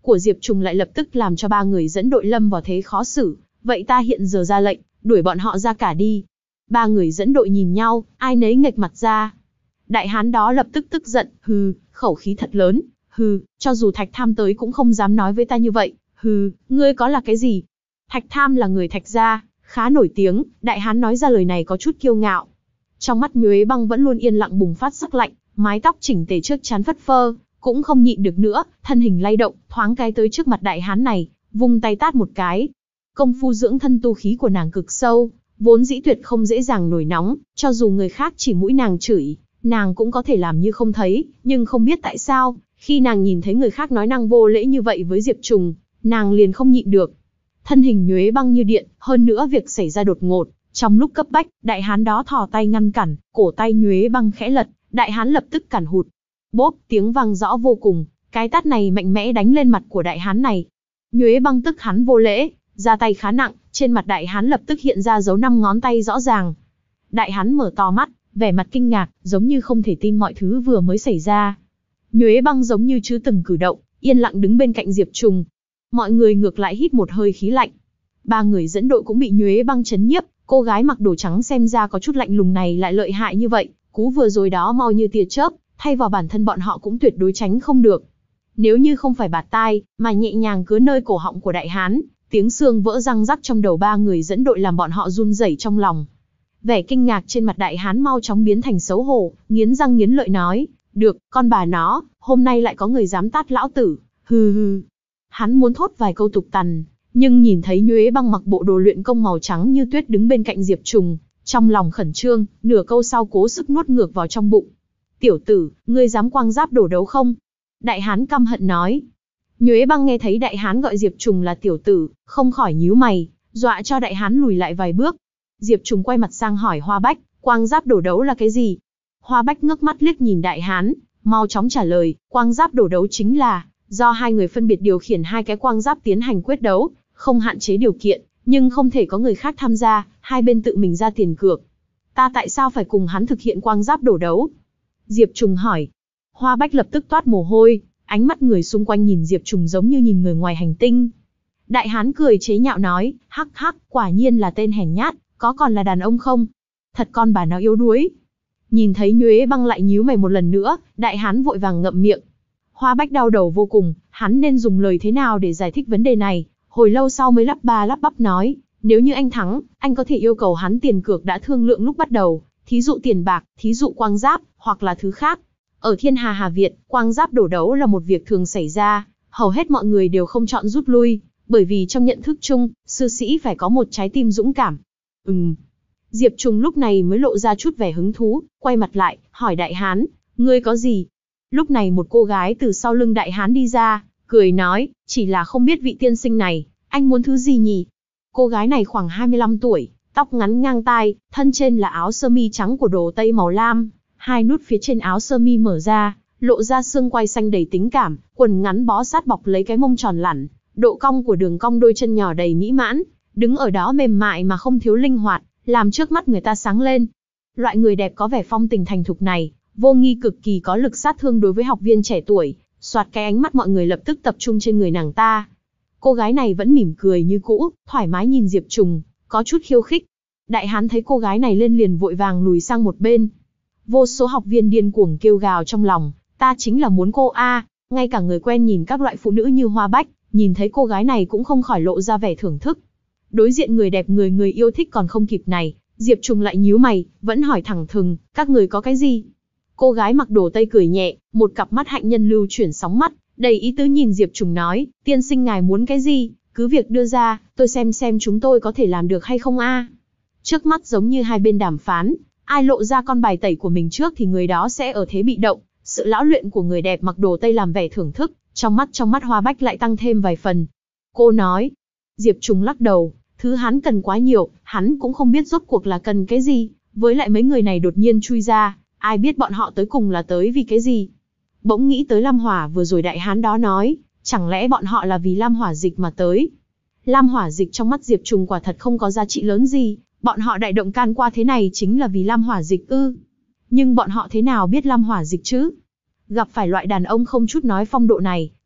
của Diệp Trùng lại lập tức làm cho ba người dẫn đội lâm vào thế khó xử. Vậy ta hiện giờ ra lệnh, đuổi bọn họ ra cả đi. Ba người dẫn đội nhìn nhau, ai nấy nghệch mặt ra. Đại hán đó lập tức tức giận, hừ, khẩu khí thật lớn, hừ, cho dù Thạch Tham tới cũng không dám nói với ta như vậy, hừ, ngươi có là cái gì? Thạch Tham là người Thạch gia, khá nổi tiếng, đại hán nói ra lời này có chút kiêu ngạo. Trong mắt Nhuế Băng vẫn luôn yên lặng bùng phát sắc lạnh, mái tóc chỉnh tề trước trán phất phơ, cũng không nhịn được nữa, thân hình lay động, thoáng cái tới trước mặt đại hán này, vung tay tát một cái. Công phu dưỡng thân tu khí của nàng cực sâu, vốn dĩ tuyệt không dễ dàng nổi nóng, cho dù người khác chỉ mũi nàng chửi, nàng cũng có thể làm như không thấy, nhưng không biết tại sao, khi nàng nhìn thấy người khác nói năng vô lễ như vậy với Diệp Trùng, nàng liền không nhịn được. Thân hình Nhuế Băng như điện, hơn nữa việc xảy ra đột ngột, trong lúc cấp bách, đại hán đó thò tay ngăn cản, cổ tay Nhuế Băng khẽ lật, đại hán lập tức cản hụt. Bốp, tiếng vang rõ vô cùng, cái tát này mạnh mẽ đánh lên mặt của đại hán này. Nhuế Băng tức hắn vô lễ, ra tay khá nặng, trên mặt đại hán lập tức hiện ra dấu năm ngón tay rõ ràng. Đại hán mở to mắt, vẻ mặt kinh ngạc, giống như không thể tin mọi thứ vừa mới xảy ra. Nhuế Băng giống như chưa từng cử động, yên lặng đứng bên cạnh Diệp Trùng. Mọi người ngược lại hít một hơi khí lạnh. Ba người dẫn đội cũng bị Nhuế Băng chấn nhiếp, cô gái mặc đồ trắng xem ra có chút lạnh lùng này lại lợi hại như vậy, cú vừa rồi đó mau như tia chớp, thay vào bản thân bọn họ cũng tuyệt đối tránh không được. Nếu như không phải bạt tai, mà nhẹ nhàng cứa nơi cổ họng của đại hán, tiếng xương vỡ răng rắc trong đầu ba người dẫn đội làm bọn họ run rẩy trong lòng. Vẻ kinh ngạc trên mặt đại hán mau chóng biến thành xấu hổ, nghiến răng nghiến lợi nói, được, con bà nó, hôm nay lại có người dám tát lão tử, hừ hừ. Hắn muốn thốt vài câu tục tằn, nhưng nhìn thấy Nhuế Băng mặc bộ đồ luyện công màu trắng như tuyết đứng bên cạnh Diệp Trùng, trong lòng khẩn trương, nửa câu sau cố sức nuốt ngược vào trong bụng. Tiểu tử, ngươi dám quang giáp đổ đấu không? Đại hán căm hận nói. Nhuế Băng nghe thấy đại hán gọi Diệp Trùng là tiểu tử, không khỏi nhíu mày, dọa cho đại hán lùi lại vài bước. Diệp Trùng quay mặt sang hỏi Hoa Bách, quang giáp đổ đấu là cái gì? Hoa Bách ngước mắt liếc nhìn đại hán, mau chóng trả lời, quang giáp đổ đấu chính là do hai người phân biệt điều khiển hai cái quang giáp tiến hành quyết đấu, không hạn chế điều kiện, nhưng không thể có người khác tham gia, hai bên tự mình ra tiền cược. Ta tại sao phải cùng hắn thực hiện quang giáp đổ đấu? Diệp Trùng hỏi. Hoa Bách lập tức toát mồ hôi, ánh mắt người xung quanh nhìn Diệp Trùng giống như nhìn người ngoài hành tinh. Đại hán cười chế nhạo nói, hắc hắc, quả nhiên là tên hèn nhát, có còn là đàn ông không? Thật con bà nó yếu đuối. Nhìn thấy Nhuế Băng lại nhíu mày một lần nữa, đại hán vội vàng ngậm miệng. Hoa Bách đau đầu vô cùng, hắn nên dùng lời thế nào để giải thích vấn đề này, hồi lâu sau mới lắp ba lắp bắp nói, nếu như anh thắng, anh có thể yêu cầu hắn tiền cược đã thương lượng lúc bắt đầu, thí dụ tiền bạc, thí dụ quang giáp, hoặc là thứ khác. Ở Thiên Hà Hà Việt, quang giáp đổ đấu là một việc thường xảy ra, hầu hết mọi người đều không chọn rút lui, bởi vì trong nhận thức chung, sư sĩ phải có một trái tim dũng cảm. Ừm. Diệp Trùng lúc này mới lộ ra chút vẻ hứng thú, quay mặt lại, hỏi đại hán, ngươi có gì? Lúc này một cô gái từ sau lưng đại hán đi ra, cười nói, chỉ là không biết vị tiên sinh này, anh muốn thứ gì nhỉ? Cô gái này khoảng hai mươi lăm tuổi, tóc ngắn ngang tai, thân trên là áo sơ mi trắng của đồ tây màu lam, hai nút phía trên áo sơ mi mở ra, lộ ra xương quai xanh đầy tính cảm, quần ngắn bó sát bọc lấy cái mông tròn lẳn, độ cong của đường cong đôi chân nhỏ đầy mỹ mãn, đứng ở đó mềm mại mà không thiếu linh hoạt, làm trước mắt người ta sáng lên. Loại người đẹp có vẻ phong tình thành thục này, vô nghi cực kỳ có lực sát thương đối với học viên trẻ tuổi, soạt cái ánh mắt mọi người lập tức tập trung trên người nàng ta. Cô gái này vẫn mỉm cười như cũ, thoải mái nhìn Diệp Trùng, có chút khiêu khích. Đại hán thấy cô gái này lên liền vội vàng lùi sang một bên. Vô số học viên điên cuồng kêu gào trong lòng, ta chính là muốn cô a. Ngay cả người quen nhìn các loại phụ nữ như Hoa Bách, nhìn thấy cô gái này cũng không khỏi lộ ra vẻ thưởng thức. Đối diện người đẹp người người yêu thích còn không kịp này, Diệp Trùng lại nhíu mày, vẫn hỏi thẳng thừng, các người có cái gì? Cô gái mặc đồ tây cười nhẹ, một cặp mắt hạnh nhân lưu chuyển sóng mắt, đầy ý tứ nhìn Diệp Trùng nói, tiên sinh ngài muốn cái gì, cứ việc đưa ra, tôi xem xem chúng tôi có thể làm được hay không a. Trước mắt giống như hai bên đàm phán, ai lộ ra con bài tẩy của mình trước thì người đó sẽ ở thế bị động. Sự lão luyện của người đẹp mặc đồ tây làm vẻ thưởng thức, trong mắt trong mắt Hoa Bách lại tăng thêm vài phần. Cô nói, Diệp Trùng lắc đầu, thứ hắn cần quá nhiều, hắn cũng không biết rốt cuộc là cần cái gì, với lại mấy người này đột nhiên chui ra, ai biết bọn họ tới cùng là tới vì cái gì. Bỗng nghĩ tới Lam Hỏa vừa rồi đại hán đó nói, chẳng lẽ bọn họ là vì Lam Hỏa dịch mà tới. Lam Hỏa dịch trong mắt Diệp Trùng quả thật không có giá trị lớn gì, bọn họ đại động can qua thế này chính là vì Lam Hỏa dịch ư. Nhưng bọn họ thế nào biết Lam Hỏa dịch chứ? Gặp phải loại đàn ông không chút nói phong độ này,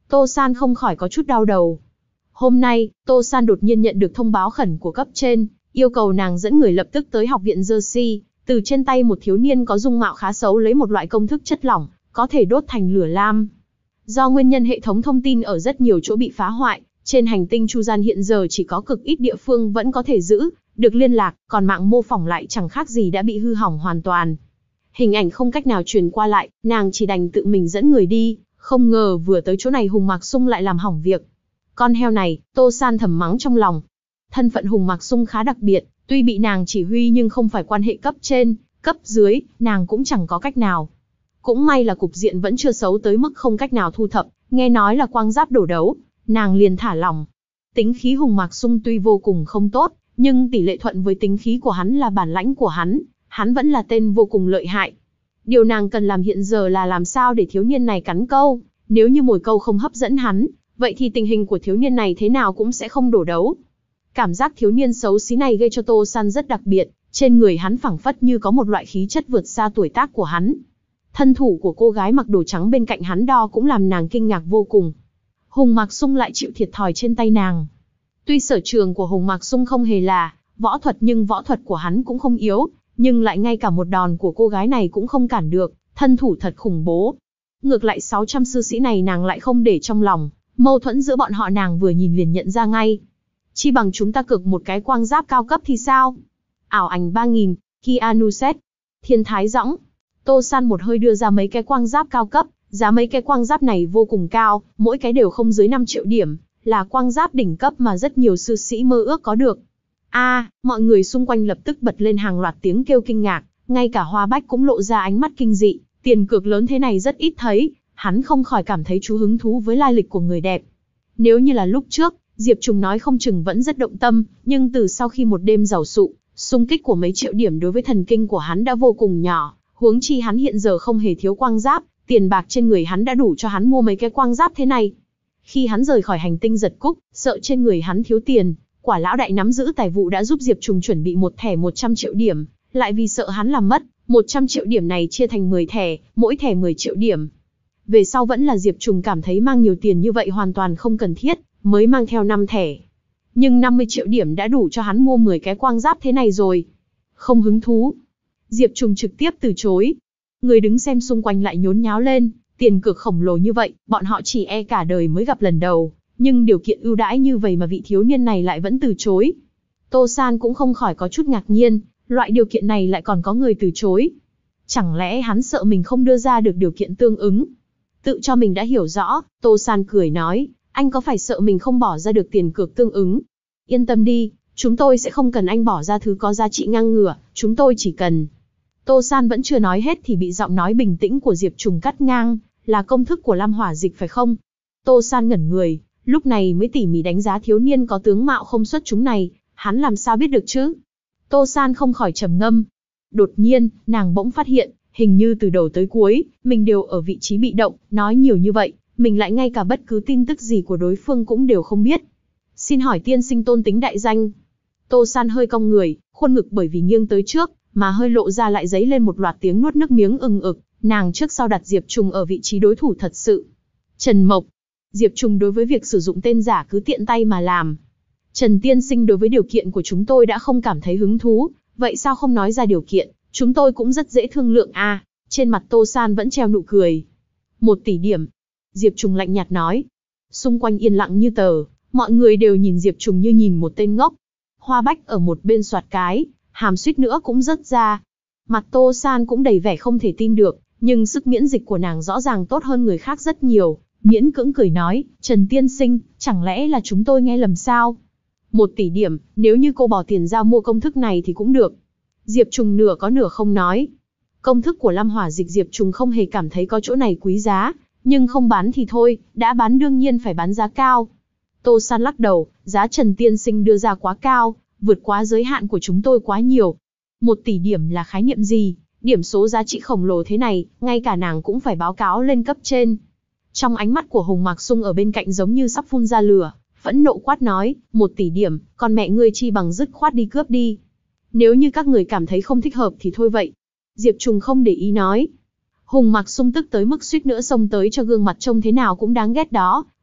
Tô San không khỏi có chút đau đầu. Hôm nay, Tô San đột nhiên nhận được thông báo khẩn của cấp trên, yêu cầu nàng dẫn người lập tức tới học viện Jersey, từ trên tay một thiếu niên có dung mạo khá xấu lấy một loại công thức chất lỏng, có thể đốt thành lửa lam. Do nguyên nhân hệ thống thông tin ở rất nhiều chỗ bị phá hoại, trên hành tinh Chu Gian hiện giờ chỉ có cực ít địa phương vẫn có thể giữ được liên lạc, còn mạng mô phỏng lại chẳng khác gì đã bị hư hỏng hoàn toàn. Hình ảnh không cách nào truyền qua lại, nàng chỉ đành tự mình dẫn người đi, không ngờ vừa tới chỗ này Hùng Mạc Sung lại làm hỏng việc. Con heo này, Tô San thầm mắng trong lòng. Thân phận Hùng Mạc Sung khá đặc biệt, tuy bị nàng chỉ huy nhưng không phải quan hệ cấp trên, cấp dưới, nàng cũng chẳng có cách nào. Cũng may là cục diện vẫn chưa xấu tới mức không cách nào thu thập, nghe nói là quang giáp đổ đấu, nàng liền thả lỏng. Tính khí Hùng Mạc Sung tuy vô cùng không tốt, nhưng tỷ lệ thuận với tính khí của hắn là bản lãnh của hắn, hắn vẫn là tên vô cùng lợi hại. Điều nàng cần làm hiện giờ là làm sao để thiếu niên này cắn câu, nếu như mồi câu không hấp dẫn hắn, vậy thì tình hình của thiếu niên này thế nào cũng sẽ không đổ đấu. Cảm giác thiếu niên xấu xí này gây cho Tô San rất đặc biệt, trên người hắn phảng phất như có một loại khí chất vượt xa tuổi tác của hắn. Thân thủ của cô gái mặc đồ trắng bên cạnh hắn đo cũng làm nàng kinh ngạc vô cùng. Hùng Mạc Sung lại chịu thiệt thòi trên tay nàng. Tuy sở trường của Hùng Mạc Sung không hề là võ thuật nhưng võ thuật của hắn cũng không yếu, nhưng lại ngay cả một đòn của cô gái này cũng không cản được, thân thủ thật khủng bố. Ngược lại sáu trăm sư sĩ này nàng lại không để trong lòng, mâu thuẫn giữa bọn họ nàng vừa nhìn liền nhận ra ngay. Chi bằng chúng ta cược một cái quang giáp cao cấp thì sao? Ảo ảnh ba nghìn, Keanu Reeves, Thiên Thái Dõng. Tô San một hơi đưa ra mấy cái quang giáp cao cấp, giá mấy cái quang giáp này vô cùng cao, mỗi cái đều không dưới năm triệu điểm, là quang giáp đỉnh cấp mà rất nhiều sư sĩ mơ ước có được. A, à, mọi người xung quanh lập tức bật lên hàng loạt tiếng kêu kinh ngạc, ngay cả Hoa Bách cũng lộ ra ánh mắt kinh dị, tiền cược lớn thế này rất ít thấy, hắn không khỏi cảm thấy chú hứng thú với lai lịch của người đẹp. Nếu như là lúc trước, Diệp Trùng nói không chừng vẫn rất động tâm, nhưng từ sau khi một đêm giàu sụ, xung kích của mấy triệu điểm đối với thần kinh của hắn đã vô cùng nhỏ, huống chi hắn hiện giờ không hề thiếu quang giáp, tiền bạc trên người hắn đã đủ cho hắn mua mấy cái quang giáp thế này. Khi hắn rời khỏi hành tinh Giật Cúc, sợ trên người hắn thiếu tiền, Quả lão đại nắm giữ tài vụ đã giúp Diệp Trùng chuẩn bị một thẻ một trăm triệu điểm, lại vì sợ hắn làm mất, một trăm triệu điểm này chia thành mười thẻ, mỗi thẻ mười triệu điểm. Về sau vẫn là Diệp Trùng cảm thấy mang nhiều tiền như vậy hoàn toàn không cần thiết, mới mang theo năm thẻ. Nhưng năm mươi triệu điểm đã đủ cho hắn mua mười cái quang giáp thế này rồi. Không hứng thú. Diệp Trùng trực tiếp từ chối. Người đứng xem xung quanh lại nhốn nháo lên, tiền cược khổng lồ như vậy, bọn họ chỉ e cả đời mới gặp lần đầu, nhưng điều kiện ưu đãi như vậy mà vị thiếu niên này lại vẫn từ chối. Tô San cũng không khỏi có chút ngạc nhiên, loại điều kiện này lại còn có người từ chối. Chẳng lẽ hắn sợ mình không đưa ra được điều kiện tương ứng? Tự cho mình đã hiểu rõ, Tô San cười nói, anh có phải sợ mình không bỏ ra được tiền cược tương ứng? Yên tâm đi, chúng tôi sẽ không cần anh bỏ ra thứ có giá trị ngang ngửa, chúng tôi chỉ cần... Tô San vẫn chưa nói hết thì bị giọng nói bình tĩnh của Diệp Trùng cắt ngang, là công thức của Lam Hỏa Dịch phải không? Tô San ngẩn người, lúc này mới tỉ mỉ đánh giá thiếu niên có tướng mạo không xuất chúng này, hắn làm sao biết được chứ? Tô San không khỏi trầm ngâm. Đột nhiên, nàng bỗng phát hiện, hình như từ đầu tới cuối, mình đều ở vị trí bị động, nói nhiều như vậy, mình lại ngay cả bất cứ tin tức gì của đối phương cũng đều không biết. Xin hỏi tiên sinh tôn tính đại danh. Tô San hơi cong người, khuôn ngực bởi vì nghiêng tới trước, mà hơi lộ ra lại dấy lên một loạt tiếng nuốt nước miếng ừng ực, nàng trước sau đặt Diệp Trùng ở vị trí đối thủ thật sự. Trần Mộc. Diệp Trùng đối với việc sử dụng tên giả cứ tiện tay mà làm. Trần tiên sinh đối với điều kiện của chúng tôi đã không cảm thấy hứng thú, vậy sao không nói ra điều kiện, chúng tôi cũng rất dễ thương lượng a. À, trên mặt Tô San vẫn treo nụ cười. Một tỷ điểm. Diệp Trùng lạnh nhạt nói. Xung quanh yên lặng như tờ, mọi người đều nhìn Diệp Trùng như nhìn một tên ngốc. Hoa Bách ở một bên soạt cái, hàm suýt nữa cũng rớt ra. Mặt Tô San cũng đầy vẻ không thể tin được, nhưng sức miễn dịch của nàng rõ ràng tốt hơn người khác rất nhiều, miễn cưỡng cười nói, Trần tiên sinh, chẳng lẽ là chúng tôi nghe lầm sao? Một tỷ điểm, nếu như cô bỏ tiền ra mua công thức này thì cũng được. Diệp Trùng nửa có nửa không nói. Công thức của Lam Hỏa Dịch Diệp Trùng không hề cảm thấy có chỗ này quý giá, nhưng không bán thì thôi, đã bán đương nhiên phải bán giá cao. Tô San lắc đầu, giá Trần tiên sinh đưa ra quá cao, vượt quá giới hạn của chúng tôi quá nhiều. Một tỷ điểm là khái niệm gì? Điểm số giá trị khổng lồ thế này, ngay cả nàng cũng phải báo cáo lên cấp trên. Trong ánh mắt của Hùng Mạc Sung ở bên cạnh giống như sắp phun ra lửa, phẫn nộ quát nói, một tỷ điểm, còn mẹ ngươi chi bằng dứt khoát đi cướp đi. Nếu như các người cảm thấy không thích hợp thì thôi vậy. Diệp Trùng không để ý nói. Hùng Mạc Sung tức tới mức suýt nữa xông tới cho gương mặt trông thế nào cũng đáng ghét đó,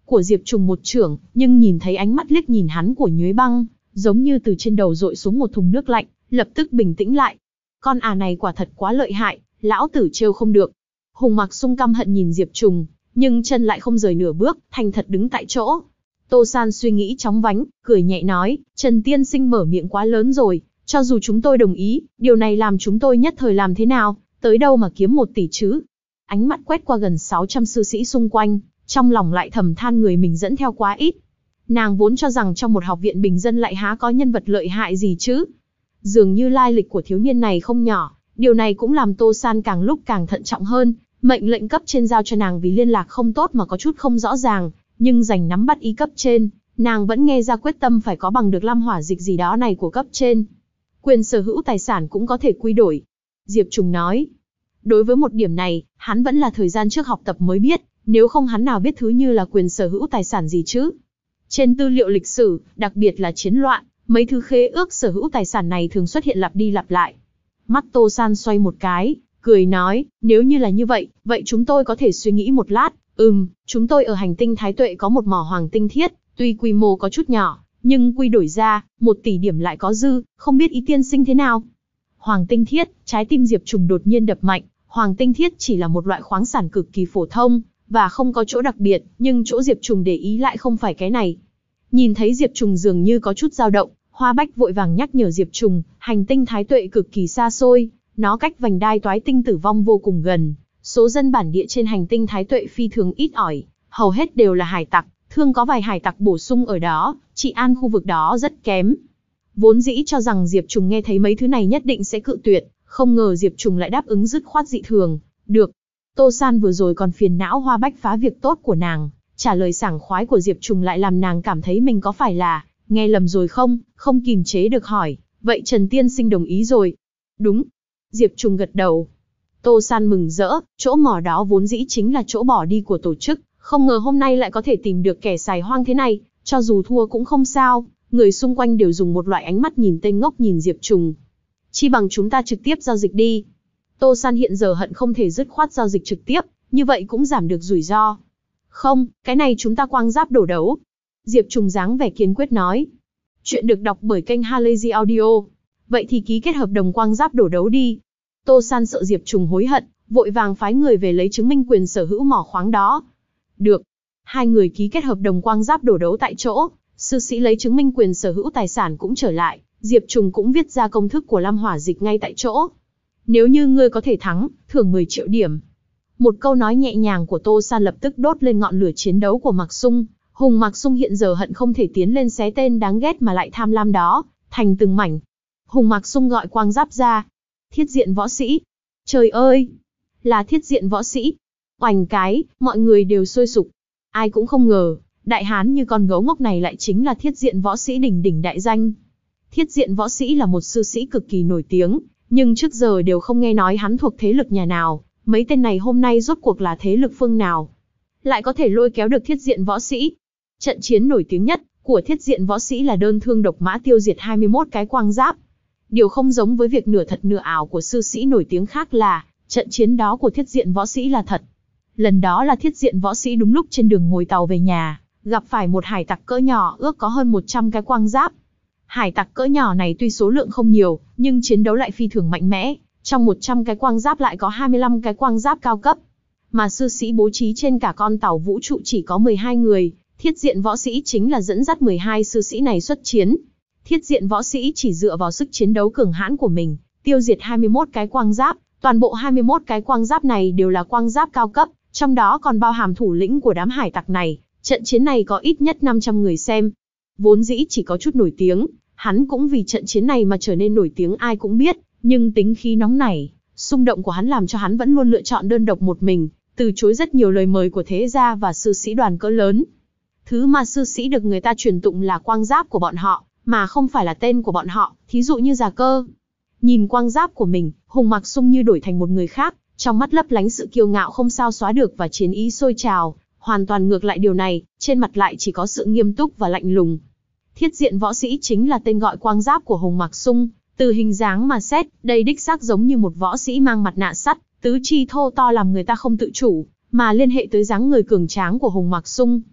của Diệp Trùng một chưởng, nhưng nhìn thấy ánh mắt liếc nhìn hắn của Nhuế Băng, giống như từ trên đầu dội xuống một thùng nước lạnh, lập tức bình tĩnh lại. Con à này quả thật quá lợi hại, lão tử trêu không được. Hùng Mạc Sung căm hận nhìn Diệp Trùng, nhưng chân lại không rời nửa bước, thành thật đứng tại chỗ. Tô San suy nghĩ chóng vánh, cười nhẹ nói, Trần tiên sinh mở miệng quá lớn rồi, cho dù chúng tôi đồng ý, điều này làm chúng tôi nhất thời làm thế nào, tới đâu mà kiếm một tỷ chứ. Ánh mắt quét qua gần sáu trăm sư sĩ xung quanh, trong lòng lại thầm than người mình dẫn theo quá ít. Nàng vốn cho rằng trong một học viện bình dân lại há có nhân vật lợi hại gì chứ. Dường như lai lịch của thiếu niên này không nhỏ, điều này cũng làm Tô San càng lúc càng thận trọng hơn. Mệnh lệnh cấp trên giao cho nàng vì liên lạc không tốt mà có chút không rõ ràng, nhưng giành nắm bắt ý cấp trên, nàng vẫn nghe ra quyết tâm phải có bằng được Lam Hỏa dịch gì đó này của cấp trên. Quyền sở hữu tài sản cũng có thể quy đổi. Diệp Trùng nói. Đối với một điểm này, hắn vẫn là thời gian trước học tập mới biết, nếu không hắn nào biết thứ như là quyền sở hữu tài sản gì chứ. Trên tư liệu lịch sử, đặc biệt là chiến loạn, mấy thứ khế ước sở hữu tài sản này thường xuất hiện lặp đi lặp lại. Mắt Tô San xoay một cái, cười nói, nếu như là như vậy, vậy chúng tôi có thể suy nghĩ một lát. Ừm, chúng tôi ở hành tinh Thái Tuệ có một mỏ hoàng tinh thiết, tuy quy mô có chút nhỏ, nhưng quy đổi ra, một tỷ điểm lại có dư, không biết ý tiên sinh thế nào. Hoàng tinh thiết, trái tim Diệp Trùng đột nhiên đập mạnh, hoàng tinh thiết chỉ là một loại khoáng sản cực kỳ phổ thông, và không có chỗ đặc biệt, nhưng chỗ Diệp Trùng để ý lại không phải cái này. Nhìn thấy Diệp Trùng dường như có chút dao động, Hoa Bách vội vàng nhắc nhở Diệp Trùng, hành tinh Thái Tuệ cực kỳ xa xôi, nó cách vành đai toái tinh tử vong vô cùng gần. Số dân bản địa trên hành tinh Thái Tuệ phi thường ít ỏi, hầu hết đều là hải tặc, thường có vài hải tặc bổ sung ở đó, trị an khu vực đó rất kém. Vốn dĩ cho rằng Diệp Trùng nghe thấy mấy thứ này nhất định sẽ cự tuyệt, không ngờ Diệp Trùng lại đáp ứng dứt khoát dị thường. Được. Tô San vừa rồi còn phiền não Hoa Bách phá việc tốt của nàng, trả lời sảng khoái của Diệp Trùng lại làm nàng cảm thấy mình có phải là nghe lầm rồi không, không kìm chế được hỏi, vậy Trần tiên sinh đồng ý rồi? Đúng. Diệp Trùng gật đầu. Tô San mừng rỡ, chỗ mỏ đó vốn dĩ chính là chỗ bỏ đi của tổ chức, không ngờ hôm nay lại có thể tìm được kẻ xài hoang thế này, cho dù thua cũng không sao, người xung quanh đều dùng một loại ánh mắt nhìn tên ngốc nhìn Diệp Trùng. Chi bằng chúng ta trực tiếp giao dịch đi. Tô San hiện giờ hận không thể dứt khoát giao dịch trực tiếp, như vậy cũng giảm được rủi ro. Không, cái này chúng ta quang giáp đổ đấu. Diệp Trùng dáng vẻ kiên quyết nói. Chuyện được đọc bởi kênh Halazy Audio. Vậy thì ký kết hợp đồng quang giáp đổ đấu đi. Tô San sợ Diệp Trùng hối hận, vội vàng phái người về lấy chứng minh quyền sở hữu mỏ khoáng đó. Được. Hai người ký kết hợp đồng quang giáp đổ đấu tại chỗ, sư sĩ lấy chứng minh quyền sở hữu tài sản cũng trở lại, Diệp Trùng cũng viết ra công thức của Lam Hỏa dịch ngay tại chỗ. Nếu như ngươi có thể thắng, thưởng mười triệu điểm. Một câu nói nhẹ nhàng của Tô San lập tức đốt lên ngọn lửa chiến đấu của Mạc Sung. Hùng Mạc Sung hiện giờ hận không thể tiến lên xé tên đáng ghét mà lại tham lam đó, thành từng mảnh. Hùng Mạc Sung gọi quang giáp ra. Thiết diện võ sĩ. Trời ơi! Là thiết diện võ sĩ. Oành cái, mọi người đều sôi sục. Ai cũng không ngờ, đại hán như con gấu ngốc này lại chính là thiết diện võ sĩ đỉnh đỉnh đại danh. Thiết diện võ sĩ là một sư sĩ cực kỳ nổi tiếng, nhưng trước giờ đều không nghe nói hắn thuộc thế lực nhà nào, mấy tên này hôm nay rốt cuộc là thế lực phương nào. Lại có thể lôi kéo được thiết diện võ sĩ. Trận chiến nổi tiếng nhất của thiết diện võ sĩ là đơn thương độc mã tiêu diệt hai mươi mốt cái quang giáp. Điều không giống với việc nửa thật nửa ảo của sư sĩ nổi tiếng khác là, trận chiến đó của thiết diện võ sĩ là thật. Lần đó là thiết diện võ sĩ đúng lúc trên đường ngồi tàu về nhà, gặp phải một hải tặc cỡ nhỏ ước có hơn một trăm cái quang giáp. Hải tặc cỡ nhỏ này tuy số lượng không nhiều, nhưng chiến đấu lại phi thường mạnh mẽ, trong một trăm cái quang giáp lại có hai mươi lăm cái quang giáp cao cấp. Mà sư sĩ bố trí trên cả con tàu vũ trụ chỉ có mười hai người, thiết diện võ sĩ chính là dẫn dắt mười hai sư sĩ này xuất chiến. Thiết diện võ sĩ chỉ dựa vào sức chiến đấu cường hãn của mình, tiêu diệt hai mươi mốt cái quang giáp, toàn bộ hai mươi mốt cái quang giáp này đều là quang giáp cao cấp, trong đó còn bao hàm thủ lĩnh của đám hải tặc này, trận chiến này có ít nhất năm trăm người xem. Vốn dĩ chỉ có chút nổi tiếng, hắn cũng vì trận chiến này mà trở nên nổi tiếng ai cũng biết, nhưng tính khí nóng nảy, xung động của hắn làm cho hắn vẫn luôn lựa chọn đơn độc một mình, từ chối rất nhiều lời mời của thế gia và sư sĩ đoàn cỡ lớn. Thứ mà sư sĩ được người ta truyền tụng là quang giáp của bọn họ, mà không phải là tên của bọn họ, thí dụ như Già Cơ. Nhìn quang giáp của mình, Hùng Mạc Sung như đổi thành một người khác, trong mắt lấp lánh sự kiêu ngạo không sao xóa được và chiến ý sôi trào, hoàn toàn ngược lại điều này, trên mặt lại chỉ có sự nghiêm túc và lạnh lùng. Thiết diện võ sĩ chính là tên gọi quang giáp của Hùng Mạc Sung, từ hình dáng mà xét, đây đích xác giống như một võ sĩ mang mặt nạ sắt, tứ chi thô to làm người ta không tự chủ, mà liên hệ tới dáng người cường tráng của Hùng Mạc Sung.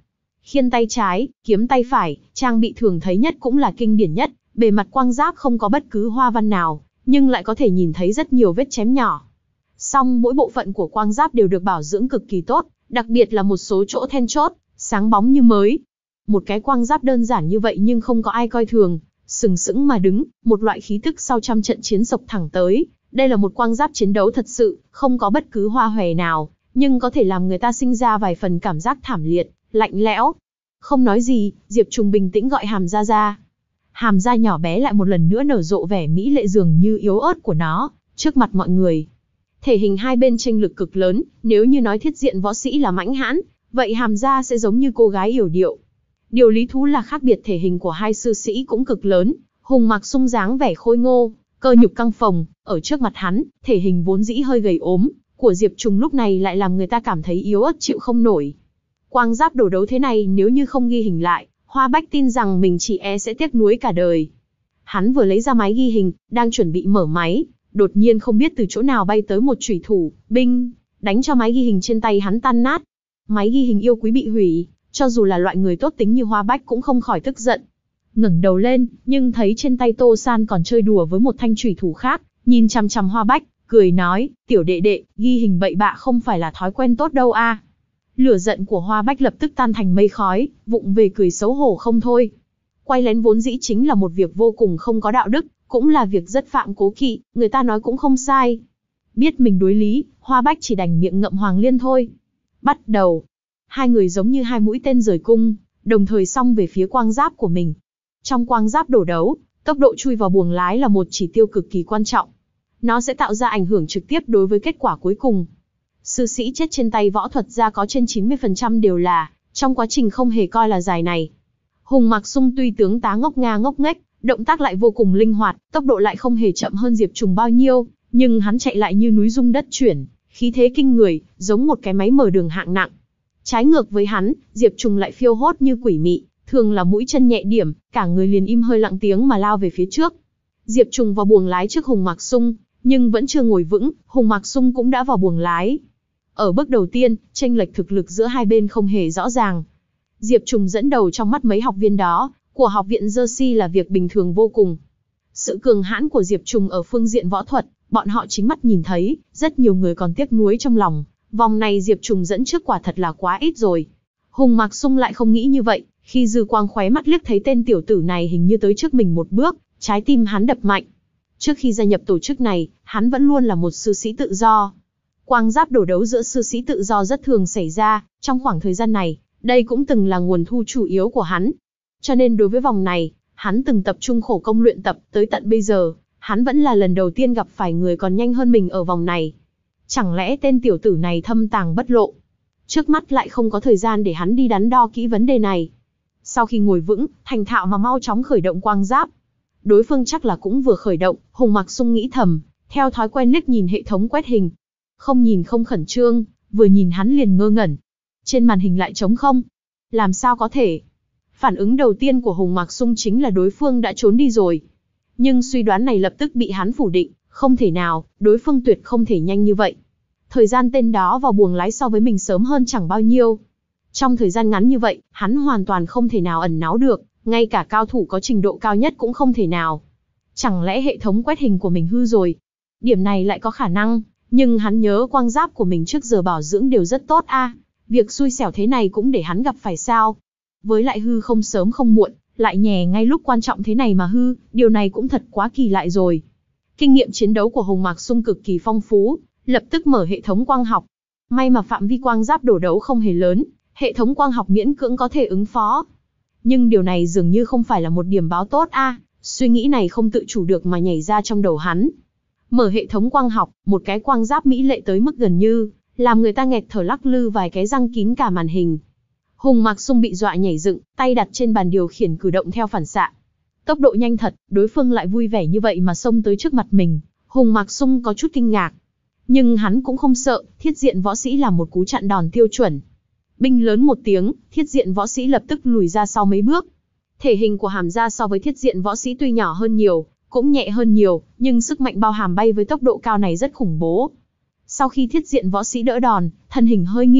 khiên tay trái, kiếm tay phải, trang bị thường thấy nhất cũng là kinh điển nhất, bề mặt quang giáp không có bất cứ hoa văn nào, nhưng lại có thể nhìn thấy rất nhiều vết chém nhỏ. Song mỗi bộ phận của quang giáp đều được bảo dưỡng cực kỳ tốt, đặc biệt là một số chỗ then chốt, sáng bóng như mới. Một cái quang giáp đơn giản như vậy nhưng không có ai coi thường, sừng sững mà đứng, một loại khí tức sau trăm trận chiến sộc thẳng tới. Đây là một quang giáp chiến đấu thật sự, không có bất cứ hoa hòe nào, nhưng có thể làm người ta sinh ra vài phần cảm giác thảm liệt, lạnh lẽo. Không nói gì, Diệp Trùng bình tĩnh gọi Hàm Gia ra. Hàm Gia nhỏ bé lại một lần nữa nở rộ vẻ mỹ lệ dường như yếu ớt của nó, trước mặt mọi người. Thể hình hai bên chênh lực cực lớn, nếu như nói thiết diện võ sĩ là mãnh hãn, vậy Hàm Gia sẽ giống như cô gái yểu điệu. Điều lý thú là khác biệt thể hình của hai sư sĩ cũng cực lớn, Hùng Mạc Sung dáng vẻ khôi ngô, cơ nhục căng phồng, ở trước mặt hắn, thể hình vốn dĩ hơi gầy ốm của Diệp Trùng lúc này lại làm người ta cảm thấy yếu ớt chịu không nổi. Quang giáp đổ đấu thế này nếu như không ghi hình lại, Hoa Bách tin rằng mình chỉ e sẽ tiếc nuối cả đời. Hắn vừa lấy ra máy ghi hình, đang chuẩn bị mở máy, đột nhiên không biết từ chỗ nào bay tới một chủy thủ, binh, đánh cho máy ghi hình trên tay hắn tan nát. Máy ghi hình yêu quý bị hủy, cho dù là loại người tốt tính như Hoa Bách cũng không khỏi tức giận. Ngẩng đầu lên, nhưng thấy trên tay Tô San còn chơi đùa với một thanh chủy thủ khác, nhìn chằm chằm Hoa Bách, cười nói, tiểu đệ đệ, ghi hình bậy bạ không phải là thói quen tốt đâu a. Lửa giận của Hoa Bách lập tức tan thành mây khói, vụng về cười xấu hổ không thôi. Quay lén vốn dĩ chính là một việc vô cùng không có đạo đức, cũng là việc rất phạm cố kỵ, người ta nói cũng không sai. Biết mình đối lý, Hoa Bách chỉ đành miệng ngậm Hoàng Liên thôi. Bắt đầu. Hai người giống như hai mũi tên rời cung, đồng thời xông về phía quang giáp của mình. Trong quang giáp đổ đấu, tốc độ chui vào buồng lái là một chỉ tiêu cực kỳ quan trọng. Nó sẽ tạo ra ảnh hưởng trực tiếp đối với kết quả cuối cùng. Sư sĩ chết trên tay võ thuật gia có trên chín mươi phần trăm đều là trong quá trình không hề coi là dài này. Hùng Mạc Sung tuy tướng tá ngốc nga ngốc nghếch, động tác lại vô cùng linh hoạt, tốc độ lại không hề chậm hơn Diệp Trùng bao nhiêu, nhưng hắn chạy lại như núi rung đất chuyển, khí thế kinh người, giống một cái máy mở đường hạng nặng. Trái ngược với hắn, Diệp Trùng lại phiêu hốt như quỷ mị, thường là mũi chân nhẹ điểm, cả người liền im hơi lặng tiếng mà lao về phía trước. Diệp Trùng vào buồng lái trước Hùng Mạc Sung, nhưng vẫn chưa ngồi vững, Hùng Mạc Sung cũng đã vào buồng lái. Ở bước đầu tiên, chênh lệch thực lực giữa hai bên không hề rõ ràng. Diệp Trùng dẫn đầu trong mắt mấy học viên đó, của học viện Jersey là việc bình thường vô cùng. Sự cường hãn của Diệp Trùng ở phương diện võ thuật, bọn họ chính mắt nhìn thấy, rất nhiều người còn tiếc nuối trong lòng. Vòng này Diệp Trùng dẫn trước quả thật là quá ít rồi. Hùng Mạc Sung lại không nghĩ như vậy, khi dư quang khóe mắt liếc thấy tên tiểu tử này hình như tới trước mình một bước, trái tim hắn đập mạnh. Trước khi gia nhập tổ chức này, hắn vẫn luôn là một sư sĩ tự do. Quang giáp đổ đấu giữa sư sĩ tự do rất thường xảy ra, trong khoảng thời gian này, đây cũng từng là nguồn thu chủ yếu của hắn. Cho nên đối với vòng này, hắn từng tập trung khổ công luyện tập, tới tận bây giờ, hắn vẫn là lần đầu tiên gặp phải người còn nhanh hơn mình ở vòng này. Chẳng lẽ tên tiểu tử này thâm tàng bất lộ? Trước mắt lại không có thời gian để hắn đi đắn đo kỹ vấn đề này. Sau khi ngồi vững, thành thạo mà mau chóng khởi động quang giáp. Đối phương chắc là cũng vừa khởi động, Hùng Mạc Sung nghĩ thầm, theo thói quen liếc nhìn hệ thống quét hình. Không nhìn không khẩn trương, vừa nhìn hắn liền ngơ ngẩn. Trên màn hình lại trống không. Làm sao có thể? Phản ứng đầu tiên của Hùng Mạc Sung chính là đối phương đã trốn đi rồi. Nhưng suy đoán này lập tức bị hắn phủ định, không thể nào, đối phương tuyệt không thể nhanh như vậy. Thời gian tên đó vào buồng lái so với mình sớm hơn chẳng bao nhiêu. Trong thời gian ngắn như vậy, hắn hoàn toàn không thể nào ẩn náu được, ngay cả cao thủ có trình độ cao nhất cũng không thể nào. Chẳng lẽ hệ thống quét hình của mình hư rồi? Điểm này lại có khả năng, nhưng hắn nhớ quang giáp của mình trước giờ bảo dưỡng đều rất tốt a, à, việc xui xẻo thế này cũng để hắn gặp phải sao? Với lại hư không sớm không muộn, lại nhè ngay lúc quan trọng thế này mà hư, điều này cũng thật quá kỳ lạ rồi. Kinh nghiệm chiến đấu của Hùng Mạc Sung cực kỳ phong phú, lập tức mở hệ thống quang học. May mà phạm vi quang giáp đổ đấu không hề lớn, hệ thống quang học miễn cưỡng có thể ứng phó. Nhưng điều này dường như không phải là một điểm báo tốt a, à, suy nghĩ này không tự chủ được mà nhảy ra trong đầu hắn. Mở hệ thống quang học, một cái quang giáp mỹ lệ tới mức gần như làm người ta nghẹt thở lắc lư vài cái răng kín cả màn hình. Hùng Mạc Sung bị dọa nhảy dựng, tay đặt trên bàn điều khiển cử động theo phản xạ. Tốc độ nhanh thật, đối phương lại vui vẻ như vậy mà xông tới trước mặt mình. Hùng Mạc Sung có chút kinh ngạc. Nhưng hắn cũng không sợ, thiết diện võ sĩ là một cú chặn đòn tiêu chuẩn. Binh lớn một tiếng, thiết diện võ sĩ lập tức lùi ra sau mấy bước. Thể hình của Hàm Gia so với thiết diện võ sĩ tuy nhỏ hơn nhiều, cũng nhẹ hơn nhiều, nhưng sức mạnh bao hàm bay với tốc độ cao này rất khủng bố. Sau khi thiết diện võ sĩ đỡ đòn, thân hình hơi nghiêng,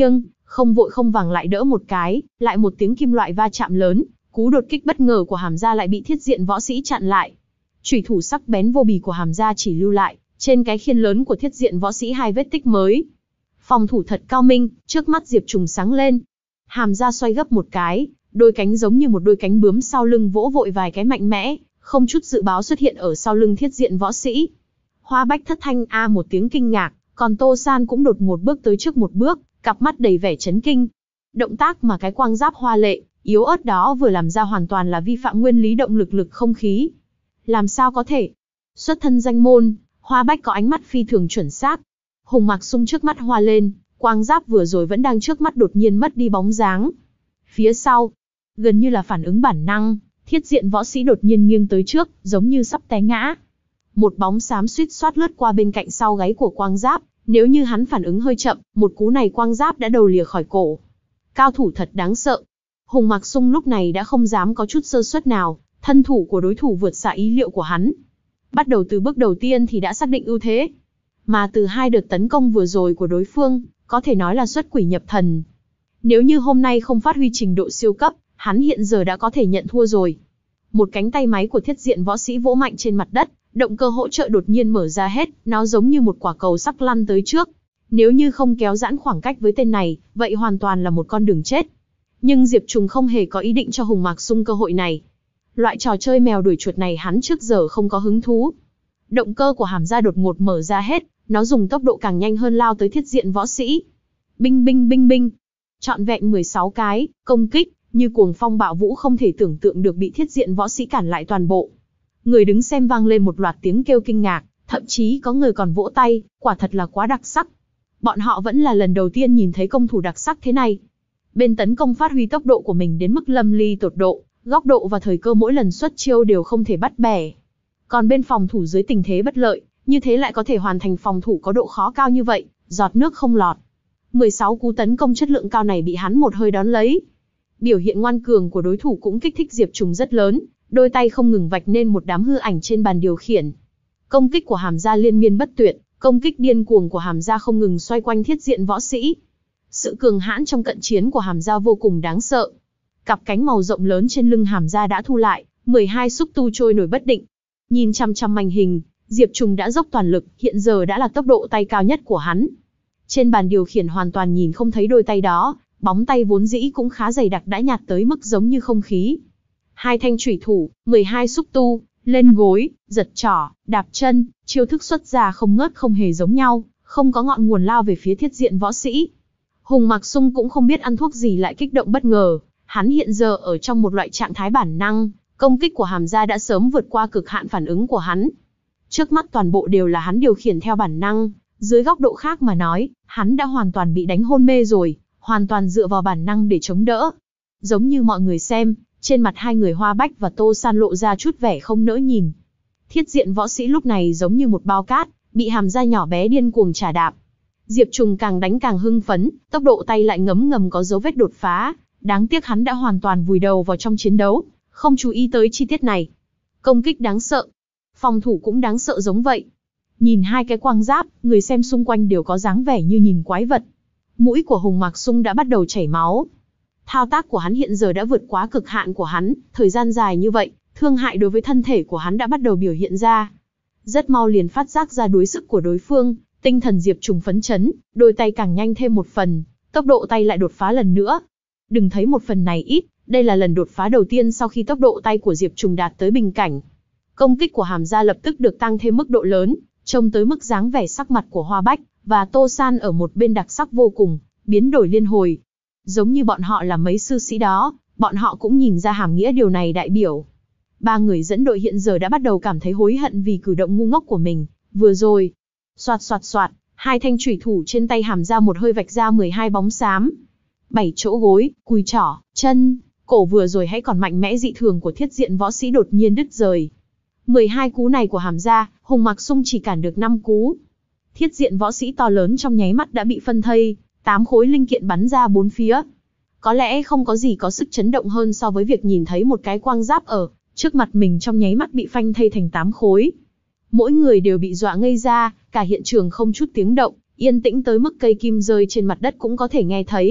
Không vội không vàng lại đỡ một cái, lại một tiếng kim loại va chạm lớn, cú đột kích bất ngờ của Hàm Gia lại bị thiết diện võ sĩ chặn lại. Chủy thủ sắc bén vô bì của Hàm Gia chỉ lưu lại trên cái khiên lớn của thiết diện võ sĩ hai vết tích mới. Phòng thủ thật cao minh, trước mắt Diệp Trùng sáng lên. Hàm Gia xoay gấp một cái, đôi cánh giống như một đôi cánh bướm sau lưng vỗ vội vài cái mạnh mẽ, không chút dự báo xuất hiện ở sau lưng thiết diện võ sĩ. Hoa Bách thất thanh a một tiếng kinh ngạc, còn Tô San cũng đột một bước tới trước một bước, cặp mắt đầy vẻ chấn kinh. Động tác mà cái quang giáp hoa lệ, yếu ớt đó vừa làm ra hoàn toàn là vi phạm nguyên lý động lực lực không khí. Làm sao có thể? Xuất thân danh môn, Hoa Bách có ánh mắt phi thường chuẩn xác. Hùng Mạc Sung trước mắt hoa lên, quang giáp vừa rồi vẫn đang trước mắt đột nhiên mất đi bóng dáng. Phía sau, gần như là phản ứng bản năng, thiết diện võ sĩ đột nhiên nghiêng tới trước, giống như sắp té ngã. Một bóng xám suýt xoát lướt qua bên cạnh sau gáy của quang giáp, nếu như hắn phản ứng hơi chậm, một cú này quang giáp đã đầu lìa khỏi cổ. Cao thủ thật đáng sợ. Hùng Mạc Sung lúc này đã không dám có chút sơ suất nào, thân thủ của đối thủ vượt xa ý liệu của hắn. Bắt đầu từ bước đầu tiên thì đã xác định ưu thế. Mà từ hai đợt tấn công vừa rồi của đối phương, có thể nói là xuất quỷ nhập thần. Nếu như hôm nay không phát huy trình độ siêu cấp, hắn hiện giờ đã có thể nhận thua rồi. Một cánh tay máy của thiết diện võ sĩ vỗ mạnh trên mặt đất, động cơ hỗ trợ đột nhiên mở ra hết, nó giống như một quả cầu sắc lăn tới trước. Nếu như không kéo giãn khoảng cách với tên này, vậy hoàn toàn là một con đường chết. Nhưng Diệp Trùng không hề có ý định cho Hùng Mạc Sung cơ hội này. Loại trò chơi mèo đuổi chuột này hắn trước giờ không có hứng thú. Động cơ của Hàm Gia đột ngột mở ra hết, nó dùng tốc độ càng nhanh hơn lao tới thiết diện võ sĩ. Binh binh binh binh. Trọn vẹn mười sáu cái, công kích, như cuồng phong bạo vũ không thể tưởng tượng được bị thiết diện võ sĩ cản lại toàn bộ. Người đứng xem vang lên một loạt tiếng kêu kinh ngạc, thậm chí có người còn vỗ tay, quả thật là quá đặc sắc. Bọn họ vẫn là lần đầu tiên nhìn thấy công thủ đặc sắc thế này. Bên tấn công phát huy tốc độ của mình đến mức lâm ly tột độ, góc độ và thời cơ mỗi lần xuất chiêu đều không thể bắt bẻ. Còn bên phòng thủ dưới tình thế bất lợi, như thế lại có thể hoàn thành phòng thủ có độ khó cao như vậy, giọt nước không lọt. mười sáu cú tấn công chất lượng cao này bị hắn một hơi đón lấy. Biểu hiện ngoan cường của đối thủ cũng kích thích Diệp Trùng rất lớn, đôi tay không ngừng vạch nên một đám hư ảnh trên bàn điều khiển. Công kích của Hàm Gia liên miên bất tuyệt, công kích điên cuồng của Hàm Gia không ngừng xoay quanh thiết diện võ sĩ. Sự cường hãn trong cận chiến của Hàm Gia vô cùng đáng sợ. Cặp cánh màu rộng lớn trên lưng Hàm Gia đã thu lại, mười hai xúc tu trôi nổi bất định. Nhìn chăm chăm màn hình, Diệp Trùng đã dốc toàn lực, hiện giờ đã là tốc độ tay cao nhất của hắn. Trên bàn điều khiển hoàn toàn nhìn không thấy đôi tay đó, bóng tay vốn dĩ cũng khá dày đặc đã nhạt tới mức giống như không khí. Hai thanh chủy thủ, mười hai xúc tu, lên gối, giật trỏ, đạp chân, chiêu thức xuất ra không ngớt không hề giống nhau, không có ngọn nguồn lao về phía thiết diện võ sĩ. Hùng Mạc Sung cũng không biết ăn thuốc gì lại kích động bất ngờ, hắn hiện giờ ở trong một loại trạng thái bản năng, công kích của Hàm Gia đã sớm vượt qua cực hạn phản ứng của hắn. Trước mắt toàn bộ đều là hắn điều khiển theo bản năng, dưới góc độ khác mà nói, hắn đã hoàn toàn bị đánh hôn mê rồi, hoàn toàn dựa vào bản năng để chống đỡ. Giống như mọi người xem, trên mặt hai người Hoa Bách và Tô San lộ ra chút vẻ không nỡ nhìn. Thiết diện võ sĩ lúc này giống như một bao cát, bị Hàm Gia nhỏ bé điên cuồng chà đạp. Diệp Trùng càng đánh càng hưng phấn, tốc độ tay lại ngấm ngầm có dấu vết đột phá, đáng tiếc hắn đã hoàn toàn vùi đầu vào trong chiến đấu, không chú ý tới chi tiết này. Công kích đáng sợ, phòng thủ cũng đáng sợ giống vậy. Nhìn hai cái quang giáp, người xem xung quanh đều có dáng vẻ như nhìn quái vật. Mũi của Hùng Mạc Sung đã bắt đầu chảy máu. Thao tác của hắn hiện giờ đã vượt quá cực hạn của hắn, thời gian dài như vậy, thương hại đối với thân thể của hắn đã bắt đầu biểu hiện ra. Rất mau liền phát giác ra đuối sức của đối phương, tinh thần Diệp Trùng phấn chấn, đôi tay càng nhanh thêm một phần, tốc độ tay lại đột phá lần nữa. Đừng thấy một phần này ít, đây là lần đột phá đầu tiên sau khi tốc độ tay của Diệp Trùng đạt tới bình cảnh. Công kích của Hàm Gia lập tức được tăng thêm mức độ lớn, trông tới mức dáng vẻ sắc mặt của Hoa Bách và Tô San ở một bên đặc sắc vô cùng, biến đổi liên hồi. Giống như bọn họ là mấy sư sĩ đó, bọn họ cũng nhìn ra hàm nghĩa điều này đại biểu. Ba người dẫn đội hiện giờ đã bắt đầu cảm thấy hối hận vì cử động ngu ngốc của mình, vừa rồi. Soạt soạt soạt, hai thanh chủy thủ trên tay Hàm Gia một hơi vạch ra mười hai bóng xám. Bảy chỗ gối, cùi trỏ, chân, cổ vừa rồi hãy còn mạnh mẽ dị thường của thiết diện võ sĩ đột nhiên đứt rời. mười hai cú này của Hàm Gia, Hùng Mạc Sung chỉ cản được năm cú. Thiết diện võ sĩ to lớn trong nháy mắt đã bị phân thây, tám khối linh kiện bắn ra bốn phía. Có lẽ không có gì có sức chấn động hơn so với việc nhìn thấy một cái quang giáp ở trước mặt mình trong nháy mắt bị phanh thây thành tám khối. Mỗi người đều bị dọa ngây ra, cả hiện trường không chút tiếng động, yên tĩnh tới mức cây kim rơi trên mặt đất cũng có thể nghe thấy.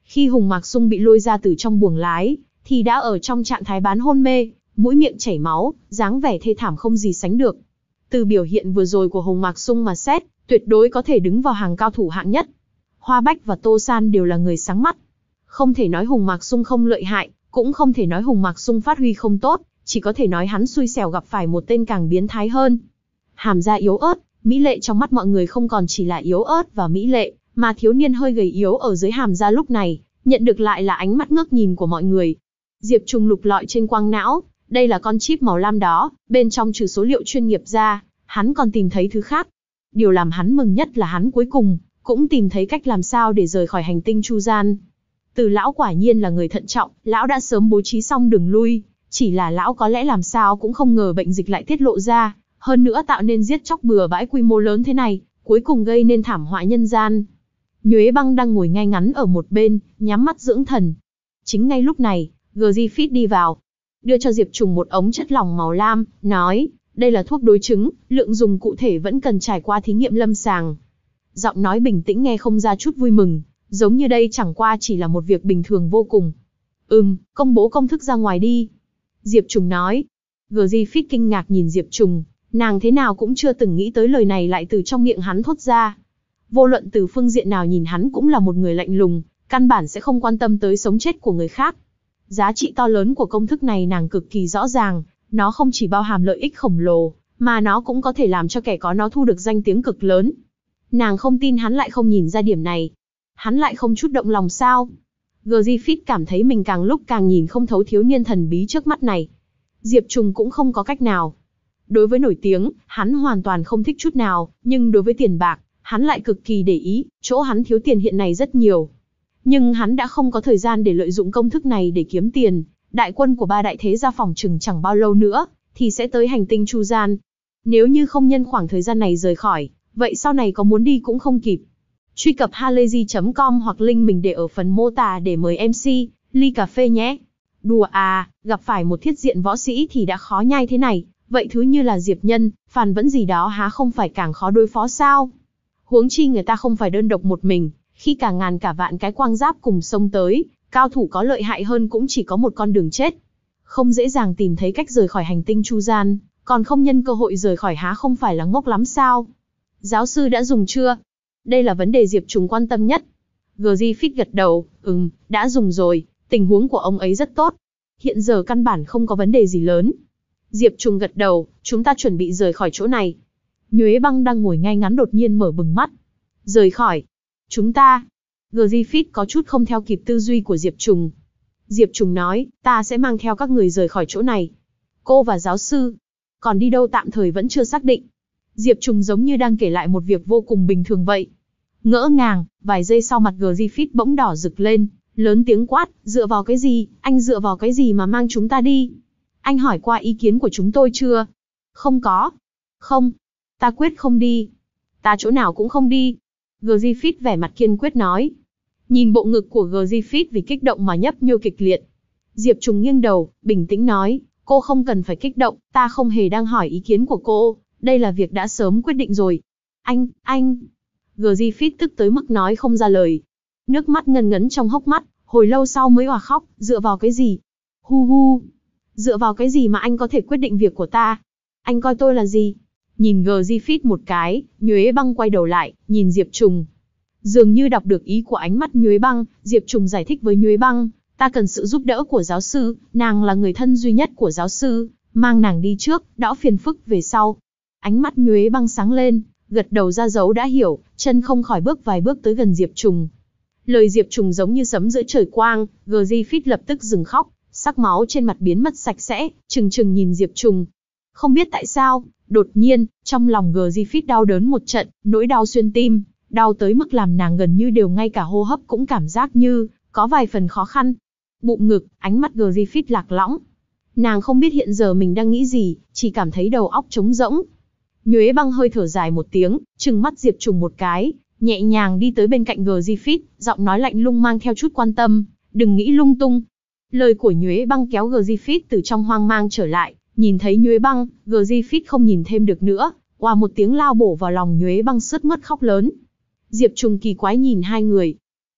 Khi Hùng Mạc Sung bị lôi ra từ trong buồng lái, thì đã ở trong trạng thái bán hôn mê, mũi miệng chảy máu, dáng vẻ thê thảm không gì sánh được. Từ biểu hiện vừa rồi của Hùng Mạc Sung mà xét, tuyệt đối có thể đứng vào hàng cao thủ hạng nhất. Hoa Bách và Tô San đều là người sáng mắt. Không thể nói Hùng Mạc Sung không lợi hại, cũng không thể nói Hùng Mạc Sung phát huy không tốt, chỉ có thể nói hắn xui xẻo gặp phải một tên càng biến thái hơn. Hàm da yếu ớt, mỹ lệ trong mắt mọi người không còn chỉ là yếu ớt và mỹ lệ, mà thiếu niên hơi gầy yếu ở dưới hàm da lúc này, nhận được lại là ánh mắt ngước nhìn của mọi người. Diệp Trùng lục lọi trên quang não, đây là con chip màu lam đó, bên trong trừ số liệu chuyên nghiệp ra, hắn còn tìm thấy thứ khác. Điều làm hắn mừng nhất là hắn cuối cùng cũng tìm thấy cách làm sao để rời khỏi hành tinh Chu Gian. Từ lão quả nhiên là người thận trọng, lão đã sớm bố trí xong đường lui, chỉ là lão có lẽ làm sao cũng không ngờ bệnh dịch lại tiết lộ ra, hơn nữa tạo nên giết chóc bừa bãi quy mô lớn thế này, cuối cùng gây nên thảm họa nhân gian. Nhuế Băng đang ngồi ngay ngắn ở một bên, nhắm mắt dưỡng thần. Chính ngay lúc này, Griffith đi vào, đưa cho Diệp Trùng một ống chất lỏng màu lam, nói, đây là thuốc đối chứng, lượng dùng cụ thể vẫn cần trải qua thí nghiệm lâm sàng. Giọng nói bình tĩnh nghe không ra chút vui mừng, giống như đây chẳng qua chỉ là một việc bình thường vô cùng. Ừm, công bố công thức ra ngoài đi. Diệp Trùng nói. Griffith kinh ngạc nhìn Diệp Trùng, nàng thế nào cũng chưa từng nghĩ tới lời này lại từ trong miệng hắn thốt ra. Vô luận từ phương diện nào nhìn hắn cũng là một người lạnh lùng, căn bản sẽ không quan tâm tới sống chết của người khác. Giá trị to lớn của công thức này nàng cực kỳ rõ ràng, nó không chỉ bao hàm lợi ích khổng lồ, mà nó cũng có thể làm cho kẻ có nó thu được danh tiếng cực lớn. Nàng không tin hắn lại không nhìn ra điểm này. Hắn lại không chút động lòng sao? Griffith cảm thấy mình càng lúc càng nhìn không thấu thiếu niên thần bí trước mắt này. Diệp Trùng cũng không có cách nào. Đối với nổi tiếng, hắn hoàn toàn không thích chút nào, nhưng đối với tiền bạc, hắn lại cực kỳ để ý, chỗ hắn thiếu tiền hiện nay rất nhiều. Nhưng hắn đã không có thời gian để lợi dụng công thức này để kiếm tiền, đại quân của ba đại thế gia phòng chừng chẳng bao lâu nữa, thì sẽ tới hành tinh Chu Gian. Nếu như không nhân khoảng thời gian này rời khỏi, vậy sau này có muốn đi cũng không kịp. Truy cập halayzi chấm com hoặc link mình để ở phần mô tả để mời em xê, ly cà phê nhé. Đùa à, gặp phải một thiết diện võ sĩ thì đã khó nhai thế này, vậy thứ như là Diệp Nhân, Phàn Vẫn gì đó há không phải càng khó đối phó sao? Huống chi người ta không phải đơn độc một mình, khi cả ngàn cả vạn cái quang giáp cùng xông tới, cao thủ có lợi hại hơn cũng chỉ có một con đường chết. Không dễ dàng tìm thấy cách rời khỏi hành tinh Chu Gian, còn không nhân cơ hội rời khỏi há không phải là ngốc lắm sao? Giáo sư đã dùng chưa? Đây là vấn đề Diệp Trùng quan tâm nhất. Griffith gật đầu, ừm, đã dùng rồi, tình huống của ông ấy rất tốt. Hiện giờ căn bản không có vấn đề gì lớn. Diệp Trùng gật đầu, chúng ta chuẩn bị rời khỏi chỗ này. Nhuế Băng đang ngồi ngay ngắn đột nhiên mở bừng mắt. Rời khỏi? Chúng ta? Griffith có chút không theo kịp tư duy của Diệp Trùng. Diệp Trùng nói, ta sẽ mang theo các người rời khỏi chỗ này. Cô và giáo sư? Còn đi đâu tạm thời vẫn chưa xác định. Diệp Trùng giống như đang kể lại một việc vô cùng bình thường vậy. Ngỡ ngàng, vài giây sau mặt Griffith bỗng đỏ rực lên, lớn tiếng quát, dựa vào cái gì, anh dựa vào cái gì mà mang chúng ta đi? Anh hỏi qua ý kiến của chúng tôi chưa? Không có. Không. Ta quyết không đi. Ta chỗ nào cũng không đi. Griffith vẻ mặt kiên quyết nói. Nhìn bộ ngực của Griffith vì kích động mà nhấp nhô kịch liệt. Diệp Trùng nghiêng đầu, bình tĩnh nói, cô không cần phải kích động, ta không hề đang hỏi ý kiến của cô, đây là việc đã sớm quyết định rồi. Anh, anh... Griffith tức tới mức nói không ra lời. Nước mắt ngần ngấn trong hốc mắt, hồi lâu sau mới òa khóc, dựa vào cái gì? Hu hu. Dựa vào cái gì mà anh có thể quyết định việc của ta? Anh coi tôi là gì? Nhìn Griffith một cái, Nhuế Băng quay đầu lại, nhìn Diệp Trùng. Dường như đọc được ý của ánh mắt Nhuế Băng, Diệp Trùng giải thích với Nhuế Băng, ta cần sự giúp đỡ của giáo sư, nàng là người thân duy nhất của giáo sư, mang nàng đi trước, đỡ phiền phức về sau. Ánh mắt Nhuế Băng sáng lên, gật đầu ra dấu đã hiểu, chân không khỏi bước vài bước tới gần Diệp Trùng. Lời Diệp Trùng giống như sấm giữa trời quang, Griffith lập tức dừng khóc, sắc máu trên mặt biến mất sạch sẽ, trừng trừng nhìn Diệp Trùng. Không biết tại sao, đột nhiên, trong lòng Griffith đau đớn một trận, nỗi đau xuyên tim, đau tới mức làm nàng gần như đều ngay cả hô hấp cũng cảm giác như có vài phần khó khăn. Bụng ngực, ánh mắt Griffith lạc lõng. Nàng không biết hiện giờ mình đang nghĩ gì, chỉ cảm thấy đầu óc trống rỗng. Nhuế Băng hơi thở dài một tiếng, trừng mắt Diệp Trùng một cái, nhẹ nhàng đi tới bên cạnh Griffith, giọng nói lạnh lùng mang theo chút quan tâm, đừng nghĩ lung tung. Lời của Nhuế Băng kéo Griffith từ trong hoang mang trở lại, nhìn thấy Nhuế Băng, Griffith không nhìn thêm được nữa, oà một tiếng lao bổ vào lòng Nhuế Băng sướt mướt khóc lớn. Diệp Trùng kỳ quái nhìn hai người.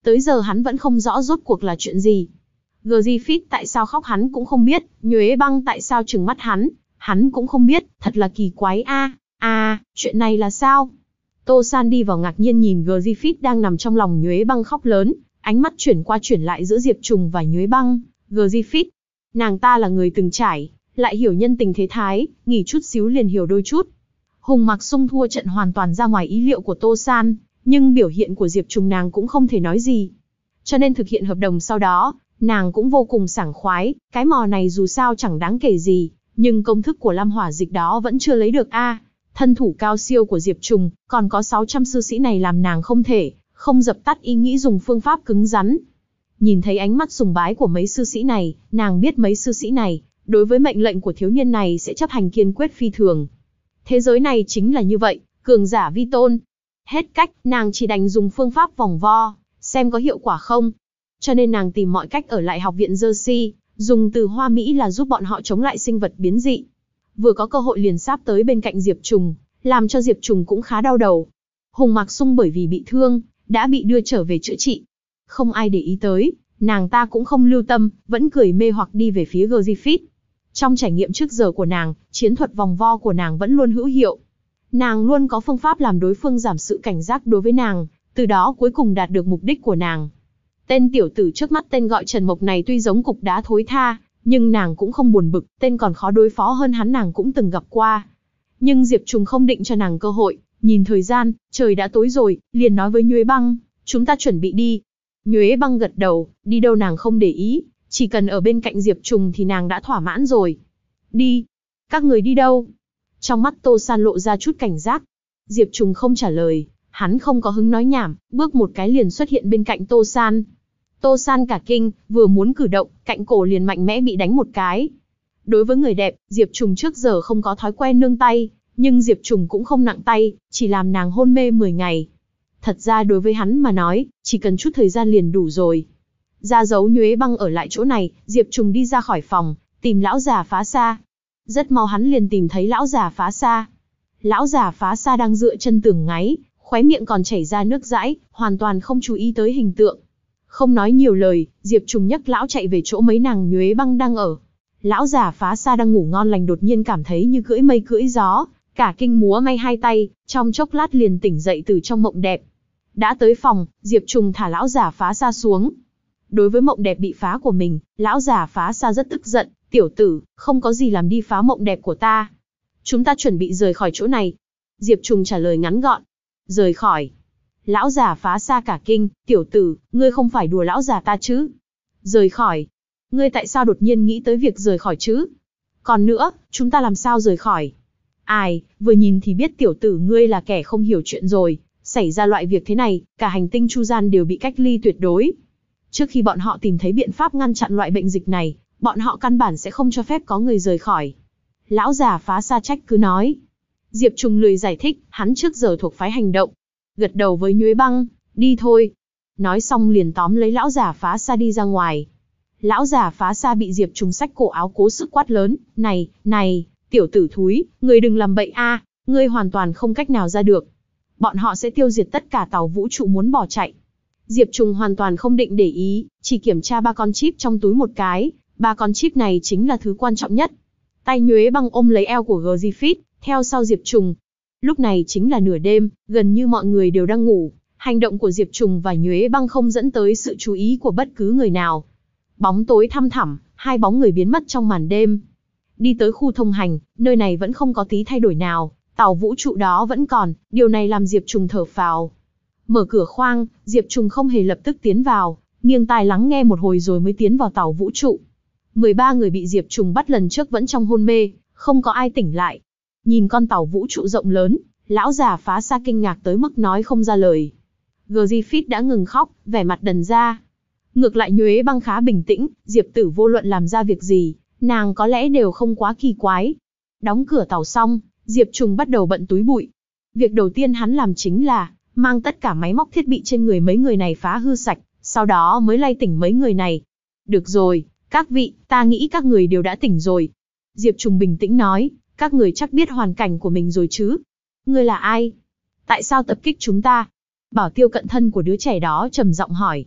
Tới giờ hắn vẫn không rõ rốt cuộc là chuyện gì. Griffith tại sao khóc hắn cũng không biết, Nhuế Băng tại sao trừng mắt hắn, hắn cũng không biết, thật là kỳ quái a. À, à, chuyện này là sao? Tô San đi vào ngạc nhiên nhìn Griffith đang nằm trong lòng Nhuế Băng khóc lớn, ánh mắt chuyển qua chuyển lại giữa Diệp Trùng và Nhuế Băng. Griffith, nàng ta là người từng trải, lại hiểu nhân tình thế thái, nghỉ chút xíu liền hiểu đôi chút. Hùng Mặc Sung thua trận hoàn toàn ra ngoài ý liệu của Tô San, nhưng biểu hiện của Diệp Trùng nàng cũng không thể nói gì. Cho nên thực hiện hợp đồng sau đó, nàng cũng vô cùng sảng khoái, cái mò này dù sao chẳng đáng kể gì, nhưng công thức của Lam Hỏa Dịch đó vẫn chưa lấy được a. À, thân thủ cao siêu của Diệp Trùng, còn có sáu trăm sư sĩ này làm nàng không thể, không dập tắt ý nghĩ dùng phương pháp cứng rắn. Nhìn thấy ánh mắt sùng bái của mấy sư sĩ này, nàng biết mấy sư sĩ này, đối với mệnh lệnh của thiếu niên này sẽ chấp hành kiên quyết phi thường. Thế giới này chính là như vậy, cường giả vi tôn. Hết cách, nàng chỉ đành dùng phương pháp vòng vo, xem có hiệu quả không. Cho nên nàng tìm mọi cách ở lại học viện Jersey, dùng từ hoa mỹ là giúp bọn họ chống lại sinh vật biến dị. Vừa có cơ hội liền sáp tới bên cạnh Diệp Trùng, làm cho Diệp Trùng cũng khá đau đầu. Hùng Mạc Sung bởi vì bị thương, đã bị đưa trở về chữa trị. Không ai để ý tới, nàng ta cũng không lưu tâm, vẫn cười mê hoặc đi về phía Griffith. Trong trải nghiệm trước giờ của nàng, chiến thuật vòng vo của nàng vẫn luôn hữu hiệu. Nàng luôn có phương pháp làm đối phương giảm sự cảnh giác đối với nàng, từ đó cuối cùng đạt được mục đích của nàng. Tên tiểu tử trước mắt tên gọi Trần Mộc này tuy giống cục đá thối tha, nhưng nàng cũng không buồn bực, tên còn khó đối phó hơn hắn nàng cũng từng gặp qua. Nhưng Diệp Trùng không định cho nàng cơ hội, nhìn thời gian, trời đã tối rồi, liền nói với Nhuế Băng, chúng ta chuẩn bị đi. Nhuế Băng gật đầu, đi đâu nàng không để ý, chỉ cần ở bên cạnh Diệp Trùng thì nàng đã thỏa mãn rồi. Đi. Các người đi đâu? Trong mắt Tô San lộ ra chút cảnh giác. Diệp Trùng không trả lời, hắn không có hứng nói nhảm, bước một cái liền xuất hiện bên cạnh Tô San. Tô San cả kinh, vừa muốn cử động, cạnh cổ liền mạnh mẽ bị đánh một cái. Đối với người đẹp, Diệp Trùng trước giờ không có thói quen nương tay, nhưng Diệp Trùng cũng không nặng tay, chỉ làm nàng hôn mê mười ngày. Thật ra đối với hắn mà nói, chỉ cần chút thời gian liền đủ rồi. Ra dấu Nhuế Băng ở lại chỗ này, Diệp Trùng đi ra khỏi phòng, tìm lão già Phá Sa. Rất mau hắn liền tìm thấy lão già Phá Sa. Lão già Phá Sa đang dựa chân tường ngáy, khóe miệng còn chảy ra nước dãi, hoàn toàn không chú ý tới hình tượng. Không nói nhiều lời, Diệp Trùng nhấc lão chạy về chỗ mấy nàng Nhuế Băng đang ở. Lão già Phá Sa đang ngủ ngon lành đột nhiên cảm thấy như cưỡi mây cưỡi gió, cả kinh múa may hai tay, trong chốc lát liền tỉnh dậy từ trong mộng đẹp. Đã tới phòng, Diệp Trùng thả lão già Phá Sa xuống. Đối với mộng đẹp bị phá của mình, lão già Phá Sa rất tức giận, tiểu tử, không có gì làm đi phá mộng đẹp của ta. Chúng ta chuẩn bị rời khỏi chỗ này. Diệp Trùng trả lời ngắn gọn. Rời khỏi. Lão già Phá Sa cả kinh, tiểu tử, ngươi không phải đùa lão già ta chứ? Rời khỏi. Ngươi tại sao đột nhiên nghĩ tới việc rời khỏi chứ? Còn nữa, chúng ta làm sao rời khỏi? Ai, vừa nhìn thì biết tiểu tử ngươi là kẻ không hiểu chuyện rồi, xảy ra loại việc thế này, cả hành tinh Chu Gian đều bị cách ly tuyệt đối. Trước khi bọn họ tìm thấy biện pháp ngăn chặn loại bệnh dịch này, bọn họ căn bản sẽ không cho phép có người rời khỏi. Lão già Phá Sa trách cứ nói. Diệp Trùng lười giải thích, hắn trước giờ thuộc phái hành động. Gật đầu với Nhuế Băng, đi thôi. Nói xong liền tóm lấy lão già Phá Sa đi ra ngoài. Lão già Phá Sa bị Diệp Trùng xách cổ áo cố sức quát lớn, này, này, tiểu tử thúi, ngươi đừng làm bậy a, ngươi hoàn toàn không cách nào ra được. Bọn họ sẽ tiêu diệt tất cả tàu vũ trụ muốn bỏ chạy. Diệp Trùng hoàn toàn không định để ý, chỉ kiểm tra ba con chip trong túi một cái, ba con chip này chính là thứ quan trọng nhất. Tay Nhuế Băng ôm lấy eo của Griffith, theo sau Diệp Trùng. Lúc này chính là nửa đêm, gần như mọi người đều đang ngủ, hành động của Diệp Trùng và Nhuế Băng không dẫn tới sự chú ý của bất cứ người nào. Bóng tối thăm thẳm, hai bóng người biến mất trong màn đêm. Đi tới khu thông hành, nơi này vẫn không có tí thay đổi nào, tàu vũ trụ đó vẫn còn, điều này làm Diệp Trùng thở phào. Mở cửa khoang, Diệp Trùng không hề lập tức tiến vào, nghiêng tai lắng nghe một hồi rồi mới tiến vào tàu vũ trụ. mười ba người bị Diệp Trùng bắt lần trước vẫn trong hôn mê, không có ai tỉnh lại. Nhìn con tàu vũ trụ rộng lớn, lão già Phá Sa kinh ngạc tới mức nói không ra lời. Griffith đã ngừng khóc, vẻ mặt đần ra. Ngược lại Nhuế Băng khá bình tĩnh, Diệp Tử vô luận làm ra việc gì, nàng có lẽ đều không quá kỳ quái. Đóng cửa tàu xong, Diệp Trùng bắt đầu bận túi bụi. Việc đầu tiên hắn làm chính là mang tất cả máy móc thiết bị trên người mấy người này phá hư sạch, sau đó mới lay tỉnh mấy người này. Được rồi, các vị, ta nghĩ các người đều đã tỉnh rồi. Diệp Trùng bình tĩnh nói, các người chắc biết hoàn cảnh của mình rồi chứ? Ngươi là ai? Tại sao tập kích chúng ta? Bảo tiêu cận thân của đứa trẻ đó trầm giọng hỏi.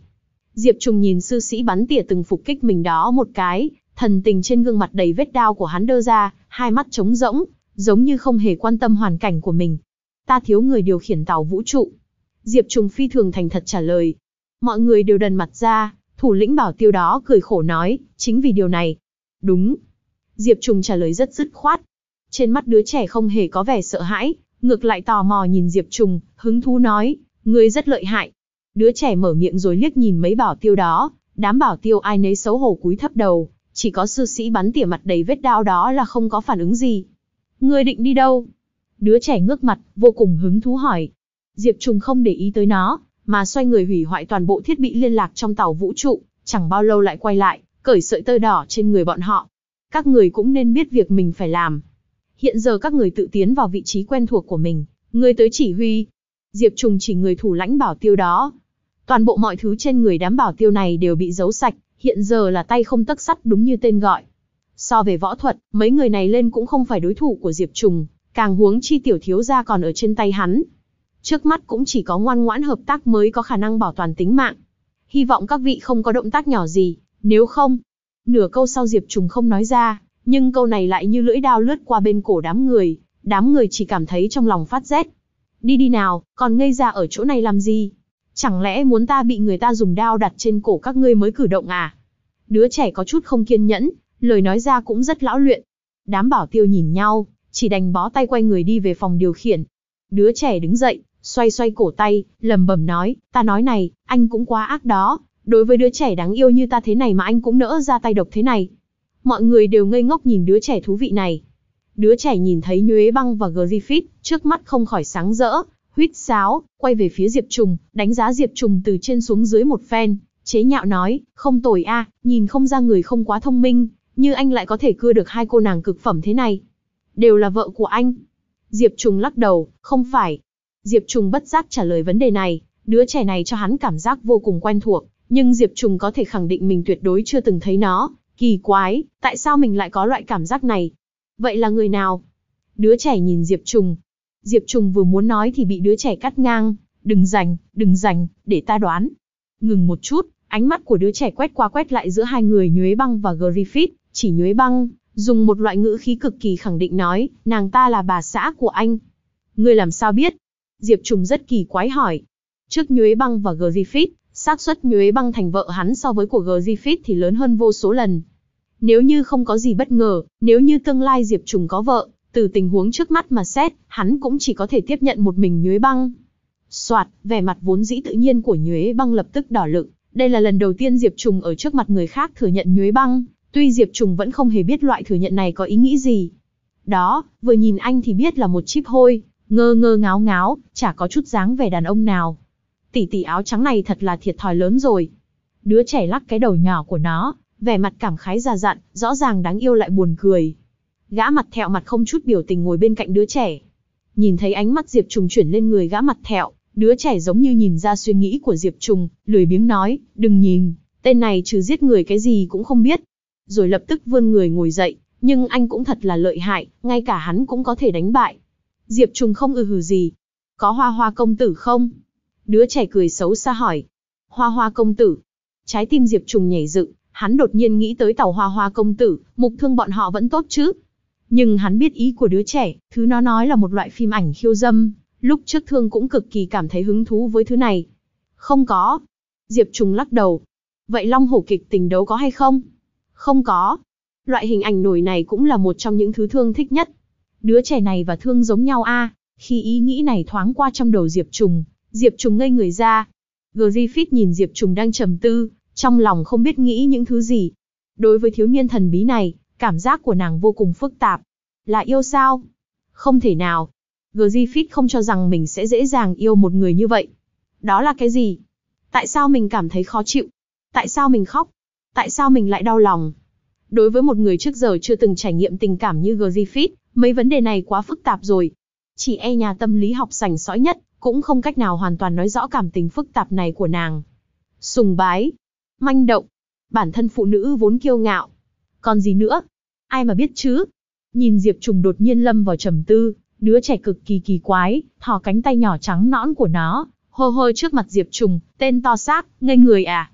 Diệp Trùng nhìn sư sĩ bắn tỉa từng phục kích mình đó một cái, thần tình trên gương mặt đầy vết đao của hắn đơ ra, hai mắt trống rỗng, giống như không hề quan tâm hoàn cảnh của mình. Ta thiếu người điều khiển tàu vũ trụ. Diệp Trùng phi thường thành thật trả lời. Mọi người đều đần mặt ra, thủ lĩnh bảo tiêu đó cười khổ nói, chính vì điều này. Đúng. Diệp Trùng trả lời rất dứt khoát. Trên mắt đứa trẻ không hề có vẻ sợ hãi, ngược lại tò mò nhìn Diệp Trùng, hứng thú nói, ngươi rất lợi hại. Đứa trẻ mở miệng rồi liếc nhìn mấy bảo tiêu đó, đám bảo tiêu ai nấy xấu hổ cúi thấp đầu, chỉ có sư sĩ bắn tỉa mặt đầy vết đao đó là không có phản ứng gì. Ngươi định đi đâu? Đứa trẻ ngước mặt, vô cùng hứng thú hỏi. Diệp Trùng không để ý tới nó, mà xoay người hủy hoại toàn bộ thiết bị liên lạc trong tàu vũ trụ, chẳng bao lâu lại quay lại, cởi sợi tơ đỏ trên người bọn họ. Các người cũng nên biết việc mình phải làm. Hiện giờ các người tự tiến vào vị trí quen thuộc của mình, người tới chỉ huy. Diệp Trùng chỉ người thủ lãnh bảo tiêu đó. Toàn bộ mọi thứ trên người đám bảo tiêu này đều bị giấu sạch, hiện giờ là tay không tấc sắt đúng như tên gọi. So về võ thuật, mấy người này lên cũng không phải đối thủ của Diệp Trùng, càng huống chi tiểu thiếu gia còn ở trên tay hắn. Trước mắt cũng chỉ có ngoan ngoãn hợp tác mới có khả năng bảo toàn tính mạng. Hy vọng các vị không có động tác nhỏ gì, nếu không... Nửa câu sau Diệp Trùng không nói ra, nhưng câu này lại như lưỡi dao lướt qua bên cổ đám người, đám người chỉ cảm thấy trong lòng phát rét. Đi đi nào, còn ngây ra ở chỗ này làm gì? Chẳng lẽ muốn ta bị người ta dùng đao đặt trên cổ các ngươi mới cử động à? Đứa trẻ có chút không kiên nhẫn, lời nói ra cũng rất lão luyện. Đám bảo tiêu nhìn nhau, chỉ đành bó tay quay người đi về phòng điều khiển. Đứa trẻ đứng dậy, xoay xoay cổ tay, lầm bầm nói, ta nói này, anh cũng quá ác đó, đối với đứa trẻ đáng yêu như ta thế này mà anh cũng nỡ ra tay độc thế này. Mọi người đều ngây ngốc nhìn đứa trẻ thú vị này. Đứa trẻ nhìn thấy Nhuế Băng và Griffith, trước mắt không khỏi sáng rỡ, huýt sáo, quay về phía Diệp Trùng, đánh giá Diệp Trùng từ trên xuống dưới một phen, chế nhạo nói, không tồi a, nhìn không ra người không quá thông minh, như anh lại có thể cưa được hai cô nàng cực phẩm thế này. Đều là vợ của anh. Diệp Trùng lắc đầu, không phải. Diệp Trùng bất giác trả lời vấn đề này, đứa trẻ này cho hắn cảm giác vô cùng quen thuộc, nhưng Diệp Trùng có thể khẳng định mình tuyệt đối chưa từng thấy nó. Kỳ quái, tại sao mình lại có loại cảm giác này? Vậy là người nào? Đứa trẻ nhìn Diệp Trùng. Diệp Trùng vừa muốn nói thì bị đứa trẻ cắt ngang. Đừng giành, đừng giành, để ta đoán. Ngừng một chút, ánh mắt của đứa trẻ quét qua quét lại giữa hai người Nhuế Băng và Griffith, chỉ Nhuế Băng, dùng một loại ngữ khí cực kỳ khẳng định nói, nàng ta là bà xã của anh. Ngươi làm sao biết? Diệp Trùng rất kỳ quái hỏi. Trước Nhuế Băng và Griffith, xác suất Nhuế Băng thành vợ hắn so với của Griffith thì lớn hơn vô số lần. Nếu như không có gì bất ngờ, nếu như tương lai Diệp Trùng có vợ, từ tình huống trước mắt mà xét, hắn cũng chỉ có thể tiếp nhận một mình Nhuế Băng. Soạt, vẻ mặt vốn dĩ tự nhiên của Nhuế Băng lập tức đỏ lựng. Đây là lần đầu tiên Diệp Trùng ở trước mặt người khác thừa nhận Nhuế Băng, tuy Diệp Trùng vẫn không hề biết loại thừa nhận này có ý nghĩ gì. Đó, vừa nhìn anh thì biết là một chíp hôi, ngơ ngơ ngáo ngáo, chả có chút dáng vẻ đàn ông nào. Tỷ tỷ áo trắng này thật là thiệt thòi lớn rồi. Đứa trẻ lắc cái đầu nhỏ của nó, vẻ mặt cảm khái già dặn, rõ ràng đáng yêu lại buồn cười. Gã mặt thẹo mặt không chút biểu tình ngồi bên cạnh đứa trẻ. Nhìn thấy ánh mắt Diệp Trùng chuyển lên người gã mặt thẹo, đứa trẻ giống như nhìn ra suy nghĩ của Diệp Trùng, lười biếng nói, đừng nhìn, tên này trừ giết người cái gì cũng không biết. Rồi lập tức vươn người ngồi dậy, nhưng anh cũng thật là lợi hại, ngay cả hắn cũng có thể đánh bại. Diệp Trùng không ừ hừ gì. Có Hoa Hoa công tử không? Đứa trẻ cười xấu xa hỏi. Hoa Hoa công tử. Trái tim Diệp Trùng nhảy dựng, hắn đột nhiên nghĩ tới tàu Hoa Hoa công tử, Mục Thương bọn họ vẫn tốt chứ. Nhưng hắn biết ý của đứa trẻ, thứ nó nói là một loại phim ảnh khiêu dâm, lúc trước Thương cũng cực kỳ cảm thấy hứng thú với thứ này. Không có. Diệp Trùng lắc đầu. Vậy Long Hổ kịch tình đấu có hay không? Không có. Loại hình ảnh nổi này cũng là một trong những thứ Thương thích nhất. Đứa trẻ này và Thương giống nhau a. À? Khi ý nghĩ này thoáng qua trong đầu Diệp Trùng, Diệp Trùng ngây người ra. Griffith nhìn Diệp Trùng đang trầm tư, trong lòng không biết nghĩ những thứ gì. Đối với thiếu niên thần bí này, cảm giác của nàng vô cùng phức tạp. Là yêu sao? Không thể nào. Griffith không cho rằng mình sẽ dễ dàng yêu một người như vậy. Đó là cái gì? Tại sao mình cảm thấy khó chịu? Tại sao mình khóc? Tại sao mình lại đau lòng? Đối với một người trước giờ chưa từng trải nghiệm tình cảm như Griffith, mấy vấn đề này quá phức tạp rồi. Chỉ e nhà tâm lý học sành sỏi nhất, cũng không cách nào hoàn toàn nói rõ cảm tình phức tạp này của nàng. Sùng bái, manh động, bản thân phụ nữ vốn kiêu ngạo. Còn gì nữa? Ai mà biết chứ? Nhìn Diệp Trùng đột nhiên lâm vào trầm tư, đứa trẻ cực kỳ kỳ quái, thò cánh tay nhỏ trắng nõn của nó, hơ hơ trước mặt Diệp Trùng, tên to xác, ngây người à?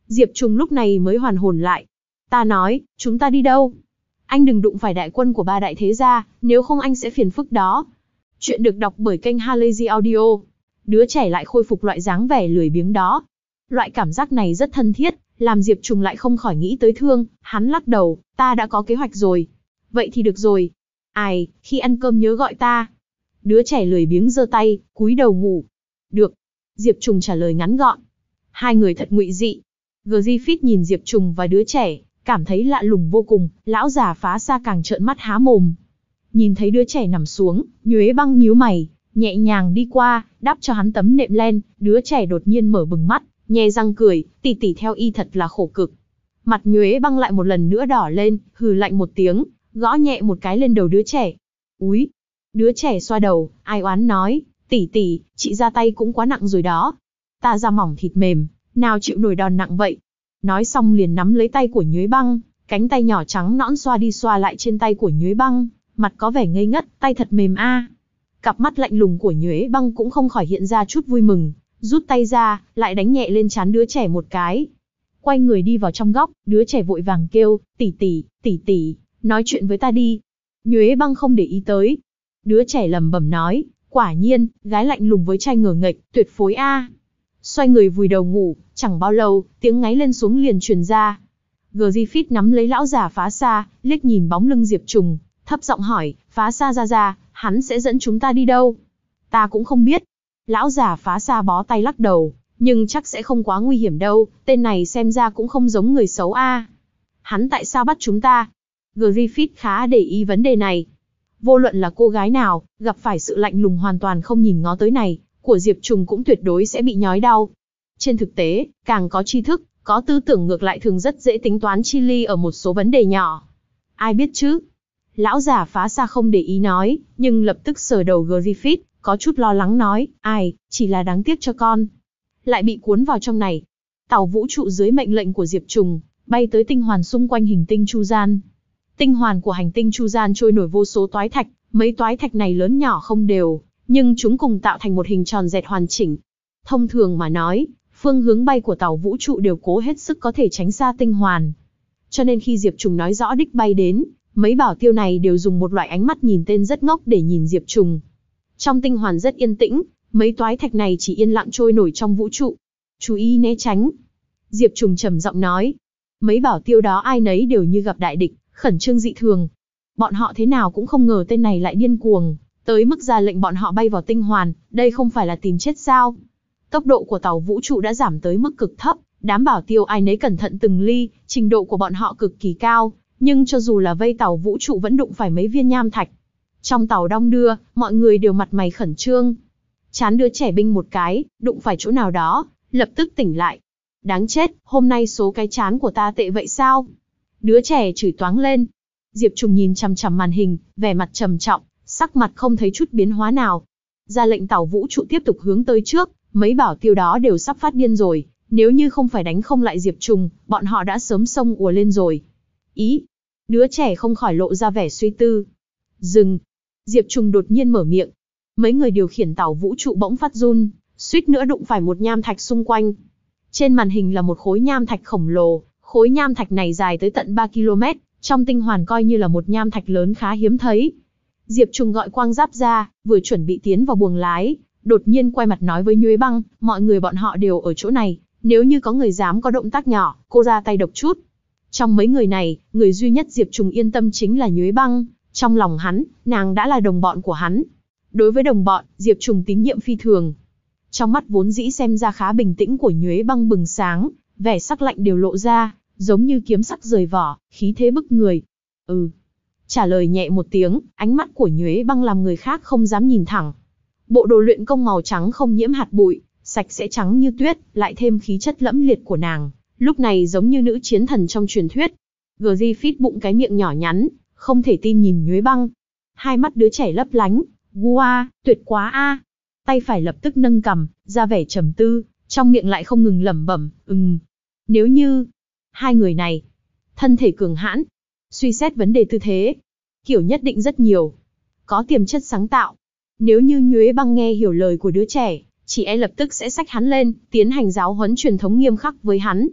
Diệp Trùng lúc này mới hoàn hồn lại. Ta nói, chúng ta đi đâu? Anh đừng đụng phải đại quân của ba đại thế gia, nếu không anh sẽ phiền phức đó. Chuyện được đọc bởi kênh Halazy Audio. Đứa trẻ lại khôi phục loại dáng vẻ lười biếng đó. Loại cảm giác này rất thân thiết, làm Diệp Trùng lại không khỏi nghĩ tới Thương, hắn lắc đầu, ta đã có kế hoạch rồi. Vậy thì được rồi. Ai, khi ăn cơm nhớ gọi ta. Đứa trẻ lười biếng giơ tay, cúi đầu ngủ. Được. Diệp Trùng trả lời ngắn gọn. Hai người thật ngụy dị. Griffith nhìn Diệp Trùng và đứa trẻ, cảm thấy lạ lùng vô cùng, lão già Phá Xa càng trợn mắt há mồm. Nhìn thấy đứa trẻ nằm xuống, Nhuế Băng nhíu mày, nhẹ nhàng đi qua, đắp cho hắn tấm nệm len, đứa trẻ đột nhiên mở bừng mắt, nhe răng cười, tỷ tỷ theo y thật là khổ cực. Mặt Nhuế Băng lại một lần nữa đỏ lên, hừ lạnh một tiếng, gõ nhẹ một cái lên đầu đứa trẻ. Úi! Đứa trẻ xoa đầu, ai oán nói, tỷ tỷ, chị ra tay cũng quá nặng rồi đó. Ta da mỏng thịt mềm, nào chịu nổi đòn nặng vậy. Nói xong liền nắm lấy tay của Nhuế Băng, cánh tay nhỏ trắng nõn xoa đi xoa lại trên tay của Nhuế Băng, mặt có vẻ ngây ngất, tay thật mềm a. Cặp mắt lạnh lùng của Nhuế Băng cũng không khỏi hiện ra chút vui mừng, rút tay ra, lại đánh nhẹ lên trán đứa trẻ một cái. Quay người đi vào trong góc, đứa trẻ vội vàng kêu, tỷ tỷ, tỷ tỷ, nói chuyện với ta đi. Nhuế Băng không để ý tới. Đứa trẻ lẩm bẩm nói, quả nhiên, gái lạnh lùng với trai ngờ nghệch, tuyệt phối a. Xoay người vùi đầu ngủ, chẳng bao lâu, tiếng ngáy lên xuống liền truyền ra. Griffith nắm lấy lão già Phá Xa, liếc nhìn bóng lưng Diệp Trùng, thấp giọng hỏi, Phá Xa ra ra, hắn sẽ dẫn chúng ta đi đâu? Ta cũng không biết. Lão già Phá Xa bó tay lắc đầu, nhưng chắc sẽ không quá nguy hiểm đâu, tên này xem ra cũng không giống người xấu a. Hắn tại sao bắt chúng ta? Griffith khá để ý vấn đề này. Vô luận là cô gái nào, gặp phải sự lạnh lùng hoàn toàn không nhìn ngó tới này, của Diệp Trùng cũng tuyệt đối sẽ bị nhói đau. Trên thực tế, càng có tri thức, có tư tưởng ngược lại thường rất dễ tính toán chi ly ở một số vấn đề nhỏ. Ai biết chứ? Lão già Phá Xa không để ý nói, nhưng lập tức sờ đầu Griffith, có chút lo lắng nói, ai, chỉ là đáng tiếc cho con. Lại bị cuốn vào trong này. Tàu vũ trụ dưới mệnh lệnh của Diệp Trùng, bay tới tinh hoàn xung quanh hành tinh Chu Gian. Tinh hoàn của hành tinh Chu Gian trôi nổi vô số toái thạch, mấy toái thạch này lớn nhỏ không đều, nhưng chúng cùng tạo thành một hình tròn dẹt hoàn chỉnh. Thông thường mà nói, phương hướng bay của tàu vũ trụ đều cố hết sức có thể tránh xa tinh hoàn. Cho nên khi Diệp Trùng nói rõ đích bay đến, mấy bảo tiêu này đều dùng một loại ánh mắt nhìn tên rất ngốc để nhìn Diệp Trùng. Trong tinh hoàn rất yên tĩnh, mấy toái thạch này chỉ yên lặng trôi nổi trong vũ trụ. Chú ý né tránh. Diệp Trùng trầm giọng nói. Mấy bảo tiêu đó ai nấy đều như gặp đại địch, khẩn trương dị thường. Bọn họ thế nào cũng không ngờ tên này lại điên cuồng, tới mức ra lệnh bọn họ bay vào tinh hoàn, đây không phải là tìm chết sao? Tốc độ của tàu vũ trụ đã giảm tới mức cực thấp, đám bảo tiêu ai nấy cẩn thận từng ly, trình độ của bọn họ cực kỳ cao, nhưng cho dù là vây tàu vũ trụ vẫn đụng phải mấy viên nham thạch. Trong tàu đong đưa, mọi người đều mặt mày khẩn trương. Chán đứa trẻ binh một cái, đụng phải chỗ nào đó, lập tức tỉnh lại. Đáng chết, hôm nay số cái chán của ta tệ vậy sao? Đứa trẻ chửi toáng lên. Diệp Trùng nhìn chằm chằm màn hình, vẻ mặt trầm trọng, sắc mặt không thấy chút biến hóa nào. Ra lệnh tàu vũ trụ tiếp tục hướng tới trước, mấy bảo tiêu đó đều sắp phát điên rồi, nếu như không phải đánh không lại Diệp Trùng, bọn họ đã sớm xông ùa lên rồi. Ý, đứa trẻ không khỏi lộ ra vẻ suy tư. Dừng. Diệp Trùng đột nhiên mở miệng. Mấy người điều khiển tàu vũ trụ bỗng phát run, suýt nữa đụng phải một nham thạch xung quanh. Trên màn hình là một khối nham thạch khổng lồ, khối nham thạch này dài tới tận ba ki lô mét, trong tinh hoàn coi như là một nham thạch lớn khá hiếm thấy. Diệp Trùng gọi quang giáp ra, vừa chuẩn bị tiến vào buồng lái, đột nhiên quay mặt nói với Nhuế Băng, mọi người bọn họ đều ở chỗ này, nếu như có người dám có động tác nhỏ, cô ra tay độc chút. Trong mấy người này, người duy nhất Diệp Trùng yên tâm chính là Nhuế Băng, trong lòng hắn, nàng đã là đồng bọn của hắn. Đối với đồng bọn, Diệp Trùng tín nhiệm phi thường. Trong mắt vốn dĩ xem ra khá bình tĩnh của Nhuế Băng bừng sáng, vẻ sắc lạnh đều lộ ra, giống như kiếm sắc rời vỏ, khí thế bức người. Ừ. Trả lời nhẹ một tiếng, ánh mắt của Nhuế Băng làm người khác không dám nhìn thẳng. Bộ đồ luyện công màu trắng không nhiễm hạt bụi, sạch sẽ trắng như tuyết, lại thêm khí chất lẫm liệt của nàng, lúc này giống như nữ chiến thần trong truyền thuyết. Griffith bụng cái miệng nhỏ nhắn, không thể tin nhìn Nhuế Băng. Hai mắt đứa trẻ lấp lánh, wow, tuyệt quá a. Tay phải lập tức nâng cằm, ra vẻ trầm tư, trong miệng lại không ngừng lẩm bẩm, ừm. Nếu như hai người này, thân thể cường hãn, suy xét vấn đề tư thế, kiểu nhất định rất nhiều, có tiềm chất sáng tạo. Nếu như Nhuế Băng nghe hiểu lời của đứa trẻ, chị e lập tức sẽ xách hắn lên, tiến hành giáo huấn truyền thống nghiêm khắc với hắn.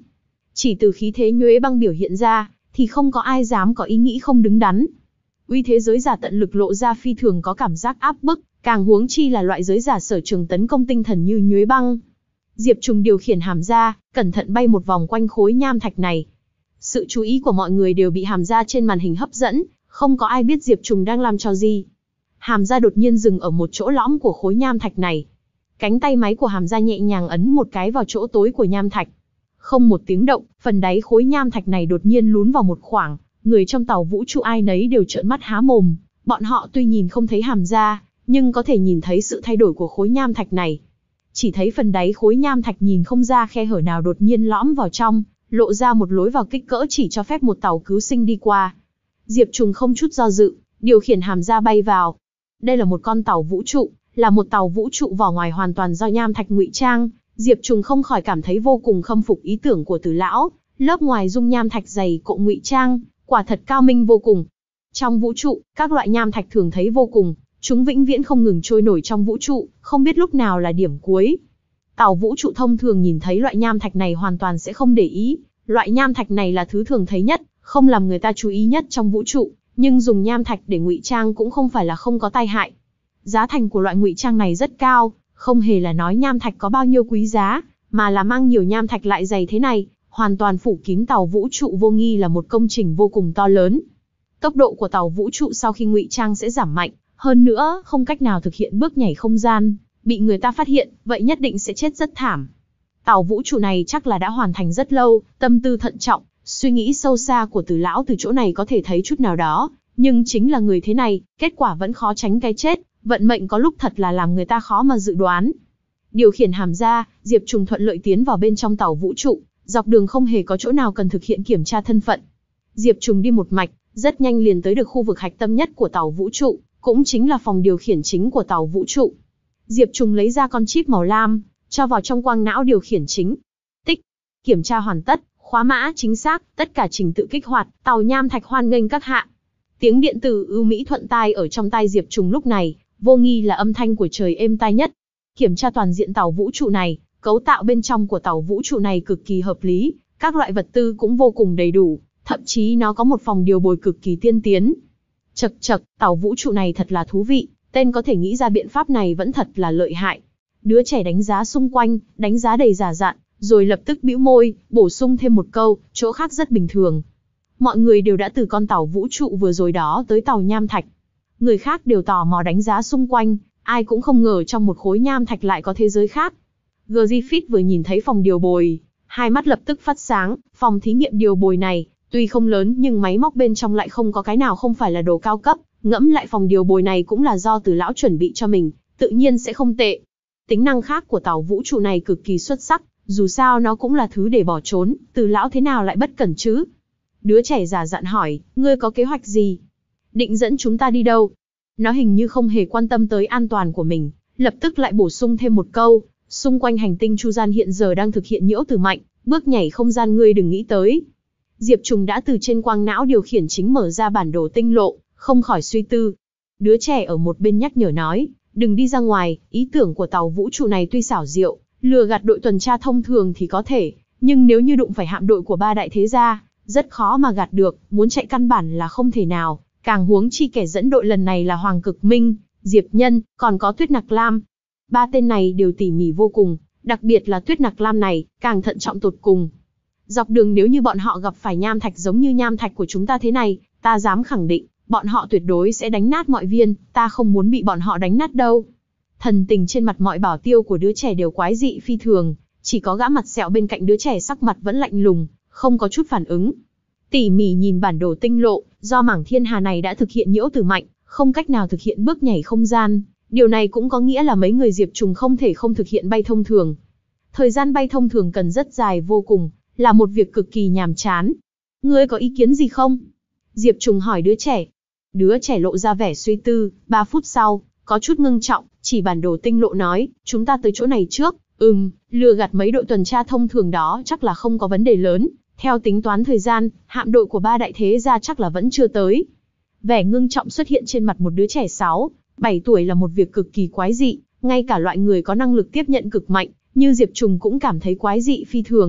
Chỉ từ khí thế nhuế băng biểu hiện ra, thì không có ai dám có ý nghĩ không đứng đắn. Uy thế giới giả tận lực lộ ra phi thường có cảm giác áp bức, càng huống chi là loại giới giả sở trường tấn công tinh thần như nhuế băng. Diệp Trùng điều khiển hàm ra, cẩn thận bay một vòng quanh khối nham thạch này. Sự chú ý của mọi người đều bị hàm ra trên màn hình hấp dẫn, không có ai biết Diệp Trùng đang làm trò gì. Hàm ra đột nhiên dừng ở một chỗ lõm của khối nham thạch này. Cánh tay máy của hàm ra nhẹ nhàng ấn một cái vào chỗ tối của nham thạch. Không một tiếng động, phần đáy khối nham thạch này đột nhiên lún vào một khoảng, người trong tàu vũ trụ ai nấy đều trợn mắt há mồm. Bọn họ tuy nhìn không thấy hàm ra, nhưng có thể nhìn thấy sự thay đổi của khối nham thạch này. Chỉ thấy phần đáy khối nham thạch nhìn không ra khe hở nào đột nhiên lõm vào trong, lộ ra một lối vào kích cỡ chỉ cho phép một tàu cứu sinh đi qua. Diệp Trùng không chút do dự, điều khiển hàm ra bay vào. Đây là một con tàu vũ trụ, là một tàu vũ trụ vỏ ngoài hoàn toàn do nham thạch ngụy trang. Diệp Trùng không khỏi cảm thấy vô cùng khâm phục ý tưởng của Từ lão, lớp ngoài dung nham thạch dày cộm ngụy trang, quả thật cao minh vô cùng. Trong vũ trụ, các loại nham thạch thường thấy vô cùng, chúng vĩnh viễn không ngừng trôi nổi trong vũ trụ, không biết lúc nào là điểm cuối. Tàu vũ trụ thông thường nhìn thấy loại nham thạch này hoàn toàn sẽ không để ý, loại nham thạch này là thứ thường thấy nhất, không làm người ta chú ý nhất trong vũ trụ, nhưng dùng nham thạch để ngụy trang cũng không phải là không có tai hại. Giá thành của loại ngụy trang này rất cao, không hề là nói nham thạch có bao nhiêu quý giá, mà là mang nhiều nham thạch lại dày thế này, hoàn toàn phủ kín tàu vũ trụ vô nghi là một công trình vô cùng to lớn. Tốc độ của tàu vũ trụ sau khi ngụy trang sẽ giảm mạnh, hơn nữa không cách nào thực hiện bước nhảy không gian, bị người ta phát hiện, vậy nhất định sẽ chết rất thảm. Tàu vũ trụ này chắc là đã hoàn thành rất lâu, tâm tư thận trọng, suy nghĩ sâu xa của Từ lão từ chỗ này có thể thấy chút nào đó, nhưng chính là người thế này, kết quả vẫn khó tránh cái chết, vận mệnh có lúc thật là làm người ta khó mà dự đoán. Điều khiển hàm ra, Diệp Trùng thuận lợi tiến vào bên trong tàu vũ trụ, dọc đường không hề có chỗ nào cần thực hiện kiểm tra thân phận. Diệp Trùng đi một mạch, rất nhanh liền tới được khu vực hạch tâm nhất của tàu vũ trụ, cũng chính là phòng điều khiển chính của tàu vũ trụ. Diệp Trùng lấy ra con chip màu lam, cho vào trong quang não điều khiển chính. Tích, kiểm tra hoàn tất, khóa mã chính xác, tất cả trình tự kích hoạt, tàu nham thạch hoan nghênh các hạ. Tiếng điện tử ưu mỹ thuận tai ở trong tai Diệp Trùng lúc này, vô nghi là âm thanh của trời êm tai nhất. Kiểm tra toàn diện tàu vũ trụ này, cấu tạo bên trong của tàu vũ trụ này cực kỳ hợp lý, các loại vật tư cũng vô cùng đầy đủ, thậm chí nó có một phòng điều bồi cực kỳ tiên tiến. Chậc chậc, tàu vũ trụ này thật là thú vị, tên có thể nghĩ ra biện pháp này vẫn thật là lợi hại. Đứa trẻ đánh giá xung quanh, đánh giá đầy giả dặn, rồi lập tức bĩu môi, bổ sung thêm một câu, chỗ khác rất bình thường. Mọi người đều đã từ con tàu vũ trụ vừa rồi đó tới tàu nham thạch. Người khác đều tò mò đánh giá xung quanh, ai cũng không ngờ trong một khối nham thạch lại có thế giới khác. Griffith vừa nhìn thấy phòng điều bồi, hai mắt lập tức phát sáng, phòng thí nghiệm điều bồi này, tuy không lớn nhưng máy móc bên trong lại không có cái nào không phải là đồ cao cấp, ngẫm lại phòng điều bồi này cũng là do Từ lão chuẩn bị cho mình, tự nhiên sẽ không tệ. Tính năng khác của tàu vũ trụ này cực kỳ xuất sắc, dù sao nó cũng là thứ để bỏ trốn, Từ lão thế nào lại bất cẩn chứ? Đứa trẻ giả dặn hỏi, ngươi có kế hoạch gì? Định dẫn chúng ta đi đâu? Nó hình như không hề quan tâm tới an toàn của mình, lập tức lại bổ sung thêm một câu, xung quanh hành tinh Chu Gian hiện giờ đang thực hiện nhiễu tử mạnh, bước nhảy không gian ngươi đừng nghĩ tới. Diệp Trùng đã từ trên quang não điều khiển chính mở ra bản đồ tinh lộ, không khỏi suy tư. Đứa trẻ ở một bên nhắc nhở nói, đừng đi ra ngoài, ý tưởng của tàu vũ trụ này tuy xảo diệu, lừa gạt đội tuần tra thông thường thì có thể, nhưng nếu như đụng phải hạm đội của ba đại thế gia, rất khó mà gạt được, muốn chạy căn bản là không thể nào, càng huống chi kẻ dẫn đội lần này là Hoàng Cực Minh, Diệp Nhân, còn có Tuyết Nặc Lam. Ba tên này đều tỉ mỉ vô cùng, đặc biệt là Tuyết Nặc Lam này, càng thận trọng tột cùng. Dọc đường nếu như bọn họ gặp phải nham thạch giống như nham thạch của chúng ta thế này, ta dám khẳng định, bọn họ tuyệt đối sẽ đánh nát mọi viên, ta không muốn bị bọn họ đánh nát đâu. Thần tình trên mặt mọi bảo tiêu của đứa trẻ đều quái dị phi thường, chỉ có gã mặt sẹo bên cạnh đứa trẻ sắc mặt vẫn lạnh lùng, không có chút phản ứng. Tỉ mỉ nhìn bản đồ tinh lộ, do mảng thiên hà này đã thực hiện nhiễu tử mạnh, không cách nào thực hiện bước nhảy không gian, điều này cũng có nghĩa là mấy người Diệp Trùng không thể không thực hiện bay thông thường. Thời gian bay thông thường cần rất dài vô cùng, là một việc cực kỳ nhàm chán. Ngươi có ý kiến gì không? Diệp Trùng hỏi đứa trẻ. Đứa trẻ lộ ra vẻ suy tư, ba phút sau, có chút ngưng trọng, chỉ bản đồ tinh lộ nói, chúng ta tới chỗ này trước, ừm, lừa gạt mấy đội tuần tra thông thường đó chắc là không có vấn đề lớn, theo tính toán thời gian, hạm đội của ba đại thế gia chắc là vẫn chưa tới. Vẻ ngưng trọng xuất hiện trên mặt một đứa trẻ sáu, bảy tuổi là một việc cực kỳ quái dị, ngay cả loại người có năng lực tiếp nhận cực mạnh, như Diệp Trùng cũng cảm thấy quái dị phi thường.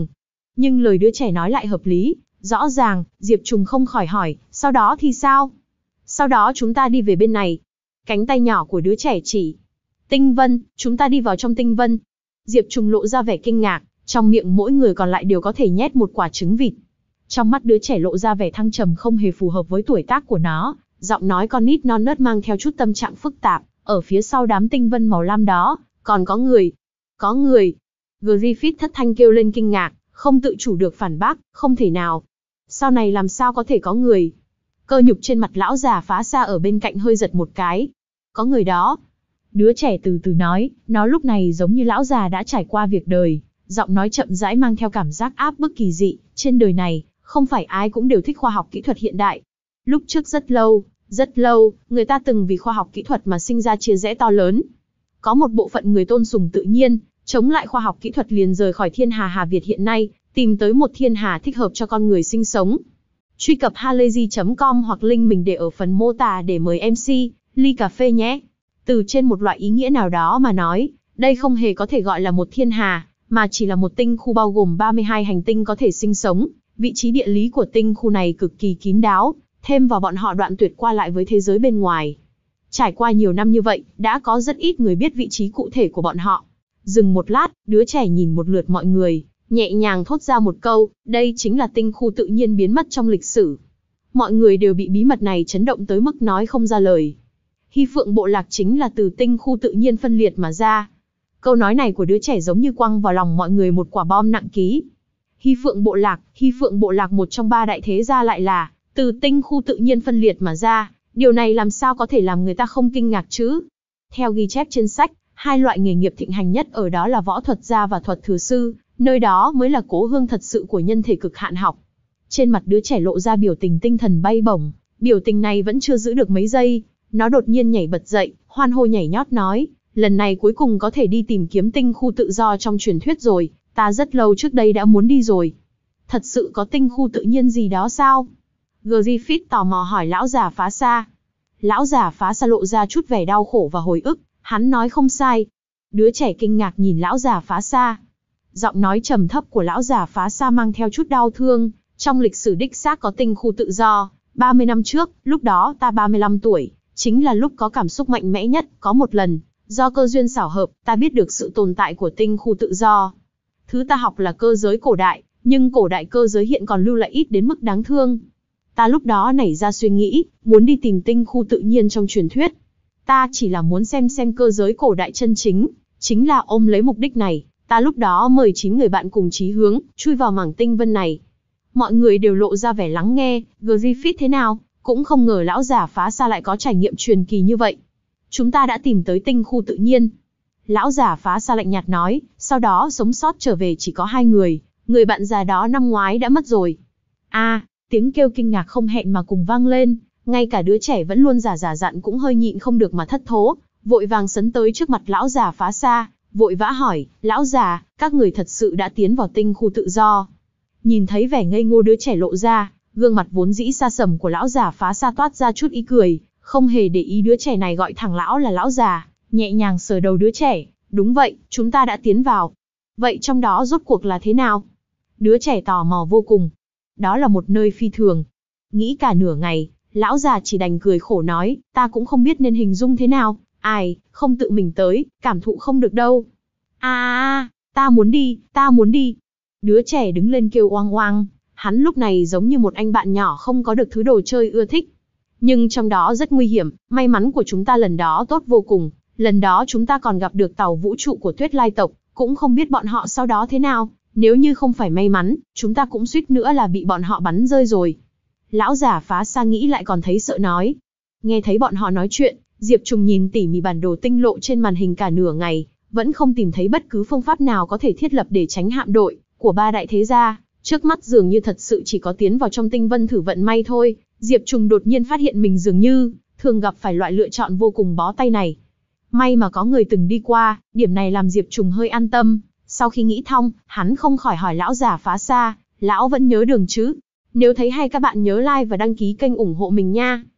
Nhưng lời đứa trẻ nói lại hợp lý, rõ ràng, Diệp Trùng không khỏi hỏi, sau đó thì sao? Sau đó chúng ta đi về bên này. Cánh tay nhỏ của đứa trẻ chỉ. Tinh vân, chúng ta đi vào trong tinh vân. Diệp Trùng lộ ra vẻ kinh ngạc, trong miệng mỗi người còn lại đều có thể nhét một quả trứng vịt. Trong mắt đứa trẻ lộ ra vẻ thăng trầm không hề phù hợp với tuổi tác của nó, giọng nói con nít non nớt mang theo chút tâm trạng phức tạp, ở phía sau đám tinh vân màu lam đó, còn có người. Có người. Griffith thất thanh kêu lên kinh ngạc, không tự chủ được phản bác, không thể nào. Sau này làm sao có thể có người? Cơ nhục trên mặt lão già Phá Xa ở bên cạnh hơi giật một cái. Có người đó. Đứa trẻ từ từ nói, nó lúc này giống như lão già đã trải qua việc đời, giọng nói chậm rãi mang theo cảm giác áp bức kỳ dị, trên đời này, không phải ai cũng đều thích khoa học kỹ thuật hiện đại. Lúc trước rất lâu, rất lâu, người ta từng vì khoa học kỹ thuật mà sinh ra chia rẽ to lớn. Có một bộ phận người tôn sùng tự nhiên, chống lại khoa học kỹ thuật liền rời khỏi thiên hà Hà Việt hiện nay, tìm tới một thiên hà thích hợp cho con người sinh sống. Truy cập halayzi chấm com hoặc link mình để ở phần mô tả để mời em xê, ly cà phê nhé. Từ trên một loại ý nghĩa nào đó mà nói, đây không hề có thể gọi là một thiên hà, mà chỉ là một tinh khu bao gồm ba mươi hai hành tinh có thể sinh sống. Vị trí địa lý của tinh khu này cực kỳ kín đáo, thêm vào bọn họ đoạn tuyệt qua lại với thế giới bên ngoài. Trải qua nhiều năm như vậy, đã có rất ít người biết vị trí cụ thể của bọn họ. Dừng một lát, đứa trẻ nhìn một lượt mọi người, nhẹ nhàng thốt ra một câu, đây chính là tinh khu tự nhiên biến mất trong lịch sử. Mọi người đều bị bí mật này chấn động tới mức nói không ra lời. Hy Phượng bộ lạc chính là từ tinh khu tự nhiên phân liệt mà ra. Câu nói này của đứa trẻ giống như quăng vào lòng mọi người một quả bom nặng ký. Hy Phượng bộ lạc, Hy Phượng bộ lạc một trong ba đại thế gia lại là từ tinh khu tự nhiên phân liệt mà ra, điều này làm sao có thể làm người ta không kinh ngạc chứ? Theo ghi chép trên sách, hai loại nghề nghiệp thịnh hành nhất ở đó là võ thuật gia và thuật thừa sư, nơi đó mới là cố hương thật sự của nhân thể cực hạn học. Trên mặt đứa trẻ lộ ra biểu tình tinh thần bay bổng, biểu tình này vẫn chưa giữ được mấy giây, nó đột nhiên nhảy bật dậy, hoan hô nhảy nhót nói, lần này cuối cùng có thể đi tìm kiếm tinh khu tự do trong truyền thuyết rồi, ta rất lâu trước đây đã muốn đi rồi. Thật sự có tinh khu tự nhiên gì đó sao? Griffith tò mò hỏi lão già Phá Xa. Lão già Phá Xa lộ ra chút vẻ đau khổ và hồi ức, hắn nói không sai. Đứa trẻ kinh ngạc nhìn lão già Phá Xa. Giọng nói trầm thấp của lão già Phá Xa mang theo chút đau thương, trong lịch sử đích xác có tinh khu tự do, ba mươi năm trước, lúc đó ta ba mươi lăm tuổi, chính là lúc có cảm xúc mạnh mẽ nhất, có một lần, do cơ duyên xảo hợp, ta biết được sự tồn tại của tinh khu tự do. Thứ ta học là cơ giới cổ đại, nhưng cổ đại cơ giới hiện còn lưu lại ít đến mức đáng thương. Ta lúc đó nảy ra suy nghĩ, muốn đi tìm tinh khu tự nhiên trong truyền thuyết. Ta chỉ là muốn xem xem cơ giới cổ đại chân chính, chính là ôm lấy mục đích này, ta lúc đó mời chín người bạn cùng chí hướng, chui vào mảng tinh vân này. Mọi người đều lộ ra vẻ lắng nghe, Griffith thế nào, cũng không ngờ lão già Phá Xa lại có trải nghiệm truyền kỳ như vậy. Chúng ta đã tìm tới tinh khu tự nhiên. Lão già Phá Xa lạnh nhạt nói, sau đó sống sót trở về chỉ có hai người, người bạn già đó năm ngoái đã mất rồi. A, à, tiếng kêu kinh ngạc không hẹn mà cùng vang lên, ngay cả đứa trẻ vẫn luôn giả giả dặn cũng hơi nhịn không được mà thất thố, vội vàng sấn tới trước mặt lão già Phá Xa, vội vã hỏi, lão già, các người thật sự đã tiến vào tinh khu tự do? Nhìn thấy vẻ ngây ngô đứa trẻ lộ ra, gương mặt vốn dĩ xa sầm của lão già Phá Xa toát ra chút ý cười, không hề để ý đứa trẻ này gọi thẳng lão là lão già, nhẹ nhàng sờ đầu đứa trẻ, đúng vậy, chúng ta đã tiến vào. Vậy trong đó rốt cuộc là thế nào? Đứa trẻ tò mò vô cùng. Đó là một nơi phi thường. Nghĩ cả nửa ngày, lão già chỉ đành cười khổ nói, ta cũng không biết nên hình dung thế nào, ai, không tự mình tới, cảm thụ không được đâu. À, à, ta muốn đi, ta muốn đi. Đứa trẻ đứng lên kêu oang oang, hắn lúc này giống như một anh bạn nhỏ không có được thứ đồ chơi ưa thích. Nhưng trong đó rất nguy hiểm, may mắn của chúng ta lần đó tốt vô cùng, lần đó chúng ta còn gặp được tàu vũ trụ của Tuyết Lai tộc, cũng không biết bọn họ sau đó thế nào, nếu như không phải may mắn, chúng ta cũng suýt nữa là bị bọn họ bắn rơi rồi. Lão già Phá Xa nghĩ lại còn thấy sợ nói. Nghe thấy bọn họ nói chuyện, Diệp Trùng nhìn tỉ mỉ bản đồ tinh lộ trên màn hình cả nửa ngày, vẫn không tìm thấy bất cứ phương pháp nào có thể thiết lập để tránh hạm đội của ba đại thế gia, trước mắt dường như thật sự chỉ có tiến vào trong tinh vân thử vận may thôi. Diệp Trùng đột nhiên phát hiện mình dường như thường gặp phải loại lựa chọn vô cùng bó tay này. May mà có người từng đi qua, điểm này làm Diệp Trùng hơi an tâm. Sau khi nghĩ thông, hắn không khỏi hỏi lão già Phá Xa, lão vẫn nhớ đường chứ? Nếu thấy hay các bạn nhớ like và đăng ký kênh ủng hộ mình nha.